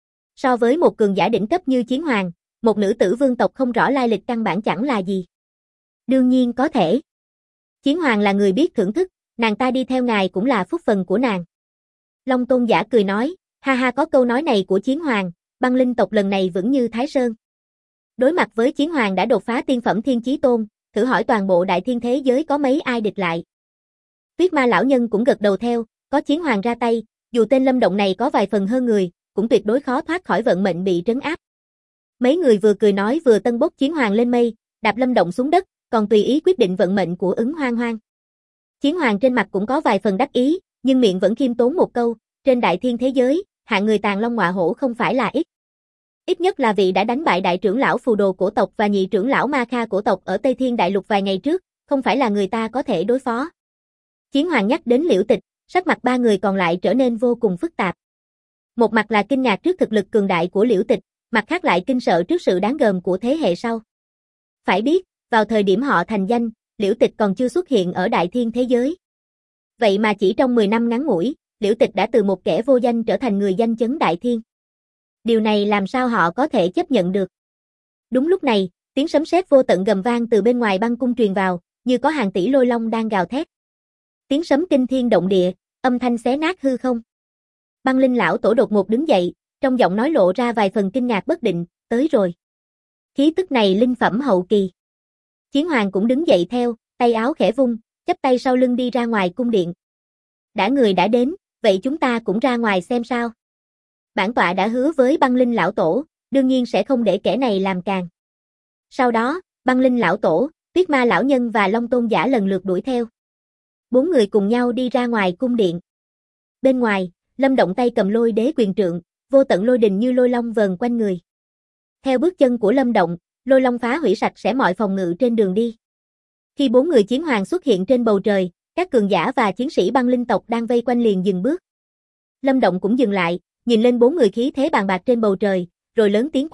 So với một cường giả đỉnh cấp như Chiến Hoàng, một nữ tử vương tộc không rõ lai lịch căn bản chẳng là gì. Đương nhiên có thể. Chiến Hoàng là người biết thưởng thức, nàng ta đi theo ngài cũng là phúc phần của nàng. Long Tôn giả cười nói, ha ha, có câu nói này của Chiến Hoàng, Băng Linh tộc lần này vững như Thái Sơn. Đối mặt với Chiến Hoàng đã đột phá tiên phẩm Thiên Chí Tôn, thử hỏi toàn bộ đại thiên thế giới có mấy ai địch lại. Tuyết Ma lão nhân cũng gật đầu theo, có Chiến Hoàng ra tay, dù tên Lâm Động này có vài phần hơn người, cũng tuyệt đối khó thoát khỏi vận mệnh bị trấn áp. Mấy người vừa cười nói vừa tân bốc Chiến Hoàng lên mây, đạp Lâm Động xuống đất, còn tùy ý quyết định vận mệnh của Ứng Hoang Hoang. Chiến Hoàng trên mặt cũng có vài phần đắc ý, nhưng miệng vẫn khiêm tốn một câu, trên đại thiên thế giới, hạng người tàn long ngọa hổ không phải là ít. Ít nhất là vị đã đánh bại đại trưởng lão phù đồ cổ tộc và nhị trưởng lão ma kha cổ tộc ở Tây Thiên Đại Lục vài ngày trước, không phải là người ta có thể đối phó. Chiến Hoàng nhắc đến Liễu Tịch, sắc mặt ba người còn lại trở nên vô cùng phức tạp. Một mặt là kinh ngạc trước thực lực cường đại của Liễu Tịch, mặt khác lại kinh sợ trước sự đáng gờm của thế hệ sau. Phải biết, vào thời điểm họ thành danh, Liễu Tịch còn chưa xuất hiện ở đại thiên thế giới. Vậy mà chỉ trong mười năm ngắn ngủi, Liễu Tịch đã từ một kẻ vô danh trở thành người danh chấn đại thiên. Điều này làm sao họ có thể chấp nhận được? Đúng lúc này, tiếng sấm sét vô tận gầm vang từ bên ngoài băng cung truyền vào, như có hàng tỷ lôi long đang gào thét. Tiếng sấm kinh thiên động địa, âm thanh xé nát hư không. Băng Linh lão tổ đột ngột đứng dậy, trong giọng nói lộ ra vài phần kinh ngạc bất định, tới rồi. Khí tức này linh phẩm hậu kỳ. Chiến Hoàng cũng đứng dậy theo, tay áo khẽ vung, chắp tay sau lưng đi ra ngoài cung điện. Đã người đã đến, vậy chúng ta cũng ra ngoài xem sao. Bản tọa đã hứa với Băng Linh lão tổ, đương nhiên sẽ không để kẻ này làm càn. Sau đó, Băng Linh lão tổ, Tuyết Ma lão nhân và Long Tôn giả lần lượt đuổi theo. Bốn người cùng nhau đi ra ngoài cung điện. Bên ngoài, Lâm Động tay cầm lôi đế quyền trượng, vô tận lôi đình như lôi long vờn quanh người. Theo bước chân của Lâm Động, lôi long phá hủy sạch sẽ mọi phòng ngự trên đường đi. Khi bốn người Chiến Hoàng xuất hiện trên bầu trời, các cường giả và chiến sĩ băng linh tộc đang vây quanh liền dừng bước. Lâm Động cũng dừng lại, nhìn lên bốn người khí thế bàn bạc trên bầu trời, rồi lớn tiếng quát,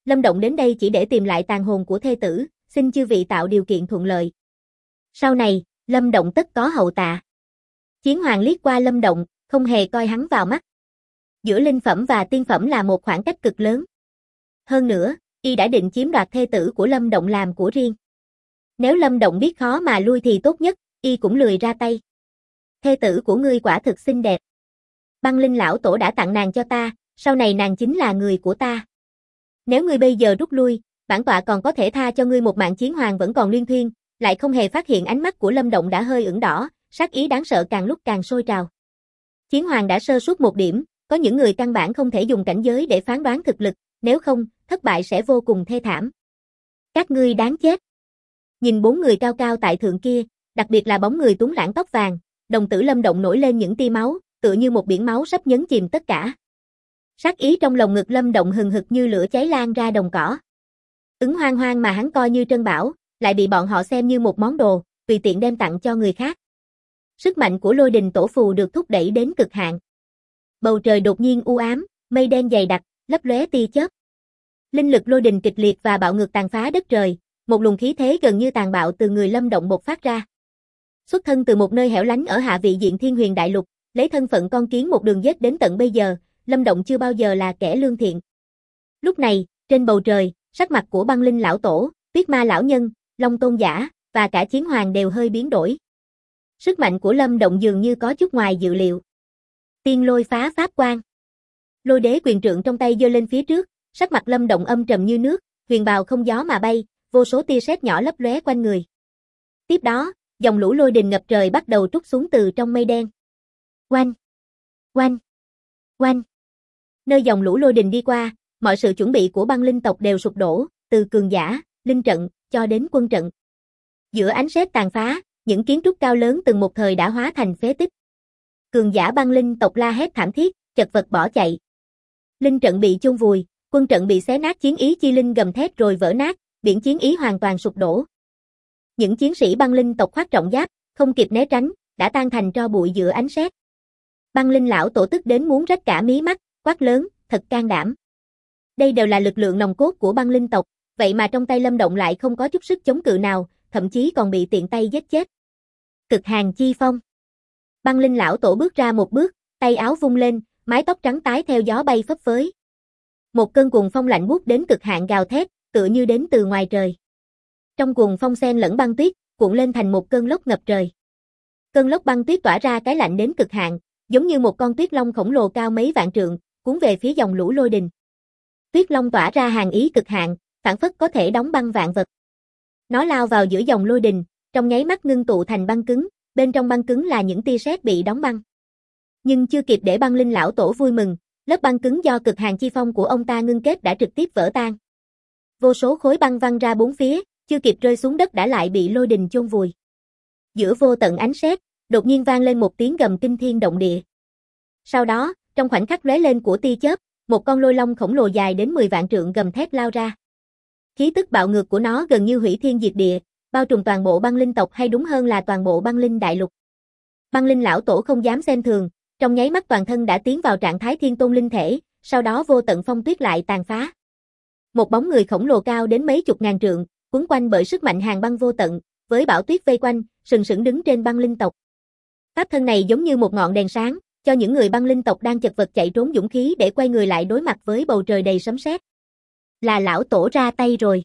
Lâm Động đến đây chỉ để tìm lại tàn hồn của thê tử, xin chư vị tạo điều kiện thuận lợi. Sau này, Lâm Động tất có hậu tạ. Chiến Hoàng liếc qua Lâm Động, không hề coi hắn vào mắt. Giữa linh phẩm và tiên phẩm là một khoảng cách cực lớn. Hơn nữa, y đã định chiếm đoạt thê tử của Lâm Động làm của riêng. Nếu Lâm Động biết khó mà lui thì tốt nhất, y cũng lười ra tay. Thê tử của ngươi quả thực xinh đẹp. Băng Linh lão tổ đã tặng nàng cho ta, sau này nàng chính là người của ta. Nếu ngươi bây giờ rút lui, bản tọa còn có thể tha cho ngươi một mạng. Chiến Hoàng vẫn còn luyên thuyên, lại không hề phát hiện ánh mắt của Lâm Động đã hơi ửng đỏ, sát ý đáng sợ càng lúc càng sôi trào. Chiến Hoàng đã sơ suất một điểm, có những người căn bản không thể dùng cảnh giới để phán đoán thực lực, nếu không, thất bại sẽ vô cùng thê thảm. Các ngươi đáng chết. Nhìn bốn người cao cao tại thượng kia, đặc biệt là bóng người tuấn lãng tóc vàng, đồng tử Lâm Động nổi lên những tia máu, tựa như một biển máu sắp nhấn chìm tất cả. Sát ý trong lồng ngực Lâm Động hừng hực như lửa cháy lan ra đồng cỏ. Ứng Hoang Hoang mà hắn coi như trân bảo, lại bị bọn họ xem như một món đồ, tùy tiện đem tặng cho người khác. Sức mạnh của lôi đình tổ phù được thúc đẩy đến cực hạn. Bầu trời đột nhiên u ám, mây đen dày đặc, lấp lóe tia chớp. Linh lực lôi đình kịch liệt và bạo ngược tàn phá đất trời, một luồng khí thế gần như tàn bạo từ người Lâm Động bộc phát ra. Xuất thân từ một nơi hẻo lánh ở hạ vị diện Thiên Huyền Đại Lục, lấy thân phận con kiến một đường giết đến tận bây giờ, Lâm Động chưa bao giờ là kẻ lương thiện. Lúc này, trên bầu trời, sắc mặt của Băng Linh lão tổ, Tuyết Ma lão nhân, Long Tôn giả và cả Chiến Hoàng đều hơi biến đổi. Sức mạnh của Lâm Động dường như có chút ngoài dự liệu. Tiên lôi phá pháp quan. Lôi đế quyền trượng trong tay giơ lên phía trước, sắc mặt Lâm Động âm trầm như nước, huyền bào không gió mà bay, vô số tia sét nhỏ lấp lóe quanh người. Tiếp đó, dòng lũ lôi đình ngập trời bắt đầu trút xuống từ trong mây đen. Oanh, oanh, oanh. Nơi dòng lũ lôi đình đi qua, mọi sự chuẩn bị của băng linh tộc đều sụp đổ, từ cường giả, linh trận, cho đến quân trận. Giữa ánh sét tàn phá, những kiến trúc cao lớn từng một thời đã hóa thành phế tích. Cường giả băng linh tộc la hét thảm thiết, chật vật bỏ chạy. Linh trận bị chôn vùi, quân trận bị xé nát, chiến ý chi linh gầm thét rồi vỡ nát, biển chiến ý hoàn toàn sụp đổ. Những chiến sĩ băng linh tộc khoác trọng giáp, không kịp né tránh, đã tan thành tro bụi giữa ánh sét. Băng linh lão tổ tức đến muốn rách cả mí mắt, quát lớn, thật can đảm. Đây đều là lực lượng nòng cốt của băng linh tộc, vậy mà trong tay Lâm Động lại không có chút sức chống cự nào, thậm chí còn bị tiện tay giết chết. Cực Hàn chi phong. Băng linh lão tổ bước ra một bước, tay áo vung lên, mái tóc trắng tái theo gió bay phấp phới. Một cơn cuồng phong lạnh buốt đến cực hạn gào thét, tựa như đến từ ngoài trời. Trong cuồng phong xen lẫn băng tuyết, cuộn lên thành một cơn lốc ngập trời. Cơn lốc băng tuyết tỏa ra cái lạnh đến cực hạn, giống như một con tuyết long khổng lồ cao mấy vạn trượng, cuốn về phía dòng lũ lôi đình. Tuyết long tỏa ra hàn ý cực hạn, phảng phất có thể đóng băng vạn vật. Nó lao vào giữa dòng lôi đình, trong nháy mắt ngưng tụ thành băng cứng, bên trong băng cứng là những tia sét bị đóng băng. Nhưng chưa kịp để băng linh lão tổ vui mừng, lớp băng cứng do cực hàn chi phong của ông ta ngưng kết đã trực tiếp vỡ tan. Vô số khối băng văng ra bốn phía, chưa kịp rơi xuống đất đã lại bị lôi đình chôn vùi. Giữa vô tận ánh sét, đột nhiên vang lên một tiếng gầm kinh thiên động địa. Sau đó, trong khoảnh khắc lóe lên của tia chớp, một con lôi long khổng lồ dài đến mười vạn trượng gầm thét lao ra. Khí tức bạo ngược của nó gần như hủy thiên diệt địa, bao trùm toàn bộ băng linh tộc, hay đúng hơn là toàn bộ băng linh đại lục. Băng linh lão tổ không dám xem thường, trong nháy mắt toàn thân đã tiến vào trạng thái thiên tôn linh thể, sau đó vô tận phong tuyết lại tàn phá. Một bóng người khổng lồ cao đến mấy chục ngàn trượng, quấn quanh bởi sức mạnh hàng băng vô tận, với bão tuyết vây quanh, sừng sững đứng trên băng linh tộc. Pháp thân này giống như một ngọn đèn sáng, cho những người băng linh tộc đang chật vật chạy trốn dũng khí để quay người lại đối mặt với bầu trời đầy sấm sét. Là lão tổ ra tay rồi.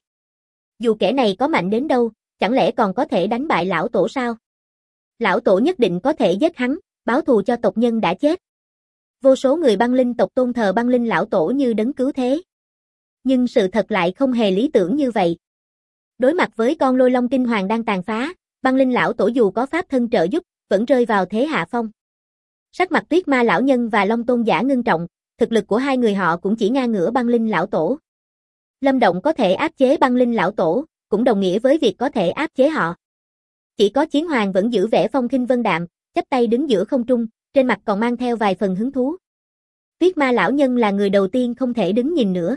Dù kẻ này có mạnh đến đâu, chẳng lẽ còn có thể đánh bại lão tổ sao? Lão tổ nhất định có thể giết hắn, báo thù cho tộc nhân đã chết. Vô số người băng linh tộc tôn thờ băng linh lão tổ như đấng cứu thế. Nhưng sự thật lại không hề lý tưởng như vậy. Đối mặt với con lôi long kinh hoàng đang tàn phá, băng linh lão tổ dù có pháp thân trợ giúp, vẫn rơi vào thế hạ phong. Sắc mặt Tuyết Ma lão nhân và Long Tôn giả ngưng trọng, thực lực của hai người họ cũng chỉ ngang ngửa băng linh lão tổ. Lâm Động có thể áp chế băng linh lão tổ, cũng đồng nghĩa với việc có thể áp chế họ. Chỉ có Chiến Hoàng vẫn giữ vẻ phong khinh vân đạm, chắp tay đứng giữa không trung, trên mặt còn mang theo vài phần hứng thú. Tuyết Ma lão nhân là người đầu tiên không thể đứng nhìn nữa.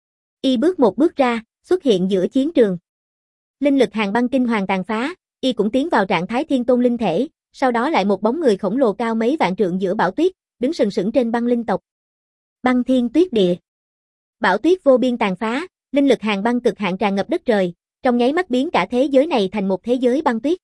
Y bước một bước ra, xuất hiện giữa chiến trường. Linh lực hàng băng kinh hoàng tàn phá, y cũng tiến vào trạng thái thiên tôn linh thể, sau đó lại một bóng người khổng lồ cao mấy vạn trượng giữa bão tuyết, đứng sừng sững trên băng linh tộc. Băng thiên tuyết địa. Bão tuyết vô biên tàn phá, linh lực hàng băng cực hạn tràn ngập đất trời, trong nháy mắt biến cả thế giới này thành một thế giới băng tuyết.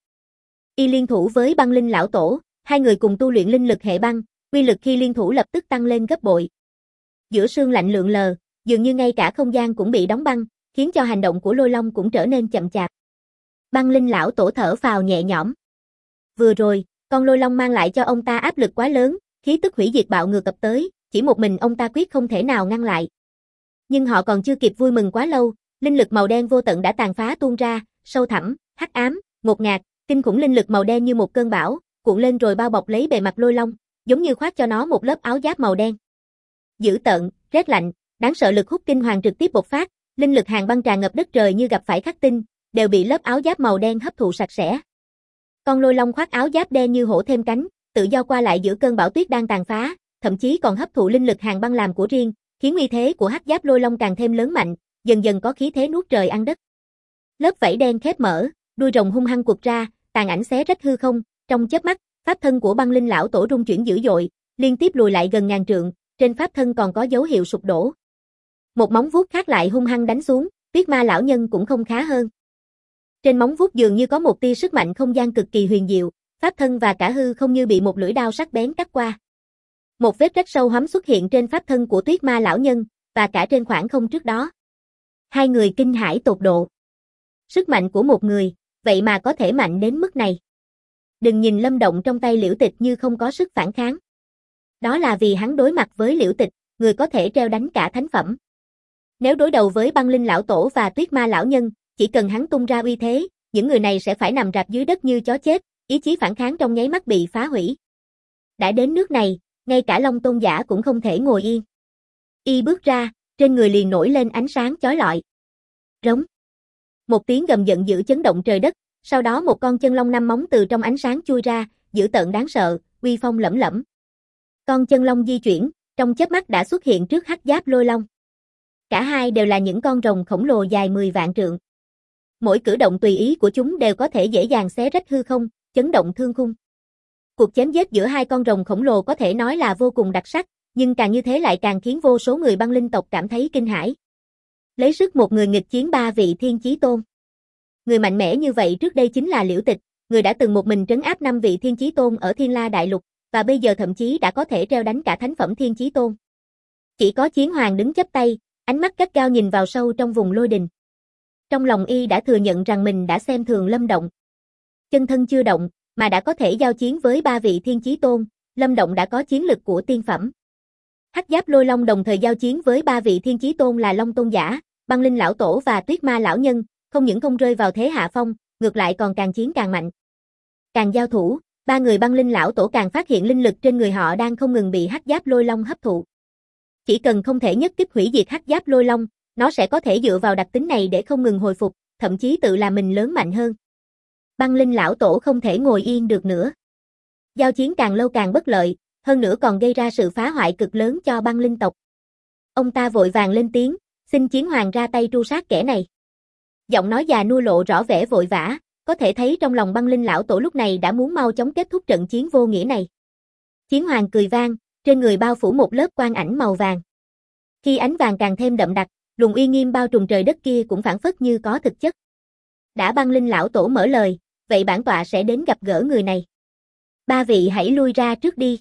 Y liên thủ với băng linh lão tổ, hai người cùng tu luyện linh lực hệ băng, uy lực khi liên thủ lập tức tăng lên gấp bội. Giữa sương lạnh lượn lờ, dường như ngay cả không gian cũng bị đóng băng, khiến cho hành động của Lôi Long cũng trở nên chậm chạp. Băng linh lão tổ thở phào nhẹ nhõm. Vừa rồi, con Lôi Long mang lại cho ông ta áp lực quá lớn, khí tức hủy diệt bạo ngược ập tới, chỉ một mình ông ta quyết không thể nào ngăn lại. Nhưng họ còn chưa kịp vui mừng quá lâu, linh lực màu đen vô tận đã tàn phá tuôn ra, sâu thẳm, hắc ám, ngột ngạt, kinh khủng linh lực màu đen như một cơn bão, cuộn lên rồi bao bọc lấy bề mặt Lôi Long, giống như khoác cho nó một lớp áo giáp màu đen. Dữ tợn, rét lạnh, đáng sợ lực hút kinh hoàng trực tiếp bộc phát, linh lực hàng băng tràn ngập đất trời như gặp phải khắc tinh, đều bị lớp áo giáp màu đen hấp thụ sạch sẽ. Con Lôi Long khoác áo giáp đen như hổ thêm cánh, tự do qua lại giữa cơn bão tuyết đang tàn phá, thậm chí còn hấp thụ linh lực hàng băng làm của riêng, khiến uy thế của hắc giáp Lôi Long càng thêm lớn mạnh, dần dần có khí thế nuốt trời ăn đất. Lớp vảy đen khép mở, đuôi rồng hung hăng quật ra, tàn ảnh xé rách hư không, trong chớp mắt, pháp thân của băng linh lão tổ rung chuyển dữ dội, liên tiếp lùi lại gần ngàn trượng, trên pháp thân còn có dấu hiệu sụp đổ. Một móng vuốt khác lại hung hăng đánh xuống, Tuyết Ma lão nhân cũng không khá hơn. Trên móng vuốt dường như có một tia sức mạnh không gian cực kỳ huyền diệu, pháp thân và cả hư không như bị một lưỡi đao sắc bén cắt qua. Một vết rách sâu hoắm xuất hiện trên pháp thân của Tuyết Ma lão nhân, và cả trên khoảng không trước đó. Hai người kinh hãi tột độ. Sức mạnh của một người, vậy mà có thể mạnh đến mức này. Đừng nhìn Lâm Động trong tay Liễu Tịch như không có sức phản kháng. Đó là vì hắn đối mặt với Liễu Tịch, người có thể treo đánh cả thánh phẩm. Nếu đối đầu với băng linh lão tổ và Tuyết Ma lão nhân, chỉ cần hắn tung ra uy thế, những người này sẽ phải nằm rạp dưới đất như chó chết, ý chí phản kháng trong nháy mắt bị phá hủy. Đã đến nước này, ngay cả Long Tôn giả cũng không thể ngồi yên. Y bước ra, trên người liền nổi lên ánh sáng chói lọi. Rống. Một tiếng gầm giận dữ chấn động trời đất, sau đó một con chân long năm móng từ trong ánh sáng chui ra, dữ tợn đáng sợ, uy phong lẫm lẫm. Con chân long di chuyển, trong chớp mắt đã xuất hiện trước hắc giáp Lôi Long. Cả hai đều là những con rồng khổng lồ dài mười vạn trượng. Mỗi cử động tùy ý của chúng đều có thể dễ dàng xé rách hư không, chấn động thương khung. Cuộc chém giết giữa hai con rồng khổng lồ có thể nói là vô cùng đặc sắc, nhưng càng như thế lại càng khiến vô số người băng linh tộc cảm thấy kinh hãi. Lấy sức một người nghịch chiến ba vị thiên chí tôn. Người mạnh mẽ như vậy trước đây chính là Liễu Tịch, người đã từng một mình trấn áp năm vị thiên chí tôn ở Thiên La Đại Lục, và bây giờ thậm chí đã có thể treo đánh cả thánh phẩm thiên chí tôn. Chỉ có Chiến Hoàng đứng chắp tay, ánh mắt gắt gao nhìn vào sâu trong vùng lôi đình. Trong lòng y đã thừa nhận rằng mình đã xem thường Lâm Động. Chân thân chưa động, mà đã có thể giao chiến với ba vị thiên chí tôn, Lâm Động đã có chiến lực của tiên phẩm. Hắc giáp Lôi Long đồng thời giao chiến với ba vị thiên chí tôn là Long Tôn giả, băng linh lão tổ và Tuyết Ma lão nhân, không những không rơi vào thế hạ phong, ngược lại còn càng chiến càng mạnh. Càng giao thủ, ba người băng linh lão tổ càng phát hiện linh lực trên người họ đang không ngừng bị hắc giáp Lôi Long hấp thụ. Chỉ cần không thể nhất kích hủy diệt hắc giáp Lôi Long, nó sẽ có thể dựa vào đặc tính này để không ngừng hồi phục, thậm chí tự làm mình lớn mạnh hơn. Băng linh lão tổ không thể ngồi yên được nữa. Giao chiến càng lâu càng bất lợi, hơn nữa còn gây ra sự phá hoại cực lớn cho băng linh tộc. Ông ta vội vàng lên tiếng, xin Chiến Hoàng ra tay tru sát kẻ này. Giọng nói già nua lộ rõ vẻ vội vã, có thể thấy trong lòng băng linh lão tổ lúc này đã muốn mau chóng kết thúc trận chiến vô nghĩa này. Chiến Hoàng cười vang, trên người bao phủ một lớp quang ảnh màu vàng. Khi ánh vàng càng thêm đậm đặc, luồng uy nghiêm bao trùm trời đất kia cũng phảng phất như có thực chất. Đã băng linh lão tổ mở lời, vậy bản tọa sẽ đến gặp gỡ người này. Ba vị hãy lui ra trước đi.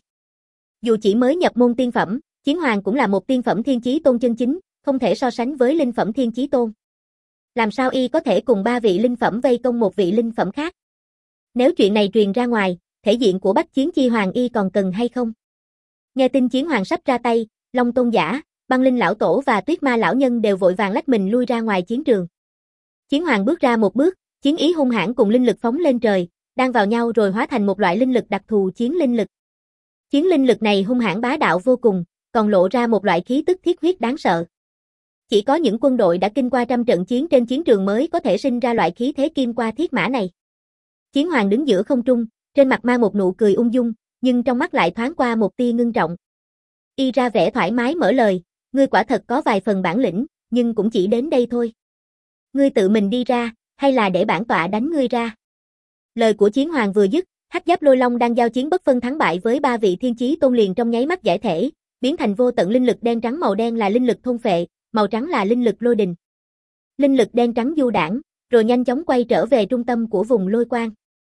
Dù chỉ mới nhập môn tiên phẩm, Chiến Hoàng cũng là một tiên phẩm thiên chí tôn chân chính, không thể so sánh với linh phẩm thiên chí tôn. Làm sao y có thể cùng ba vị linh phẩm vây công một vị linh phẩm khác? Nếu chuyện này truyền ra ngoài, thể diện của Bách Chiến Chi Hoàng y còn cần hay không? Nghe tin Chiến Hoàng sắp ra tay, Long Tôn giả, băng linh lão tổ và Tuyết Ma lão nhân đều vội vàng lách mình lui ra ngoài chiến trường. Chiến Hoàng bước ra một bước, chiến ý hung hãn cùng linh lực phóng lên trời, đang vào nhau rồi hóa thành một loại linh lực đặc thù chiến linh lực. Chiến linh lực này hung hãn bá đạo vô cùng, còn lộ ra một loại khí tức thiết huyết đáng sợ. Chỉ có những quân đội đã kinh qua trăm trận chiến trên chiến trường mới có thể sinh ra loại khí thế kim qua thiết mã này. Chiến Hoàng đứng giữa không trung, trên mặt mang một nụ cười ung dung, nhưng trong mắt lại thoáng qua một tia ngưng trọng. Y ra vẻ thoải mái mở lời, ngươi quả thật có vài phần bản lĩnh, nhưng cũng chỉ đến đây thôi. Ngươi tự mình đi ra, hay là để bản tọa đánh ngươi ra? Lời của Chiến Hoàng vừa dứt, hắc giáp Lôi Long đang giao chiến bất phân thắng bại với ba vị thiên chí tôn liền trong nháy mắt giải thể, biến thành vô tận linh lực đen trắng màu đen là linh lực thôn phệ, màu trắng là linh lực lôi đình. linh lực đen trắng du đãng, rồi nhanh chóng quay trở về trung tâm của vùng lôi quang.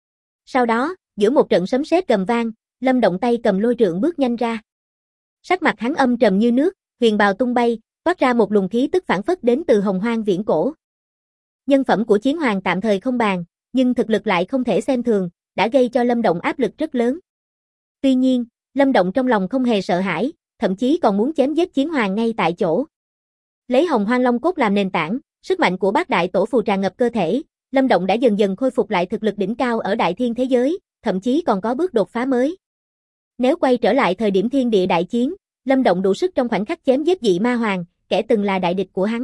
Sau đó, giữa một trận sấm sét gầm vang, Lâm Động tay cầm lôi trượng bước nhanh ra. Sắc mặt hắn âm trầm như nước, huyền bào tung bay, toát ra một luồng khí tức phảng phất đến từ hồng hoang viễn cổ. Nhân phẩm của Chiến Hoàng tạm thời không bàn, nhưng thực lực lại không thể xem thường, đã gây cho Lâm Động áp lực rất lớn. Tuy nhiên, Lâm Động trong lòng không hề sợ hãi, thậm chí còn muốn chém giết Chiến Hoàng ngay tại chỗ. Lấy Hồng Hoang Long cốt làm nền tảng, sức mạnh của bát đại tổ phù tràn ngập cơ thể, Lâm Động đã dần dần khôi phục lại thực lực đỉnh cao ở đại thiên thế giới, thậm chí còn có bước đột phá mới. Nếu quay trở lại thời điểm thiên địa đại chiến, Lâm Động đủ sức trong khoảnh khắc chém giết dị ma hoàng, kẻ từng là đại địch của hắn.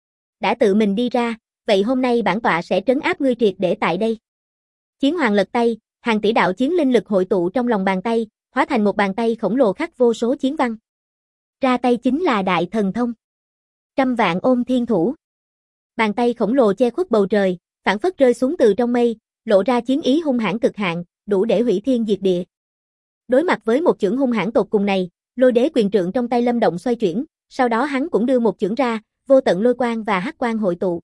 Đã tự mình đi ra, vậy hôm nay bản tọa sẽ trấn áp ngươi triệt để tại đây. Chiến Hoàng lật tay, hàng tỷ đạo chiến linh lực hội tụ trong lòng bàn tay, hóa thành một bàn tay khổng lồ khắc vô số chiến văn. Ra tay chính là đại thần thông. Trăm vạn ôm thiên thủ. Bàn tay khổng lồ che khuất bầu trời, phảng phất rơi xuống từ trong mây, lộ ra chiến ý hung hãn cực hạn, đủ để hủy thiên diệt địa. Đối mặt với một chưởng hung hãn tột cùng này, Lôi Đế quyền trượng trong tay Lâm Động xoay chuyển, sau đó hắn cũng đưa một chưởng ra, vô tận lôi quang và hắc quang hội tụ.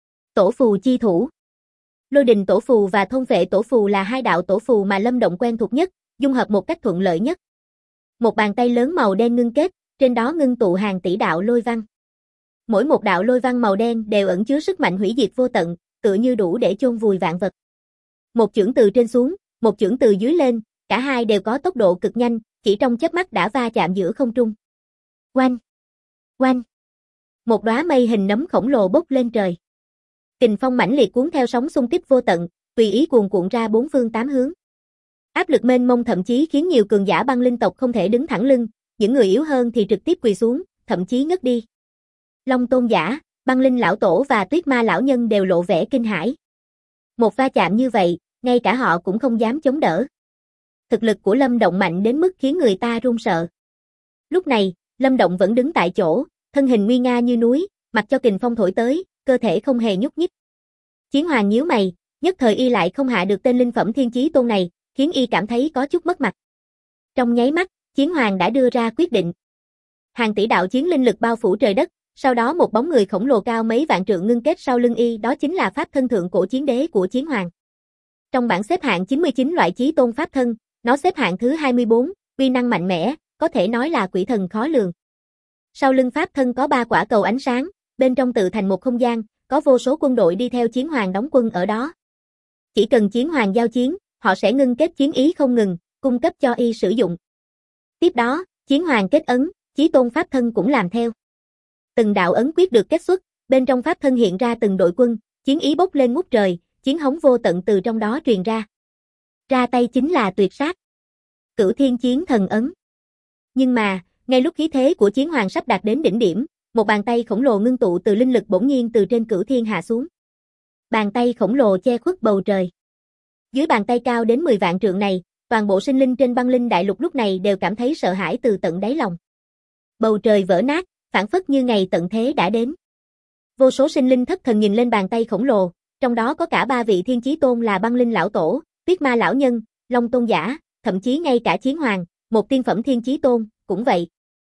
Tổ phù chi thủ. Lôi đình tổ phù và thôn vệ tổ phù là hai đạo tổ phù mà Lâm Động quen thuộc nhất, dung hợp một cách thuận lợi nhất. Một bàn tay lớn màu đen ngưng kết, trên đó ngưng tụ hàng tỷ đạo lôi văn. Mỗi một đạo lôi văn màu đen đều ẩn chứa sức mạnh hủy diệt vô tận, tựa như đủ để chôn vùi vạn vật. Một chưởng từ trên xuống, một chưởng từ dưới lên, cả hai đều có tốc độ cực nhanh, chỉ trong chớp mắt đã va chạm giữa không trung. Oanh! Oanh! Một đóa mây hình nấm khổng lồ bốc lên trời. Kình phong mãnh liệt cuốn theo sóng xung kích vô tận, tùy ý cuồn cuộn ra bốn phương tám hướng. Áp lực mênh mông thậm chí khiến nhiều cường giả băng linh tộc không thể đứng thẳng lưng, những người yếu hơn thì trực tiếp quỳ xuống, thậm chí ngất đi. Long Tôn giả, Băng Linh lão tổ và Tuyết Ma lão nhân đều lộ vẻ kinh hãi. Một va chạm như vậy, ngay cả họ cũng không dám chống đỡ. Thực lực của Lâm Động mạnh đến mức khiến người ta run sợ. Lúc này, Lâm Động vẫn đứng tại chỗ, thân hình nguy nga như núi, mặc cho kình phong thổi tới, cơ thể không hề nhúc nhích. Chiến Hoàng nhíu mày, nhất thời y lại không hạ được tên linh phẩm thiên chí tôn này, khiến y cảm thấy có chút mất mặt. Trong nháy mắt, Chiến Hoàng đã đưa ra quyết định. Hàng tỷ đạo chiến linh lực bao phủ trời đất, sau đó một bóng người khổng lồ cao mấy vạn trượng ngưng kết sau lưng y, đó chính là pháp thân thượng cổ chiến đế của Chiến Hoàng. Trong bảng xếp hạng chín mươi chín loại chí tôn pháp thân, nó xếp hạng thứ hai mươi bốn, uy năng mạnh mẽ, có thể nói là quỷ thần khó lường. Sau lưng pháp thân có ba quả cầu ánh sáng, bên trong tự thành một không gian, có vô số quân đội đi theo Chiến Hoàng đóng quân ở đó. Chỉ cần Chiến Hoàng giao chiến, họ sẽ ngưng kết chiến ý không ngừng, cung cấp cho y sử dụng. Tiếp đó, Chiến Hoàng kết ấn, chí tôn pháp thân cũng làm theo. Từng đạo ấn quyết được kết xuất, bên trong pháp thân hiện ra từng đội quân, chiến ý bốc lên ngút trời, chiến hống vô tận từ trong đó truyền ra. Ra tay chính là tuyệt sát. Cửu Thiên Chiến Thần ấn. Nhưng mà, ngay lúc khí thế của Chiến Hoàng sắp đạt đến đỉnh điểm, một bàn tay khổng lồ ngưng tụ từ linh lực bỗng nhiên từ trên Cửu Thiên hạ xuống. Bàn tay khổng lồ che khuất bầu trời. Dưới bàn tay cao đến mười vạn trượng này, toàn bộ sinh linh trên băng linh đại lục lúc này đều cảm thấy sợ hãi từ tận đáy lòng. Bầu trời vỡ nát, phảng phất như ngày tận thế đã đến. Vô số sinh linh thất thần nhìn lên bàn tay khổng lồ, trong đó có cả ba vị thiên chí tôn là Băng Linh lão tổ, Tuyết Ma lão nhân, Long Tôn giả, thậm chí ngay cả Chiến Hoàng, một tiên phẩm thiên chí tôn, cũng vậy.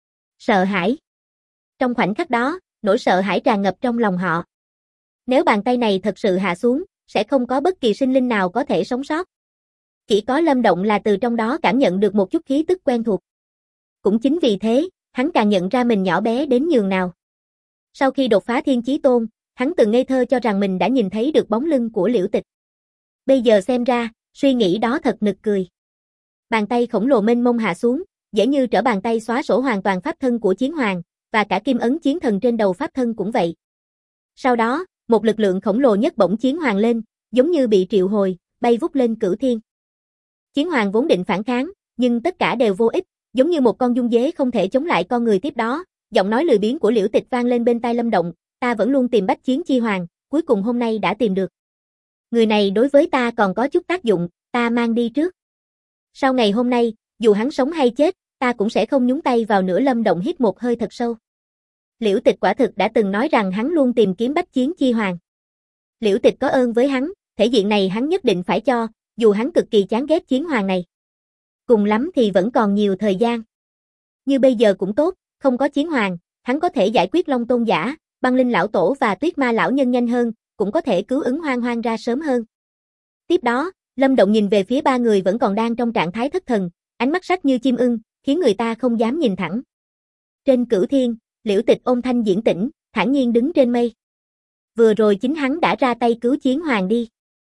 Sợ hãi. Trong khoảnh khắc đó, nỗi sợ hãi tràn ngập trong lòng họ. Nếu bàn tay này thật sự hạ xuống, sẽ không có bất kỳ sinh linh nào có thể sống sót. Chỉ có Lâm Động là từ trong đó cảm nhận được một chút khí tức quen thuộc. Cũng chính vì thế, hắn càng nhận ra mình nhỏ bé đến nhường nào. Sau khi đột phá thiên chí tôn, hắn từng ngây thơ cho rằng mình đã nhìn thấy được bóng lưng của Liễu Tịch. Bây giờ xem ra, suy nghĩ đó thật nực cười. Bàn tay khổng lồ mênh mông hạ xuống, dễ như trở bàn tay xóa sổ hoàn toàn pháp thân của Chiến Hoàng, và cả kim ấn chiến thần trên đầu pháp thân cũng vậy. Sau đó, một lực lượng khổng lồ nhấc bổng Chiến Hoàng lên, giống như bị triệu hồi, bay vút lên cửu thiên. Chiến Hoàng vốn định phản kháng, nhưng tất cả đều vô ích, giống như một con dung dế không thể chống lại con người tiếp đó. Giọng nói lười biếng của Liễu Tịch vang lên bên tai Lâm Động, ta vẫn luôn tìm Bách Chiến Chi Hoàng, cuối cùng hôm nay đã tìm được. Người này đối với ta còn có chút tác dụng, ta mang đi trước. Sau ngày hôm nay, dù hắn sống hay chết, ta cũng sẽ không nhúng tay vào nữa. Lâm Động hít một hơi thật sâu. Liễu Tịch quả thực đã từng nói rằng hắn luôn tìm kiếm Bách Chiến Chi Hoàng. Liễu Tịch có ơn với hắn, thể diện này hắn nhất định phải cho, dù hắn cực kỳ chán ghét Chiến Hoàng này. Cùng lắm thì vẫn còn nhiều thời gian. Như bây giờ cũng tốt, không có Chiến Hoàng, hắn có thể giải quyết Long Tôn giả, Băng Linh lão tổ và Tuyết Ma lão nhân nhanh hơn, cũng có thể cứu ứng Hoang Hoang ra sớm hơn. Tiếp đó, Lâm Động nhìn về phía ba người vẫn còn đang trong trạng thái thất thần, ánh mắt sắc như chim ưng, khiến người ta không dám nhìn thẳng. Trên cửu thiên, Liễu Tịch ôm thanh diễn tĩnh, thản nhiên đứng trên mây. Vừa rồi chính hắn đã ra tay cứu Chiến Hoàng đi.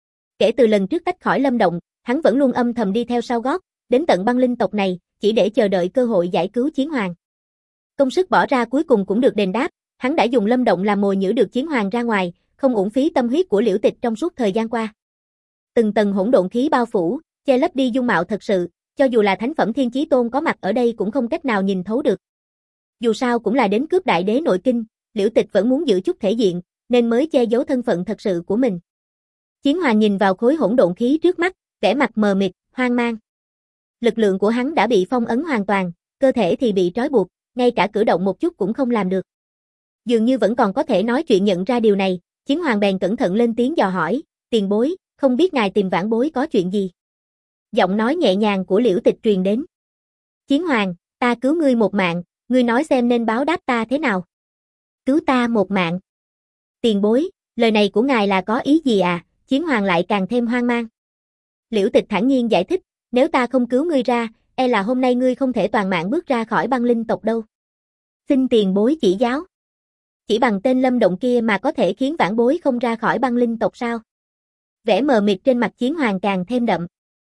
Kể từ lần trước tách khỏi Lâm Động, hắn vẫn luôn âm thầm đi theo sau gót, đến tận Băng Linh tộc này, chỉ để chờ đợi cơ hội giải cứu Chiến Hoàng. Công sức bỏ ra cuối cùng cũng được đền đáp, hắn đã dùng Lâm Động làm mồi nhử được Chiến Hoàng ra ngoài, không uổng phí tâm huyết của Liễu Tịch trong suốt thời gian qua. Từng tầng hỗn độn khí bao phủ, che lấp đi dung mạo thật sự, cho dù là Thánh phẩm Thiên Chí Tôn có mặt ở đây cũng không cách nào nhìn thấu được. Dù sao cũng là đến cướp đại đế nội kinh, Liễu Tịch vẫn muốn giữ chút thể diện, nên mới che giấu thân phận thật sự của mình. Chiến Hoàng nhìn vào khối hỗn độn khí trước mắt, vẻ mặt mờ mịt, hoang mang. Lực lượng của hắn đã bị phong ấn hoàn toàn, cơ thể thì bị trói buộc, ngay cả cử động một chút cũng không làm được. Dường như vẫn còn có thể nói chuyện nhận ra điều này, Chiến Hoàng bèn cẩn thận lên tiếng dò hỏi, tiền bối, không biết ngài tìm Vãn Bối có chuyện gì? Giọng nói nhẹ nhàng của Liễu Tịch truyền đến. Chiến Hoàng, ta cứu ngươi một mạng, ngươi nói xem nên báo đáp ta thế nào? Cứu ta một mạng. Tiền bối, lời này của ngài là có ý gì à? Chiến Hoàng lại càng thêm hoang mang. Liễu Tịch thản nhiên giải thích, nếu ta không cứu ngươi ra, e là hôm nay ngươi không thể toàn mạng bước ra khỏi Băng Linh tộc đâu. Xin tiền bối chỉ giáo. Chỉ bằng tên Lâm Động kia mà có thể khiến Vãn Bối không ra khỏi Băng Linh tộc sao? Vẻ mờ mịt trên mặt Chiến Hoàng càng thêm đậm.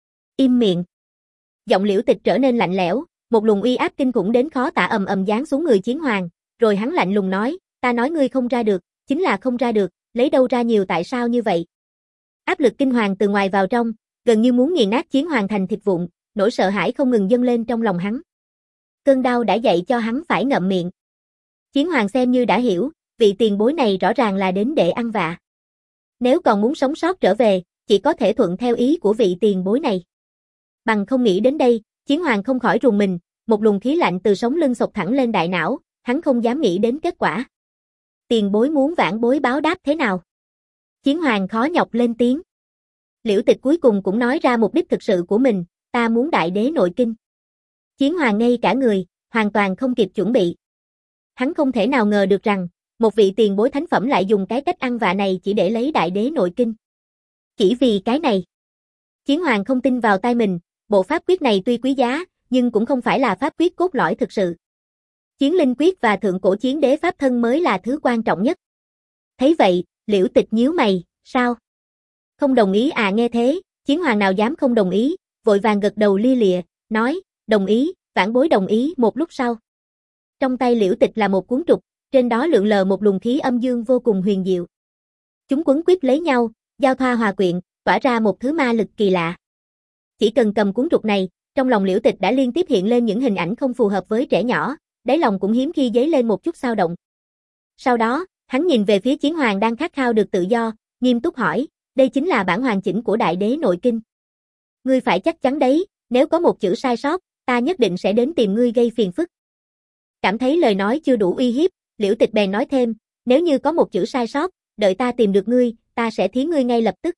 Im miệng. Giọng Liễu Tịch trở nên lạnh lẽo, một luồng uy áp kinh khủng đến khó tả ầm ầm giáng xuống người Chiến Hoàng, rồi hắn lạnh lùng nói, ta nói ngươi không ra được, chính là không ra được, lấy đâu ra nhiều tại sao như vậy? Áp lực kinh hoàng từ ngoài vào trong, gần như muốn nghiền nát Chiến Hoàng thành thịt vụn, nỗi sợ hãi không ngừng dâng lên trong lòng hắn. Cơn đau đã dạy cho hắn phải ngậm miệng. Chiến Hoàng xem như đã hiểu, vị tiền bối này rõ ràng là đến để ăn vạ. Nếu còn muốn sống sót trở về, chỉ có thể thuận theo ý của vị tiền bối này. Bằng không nghĩ đến đây, Chiến Hoàng không khỏi rùng mình, một luồng khí lạnh từ sống lưng xộc thẳng lên đại não, hắn không dám nghĩ đến kết quả. Tiền bối muốn Vãn Bối báo đáp thế nào? Chiến Hoàng khó nhọc lên tiếng. Liễu Tịch cuối cùng cũng nói ra mục đích thực sự của mình, ta muốn đại đế nội kinh. Chiến Hoàng ngây cả người, hoàn toàn không kịp chuẩn bị. Hắn không thể nào ngờ được rằng, một vị tiền bối thánh phẩm lại dùng cái cách ăn vạ này chỉ để lấy đại đế nội kinh. Chỉ vì cái này. Chiến Hoàng không tin vào tai mình, bộ pháp quyết này tuy quý giá, nhưng cũng không phải là pháp quyết cốt lõi thực sự. Chiến linh quyết và thượng cổ chiến đế pháp thân mới là thứ quan trọng nhất. Thấy vậy, Liễu Tịch nhíu mày, sao? Không đồng ý à? Nghe thế, Chiến Hoàng nào dám không đồng ý, vội vàng gật đầu lia lịa, nói, đồng ý, Vãn Bối đồng ý. Một lúc sau. Trong tay Liễu Tịch là một cuốn trục, trên đó lượn lờ một luồng khí âm dương vô cùng huyền diệu. Chúng quấn quýt lấy nhau, giao thoa hòa quyện, tỏa ra một thứ ma lực kỳ lạ. Chỉ cần cầm cuốn trục này, trong lòng Liễu Tịch đã liên tiếp hiện lên những hình ảnh không phù hợp với trẻ nhỏ, đáy lòng cũng hiếm khi dấy lên một chút xao động. Sau đó, hắn nhìn về phía Chiến Hoàng đang khát khao được tự do, nghiêm túc hỏi, đây chính là bản hoàn chỉnh của đại đế nội kinh. Ngươi phải chắc chắn đấy, nếu có một chữ sai sót, ta nhất định sẽ đến tìm ngươi gây phiền phức. Cảm thấy lời nói chưa đủ uy hiếp, Liễu Tịch bèn nói thêm, nếu như có một chữ sai sót, đợi ta tìm được ngươi, ta sẽ thiến ngươi ngay lập tức.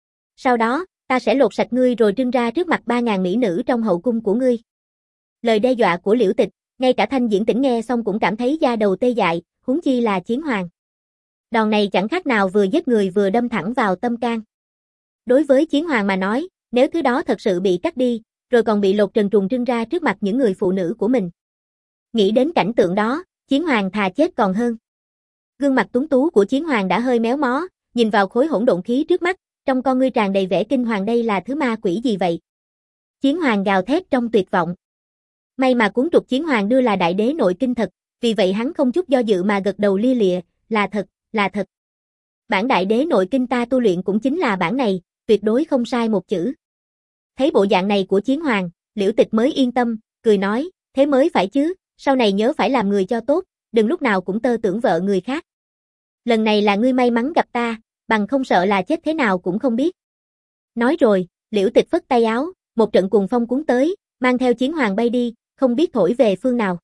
Sau đó, ta sẽ lột sạch ngươi rồi trưng ra trước mặt ba ngàn mỹ nữ trong hậu cung của ngươi. Lời đe dọa của Liễu Tịch, ngay cả Thanh Diễn Tĩnh nghe xong cũng cảm thấy da đầu tê dại, huống chi là Chiến Hoàng. Đòn này chẳng khác nào vừa giết người vừa đâm thẳng vào tâm can. Đối với Chiến Hoàng mà nói, nếu thứ đó thật sự bị cắt đi, rồi còn bị lột trần truồng trưng ra trước mặt những người phụ nữ của mình. Nghĩ đến cảnh tượng đó, Chiến Hoàng thà chết còn hơn. Gương mặt tuấn tú của Chiến Hoàng đã hơi méo mó, nhìn vào khối hỗn độn khí trước mắt, trong con ngươi tràn đầy vẻ kinh hoàng. Đây là thứ ma quỷ gì vậy? Chiến Hoàng gào thét trong tuyệt vọng. May mà cuốn trục Chiến Hoàng đưa là đại đế nội kinh thật, vì vậy hắn không chút do dự mà gật đầu lia lịa, là thật, là thật. Bản đại đế nội kinh ta tu luyện cũng chính là bản này, tuyệt đối không sai một chữ. Thấy bộ dạng này của Chiến Hoàng, Liễu Tịch mới yên tâm, cười nói, thế mới phải chứ, sau này nhớ phải làm người cho tốt, đừng lúc nào cũng tơ tưởng vợ người khác. Lần này là ngươi may mắn gặp ta, bằng không sợ là chết thế nào cũng không biết. Nói rồi, Liễu Tịch phất tay áo, một trận cuồng phong cuốn tới, mang theo Chiến Hoàng bay đi, không biết thổi về phương nào.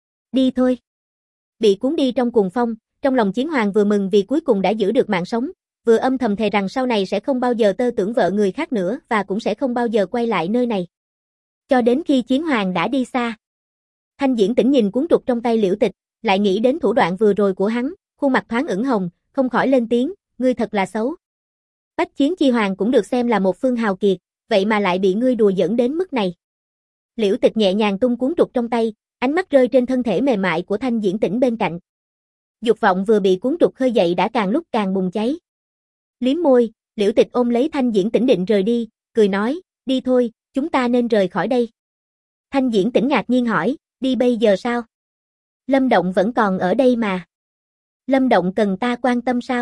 Đi thôi. Bị cuốn đi trong cuồng phong, trong lòng Chiến Hoàng vừa mừng vì cuối cùng đã giữ được mạng sống, vừa âm thầm thề rằng sau này sẽ không bao giờ tơ tưởng vợ người khác nữa và cũng sẽ không bao giờ quay lại nơi này. Cho đến khi Chiến Hoàng đã đi xa. Thanh Diễn Tĩnh nhìn cuốn trục trong tay Liễu Tịch, lại nghĩ đến thủ đoạn vừa rồi của hắn, khuôn mặt thoáng ửng hồng, không khỏi lên tiếng, ngươi thật là xấu. Bách Chiến Chi Hoàng cũng được xem là một phương hào kiệt, vậy mà lại bị ngươi đùa giỡn đến mức này. Liễu Tịch nhẹ nhàng tung cuốn trục trong tay, ánh mắt rơi trên thân thể mềm mại của Thanh Diễn Tĩnh bên cạnh. Dục vọng vừa bị cuốn trục khơi dậy đã càng lúc càng bùng cháy. Liếm môi, Liễu Tịch ôm lấy Thanh Diễn Tĩnh định rời đi, cười nói, đi thôi, chúng ta nên rời khỏi đây. Thanh Diễn Tĩnh ngạc nhiên hỏi, đi bây giờ sao? Lâm Động vẫn còn ở đây mà. Lâm Động cần ta quan tâm sao?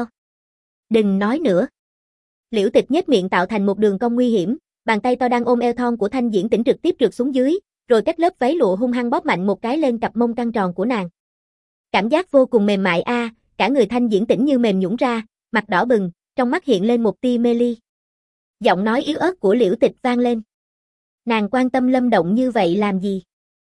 Đừng nói nữa. Liễu Tịch nhếch miệng tạo thành một đường cong nguy hiểm, bàn tay to đang ôm eo thon của Thanh Diễn Tĩnh trực tiếp trượt xuống dưới, rồi cách lớp váy lụa hung hăng bóp mạnh một cái lên cặp mông căng tròn của nàng. Cảm giác vô cùng mềm mại a, à, cả người Thanh Diễn Tĩnh như mềm nhũn ra, mặt đỏ bừng, trong mắt hiện lên một tia mê ly. Giọng nói yếu ớt của Liễu Tịch vang lên. Nàng quan tâm Lâm Động như vậy làm gì?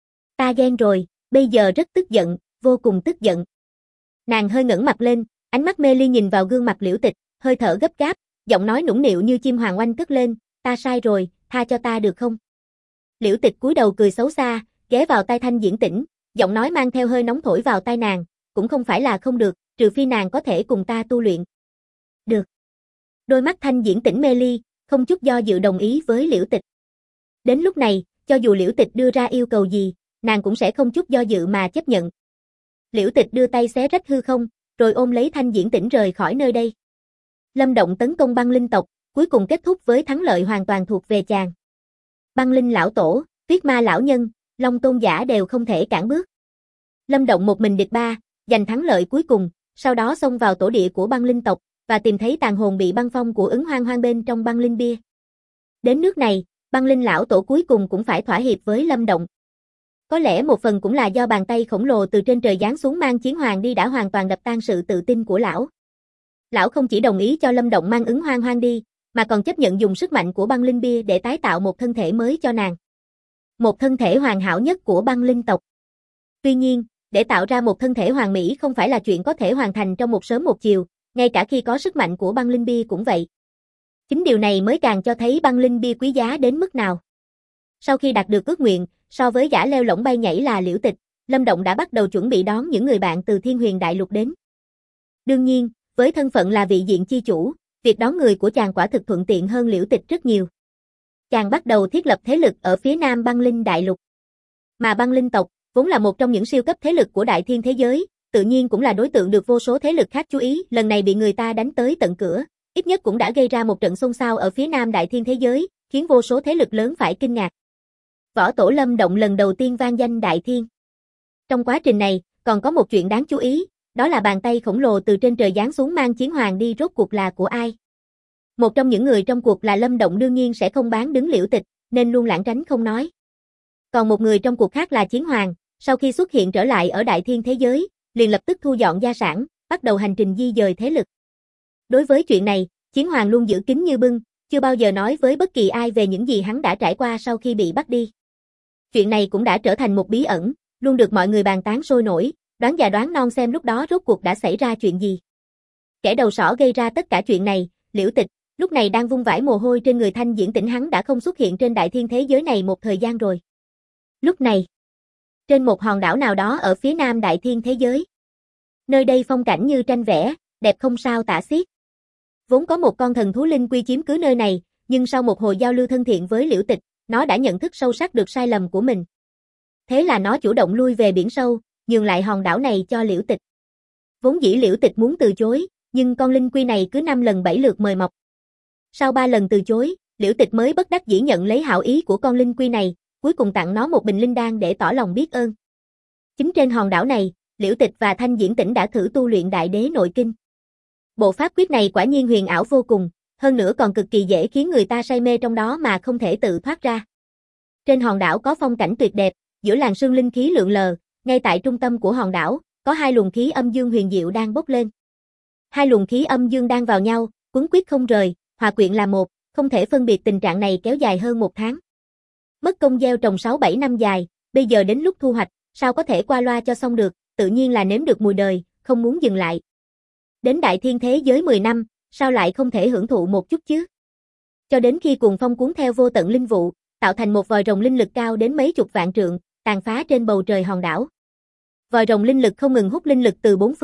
Ta ghen rồi, bây giờ rất tức giận, vô cùng tức giận. Nàng hơi ngẩng mặt lên, ánh mắt mê ly nhìn vào gương mặt Liễu Tịch, hơi thở gấp gáp, giọng nói nũng nịu như chim hoàng oanh cất lên, ta sai rồi, tha cho ta được không? Liễu Tịch cúi đầu cười xấu xa, ghé vào tai Thanh Diễn Tĩnh, giọng nói mang theo hơi nóng thổi vào tai nàng, cũng không phải là không được, trừ phi nàng có thể cùng ta tu luyện. Được. Đôi mắt Thanh Diễn Tĩnh mê ly, không chút do dự đồng ý với Liễu Tịch. Đến lúc này, cho dù Liễu Tịch đưa ra yêu cầu gì, nàng cũng sẽ không chút do dự mà chấp nhận. Liễu Tịch đưa tay xé rách hư không, rồi ôm lấy Thanh Diễn Tĩnh rời khỏi nơi đây. Lâm Động tấn công băng linh tộc, cuối cùng kết thúc với thắng lợi hoàn toàn thuộc về chàng. Băng linh lão tổ, Tuyết Ma lão nhân, Long tôn giả đều không thể cản bước. Lâm Động một mình địch ba, giành thắng lợi cuối cùng, sau đó xông vào tổ địa của băng linh tộc, và tìm thấy tàn hồn bị băng phong của Ứng Hoang Hoang bên trong băng linh bia. Đến nước này, băng linh lão tổ cuối cùng cũng phải thỏa hiệp với Lâm Động. Có lẽ một phần cũng là do bàn tay khổng lồ từ trên trời giáng xuống mang chiến hoàng đi đã hoàn toàn đập tan sự tự tin của lão. Lão không chỉ đồng ý cho Lâm Động mang Ứng Hoang Hoang đi, mà còn chấp nhận dùng sức mạnh của băng linh bia để tái tạo một thân thể mới cho nàng. Một thân thể hoàn hảo nhất của băng linh tộc. Tuy nhiên, để tạo ra một thân thể hoàn mỹ không phải là chuyện có thể hoàn thành trong một sớm một chiều, ngay cả khi có sức mạnh của băng linh bia cũng vậy. Chính điều này mới càng cho thấy băng linh bia quý giá đến mức nào. Sau khi đạt được ước nguyện, so với gã leo lổng bay nhảy là Liễu Tịch, Lâm Động đã bắt đầu chuẩn bị đón những người bạn từ Thiên Huyền Đại Lục đến. Đương nhiên, với thân phận là vị diện chi chủ, việc đón người của chàng quả thực thuận tiện hơn Liễu Tịch rất nhiều. Chàng bắt đầu thiết lập thế lực ở phía nam băng linh đại lục. Mà băng linh tộc, vốn là một trong những siêu cấp thế lực của đại thiên thế giới, tự nhiên cũng là đối tượng được vô số thế lực khác chú ý, lần này bị người ta đánh tới tận cửa, ít nhất cũng đã gây ra một trận xôn xao ở phía nam đại thiên thế giới, khiến vô số thế lực lớn phải kinh ngạc. Võ tổ Lâm Động lần đầu tiên vang danh đại thiên. Trong quá trình này, còn có một chuyện đáng chú ý, đó là bàn tay khổng lồ từ trên trời giáng xuống mang chiến hoàng đi rốt cuộc là của ai. Một trong những người trong cuộc là Lâm Động đương nhiên sẽ không bán đứng Liễu Tịch, nên luôn lảng tránh không nói. Còn một người trong cuộc khác là chiến hoàng, sau khi xuất hiện trở lại ở đại thiên thế giới, liền lập tức thu dọn gia sản, bắt đầu hành trình di dời thế lực. Đối với chuyện này, chiến hoàng luôn giữ kín như bưng, chưa bao giờ nói với bất kỳ ai về những gì hắn đã trải qua sau khi bị bắt đi. Chuyện này cũng đã trở thành một bí ẩn, luôn được mọi người bàn tán sôi nổi, đoán già đoán non xem lúc đó rốt cuộc đã xảy ra chuyện gì. Kẻ đầu sỏ gây ra tất cả chuyện này, Liễu Tịch, lúc này đang vung vãi mồ hôi trên người Thanh Diễn Tĩnh, hắn đã không xuất hiện trên đại thiên thế giới này một thời gian rồi. Lúc này, trên một hòn đảo nào đó ở phía nam đại thiên thế giới. Nơi đây phong cảnh như tranh vẽ, đẹp không sao tả xiết. Vốn có một con thần thú linh quy chiếm cứ nơi này, nhưng sau một hồi giao lưu thân thiện với Liễu Tịch, nó đã nhận thức sâu sắc được sai lầm của mình. Thế là nó chủ động lui về biển sâu, nhường lại hòn đảo này cho Liễu Tịch. Vốn dĩ Liễu Tịch muốn từ chối, nhưng con linh quy này cứ năm lần bảy lượt mời mọc. Sau ba lần từ chối, Liễu Tịch mới bất đắc dĩ nhận lấy hảo ý của con linh quy này, cuối cùng tặng nó một bình linh đan để tỏ lòng biết ơn. Chính trên hòn đảo này, Liễu Tịch và Thanh Diễn Tĩnh đã thử tu luyện Đại Đế Nội Kinh. Bộ pháp quyết này quả nhiên huyền ảo vô cùng, hơn nữa còn cực kỳ dễ khiến người ta say mê trong đó mà không thể tự thoát ra. Trên hòn đảo có phong cảnh tuyệt đẹp, giữa làn sương linh khí lượn lờ, ngay tại trung tâm của hòn đảo, có hai luồng khí âm dương huyền diệu đang bốc lên. Hai luồng khí âm dương đang vào nhau, quấn quýt không rời, hòa quyện là một, không thể phân biệt. Tình trạng này kéo dài hơn một tháng. Mất công gieo trồng sáu bảy năm dài, bây giờ đến lúc thu hoạch, sao có thể qua loa cho xong được, tự nhiên là nếm được mùi đời, không muốn dừng lại. Đến đại thiên thế giới mười năm, sao lại không thể hưởng thụ một chút chứ? Cho đến khi cuồng phong cuốn theo vô tận linh vụ, tạo thành một vòi rồng linh lực cao đến mấy chục vạn trượng, tàn phá trên bầu trời hòn đảo. Vòi rồng linh lực không ngừng hút linh lực từ bốn phương,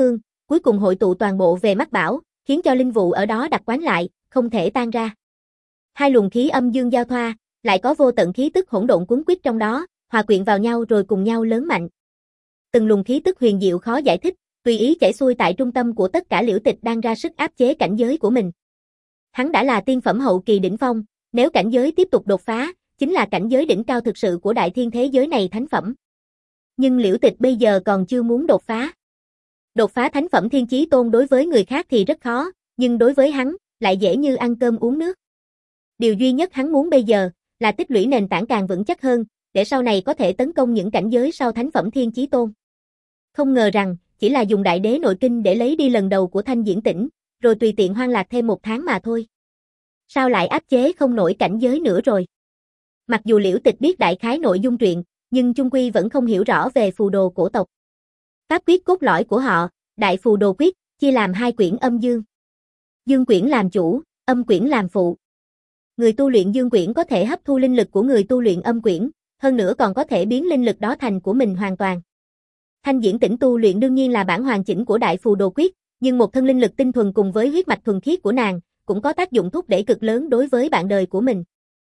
cuối cùng hội tụ toàn bộ về Mắc Bảo, khiến cho linh vụ ở đó đặc quánh lại, không thể tan ra. Hai luồng khí âm dương giao thoa, lại có vô tận khí tức hỗn độn cuốn quýt trong đó, hòa quyện vào nhau rồi cùng nhau lớn mạnh. Từng luồng khí tức huyền diệu khó giải thích, tùy ý chảy xuôi tại trung tâm của tất cả Liễu Tịch đang ra sức áp chế cảnh giới của mình. Hắn đã là tiên phẩm hậu kỳ đỉnh phong, nếu cảnh giới tiếp tục đột phá, chính là cảnh giới đỉnh cao thực sự của đại thiên thế giới này thánh phẩm. Nhưng Liễu Tịch bây giờ còn chưa muốn đột phá. Đột phá thánh phẩm Thiên Chí Tôn đối với người khác thì rất khó, nhưng đối với hắn, lại dễ như ăn cơm uống nước. Điều duy nhất hắn muốn bây giờ, là tích lũy nền tảng càng vững chắc hơn, để sau này có thể tấn công những cảnh giới sau thánh phẩm Thiên Chí Tôn. Không ngờ rằng, chỉ là dùng đại đế nội kinh để lấy đi lần đầu của Thanh Diễn Tỉnh, rồi tùy tiện hoang lạc thêm một tháng mà thôi. Sao lại áp chế không nổi cảnh giới nữa rồi? Mặc dù Liễu Tịch biết đại khái nội dung truyện, nhưng chung quy vẫn không hiểu rõ về phù đồ cổ tộc. Pháp quyết cốt lõi của họ, Đại Phù Đồ Quyết, chia làm hai quyển âm dương. Dương quyển làm chủ, âm quyển làm phụ. Người tu luyện dương quyển có thể hấp thu linh lực của người tu luyện âm quyển, hơn nữa còn có thể biến linh lực đó thành của mình hoàn toàn. Thanh Diễn Tỉnh tu luyện đương nhiên là bản hoàn chỉnh của Đại Phù Đồ Quyết, nhưng một thân linh lực tinh thuần cùng với huyết mạch thuần khiết của nàng, cũng có tác dụng thúc đẩy cực lớn đối với bạn đời của mình.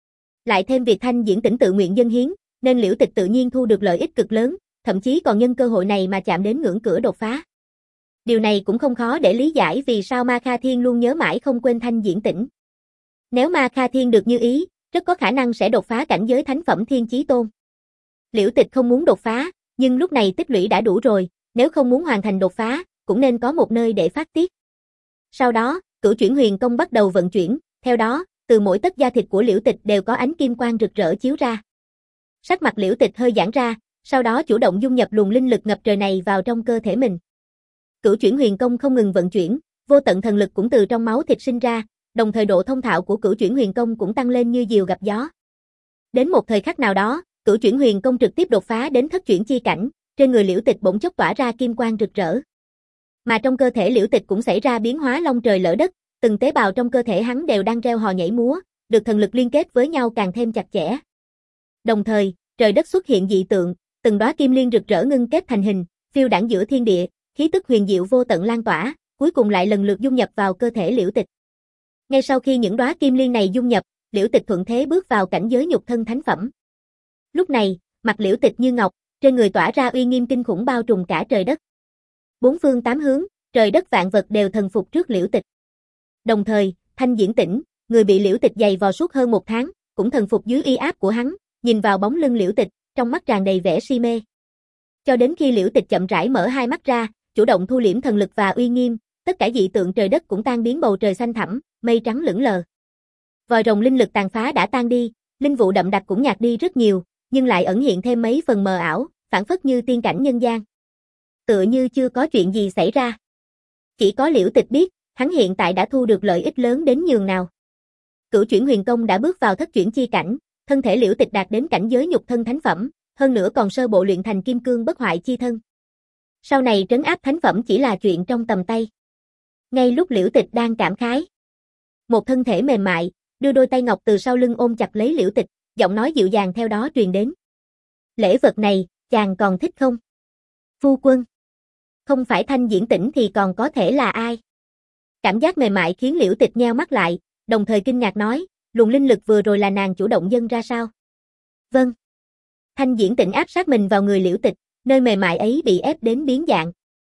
Lại thêm việc Thanh Diễn Tỉnh tự nguyện dâng hiến, nên Liễu Tịch tự nhiên thu được lợi ích cực lớn, thậm chí còn nhân cơ hội này mà chạm đến ngưỡng cửa đột phá. Điều này cũng không khó để lý giải vì sao Ma Kha Thiên luôn nhớ mãi không quên Thanh Diễn Tỉnh. Nếu Ma Kha Thiên được như ý, rất có khả năng sẽ đột phá cảnh giới thánh phẩm Thiên Chí Tôn. Liễu Tịch không muốn đột phá, nhưng lúc này tích lũy đã đủ rồi, nếu không muốn hoàn thành đột phá, cũng nên có một nơi để phát tiết. Sau đó, Cửu Chuyển Huyền Công bắt đầu vận chuyển, theo đó, từ mỗi tấc da thịt của Liễu Tịch đều có ánh kim quang rực rỡ chiếu ra. Sắc mặt Liễu Tịch hơi giãn ra, sau đó chủ động dung nhập luồng linh lực ngập trời này vào trong cơ thể mình. Cửu Chuyển Huyền Công không ngừng vận chuyển, vô tận thần lực cũng từ trong máu thịt sinh ra, đồng thời độ thông thạo của Cửu Chuyển Huyền Công cũng tăng lên như diều gặp gió. Đến một thời khắc nào đó, Cửu Chuyển Huyền Công trực tiếp đột phá đến thất chuyển chi cảnh, trên người Liễu Tịch bỗng chốc tỏa ra kim quang rực rỡ. Mà trong cơ thể Liễu Tịch cũng xảy ra biến hóa long trời lở đất, từng tế bào trong cơ thể hắn đều đang reo hò nhảy múa, được thần lực liên kết với nhau càng thêm chặt chẽ. Đồng thời, trời đất xuất hiện dị tượng, từng đóa kim liên rực rỡ ngưng kết thành hình, phiêu đãng giữa thiên địa, khí tức huyền diệu vô tận lan tỏa, cuối cùng lại lần lượt dung nhập vào cơ thể Liễu Tịch. Ngay sau khi những đóa kim liên này dung nhập, Liễu Tịch thuận thế bước vào cảnh giới nhục thân thánh phẩm. Lúc này, mặt Liễu Tịch như ngọc, trên người tỏa ra uy nghiêm kinh khủng bao trùm cả trời đất. Bốn phương tám hướng, trời đất vạn vật đều thần phục trước Liễu Tịch. Đồng thời, Thanh Diễn Tỉnh, người bị Liễu Tịch giày vò suốt hơn một tháng, cũng thần phục dưới uy áp của hắn, nhìn vào bóng lưng Liễu Tịch, trong mắt tràn đầy vẻ si mê. Cho đến khi Liễu Tịch chậm rãi mở hai mắt ra, chủ động thu liễm thần lực và uy nghiêm, tất cả dị tượng trời đất cũng tan biến, bầu trời xanh thẳm, mây trắng lững lờ. Vòi rồng linh lực tàn phá đã tan đi, linh vụ đậm đặc cũng nhạt đi rất nhiều, nhưng lại ẩn hiện thêm mấy phần mờ ảo, phảng phất như tiên cảnh nhân gian. Tựa như chưa có chuyện gì xảy ra. Chỉ có Liễu Tịch biết, hắn hiện tại đã thu được lợi ích lớn đến nhường nào. Cửu Chuyển Huyền Công đã bước vào thất chuyển chi cảnh, thân thể Liễu Tịch đạt đến cảnh giới nhục thân thánh phẩm, hơn nữa còn sơ bộ luyện thành kim cương bất hoại chi thân. Sau này trấn áp thánh phẩm chỉ là chuyện trong tầm tay. Ngay lúc Liễu Tịch đang cảm khái, một thân thể mềm mại, đưa đôi tay ngọc từ sau lưng ôm chặt lấy Liễu Tịch, giọng nói dịu dàng theo đó truyền đến. Lễ vật này, chàng còn thích không? Phu quân. Không phải Thanh Diễn Tỉnh thì còn có thể là ai? Cảm giác mềm mại khiến Liễu Tịch nheo mắt lại, đồng thời kinh ngạc nói, luồng linh lực vừa rồi là nàng chủ động dâng ra sao? Vâng. Thanh Diễn Tỉnh áp sát mình vào người Liễu Tịch, nơi mềm mại ấy bị ép đến biến dạng.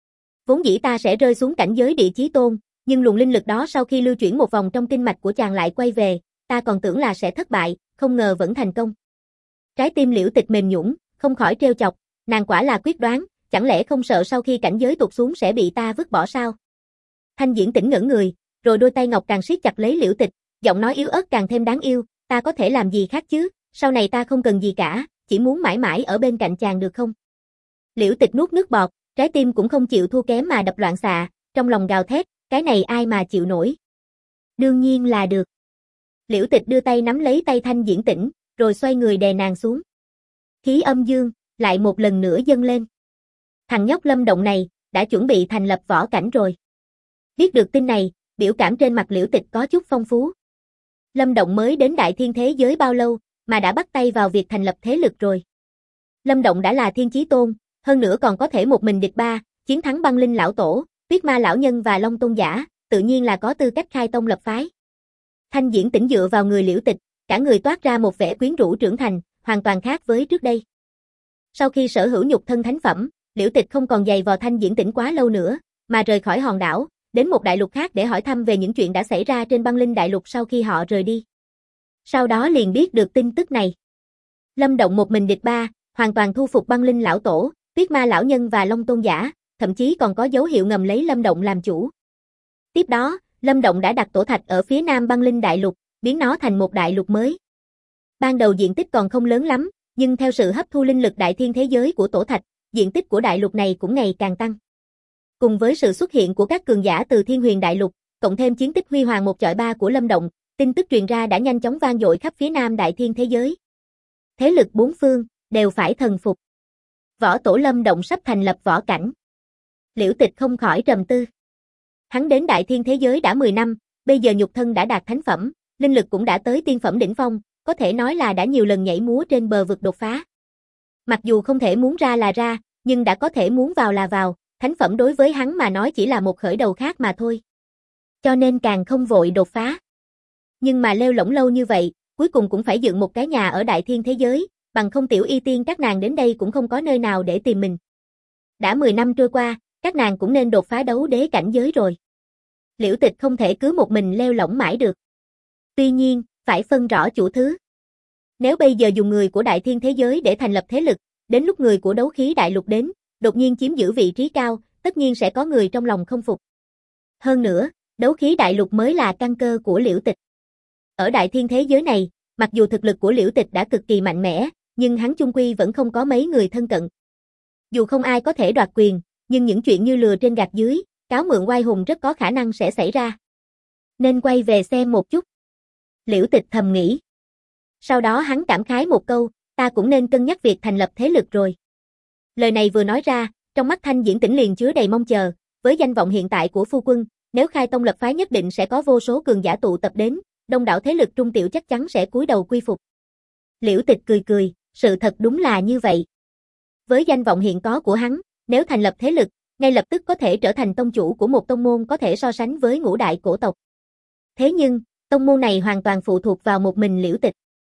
Vốn dĩ ta sẽ rơi xuống cảnh giới địa chí tôn, nhưng luồng linh lực đó sau khi lưu chuyển một vòng trong kinh mạch của chàng lại quay về, ta còn tưởng là sẽ thất bại, không ngờ vẫn thành công. Trái tim Liễu Tịch mềm nhũn, không khỏi trêu chọc, nàng quả là quyết đoán, chẳng lẽ không sợ sau khi cảnh giới tụt xuống sẽ bị ta vứt bỏ sao? Thanh Diễn Tỉnh ngẩn người, rồi đôi tay ngọc càng siết chặt lấy Liễu Tịch, giọng nói yếu ớt càng thêm đáng yêu, ta có thể làm gì khác chứ, sau này ta không cần gì cả, chỉ muốn mãi mãi ở bên cạnh chàng được không? Liễu Tịch nuốt nước bọt, trái tim cũng không chịu thua kém mà đập loạn xạ, trong lòng gào thét, cái này ai mà chịu nổi? Đương nhiên là được. Liễu Tịch đưa tay nắm lấy tay Thanh Diễn Tỉnh, rồi xoay người đè nàng xuống. Khí âm dương, lại một lần nữa dâng lên. Thằng nhóc Lâm Động này, đã chuẩn bị thành lập võ cảnh rồi. Biết được tin này, biểu cảm trên mặt Liễu Tịch có chút phong phú. Lâm Động mới đến đại thiên thế giới bao lâu, mà đã bắt tay vào việc thành lập thế lực rồi. Lâm Động đã là thiên chí tôn, hơn nữa còn có thể một mình địch ba, chiến thắng băng linh lão tổ, Tuyết Ma lão nhân và Long Tôn giả, tự nhiên là có tư cách khai tông lập phái. Thanh Diễn Tĩnh dựa vào người Liễu Tịch, cả người toát ra một vẻ quyến rũ trưởng thành, hoàn toàn khác với trước đây. Sau khi sở hữu nhục thân thánh phẩm, Liễu Tịch không còn giày vò Thanh Diễn Tĩnh quá lâu nữa, mà rời khỏi hòn đảo, đến một đại lục khác để hỏi thăm về những chuyện đã xảy ra trên băng linh đại lục sau khi họ rời đi. Sau đó liền biết được tin tức này. Lâm Động một mình địch ba, hoàn toàn thu phục băng linh lão tổ, Tuyết Ma lão nhân và Long Tôn giả, thậm chí còn có dấu hiệu ngầm lấy Lâm Động làm chủ. Tiếp đó, Lâm Động đã đặt tổ thạch ở phía nam băng linh đại lục, biến nó thành một đại lục mới. Ban đầu diện tích còn không lớn lắm, nhưng theo sự hấp thu linh lực đại thiên thế giới của tổ thạch, diện tích của đại lục này cũng ngày càng tăng. Cùng với sự xuất hiện của các cường giả từ Thiên Huyền đại lục, cộng thêm chiến tích huy hoàng một chọi ba của Lâm Động, tin tức truyền ra đã nhanh chóng vang dội khắp phía nam đại thiên thế giới. Thế lực bốn phương đều phải thần phục. Võ tổ Lâm Động sắp thành lập võ cảnh. Liễu Tịch không khỏi trầm tư. Hắn đến đại thiên thế giới đã mười năm, bây giờ nhục thân đã đạt thánh phẩm, linh lực cũng đã tới tiên phẩm đỉnh phong, có thể nói là đã nhiều lần nhảy múa trên bờ vực đột phá. Mặc dù không thể muốn ra là ra, nhưng đã có thể muốn vào là vào, thánh phẩm đối với hắn mà nói chỉ là một khởi đầu khác mà thôi. Cho nên càng không vội đột phá. Nhưng mà lêu lổng lâu như vậy, cuối cùng cũng phải dựng một cái nhà ở đại thiên thế giới, bằng không tiểu y tiên các nàng đến đây cũng không có nơi nào để tìm mình. Đã mười năm trôi qua, các nàng cũng nên đột phá đấu đế cảnh giới rồi. Liễu Tịch không thể cứ một mình leo lỏng mãi được. Tuy nhiên, phải phân rõ chủ thứ. Nếu bây giờ dùng người của đại thiên thế giới để thành lập thế lực, đến lúc người của đấu khí đại lục đến, đột nhiên chiếm giữ vị trí cao, tất nhiên sẽ có người trong lòng không phục. Hơn nữa, đấu khí đại lục mới là căn cơ của Liễu Tịch. Ở đại thiên thế giới này, mặc dù thực lực của Liễu Tịch đã cực kỳ mạnh mẽ, nhưng hắn chung quy vẫn không có mấy người thân cận. Dù không ai có thể đoạt quyền, nhưng những chuyện như lừa trên gạt dưới, cáo mượn oai hùng rất có khả năng sẽ xảy ra. Nên quay về xem một chút. Liễu Tịch thầm nghĩ. Sau đó hắn cảm khái một câu, ta cũng nên cân nhắc việc thành lập thế lực rồi. Lời này vừa nói ra, trong mắt Thanh Diễn Tĩnh liền chứa đầy mong chờ, với danh vọng hiện tại của phu quân, nếu khai tông lập phái nhất định sẽ có vô số cường giả tụ tập đến, đông đảo thế lực trung tiểu chắc chắn sẽ cúi đầu quy phục. Liễu Tịch cười cười, sự thật đúng là như vậy. Với danh vọng hiện có của hắn, nếu thành lập thế lực, ngay lập tức có thể trở thành tông chủ của một tông môn có thể so sánh với ngũ đại cổ tộc. Thế nhưng, tông môn này hoàn toàn phụ thuộc vào một mình Liễu Tịch.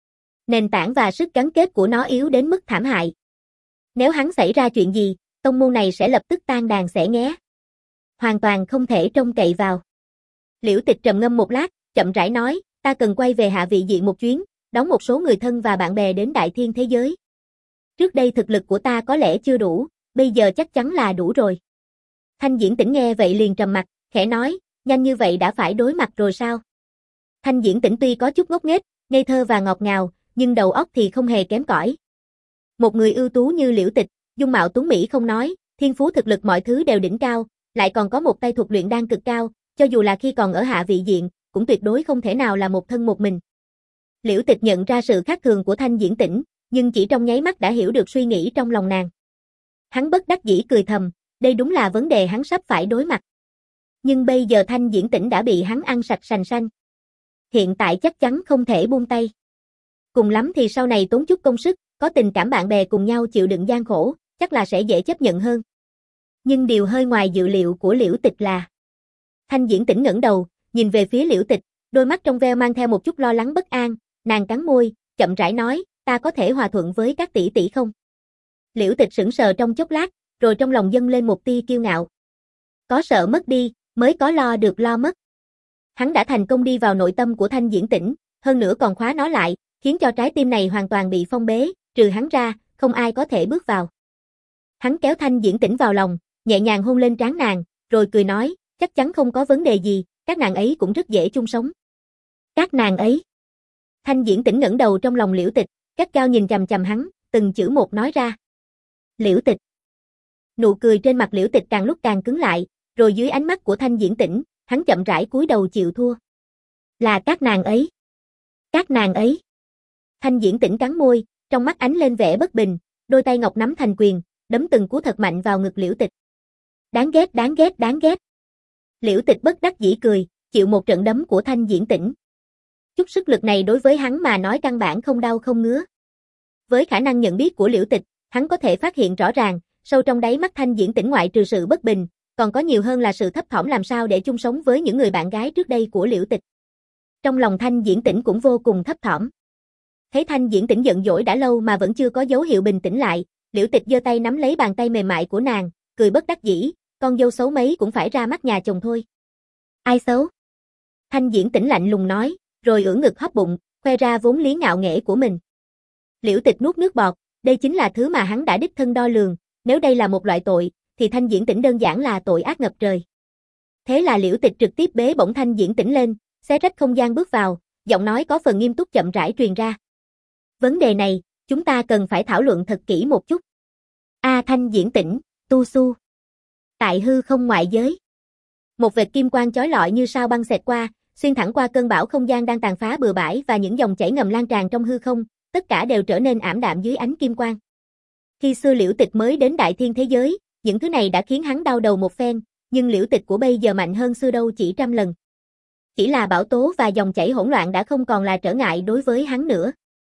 Nền tảng và sức gắn kết của nó yếu đến mức thảm hại. Nếu hắn xảy ra chuyện gì, tông môn này sẽ lập tức tan đàn xẻ nghé. Hoàn toàn không thể trông cậy vào. Liễu Tịch trầm ngâm một lát, chậm rãi nói, ta cần quay về hạ vị diện một chuyến, đón một số người thân và bạn bè đến đại thiên thế giới. Trước đây thực lực của ta có lẽ chưa đủ, bây giờ chắc chắn là đủ rồi. Thanh Diễn Tĩnh nghe vậy liền trầm mặt, khẽ nói, nhanh như vậy đã phải đối mặt rồi sao? Thanh Diễn Tĩnh tuy có chút ngốc nghếch, ngây thơ và ngọt ngào, nhưng đầu óc thì không hề kém cỏi. Một người ưu tú như Liễu Tịch, dung mạo tuấn mỹ không nói, thiên phú thực lực mọi thứ đều đỉnh cao, lại còn có một tay thuật luyện đan cực cao, cho dù là khi còn ở hạ vị diện, cũng tuyệt đối không thể nào là một thân một mình. Liễu Tịch nhận ra sự khác thường của Thanh Diễn Tĩnh, nhưng chỉ trong nháy mắt đã hiểu được suy nghĩ trong lòng nàng. Hắn bất đắc dĩ cười thầm, đây đúng là vấn đề hắn sắp phải đối mặt. Nhưng bây giờ Thanh Diễn Tĩnh đã bị hắn ăn sạch sành sanh. Hiện tại chắc chắn không thể buông tay. Cùng lắm thì sau này tốn chút công sức, có tình cảm bạn bè cùng nhau chịu đựng gian khổ, chắc là sẽ dễ chấp nhận hơn. Nhưng điều hơi ngoài dự liệu của Liễu Tịch là Thanh Diễn Tĩnh ngẩng đầu, nhìn về phía Liễu Tịch, đôi mắt trong veo mang theo một chút lo lắng bất an, nàng cắn môi, chậm rãi nói, ta có thể hòa thuận với các tỷ tỷ không? Liễu Tịch sững sờ trong chốc lát, rồi trong lòng dâng lên một tia kiêu ngạo. Có sợ mất đi, mới có lo được lo mất. Hắn đã thành công đi vào nội tâm của Thanh Diễn Tĩnh, hơn nữa còn khóa nó lại, khiến cho trái tim này hoàn toàn bị phong bế, trừ hắn ra, không ai có thể bước vào. Hắn kéo Thanh Diễn Tĩnh vào lòng, nhẹ nhàng hôn lên trán nàng, rồi cười nói, chắc chắn không có vấn đề gì, các nàng ấy cũng rất dễ chung sống. Các nàng ấy. Thanh Diễn Tĩnh ngẩng đầu trong lòng Liễu Tịch, gắt gao nhìn chằm chằm hắn, từng chữ một nói ra. Liễu Tịch. Nụ cười trên mặt Liễu Tịch càng lúc càng cứng lại, rồi dưới ánh mắt của Thanh Diễn Tĩnh, hắn chậm rãi cúi đầu chịu thua. Là các nàng ấy. Các nàng ấy. Thanh Diễn Tĩnh cắn môi, trong mắt ánh lên vẻ bất bình, đôi tay ngọc nắm thành quyền, đấm từng cú thật mạnh vào ngực Liễu Tịch. Đáng ghét, đáng ghét, đáng ghét. Liễu Tịch bất đắc dĩ cười, chịu một trận đấm của Thanh Diễn Tĩnh. Chút sức lực này đối với hắn mà nói căn bản không đau không ngứa. Với khả năng nhận biết của Liễu Tịch, hắn có thể phát hiện rõ ràng, sâu trong đáy mắt Thanh Diễn Tĩnh ngoại trừ sự bất bình, còn có nhiều hơn là sự thấp thỏm làm sao để chung sống với những người bạn gái trước đây của Liễu Tịch. Trong lòng Thanh Diễn Tĩnh cũng vô cùng thấp thỏm. Thấy Thanh Diễn Tĩnh giận dỗi đã lâu mà vẫn chưa có dấu hiệu bình tĩnh lại, Liễu Tịch giơ tay nắm lấy bàn tay mềm mại của nàng, cười bất đắc dĩ, con dâu xấu mấy cũng phải ra mắt nhà chồng thôi. Ai xấu? Thanh Diễn Tĩnh lạnh lùng nói, rồi ưỡn ngực hấp bụng, khoe ra vốn liếng ngạo nghễ của mình. Liễu Tịch nuốt nước bọt, đây chính là thứ mà hắn đã đích thân đo lường, nếu đây là một loại tội, thì Thanh Diễn Tĩnh đơn giản là tội ác ngập trời. Thế là Liễu Tịch trực tiếp bế bổng Thanh Diễn Tĩnh lên, xé rách không gian bước vào, giọng nói có phần nghiêm túc chậm rãi truyền ra. Vấn đề này, chúng ta cần phải thảo luận thật kỹ một chút. A Thanh Diễn Tĩnh, tu su. Tại hư không ngoại giới. Một vệt kim quang chói lọi như sao băng xẹt qua, xuyên thẳng qua cơn bão không gian đang tàn phá bừa bãi và những dòng chảy ngầm lan tràn trong hư không, tất cả đều trở nên ảm đạm dưới ánh kim quang. Khi xưa Liễu Tịch mới đến đại thiên thế giới, những thứ này đã khiến hắn đau đầu một phen, nhưng Liễu Tịch của bây giờ mạnh hơn xưa đâu chỉ trăm lần. Chỉ là bão tố và dòng chảy hỗn loạn đã không còn là trở ngại đối với hắn nữa.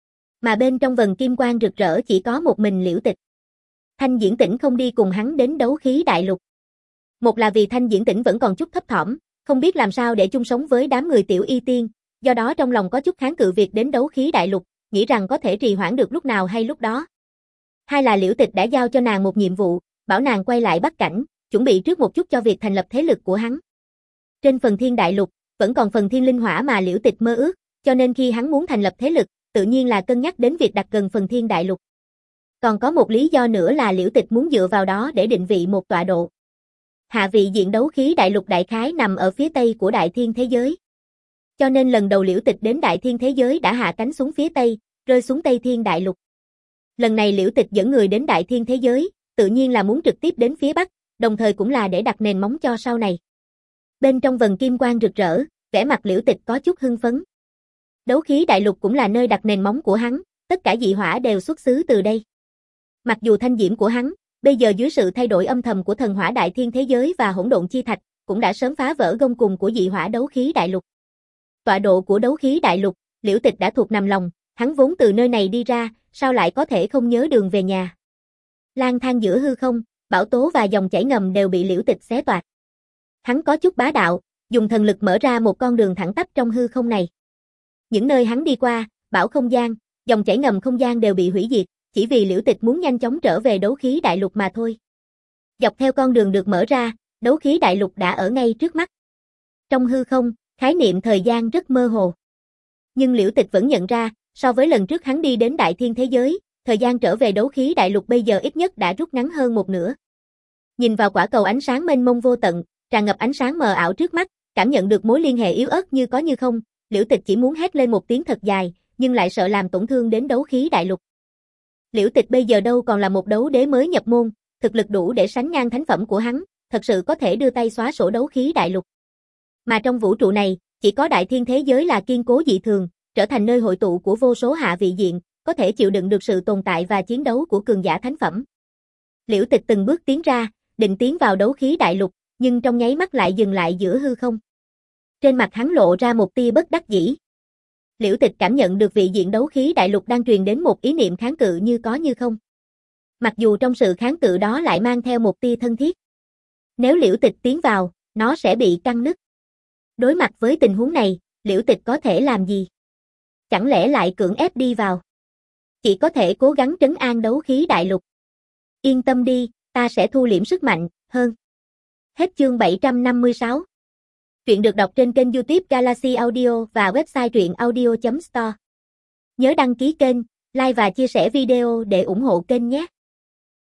Mà bên trong vầng kim quang rực rỡ chỉ có một mình Liễu Tịch. Thanh Diễn Tĩnh không đi cùng hắn đến đấu khí đại lục. Một là vì Thanh Diễn Tĩnh vẫn còn chút thấp thỏm, không biết làm sao để chung sống với đám người tiểu y tiên, do đó trong lòng có chút kháng cự việc đến đấu khí đại lục, nghĩ rằng có thể trì hoãn được lúc nào hay lúc đó. Hai là Liễu Tịch đã giao cho nàng một nhiệm vụ, bảo nàng quay lại Bắc Cảnh, chuẩn bị trước một chút cho việc thành lập thế lực của hắn. Trên phần thiên đại lục, vẫn còn phần thiên linh hỏa mà Liễu Tịch mơ ước, cho nên khi hắn muốn thành lập thế lực, tự nhiên là cân nhắc đến việc đặt gần phần thiên đại lục. Còn có một lý do nữa là Liễu Tịch muốn dựa vào đó để định vị một tọa độ. Hạ vị diện đấu khí đại lục đại khái nằm ở phía tây của đại thiên thế giới. Cho nên lần đầu Liễu Tịch đến đại thiên thế giới đã hạ cánh xuống phía tây, rơi xuống tây thiên đại lục. Lần này Liễu Tịch dẫn người đến đại thiên thế giới, tự nhiên là muốn trực tiếp đến phía bắc, đồng thời cũng là để đặt nền móng cho sau này. Bên trong vầng kim quang rực rỡ, vẻ mặt Liễu Tịch có chút hưng phấn. Đấu khí đại lục cũng là nơi đặt nền móng của hắn, tất cả dị hỏa đều xuất xứ từ đây. Mặc dù thanh diễm của hắn, bây giờ dưới sự thay đổi âm thầm của thần hỏa đại thiên thế giới và hỗn độn chi thạch, cũng đã sớm phá vỡ gông cùng của dị hỏa đấu khí đại lục. Tọa độ của đấu khí đại lục, Liễu Tịch đã thuộc nằm lòng, hắn vốn từ nơi này đi ra, sao lại có thể không nhớ đường về nhà. Lang thang giữa hư không, bão tố và dòng chảy ngầm đều bị Liễu Tịch xé toạc. Hắn có chút bá đạo, dùng thần lực mở ra một con đường thẳng tắp trong hư không này. Những nơi hắn đi qua, bão không gian, dòng chảy ngầm không gian đều bị hủy diệt, chỉ vì Liễu Tịch muốn nhanh chóng trở về đấu khí đại lục mà thôi. Dọc theo con đường được mở ra, đấu khí đại lục đã ở ngay trước mắt. Trong hư không, khái niệm thời gian rất mơ hồ. Nhưng Liễu Tịch vẫn nhận ra, so với lần trước hắn đi đến đại thiên thế giới, thời gian trở về đấu khí đại lục bây giờ ít nhất đã rút ngắn hơn một nửa. Nhìn vào quả cầu ánh sáng mênh mông vô tận, tràn ngập ánh sáng mờ ảo trước mắt, cảm nhận được mối liên hệ yếu ớt như có như không, Liễu Tịch chỉ muốn hét lên một tiếng thật dài, nhưng lại sợ làm tổn thương đến đấu khí đại lục. Liễu Tịch bây giờ đâu còn là một đấu đế mới nhập môn, thực lực đủ để sánh ngang thánh phẩm của hắn, thật sự có thể đưa tay xóa sổ đấu khí đại lục. Mà trong vũ trụ này, chỉ có đại thiên thế giới là kiên cố dị thường, trở thành nơi hội tụ của vô số hạ vị diện, có thể chịu đựng được sự tồn tại và chiến đấu của cường giả thánh phẩm. Liễu Tịch từng bước tiến ra, định tiến vào đấu khí đại lục, nhưng trong nháy mắt lại dừng lại giữa hư không. Trên mặt hắn lộ ra một tia bất đắc dĩ. Liễu Tịch cảm nhận được vị diện đấu khí đại lục đang truyền đến một ý niệm kháng cự như có như không. Mặc dù trong sự kháng cự đó lại mang theo một tia thân thiết. Nếu Liễu Tịch tiến vào, nó sẽ bị căng nứt. Đối mặt với tình huống này, Liễu Tịch có thể làm gì? Chẳng lẽ lại cưỡng ép đi vào? Chỉ có thể cố gắng trấn an đấu khí đại lục. Yên tâm đi, ta sẽ thu liễm sức mạnh hơn. Hết chương bảy trăm năm mươi sáu. Truyện được đọc trên kênh YouTube Galaxy Audio và website truyện audio chấm store. Nhớ đăng ký kênh, like và chia sẻ video để ủng hộ kênh nhé.